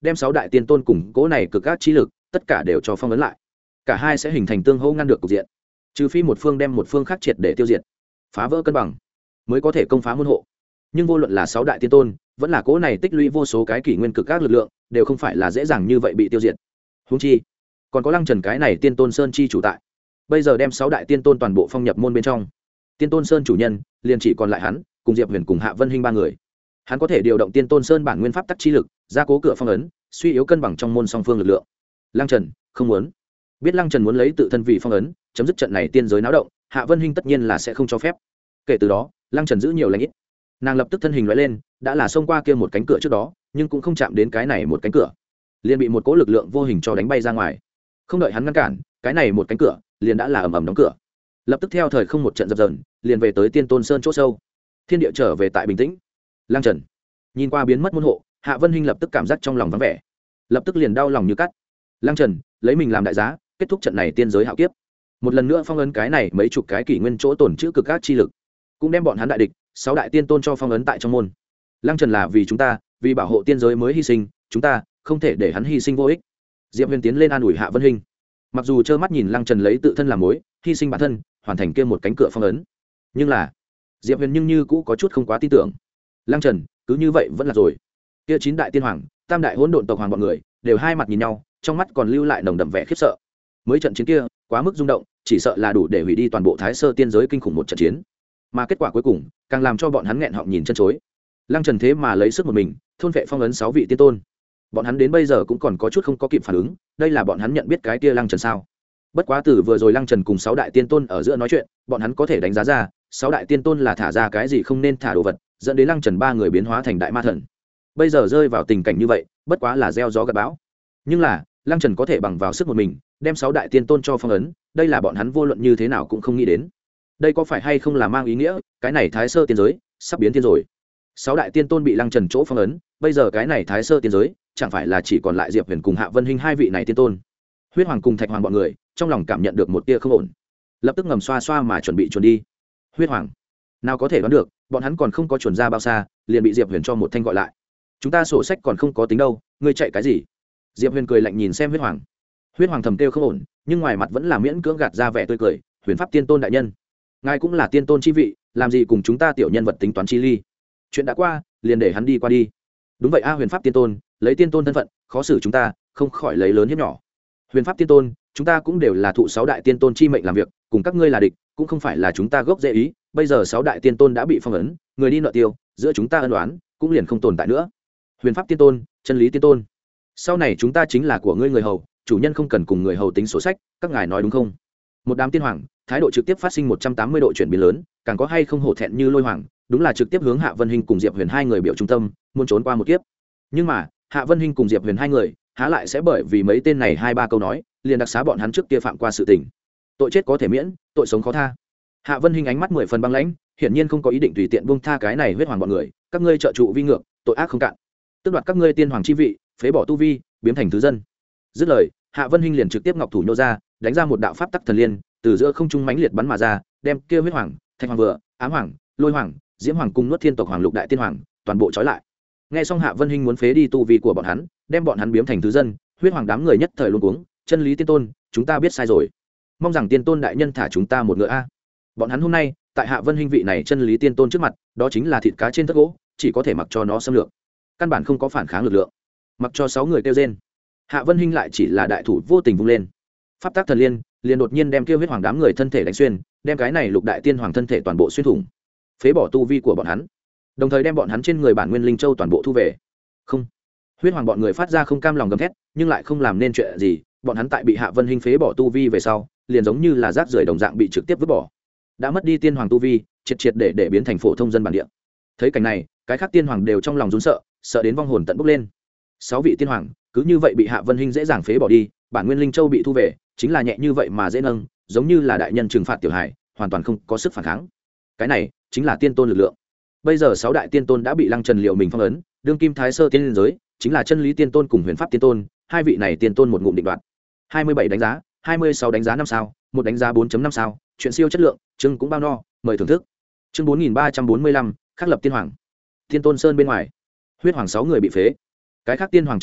đem sáu đại tiên tôn cùng cỗ này cực ác chi lực tất cả đều cho phong ấn lại, cả hai sẽ hình thành tương hỗ ngăn được cục diện, trừ phi một phương đem một phương khác triệt để tiêu diệt, phá vỡ cân bằng, mới có thể công phá môn hộ. Nhưng vô luận là sáu đại tiên tôn vẫn là cỗ này tích lũy vô số cái kỷ nguyên cực ác lực lượng, đều không phải là dễ dàng như vậy bị tiêu diệt. Huống chi còn có Lăng Trần cái này tiên tôn sơn chi chủ tại, bây giờ đem sáu đại tiên tôn toàn bộ phong nhập môn bên trong, tiên tôn sơn chủ nhân liền chỉ còn lại hắn cùng Diệp Huyền cùng Hạ Vân Hinh ba người. Hắn có thể điều động tiên tôn sơn bản nguyên pháp tắc chi lực, gia cố cửa phong ấn, suy yếu cân bằng trong môn song phương lực lượng. Lăng Trần không muốn. Biết Lăng Trần muốn lấy tự thân vì phong ấn, chấm dứt trận này tiên giới náo động, Hạ Vân Hinh tất nhiên là sẽ không cho phép. Kể từ đó, Lăng Trần giữ nhiều lãnh ít. Nàng lập tức thân hình lóe lên, đã là xông qua kia một cánh cửa trước đó, nhưng cũng không chạm đến cái này một cánh cửa, liền bị một cỗ lực lượng vô hình cho đánh bay ra ngoài. Không đợi hắn ngăn cản, cái này một cánh cửa liền đã là ầm ầm đóng cửa. Lập tức theo thời không một trận dập dờn, liền về tới Tiên Tôn Sơn chỗ sâu. Thiên địa trở về tại bình tĩnh. Lăng Trần nhìn qua biến mất môn hộ, Hạ Vân Hinh lập tức cảm giác trong lòng vắng vẻ, lập tức liền đau lòng như cắt. Lăng Trần lấy mình làm đại giá, kết thúc trận này tiên giới hạo kiếp, một lần nữa phong ấn cái này mấy chục cái kỷ nguyên chỗ tổn chữ cực ác chi lực, cũng đem bọn hắn đại địch sáu đại tiên tôn cho phong ấn tại trong môn. Lăng Trần là vì chúng ta, vì bảo hộ tiên giới mới hy sinh, chúng ta không thể để hắn hy sinh vô ích. Diệp Huyền tiến lên an ủi Hạ Vân Hinh, mặc dù trơ mắt nhìn Lăng Trần lấy tự thân làm mối, hy sinh bản thân, hoàn thành kia một cánh cửa phong ấn, nhưng là Diệp Huyền nhưng như cũ có chút không quá tin tưởng. Lăng Trần cứ như vậy vẫn là rồi. Kia chín đại tiên hoàng, tam đại hỗn độn tộc hoàng bọn người đều hai mặt nhìn nhau, trong mắt còn lưu lại nồng đậm vẻ khiếp sợ. Mới trận chiến kia quá mức rung động, chỉ sợ là đủ để hủy đi toàn bộ Thái Sơ tiên giới kinh khủng một trận chiến. Mà kết quả cuối cùng càng làm cho bọn hắn nghẹn họng nhìn chân chối. Lăng Trần thế mà lấy sức một mình thôn vệ phong ấn sáu vị tiên tôn. Bọn hắn đến bây giờ cũng còn có chút không có kịp phản ứng, đây là bọn hắn nhận biết cái kia Lăng Trần sao? Bất quá từ vừa rồi Lăng Trần cùng sáu đại tiên tôn ở giữa nói chuyện, bọn hắn có thể đánh giá ra, sáu đại tiên tôn là thả ra cái gì không nên thả đồ vật, dẫn đến Lăng Trần ba người biến hóa thành đại ma thần. Bây giờ rơi vào tình cảnh như vậy, bất quá là gieo gió gặt bão. Nhưng là Lăng Trần có thể bằng vào sức một mình đem sáu đại tiên tôn cho phong ấn, đây là bọn hắn vô luận như thế nào cũng không nghĩ đến. Đây có phải hay không là mang ý nghĩa cái này Thái Sơ tiên giới sắp biến thiên rồi? Sáu đại tiên tôn bị Lăng Trần chỗ phong ấn, bây giờ cái này Thái Sơ tiên giới chẳng phải là chỉ còn lại Diệp Huyền cùng Hạ Vân Hinh hai vị này tiên tôn? Huyết Hoàng cùng Thạch Hoàng bọn người trong lòng cảm nhận được một tia không ổn, lập tức ngầm xoa xoa mà chuẩn bị chuẩn đi. Huyết Hoàng nào có thể đoán được, bọn hắn còn không có chuẩn ra bao xa, liền bị Diệp Huyền cho một thanh gọi lại. Chúng ta sổ sách còn không có tính đâu, ngươi chạy cái gì? Diệp Huyền cười lạnh nhìn xem Huyết Hoàng. Huyết Hoàng thầm kêu không ổn, nhưng ngoài mặt vẫn là miễn cưỡng gạt ra vẻ tươi cười. Huyền Pháp Tiên Tôn đại nhân, ngài cũng là tiên tôn chi vị, làm gì cùng chúng ta tiểu nhân vật tính toán chi ly? Chuyện đã qua, liền để hắn đi qua đi. Đúng vậy a, Huyền Pháp Tiên Tôn, lấy tiên tôn thân phận, khó xử chúng ta, không khỏi lấy lớn hiếp nhỏ. Huyền Pháp Tiên Tôn, chúng ta cũng đều là thụ sáu đại tiên tôn chi mệnh làm việc, cùng các ngươi là địch, cũng không phải là chúng ta gốc dễ ý. Bây giờ sáu đại tiên tôn đã bị phong ấn, người đi nợ tiêu, giữa chúng ta ân oán cũng liền không tồn tại nữa. Huyền Pháp Tiên Tôn, chân lý tiên tôn, sau này chúng ta chính là của ngươi người hầu, chủ nhân không cần cùng người hầu tính sổ sách, các ngài nói đúng không? Một đám tiên hoàng thái độ trực tiếp phát sinh một trăm tám mươi độ chuyển biến lớn, càng có hay không hổ thẹn như Lôi Hoàng, đúng là trực tiếp hướng Hạ Vân Hinh cùng Diệp Huyền hai người biểu trung tâm, muốn trốn qua một kiếp. Nhưng mà Hạ Vân Hinh cùng Diệp Huyền hai người há lại sẽ bởi vì mấy tên này hai ba câu nói liền đặc xá bọn hắn trước kia phạm qua sự tình. Tội chết có thể miễn, tội sống khó tha. Hạ Vân Hinh ánh mắt mười phần băng lãnh, hiển nhiên không có ý định tùy tiện buông tha cái này Huyết Hoàng bọn người. Các ngươi trợ trụ vi ngược, tội ác không cạn, tước đoạt các ngươi tiên hoàng chi vị, phế bỏ tu vi, biến thành thứ dân. Dứt lời, Hạ Vân Hinh liền trực tiếp ngọc thủ nhô ra, đánh ra một đạo pháp tắc thần liên, từ giữa không trung mãnh liệt bắn mà ra, đem kia Huyết Hoàng, Thanh Hoàng vừa, Ám Hoàng, Lôi Hoàng, Diễm Hoàng cùng Nuốt Thiên tộc Hoàng lục đại tiên hoàng toàn bộ trói lại. Nghe xong Hạ Vân Hinh muốn phế đi tu vi của bọn hắn, đem bọn hắn biến thành thứ dân, Huyết Hoàng đám người nhất thời luống cuống. Chân lý tiên tôn, chúng ta biết sai rồi, mong rằng tiên tôn đại nhân thả chúng ta một ngựa a. Bọn hắn hôm nay tại Hạ Vân Hinh vị này chân lý tiên tôn trước mặt, đó chính là thịt cá trên tất gỗ, chỉ có thể mặc cho nó xâm lược, căn bản không có phản kháng lực lượng. Mặc cho sáu người kêu rên, Hạ Vân Hinh lại chỉ là đại thủ vô tình vung lên, pháp tác thần liên liền đột nhiên đem kêu Huyết Hoàng đám người thân thể đánh xuyên, đem cái này lục đại tiên hoàng thân thể toàn bộ xuyên thủng, phế bỏ tu vi của bọn hắn, đồng thời đem bọn hắn trên người bản nguyên linh châu toàn bộ thu về. Không, Huyết Hoàng bọn người phát ra không cam lòng gầm thét, nhưng lại không làm nên chuyện gì. Bọn hắn tại bị Hạ Vân Hinh phế bỏ tu vi về sau, liền giống như là rác rưởi đồng dạng bị trực tiếp vứt bỏ, đã mất đi tiên hoàng tu vi, triệt triệt để để biến thành phổ thông dân bản địa. Thấy cảnh này, cái khác tiên hoàng đều trong lòng run sợ, sợ đến vong hồn tận bốc lên. Sáu vị tiên hoàng cứ như vậy bị Hạ Vân Hinh dễ dàng phế bỏ đi, bản nguyên linh châu bị thu về, chính là nhẹ như vậy mà dễ nâng, giống như là đại nhân trừng phạt tiểu hài, hoàn toàn không có sức phản kháng. Cái này chính là tiên tôn lực lượng. Bây giờ sáu đại tiên tôn đã bị Lăng Trần liệu mình phong ấn, đương kim Thái Sơ tiên giới chính là chân lý tiên tôn cùng Huyền Pháp tiên tôn, hai vị này tiên tôn một ngụm định đoạt. hai mươi bảy đánh giá, hai mươi sáu đánh giá năm sao, một đánh giá bốn chấm năm sao, chuyện siêu chất lượng, chương cũng bao no, mời thưởng thức. Chương bốn nghìn ba trăm bốn mươi lăm, khắc lập tiên hoàng. Tiên tôn sơn bên ngoài, Huyết Hoàng sáu người bị phế. Cái khác tiên hoàng trong mắt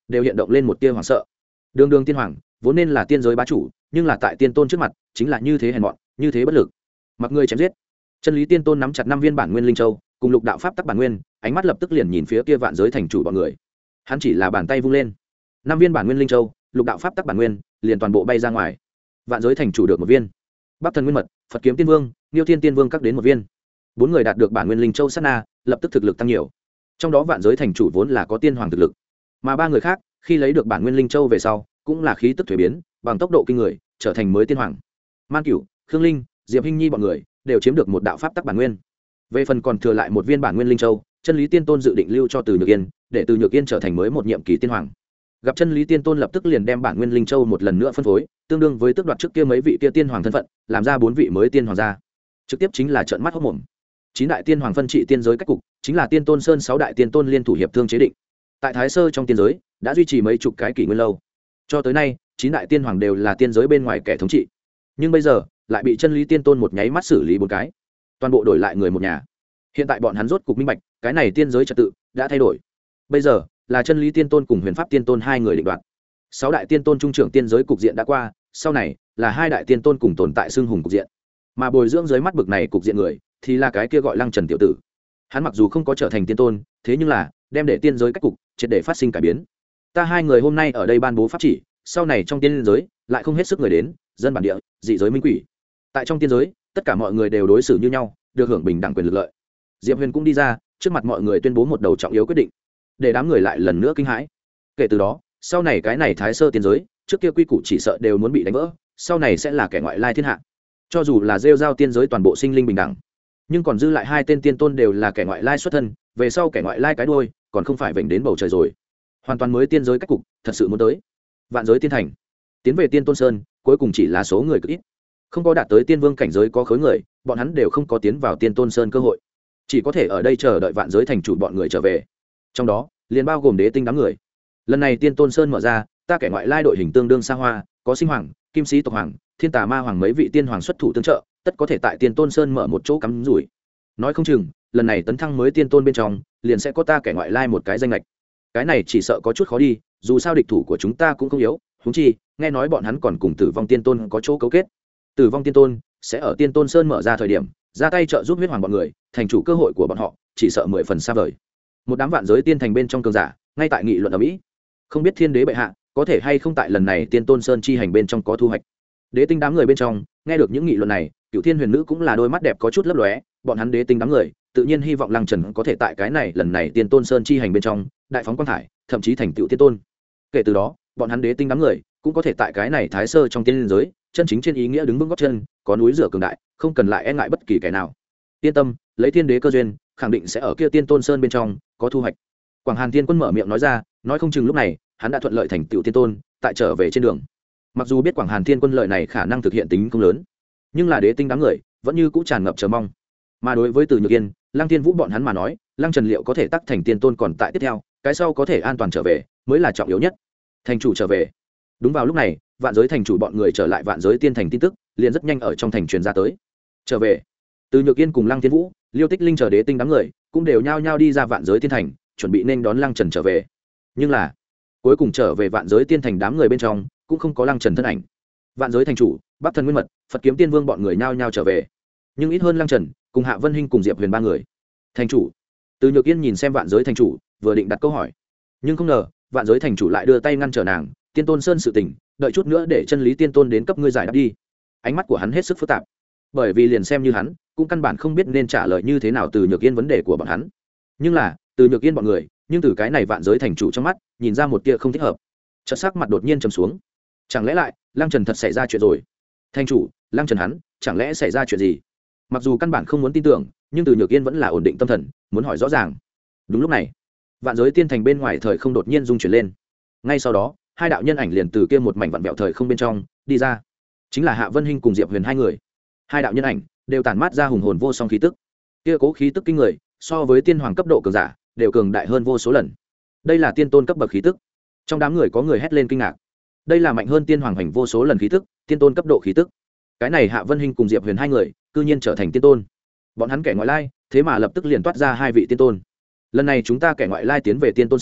đều hiện động lên một tia hoảng sợ. Đường đường tiên hoàng vốn nên là tiên giới bá chủ, nhưng là tại tiên tôn trước mặt chính là như thế hèn mọn, như thế bất lực, mặc người chém giết. Chân lý tiên tôn nắm chặt năm viên bản nguyên linh châu cùng lục đạo pháp tắc bản nguyên, ánh mắt lập tức liền nhìn phía kia vạn giới thành chủ bọn người. Hắn chỉ là bàn tay vung lên, năm viên bản nguyên linh châu lục đạo pháp tắc bản nguyên liền toàn bộ bay ra ngoài. Vạn giới thành chủ được một viên, bắc thần nguyên mật, Phật kiếm tiên vương, Niêu thiên tiên vương các đến một viên. Bốn người đạt được bản nguyên linh châu sát na, lập tức thực lực tăng nhiều. Trong đó vạn giới thành chủ vốn là có tiên hoàng thực lực, mà ba người khác khi lấy được bản nguyên linh châu về sau cũng là khí tức thuế biến, bằng tốc độ kinh người trở thành mới tiên hoàng. Man Cửu, Khương Linh, Diệp Hinh Nhi bọn người đều chiếm được một đạo pháp tắc bản nguyên. Về phần còn thừa lại một viên bản nguyên linh châu, chân lý tiên tôn dự định lưu cho Từ Nhược Yên, để Từ Nhược Yên trở thành mới một nhiệm kỳ tiên hoàng. Gặp chân lý tiên tôn lập tức liền đem bản nguyên linh châu một lần nữa phân phối, tương đương với tước đoạt trước kia mấy vị kia tiên hoàng thân phận, làm ra bốn vị mới tiên hoàng ra, trực tiếp chính là trợn mắt hốt mồm. Chín đại tiên hoàng phân trị tiên giới cách cục chính là Tiên Tôn Sơn sáu đại tiên tôn liên thủ hiệp thương chế định. Tại Thái Sơ trong tiên giới đã duy trì mấy chục cái kỷ nguyên lâu, cho tới nay chín đại tiên hoàng đều là tiên giới bên ngoài kẻ thống trị, nhưng bây giờ lại bị chân lý tiên tôn một nháy mắt xử lý bốn cái, toàn bộ đổi lại người một nhà. Hiện tại bọn hắn rốt cục minh bạch, cái này tiên giới trật tự đã thay đổi. Bây giờ là chân lý tiên tôn cùng huyền pháp tiên tôn hai người định đoạt. Sáu đại tiên tôn trung trưởng tiên giới cục diện đã qua, sau này là hai đại tiên tôn cùng tồn tại xưng hùng cục diện. Mà bồi dưỡng dưới mắt bực này cục diện người thì là cái kia gọi Lăng Trần tiểu tử. Hắn mặc dù không có trở thành tiên tôn, thế nhưng là đem để tiên giới cách cục triệt để phát sinh cải biến. Ta hai người hôm nay ở đây ban bố pháp chỉ, sau này trong tiên giới lại không hết sức người đến, dân bản địa, dị giới minh quỷ. Tại trong tiên giới, tất cả mọi người đều đối xử như nhau, được hưởng bình đẳng quyền lực lợi. Diệp Huyền cũng đi ra, trước mặt mọi người tuyên bố một đầu trọng yếu quyết định, để đám người lại lần nữa kinh hãi. Kể từ đó, sau này cái này Thái Sơ tiên giới, trước kia quy củ chỉ sợ đều muốn bị đánh vỡ, sau này sẽ là kẻ ngoại lai thiên hạ. Cho dù là rêu giao tiên giới toàn bộ sinh linh bình đẳng, nhưng còn dư lại hai tên tiên tôn đều là kẻ ngoại lai xuất thân, về sau kẻ ngoại lai cái đuôi còn không phải vểnh đến bầu trời rồi. Hoàn toàn mới tiên giới cách cục thật sự muốn tới. Vạn giới tiên thành tiến về Tiên Tôn Sơn, cuối cùng chỉ là số người cực ít, không có đạt tới tiên vương cảnh giới có khối người, bọn hắn đều không có tiến vào Tiên Tôn Sơn cơ hội, chỉ có thể ở đây chờ đợi vạn giới thành chủ bọn người trở về. Trong đó liền bao gồm đế tinh đám người. Lần này Tiên Tôn Sơn mở ra, ta kẻ ngoại lai đội hình tương đương xa hoa, có sinh hoàng, kim sĩ tộc hoàng, thiên tà ma hoàng mấy vị tiên hoàng xuất thủ tương trợ, tất có thể tại Tiên Tôn Sơn mở một chỗ cắm rủi. Nói không chừng lần này tấn thăng mới tiên tôn bên trong liền sẽ có ta kẻ ngoại lai một cái danh lệch. Cái này chỉ sợ có chút khó đi, dù sao địch thủ của chúng ta cũng không yếu, huống chi nghe nói bọn hắn còn cùng Tử Vong Tiên Tôn có chỗ cấu kết. Tử Vong Tiên Tôn sẽ ở Tiên Tôn Sơn mở ra thời điểm ra tay trợ giúp huyết hoàng bọn người, thành chủ cơ hội của bọn họ chỉ sợ mười phần xa vời. Một đám vạn giới tiên thành bên trong cường giả ngay tại nghị luận ở mỹ, không biết thiên đế bệ hạ có thể hay không tại lần này Tiên Tôn Sơn chi hành bên trong có thu hoạch. Đế tinh đám người bên trong nghe được những nghị luận này, Cửu Thiên Huyền Nữ cũng là đôi mắt đẹp có chút lấp lóe, bọn hắn đế tinh đám người tự nhiên hy vọng Lăng Trần có thể tại cái này lần này Tiên Tôn Sơn chi hành bên trong đại phóng quang thải, thậm chí thành tựu tiên tôn. Kể từ đó bọn hắn đế tinh đám người cũng có thể tại cái này Thái Sơ trong tiên giới chân chính trên ý nghĩa đứng vững gót chân, có núi rửa cường đại, không cần lại e ngại bất kỳ kẻ nào. Yên tâm, lấy thiên đế cơ duyên khẳng định sẽ ở kia Tiên Tôn Sơn bên trong có thu hoạch. Quảng Hàn Thiên Quân mở miệng nói ra, nói không chừng lúc này hắn đã thuận lợi thành tựu tiên tôn, tại trở về trên đường. Mặc dù biết Quảng Hàn Thiên Quân lợi này khả năng thực hiện tính không lớn, nhưng là đế tinh đám người vẫn như cũ tràn ngập chờ mong. Mà đối với Từ Nhược Yên, Lăng Thiên Vũ bọn hắn mà nói, Lăng Trần liệu có thể tắc thành tiên tôn còn tại tiếp theo, cái sau có thể an toàn trở về mới là trọng yếu nhất. Thành chủ trở về. Đúng vào lúc này, vạn giới thành chủ bọn người trở lại vạn giới tiên thành tin tức liền rất nhanh ở trong thành truyền ra tới. Trở về. Từ Nhược Yên cùng Lăng Thiên Vũ, Liêu Tích Linh chờ đế tinh đám người cũng đều nhao nhao đi ra vạn giới tiên thành, chuẩn bị nên đón Lăng Trần trở về. Nhưng là, cuối cùng trở về vạn giới tiên thành đám người bên trong cũng không có Lăng Trần thân ảnh. Vạn giới thành chủ, Bắc Thần Nguyên Mật, Phật Kiếm Tiên Vương bọn người nhao nhao trở về, nhưng ít hơn Lăng Trần cùng Hạ Vân Hinh cùng Diệp Huyền ba người. Thành chủ. Từ Nhược Yên nhìn xem vạn giới thành chủ, vừa định đặt câu hỏi, nhưng không ngờ vạn giới thành chủ lại đưa tay ngăn trở nàng. Tiên Tôn Sơn sự tình, đợi chút nữa để chân lý tiên tôn đến cấp ngươi giải đáp đi. Ánh mắt của hắn hết sức phức tạp, bởi vì liền xem như hắn cũng căn bản không biết nên trả lời như thế nào Từ Nhược Yên vấn đề của bọn hắn. Nhưng là Từ Nhược Yên bọn người, nhưng từ cái này vạn giới thành chủ trong mắt nhìn ra một tia không thích hợp. Chợt sắc mặt đột nhiên trầm xuống. Chẳng lẽ lại Lăng Trần thật xảy ra chuyện rồi? Thành chủ, Lăng Trần hắn chẳng lẽ xảy ra chuyện gì? Mặc dù căn bản không muốn tin tưởng, nhưng Từ Nhược Yên vẫn là ổn định tâm thần, muốn hỏi rõ ràng. Đúng lúc này, vạn giới tiên thành bên ngoài thời không đột nhiên rung chuyển lên. Ngay sau đó, hai đạo nhân ảnh liền từ kia một mảnh vạn vẹo thời không bên trong đi ra, chính là Hạ Vân Hinh cùng Diệp Huyền hai người. Hai đạo nhân ảnh đều tản mát ra hùng hồn vô song khí tức, kia cố khí tức kinh người, so với tiên hoàng cấp độ cường giả đều cường đại hơn vô số lần. Đây là tiên tôn cấp bậc khí tức. Trong đám người có người hét lên kinh ngạc. Đây là mạnh hơn tiên hoàng hành vô số lần khí tức, tiên tôn cấp độ khí tức. Cái này Hạ Vân Hinh cùng Diệp Huyền hai người cư nhiên trở thành tiên tôn. Bọn hắn kẻ ngoại lai thế mà lập tức liền toát ra hai vị tiên tôn. Lần này chúng ta kẻ ngoại lai tiến về Tiên Tôn Sơn,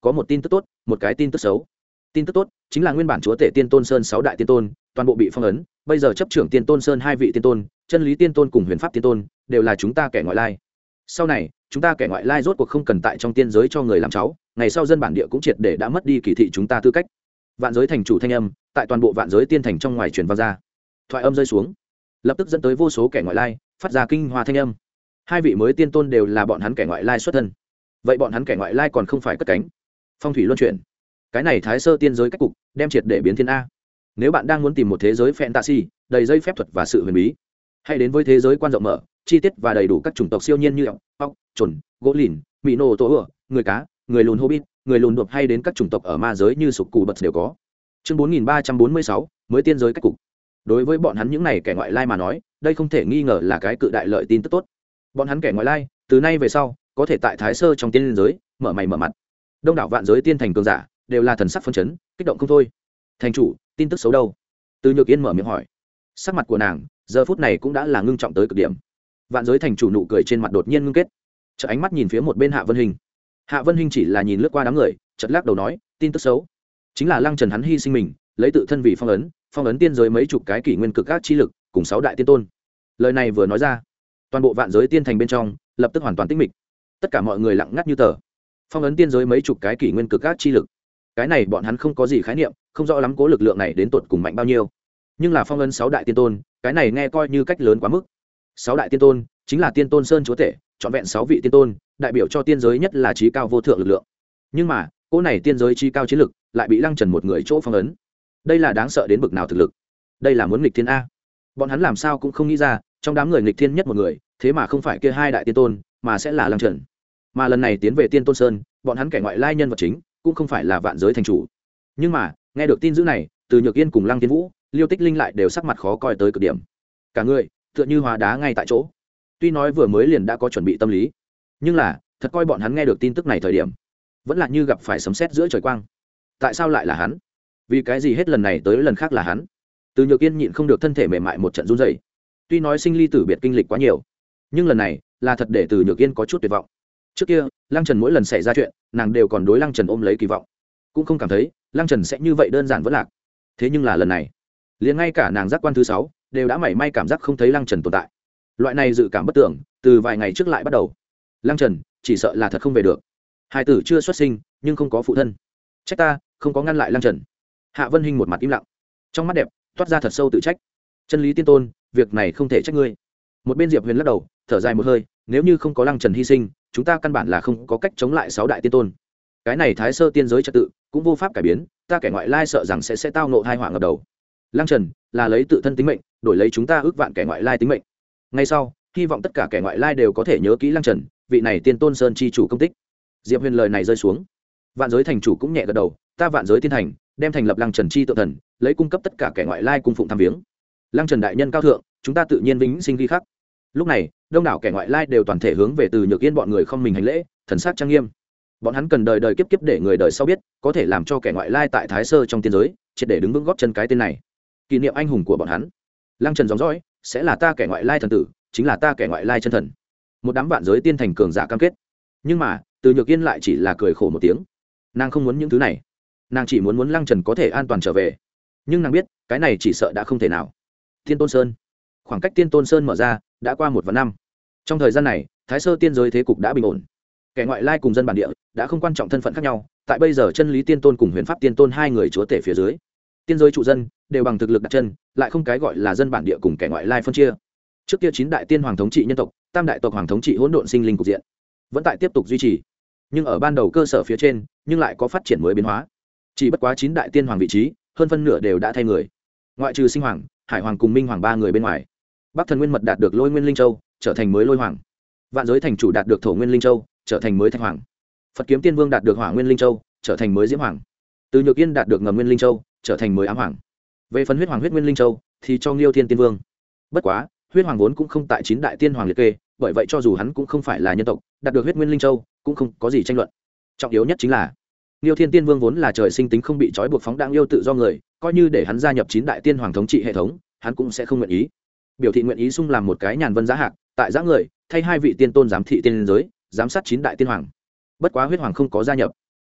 có một tin tức tốt một cái tin tức xấu. Tin tức tốt chính là nguyên bản chúa tể Tiên Tôn Sơn sáu đại tiên tôn toàn bộ bị phong ấn, bây giờ chấp trưởng Tiên Tôn Sơn hai vị tiên tôn, chân lý tiên tôn cùng huyền pháp tiên tôn đều là chúng ta kẻ ngoại lai. Sau này chúng ta kẻ ngoại lai rốt cuộc không cần tại trong tiên giới cho người làm cháu, ngày sau dân bản địa cũng triệt để đã mất đi kỳ thị chúng ta tư cách. Vạn giới thành chủ thanh âm tại toàn bộ vạn giới tiên thành trong ngoài truyền vang ra. Thoại âm rơi xuống, lập tức dẫn tới vô số kẻ ngoại lai phát ra kinh hoa thanh âm. Hai vị mới tiên tôn đều là bọn hắn kẻ ngoại lai xuất thân, vậy bọn hắn kẻ ngoại lai còn không phải cất cánh phong thủy luân chuyển. Cái này thái sơ tiên giới cách cục đem triệt để biến thiên a. Nếu bạn đang muốn tìm một thế giới fantasy đầy dây phép thuật và sự huyền bí, hãy đến với thế giới quan rộng mở, chi tiết và đầy đủ các chủng tộc siêu nhiên như ốc, chuẩn, gỗ lìn, mỹ nô tổ ửa, người cá, người lùn hobbit, người lùn đột, hay đến các chủng tộc ở ma giới như sục cù bật đều có. Chương bốn nghìn ba trăm bốn mươi sáu, mới tiên giới cách cục. Đối với bọn hắn những này kẻ ngoại lai mà nói, đây không thể nghi ngờ là cái cự đại lợi tin tức tốt. Bọn hắn kẻ ngoại lai từ nay về sau có thể tại thái sơ trong tiên giới mở mày mở mặt. Đông đảo vạn giới tiên thành cường giả đều là thần sắc phấn chấn, kích động không thôi. Thành chủ, tin tức xấu đâu? Từ Nhược Yên mở miệng hỏi. Sắc mặt của nàng giờ phút này cũng đã là ngưng trọng tới cực điểm. Vạn giới thành chủ nụ cười trên mặt đột nhiên ngưng kết, chợt ánh mắt nhìn phía một bên Hạ Vân Hình. Hạ Vân Hình chỉ là nhìn lướt qua đám người, chợt lắc đầu nói, tin tức xấu chính là Lăng Trần hắn hy sinh mình, lấy tự thân vì phong ấn, phong ấn tiên giới mấy chục cái kỷ nguyên cực các chi lực, cùng sáu đại tiên tôn. Lời này vừa nói ra, toàn bộ vạn giới tiên thành bên trong lập tức hoàn toàn tĩnh mịch, tất cả mọi người lặng ngắt như tờ. Phong ấn tiên giới mấy chục cái kỷ nguyên cực các chi lực, cái này bọn hắn không có gì khái niệm, không rõ lắm cố lực lượng này đến tột cùng mạnh bao nhiêu. Nhưng là phong ấn sáu đại tiên tôn, cái này nghe coi như cách lớn quá mức. Sáu đại tiên tôn chính là Tiên Tôn Sơn chúa tể, trọn vẹn sáu vị tiên tôn, đại biểu cho tiên giới nhất là trí cao vô thượng lực lượng. Nhưng mà cỗ này tiên giới trí cao chiến lực lại bị Lăng Trần một người chỗ phong ấn. Đây là đáng sợ đến bực nào thực lực? Đây là muốn nghịch thiên a. Bọn hắn làm sao cũng không nghĩ ra, trong đám người nghịch thiên nhất một người, thế mà không phải kia hai đại tiên tôn, mà sẽ là Lăng Trần. Mà lần này tiến về Tiên Tôn Sơn, bọn hắn kẻ ngoại lai nhân vật chính cũng không phải là vạn giới thành chủ. Nhưng mà nghe được tin dữ này, Từ Nhược Yên cùng Lăng Tiên Vũ, Liêu Tích Linh lại đều sắc mặt khó coi tới cực điểm. Cả người tựa như hóa đá ngay tại chỗ. Tuy nói vừa mới liền đã có chuẩn bị tâm lý, nhưng là thật coi bọn hắn nghe được tin tức này thời điểm, vẫn là như gặp phải sấm sét giữa trời quang. Tại sao lại là hắn? Vì cái gì hết lần này tới lần khác là hắn? Từ Nhược Yên nhịn không được thân thể mềm mại một trận run rẩy. Tuy nói sinh ly tử biệt kinh lịch quá nhiều, nhưng lần này là thật để Từ Nhược Yên có chút tuyệt vọng. Trước kia Lăng Trần mỗi lần xảy ra chuyện, nàng đều còn đối Lăng Trần ôm lấy kỳ vọng, cũng không cảm thấy Lăng Trần sẽ như vậy đơn giản vẫn lạc. Thế nhưng là lần này, liền ngay cả nàng giác quan thứ sáu đều đã mảy may cảm giác không thấy Lăng Trần tồn tại. Loại này dự cảm bất tưởng từ vài ngày trước lại bắt đầu. Lăng Trần chỉ sợ là thật không về được. Hai tử chưa xuất sinh nhưng không có phụ thân, trách ta không có ngăn lại Lăng Trần. Hạ Vân Hinh một mặt im lặng, trong mắt đẹp toát ra thật sâu tự trách. Chân lý tiên tôn, việc này không thể trách ngươi. Một bên Diệp Huyền lắc đầu thở dài một hơi, nếu như không có Lăng Trần hy sinh, chúng ta căn bản là không có cách chống lại sáu đại tiên tôn. Cái này thái sơ tiên giới trật tự cũng vô pháp cải biến, ta kẻ ngoại lai sợ rằng sẽ sẽ tao nộ tai họa ngập đầu. Lăng Trần là lấy tự thân tính mệnh đổi lấy chúng ta ước vạn kẻ ngoại lai tính mệnh. Ngay sau, hy vọng tất cả kẻ ngoại lai đều có thể nhớ kỹ Lăng Trần, vị này Tiên Tôn Sơn chi chủ công tích. Diệp Huyền lời này rơi xuống, vạn giới thành chủ cũng nhẹ gật đầu, ta vạn giới tiên thành đem thành lập Lăng Trần chi tự thần, lấy cung cấp tất cả kẻ ngoại lai cung phụng tham viếng. Lăng Trần đại nhân cao thượng, chúng ta tự nhiên vĩnh sinh ghi khắc. Lúc này, đông đảo kẻ ngoại lai đều toàn thể hướng về Từ Nhược Yên bọn người không mình hành lễ, thần sắc trang nghiêm. Bọn hắn cần đời đời kiếp kiếp để người đời sau biết, có thể làm cho kẻ ngoại lai tại Thái Sơ trong tiên giới, triệt để đứng vững gót chân cái tên này. Kỷ niệm anh hùng của bọn hắn. Lăng Trần dòng dõi sẽ là ta kẻ ngoại lai thần tử, chính là ta kẻ ngoại lai chân thần. Một đám vạn giới tiên thành cường giả cam kết. Nhưng mà, Từ Nhược Yên lại chỉ là cười khổ một tiếng. Nàng không muốn những thứ này, nàng chỉ muốn muốn Lăng Trần có thể an toàn trở về. Nhưng nàng biết, cái này chỉ sợ đã không thể nào. Tiên Tôn Sơn, khoảng cách Tiên Tôn Sơn mở ra đã qua một vạn năm. Trong thời gian này, Thái Sơ tiên giới thế cục đã bình ổn. Kẻ ngoại lai cùng dân bản địa đã không quan trọng thân phận khác nhau, tại bây giờ chân lý tiên tôn cùng huyền pháp tiên tôn hai người chúa tể phía dưới, tiên giới trụ dân đều bằng thực lực đặt chân, lại không cái gọi là dân bản địa cùng kẻ ngoại lai phân chia. Trước kia chín đại tiên hoàng thống trị nhân tộc, tam đại tộc hoàng thống trị hỗn độn sinh linh cục diện vẫn tại tiếp tục duy trì, nhưng ở ban đầu cơ sở phía trên nhưng lại có phát triển mới biến hóa. Chỉ bất quá chín đại tiên hoàng vị trí hơn phân nửa đều đã thay người, ngoại trừ sinh hoàng, hải hoàng cùng minh hoàng ba người bên ngoài. Bắc thần nguyên mật đạt được lôi nguyên linh châu, trở thành mới lôi hoàng. Vạn giới thành chủ đạt được thổ nguyên linh châu, trở thành mới thạch hoàng. Phật kiếm tiên vương đạt được hỏa nguyên linh châu, trở thành mới diễm hoàng. Từ Nhược Yên đạt được ngầm nguyên linh châu, trở thành mới ám hoàng. Về phần huyết hoàng huyết nguyên linh châu thì cho Nghiêu Thiên tiên vương. Bất quá huyết hoàng vốn cũng không tại chín đại tiên hoàng liệt kê, bởi vậy cho dù hắn cũng không phải là nhân tộc, đạt được huyết nguyên linh châu cũng không có gì tranh luận. Trọng yếu nhất chính là Nghiêu Thiên tiên vương vốn là trời sinh tính không bị trói buộc phóng đãng yêu tự do người, coi như để hắn gia nhập chín đại tiên hoàng thống trị hệ thống, hắn cũng sẽ không nguyện ý. Biểu thị nguyện ý xung làm một cái nhàn vân giá hạc, tại giá người thay hai vị tiên tôn giám thị tiên giới, giám sát chín đại tiên hoàng. Bất quá huyết hoàng không có gia nhập,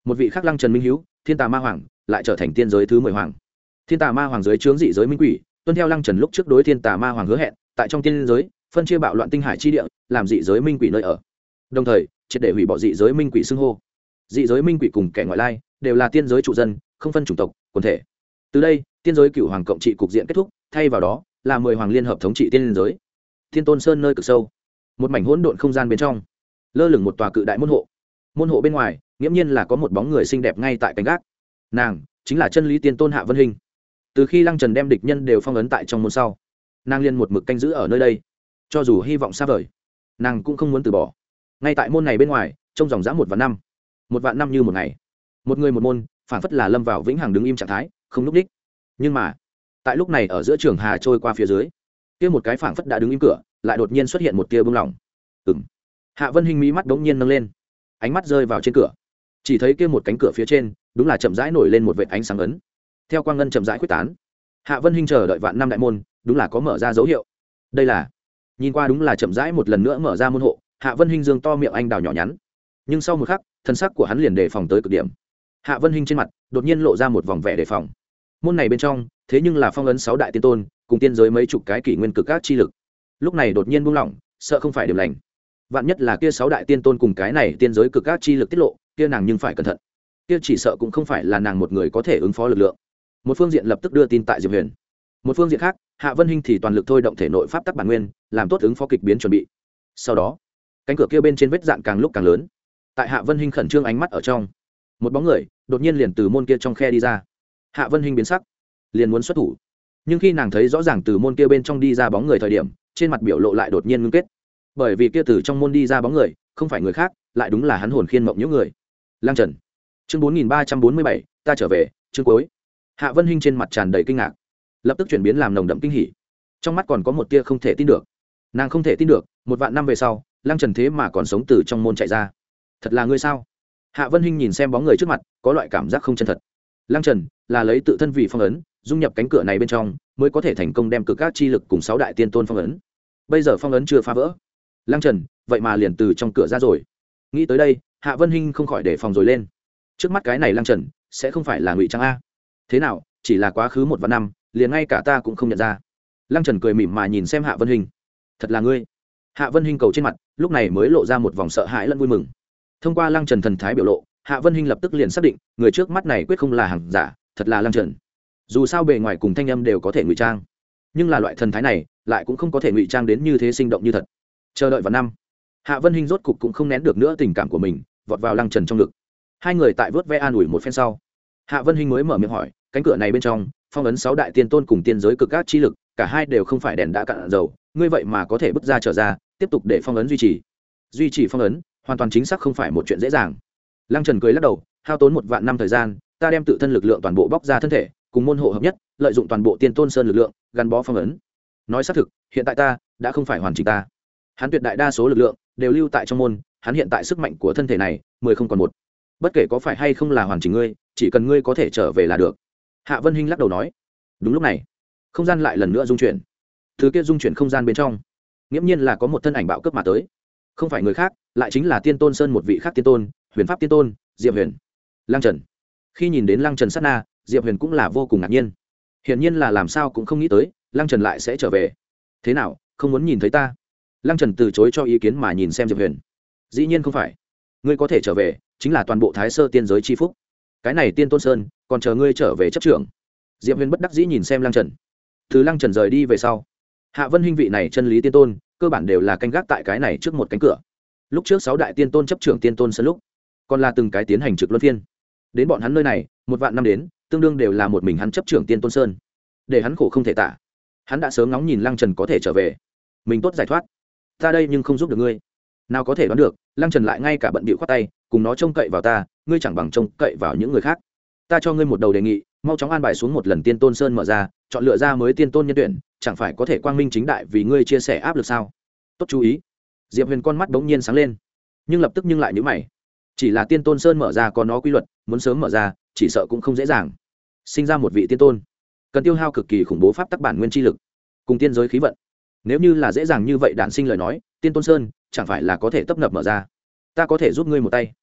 một vị khác lăng trần minh hữu thiên tà ma hoàng lại trở thành tiên giới thứ mười hoàng. Thiên tà ma hoàng dưới trướng dị giới minh quỷ tuân theo lăng trần lúc trước đối thiên tà ma hoàng hứa hẹn, tại trong tiên giới phân chia bạo loạn tinh hải chi địa, làm dị giới minh quỷ nơi ở, đồng thời triệt để hủy bỏ dị giới minh quỷ xưng hô. Dị giới minh quỷ cùng kẻ ngoại lai đều là tiên giới trụ dân, không phân chủng tộc quần thể. Từ đây tiên giới cửu hoàng cộng trị cục diện kết thúc, thay vào đó là mười hoàng liên hợp thống trị tiên giới. Thiên tôn sơn nơi cực sâu, một mảnh hỗn độn không gian bên trong, lơ lửng một tòa cự đại môn hộ. Môn hộ bên ngoài nghiễm nhiên là có một bóng người xinh đẹp ngay tại cánh gác. Nàng chính là chân lý tiên tôn Hạ Vân Hinh. Từ khi lăng trần đem địch nhân đều phong ấn tại trong môn sau, nàng liên một mực canh giữ ở nơi đây, cho dù hy vọng xa vời nàng cũng không muốn từ bỏ. Ngay tại môn này bên ngoài trong dòng dã một vạn năm, một vạn năm như một ngày, một người một môn phản phất là lâm vào vĩnh hằng đứng im trạng thái, không lúc đích. Nhưng mà tại lúc này ở giữa trường hà trôi qua phía dưới kia một cái phản phất đã đứng im cửa lại đột nhiên xuất hiện một tia bưng lỏng. Ừm. Hạ Vân Hinh mí mắt đống nhiên nâng lên, ánh mắt rơi vào trên cửa, chỉ thấy kia một cánh cửa phía trên đúng là chậm rãi nổi lên một vệt ánh sáng ấn, theo quang ngân chậm rãi quyết tán. Hạ Vân Hinh chờ đợi vạn năm đại môn đúng là có mở ra dấu hiệu. Đây là nhìn qua đúng là chậm rãi một lần nữa mở ra môn hộ. Hạ Vân Hinh dương to miệng anh đào nhỏ nhắn, nhưng sau một khắc thân sắc của hắn liền đề phòng tới cực điểm. Hạ Vân Hinh trên mặt đột nhiên lộ ra một vòng vẻ đề phòng. Môn này bên trong thế nhưng là phong ấn sáu đại tiên tôn cùng tiên giới mấy chục cái kỷ nguyên cực các chi lực, lúc này đột nhiên buông lỏng, sợ không phải điểm lành. Vạn nhất là kia sáu đại tiên tôn cùng cái này tiên giới cực các chi lực tiết lộ, kia nàng nhưng phải cẩn thận. Kia chỉ sợ cũng không phải là nàng một người có thể ứng phó lực lượng. Một phương diện lập tức đưa tin tại Diệp Huyền, một phương diện khác Hạ Vân Hinh thì toàn lực thôi động thể nội pháp tắc bản nguyên, làm tốt ứng phó kịch biến chuẩn bị. Sau đó cánh cửa kia bên trên vết dạn càng lúc càng lớn, tại Hạ Vân Hinh khẩn trương ánh mắt ở trong, một bóng người đột nhiên liền từ môn kia trong khe đi ra. Hạ Vân Hinh biến sắc, liền muốn xuất thủ, nhưng khi nàng thấy rõ ràng từ môn kia bên trong đi ra bóng người thời điểm, trên mặt biểu lộ lại đột nhiên ngưng kết, bởi vì kia từ trong môn đi ra bóng người không phải người khác, lại đúng là hắn hồn khiên mộng nhiễu người, Lang Trần. Chương bốn nghìn ba trăm bốn mươi bảy, ta trở về, chương cuối. Hạ Vân Hinh trên mặt tràn đầy kinh ngạc, lập tức chuyển biến làm nồng đậm kinh hỉ, trong mắt còn có một tia không thể tin được. Nàng không thể tin được, một vạn năm về sau Lang Trần thế mà còn sống từ trong môn chạy ra. Thật là ngươi sao? Hạ Vân Hinh nhìn xem bóng người trước mặt, có loại cảm giác không chân thật. Lang Trần là lấy tự thân vì phong ấn, dung nhập cánh cửa này bên trong mới có thể thành công đem cực các chi lực cùng sáu đại tiên tôn phong ấn. Bây giờ phong ấn chưa phá vỡ, Lang Trần vậy mà liền từ trong cửa ra rồi. Nghĩ tới đây, Hạ Vân Hinh không khỏi đề phòng rồi lên. Trước mắt cái này Lang Trần sẽ không phải là ngụy trang a? Thế nào, chỉ là quá khứ một vạn năm, liền ngay cả ta cũng không nhận ra. Lang Trần cười mỉm mà nhìn xem Hạ Vân Hinh. Thật là ngươi? Hạ Vân Hinh cầu trên mặt lúc này mới lộ ra một vòng sợ hãi lẫn vui mừng. Thông qua Lang Trần thần thái biểu lộ, Hạ Vân Hinh lập tức liền xác định, người trước mắt này quyết không là hàng giả, thật là Lang Trần. Dù sao bề ngoài cùng thanh âm đều có thể ngụy trang, nhưng là loại thần thái này lại cũng không có thể ngụy trang đến như thế sinh động như thật. Chờ đợi vào năm, Hạ Vân Hinh rốt cục cũng không nén được nữa tình cảm của mình, vọt vào Lang Trần trong ngực. Hai người tại vớt ve an ủi một phen sau, Hạ Vân Hinh mới mở miệng hỏi, cánh cửa này bên trong phong ấn sáu đại tiên tôn cùng tiên giới cực các chi lực, cả hai đều không phải đèn đã cạn dầu, ngươi vậy mà có thể bước ra trở ra, tiếp tục để phong ấn duy trì. Duy trì phong ấn, hoàn toàn chính xác không phải một chuyện dễ dàng. Lăng Trần cười lắc đầu, hao tốn một vạn năm thời gian, ta đem tự thân lực lượng toàn bộ bóc ra thân thể, cùng môn hộ hợp nhất, lợi dụng toàn bộ tiên tôn sơn lực lượng, gắn bó phong ấn. Nói xác thực, hiện tại ta đã không phải hoàn chỉnh ta. Hắn tuyệt đại đa số lực lượng đều lưu tại trong môn, hắn hiện tại sức mạnh của thân thể này, mười không còn một. Bất kể có phải hay không là hoàn chỉnh ngươi, chỉ cần ngươi có thể trở về là được. Hạ Vân Hinh lắc đầu nói. Đúng lúc này, không gian lại lần nữa dung chuyển. Thứ kia dung chuyển không gian bên trong, nghiễm nhiên là có một thân ảnh bạo cấp mà tới. Không phải người khác, lại chính là Tiên Tôn Sơn một vị khác tiên tôn, Huyền Pháp tiên tôn, Diệp Huyền. Lăng Trần. Khi nhìn đến Lăng Trần sát na, Diệp Huyền cũng là vô cùng ngạc nhiên. Hiển nhiên là làm sao cũng không nghĩ tới, Lăng Trần lại sẽ trở về. Thế nào, không muốn nhìn thấy ta? Lăng Trần từ chối cho ý kiến mà nhìn xem Diệp Huyền. Dĩ nhiên không phải. Ngươi có thể trở về, chính là toàn bộ Thái Sơ tiên giới chi phúc. Cái này Tiên Tôn Sơn, còn chờ ngươi trở về chấp trưởng. Diệp Huyền bất đắc dĩ nhìn xem Lăng Trần. Từ Lăng Trần rời đi về sau, Hạ Vân Hinh vị này chân lý tiên tôn, cơ bản đều là canh gác tại cái này trước một cánh cửa. Lúc trước sáu đại tiên tôn chấp trưởng Tiên Tôn Sơn lúc, còn là từng cái tiến hành trực luân phiên. Đến bọn hắn nơi này, một vạn năm đến, tương đương đều là một mình hắn chấp trưởng Tiên Tôn Sơn. Để hắn khổ không thể tả. Hắn đã sớm ngóng nhìn Lăng Trần có thể trở về, mình tốt giải thoát. Ta đây nhưng không giúp được ngươi. Nào có thể đoán được, Lăng Trần lại ngay cả bận bịu khoát tay, cùng nó trông cậy vào ta, ngươi chẳng bằng trông cậy vào những người khác. Ta cho ngươi một đầu đề nghị, mau chóng an bài xuống một lần Tiên Tôn Sơn mở ra, chọn lựa ra mới tiên tôn nhân tuyển, chẳng phải có thể quang minh chính đại vì ngươi chia sẻ áp lực sao? Tốt chú ý. Diệp Huyền con mắt đống nhiên sáng lên, nhưng lập tức nhưng lại nhíu mày. Chỉ là Tiên Tôn Sơn mở ra có nó quy luật, muốn sớm mở ra, chỉ sợ cũng không dễ dàng. Sinh ra một vị tiên tôn, cần tiêu hao cực kỳ khủng bố pháp tắc bản nguyên chi lực, cùng tiên giới khí vận. Nếu như là dễ dàng như vậy đản sinh lời nói, Tiên Tôn Sơn chẳng phải là có thể tấp nập mở ra. Ta có thể giúp ngươi một tay.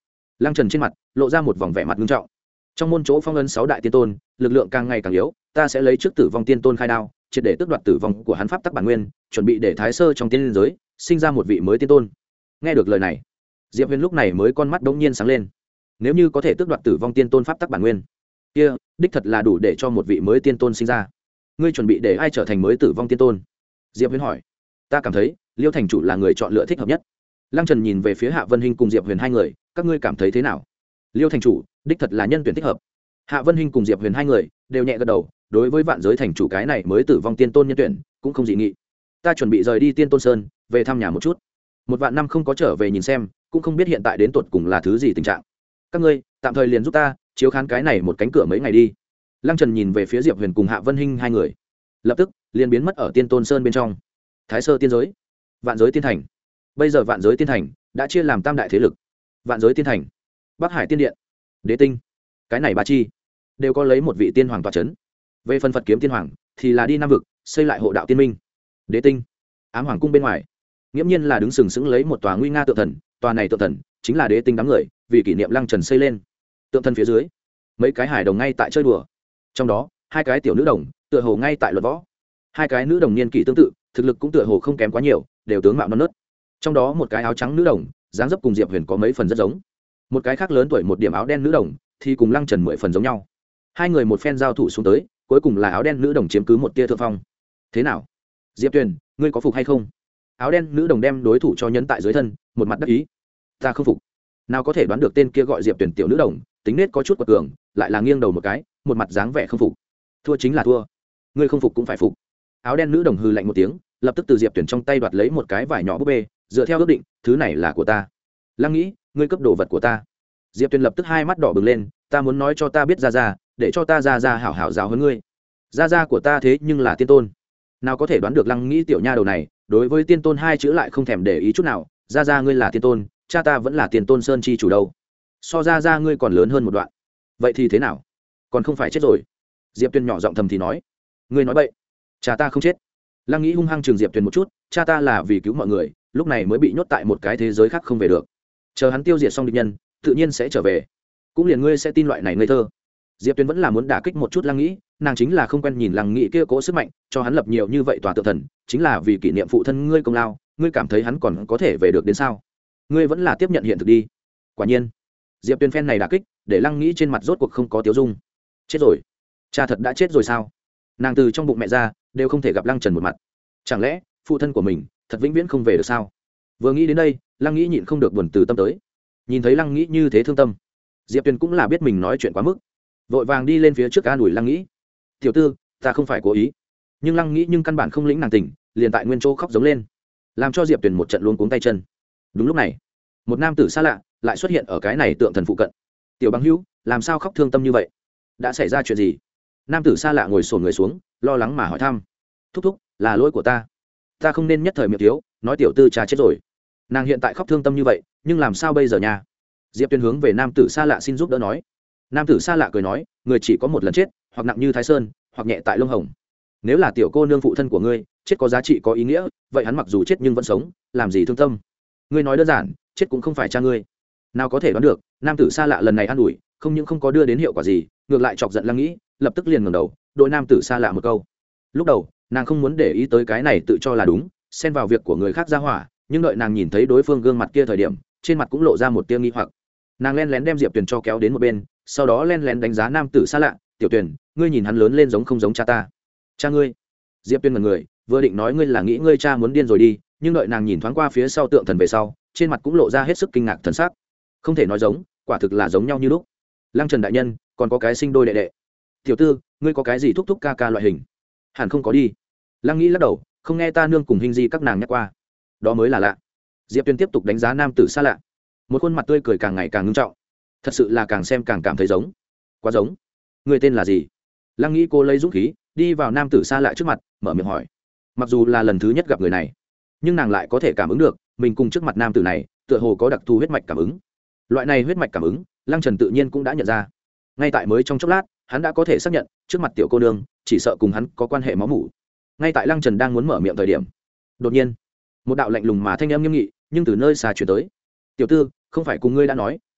Lăng Trần trên mặt lộ ra một vòng vẻ mặt nghiêm trọng. Trong môn chỗ phong ấn sáu đại tiên tôn, lực lượng càng ngày càng yếu, ta sẽ lấy trước Tử Vong Tiên Tôn khai đao, triệt để tước đoạt tử vong của hắn pháp tắc bản nguyên, chuẩn bị để Thái Sơ trong tiên giới sinh ra một vị mới tiên tôn. Nghe được lời này, Diệp Huyền lúc này mới con mắt đống nhiên sáng lên. Nếu như có thể tước đoạt Tử Vong Tiên Tôn pháp tắc bản nguyên, kia đích thật là đủ để cho một vị mới tiên tôn sinh ra. Ngươi chuẩn bị để ai trở thành mới Tử Vong Tiên Tôn? Diệp Huyền hỏi. Ta cảm thấy Liêu thành chủ là người chọn lựa thích hợp nhất. Lăng Trần nhìn về phía Hạ Vân Hinh cùng Diệp Huyền hai người, các ngươi cảm thấy thế nào? Liêu thành chủ đích thật là nhân tuyển thích hợp. Hạ Vân Hinh cùng Diệp Huyền hai người đều nhẹ gật đầu, đối với vạn giới thành chủ cái này mới Tử Vong Tiên Tôn nhân tuyển cũng không dị nghị. Ta chuẩn bị rời đi Tiên Tôn Sơn, về thăm nhà một chút. Một vạn năm không có trở về nhìn xem, cũng không biết hiện tại đến tột cùng là thứ gì tình trạng. Các ngươi tạm thời liền giúp ta chiếu khán cái này một cánh cửa mấy ngày đi. Lăng Trần nhìn về phía Diệp Huyền cùng Hạ Vân Hinh hai người, lập tức liền biến mất ở Tiên Tôn Sơn bên trong. Thái Sơ tiên giới, vạn giới tiên thành. Bây giờ vạn giới tiên thành đã chia làm tam đại thế lực. Vạn giới tiên thành, Bắc Hải tiên điện, Đế tinh, cái này ba chi đều có lấy một vị tiên hoàng tọa chấn. Về phần Phật kiếm tiên hoàng thì là đi nam vực xây lại hộ đạo tiên minh. Đế tinh, ám hoàng cung bên ngoài nghiễm nhiên là đứng sừng sững lấy một tòa nguy nga tượng thần. Tòa này tượng thần chính là Đế tinh đám người vì kỷ niệm Lăng Trần xây lên. Tượng thần phía dưới mấy cái hải đồng ngay tại chơi đùa, trong đó hai cái tiểu nữ đồng tựa hồ ngay tại luận võ. Hai cái nữ đồng niên kỷ tương tự, thực lực cũng tựa hồ không kém quá nhiều, đều tướng mạo non nớt. Trong đó một cái áo trắng nữ đồng dáng dấp cùng Diệp Huyền có mấy phần rất giống, một cái khác lớn tuổi một điểm áo đen nữ đồng thì cùng Lăng Trần mười phần giống nhau. Hai người một phen giao thủ xuống tới, cuối cùng là áo đen nữ đồng chiếm cứ một tia thượng phong. Thế nào, Diệp Tuyền, ngươi có phục hay không? Áo đen nữ đồng đem đối thủ cho nhấn tại dưới thân, một mặt đắc ý. Ta không phục. Nào có thể đoán được tên kia gọi Diệp Tuyền tiểu nữ đồng tính nết có chút quật cường, lại là nghiêng đầu một cái, một mặt dáng vẻ không phục. Thua chính là thua, ngươi không phục cũng phải phục. Áo đen nữ đồng hừ lạnh một tiếng, lập tức từ Diệp Tuyền trong tay đoạt lấy một cái vải nhỏ búp bê, dựa theo ước định, thứ này là của ta. Lăng nghĩ, ngươi cướp đồ vật của ta. Diệp Tuyền lập tức hai mắt đỏ bừng lên, ta muốn nói cho ta biết ra ra, để cho ta ra ra hảo hảo giáo huấn ngươi. Ra ra của ta thế nhưng là tiên tôn, nào có thể đoán được Lăng nghĩ tiểu nha đầu này đối với tiên tôn hai chữ lại không thèm để ý chút nào. Ra ra ngươi là tiên tôn, cha ta vẫn là tiên tôn sơn chi chủ đâu, so ra ra ngươi còn lớn hơn một đoạn. Vậy thì thế nào, còn không phải chết rồi? Diệp Tuyền nhỏ giọng thầm thì nói. Ngươi nói bậy, cha ta không chết. Lăng nghĩ hung hăng trừng Diệp Tuyền một chút, cha ta là vì cứu mọi người, lúc này mới bị nhốt tại một cái thế giới khác không về được. Chờ hắn tiêu diệt xong địch nhân, tự nhiên sẽ trở về. Cũng liền ngươi sẽ tin loại này ngây thơ. Diệp Tuyền vẫn là muốn đả kích một chút Lăng nghĩ, nàng chính là không quen nhìn Lăng nghĩ kia cố sức mạnh, cho hắn lập nhiều như vậy tòa tượng thần, chính là vì kỷ niệm phụ thân ngươi công lao, ngươi cảm thấy hắn còn có thể về được đến sao? Ngươi vẫn là tiếp nhận hiện thực đi. Quả nhiên, Diệp Tuyền phen này đả kích, để Lăng nghĩ trên mặt rốt cuộc không có tiêu dung. Chết rồi? Cha thật đã chết rồi sao? Nàng từ trong bụng mẹ ra, đều không thể gặp Lăng Trần một mặt. Chẳng lẽ phụ thân của mình thật vĩnh viễn không về được sao? Vừa nghĩ đến đây, Lăng nghĩ nhịn không được buồn từ tâm tới. Nhìn thấy Lăng nghĩ như thế thương tâm, Diệp Tuyền cũng là biết mình nói chuyện quá mức, vội vàng đi lên phía trước an ủi Lăng nghĩ. Tiểu tư, ta không phải cố ý. Nhưng Lăng nghĩ nhưng căn bản không lĩnh nàng tình, liền tại nguyên chỗ khóc giống lên, làm cho Diệp Tuyền một trận luống cuống tay chân. Đúng lúc này, một nam tử xa lạ lại xuất hiện ở cái này tượng thần phụ cận. Tiểu bằng hữu, làm sao khóc thương tâm như vậy? Đã xảy ra chuyện gì? Nam tử xa lạ ngồi xổm người xuống, lo lắng mà hỏi thăm. Thúc thúc, là lỗi của ta, ta không nên nhất thời miệng thiếu nói tiểu tư cha chết rồi. Nàng hiện tại khóc thương tâm như vậy, nhưng làm sao bây giờ nha? Diệp Tuyền hướng về nam tử xa lạ xin giúp đỡ nói. Nam tử xa lạ cười nói, người chỉ có một lần chết, hoặc nặng như Thái Sơn, hoặc nhẹ tại lông hồng. Nếu là tiểu cô nương phụ thân của ngươi chết có giá trị có ý nghĩa, vậy hắn mặc dù chết nhưng vẫn sống, làm gì thương tâm? Ngươi nói đơn giản, chết cũng không phải cha ngươi. Nào có thể đoán được, nam tử xa lạ lần này an ủi không những không có đưa đến hiệu quả gì, ngược lại chọc giận Lăng nghĩ, lập tức liền ngẩng đầu đội nam tử xa lạ một câu. Lúc đầu nàng không muốn để ý tới cái này tự cho là đúng, xen vào việc của người khác ra hỏa, nhưng đợi nàng nhìn thấy đối phương gương mặt kia thời điểm, trên mặt cũng lộ ra một tia nghi hoặc. Nàng len lén đem Diệp Tuyền cho kéo đến một bên, sau đó len lén đánh giá nam tử xa lạ. Tiểu Tuyền, ngươi nhìn hắn lớn lên giống không giống cha ta? Cha ngươi? Diệp Tuyền ngẩn người, vừa định nói ngươi là nghĩ ngươi cha muốn điên rồi đi, nhưng đợi nàng nhìn thoáng qua phía sau tượng thần về sau, trên mặt cũng lộ ra hết sức kinh ngạc thần sắc. Không thể nói giống, quả thực là giống nhau như lúc. Lăng Trần đại nhân, còn có cái sinh đôi đệ đệ. Tiểu tư, ngươi có cái gì thúc thúc ca ca loại hình? Hẳn không có đi. Lăng nghĩ lắc đầu, không nghe ta nương cùng hình gì các nàng nhắc qua, đó mới là lạ. Diệp Tuyền tiếp tục đánh giá nam tử xa lạ, một khuôn mặt tươi cười càng ngày càng ngưng trọng, thật sự là càng xem càng cảm thấy giống, quá giống. Người tên là gì? Lăng nghĩ cô lấy dũng khí đi vào nam tử xa lạ trước mặt, mở miệng hỏi. Mặc dù là lần thứ nhất gặp người này, nhưng nàng lại có thể cảm ứng được mình cùng trước mặt nam tử này tựa hồ có đặc thù huyết mạch cảm ứng. Loại này huyết mạch cảm ứng, Lăng Trần tự nhiên cũng đã nhận ra. Ngay tại mới trong chốc lát, hắn đã có thể xác nhận trước mặt tiểu cô nương chỉ sợ cùng hắn có quan hệ máu mủ. Ngay tại Lăng Trần đang muốn mở miệng thời điểm, đột nhiên một đạo lạnh lùng mà thanh âm nghiêm nghị nhưng từ nơi xa truyền tới. Tiểu tư, không phải cùng ngươi đã nói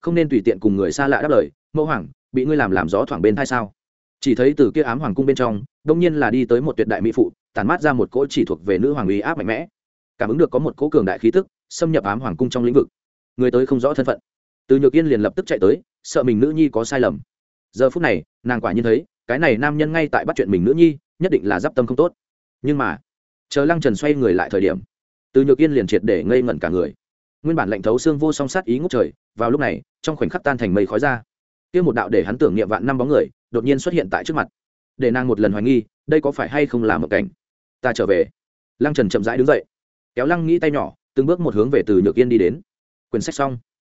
không nên tùy tiện cùng người xa lạ đáp lời. Mẫu hoàng, bị ngươi làm làm gió thoảng bên thai sao? Chỉ thấy từ kia ám hoàng cung bên trong đông nhiên là đi tới một tuyệt đại mỹ phụ, tản mát ra một cỗ chỉ thuộc về nữ hoàng uy áp mạnh mẽ. Cảm ứng được có một cỗ cường đại khí tức xâm nhập ám hoàng cung trong lĩnh vực, người tới không rõ thân phận. Từ Nhược Yên liền lập tức chạy tới, sợ mình nữ nhi có sai lầm. Giờ phút này nàng quả nhiên thấy cái này nam nhân ngay tại bắt chuyện mình nữ nhi, nhất định là giáp tâm không tốt. Nhưng mà chờ Lăng Trần xoay người lại thời điểm, Từ Nhược Yên liền triệt để ngây ngẩn cả người. Nguyên bản lạnh thấu xương vô song sát ý ngút trời, vào lúc này trong khoảnh khắc tan thành mây khói ra. Kia một đạo để hắn tưởng niệm vạn năm bóng người đột nhiên xuất hiện tại trước mặt, để nàng một lần hoài nghi đây có phải hay không là một cảnh. Ta trở về. Lăng Trần chậm rãi đứng dậy, kéo Lăng Nghĩ tay nhỏ, từng bước một hướng về Từ Nhược Yên đi đến. Quyển sách xong.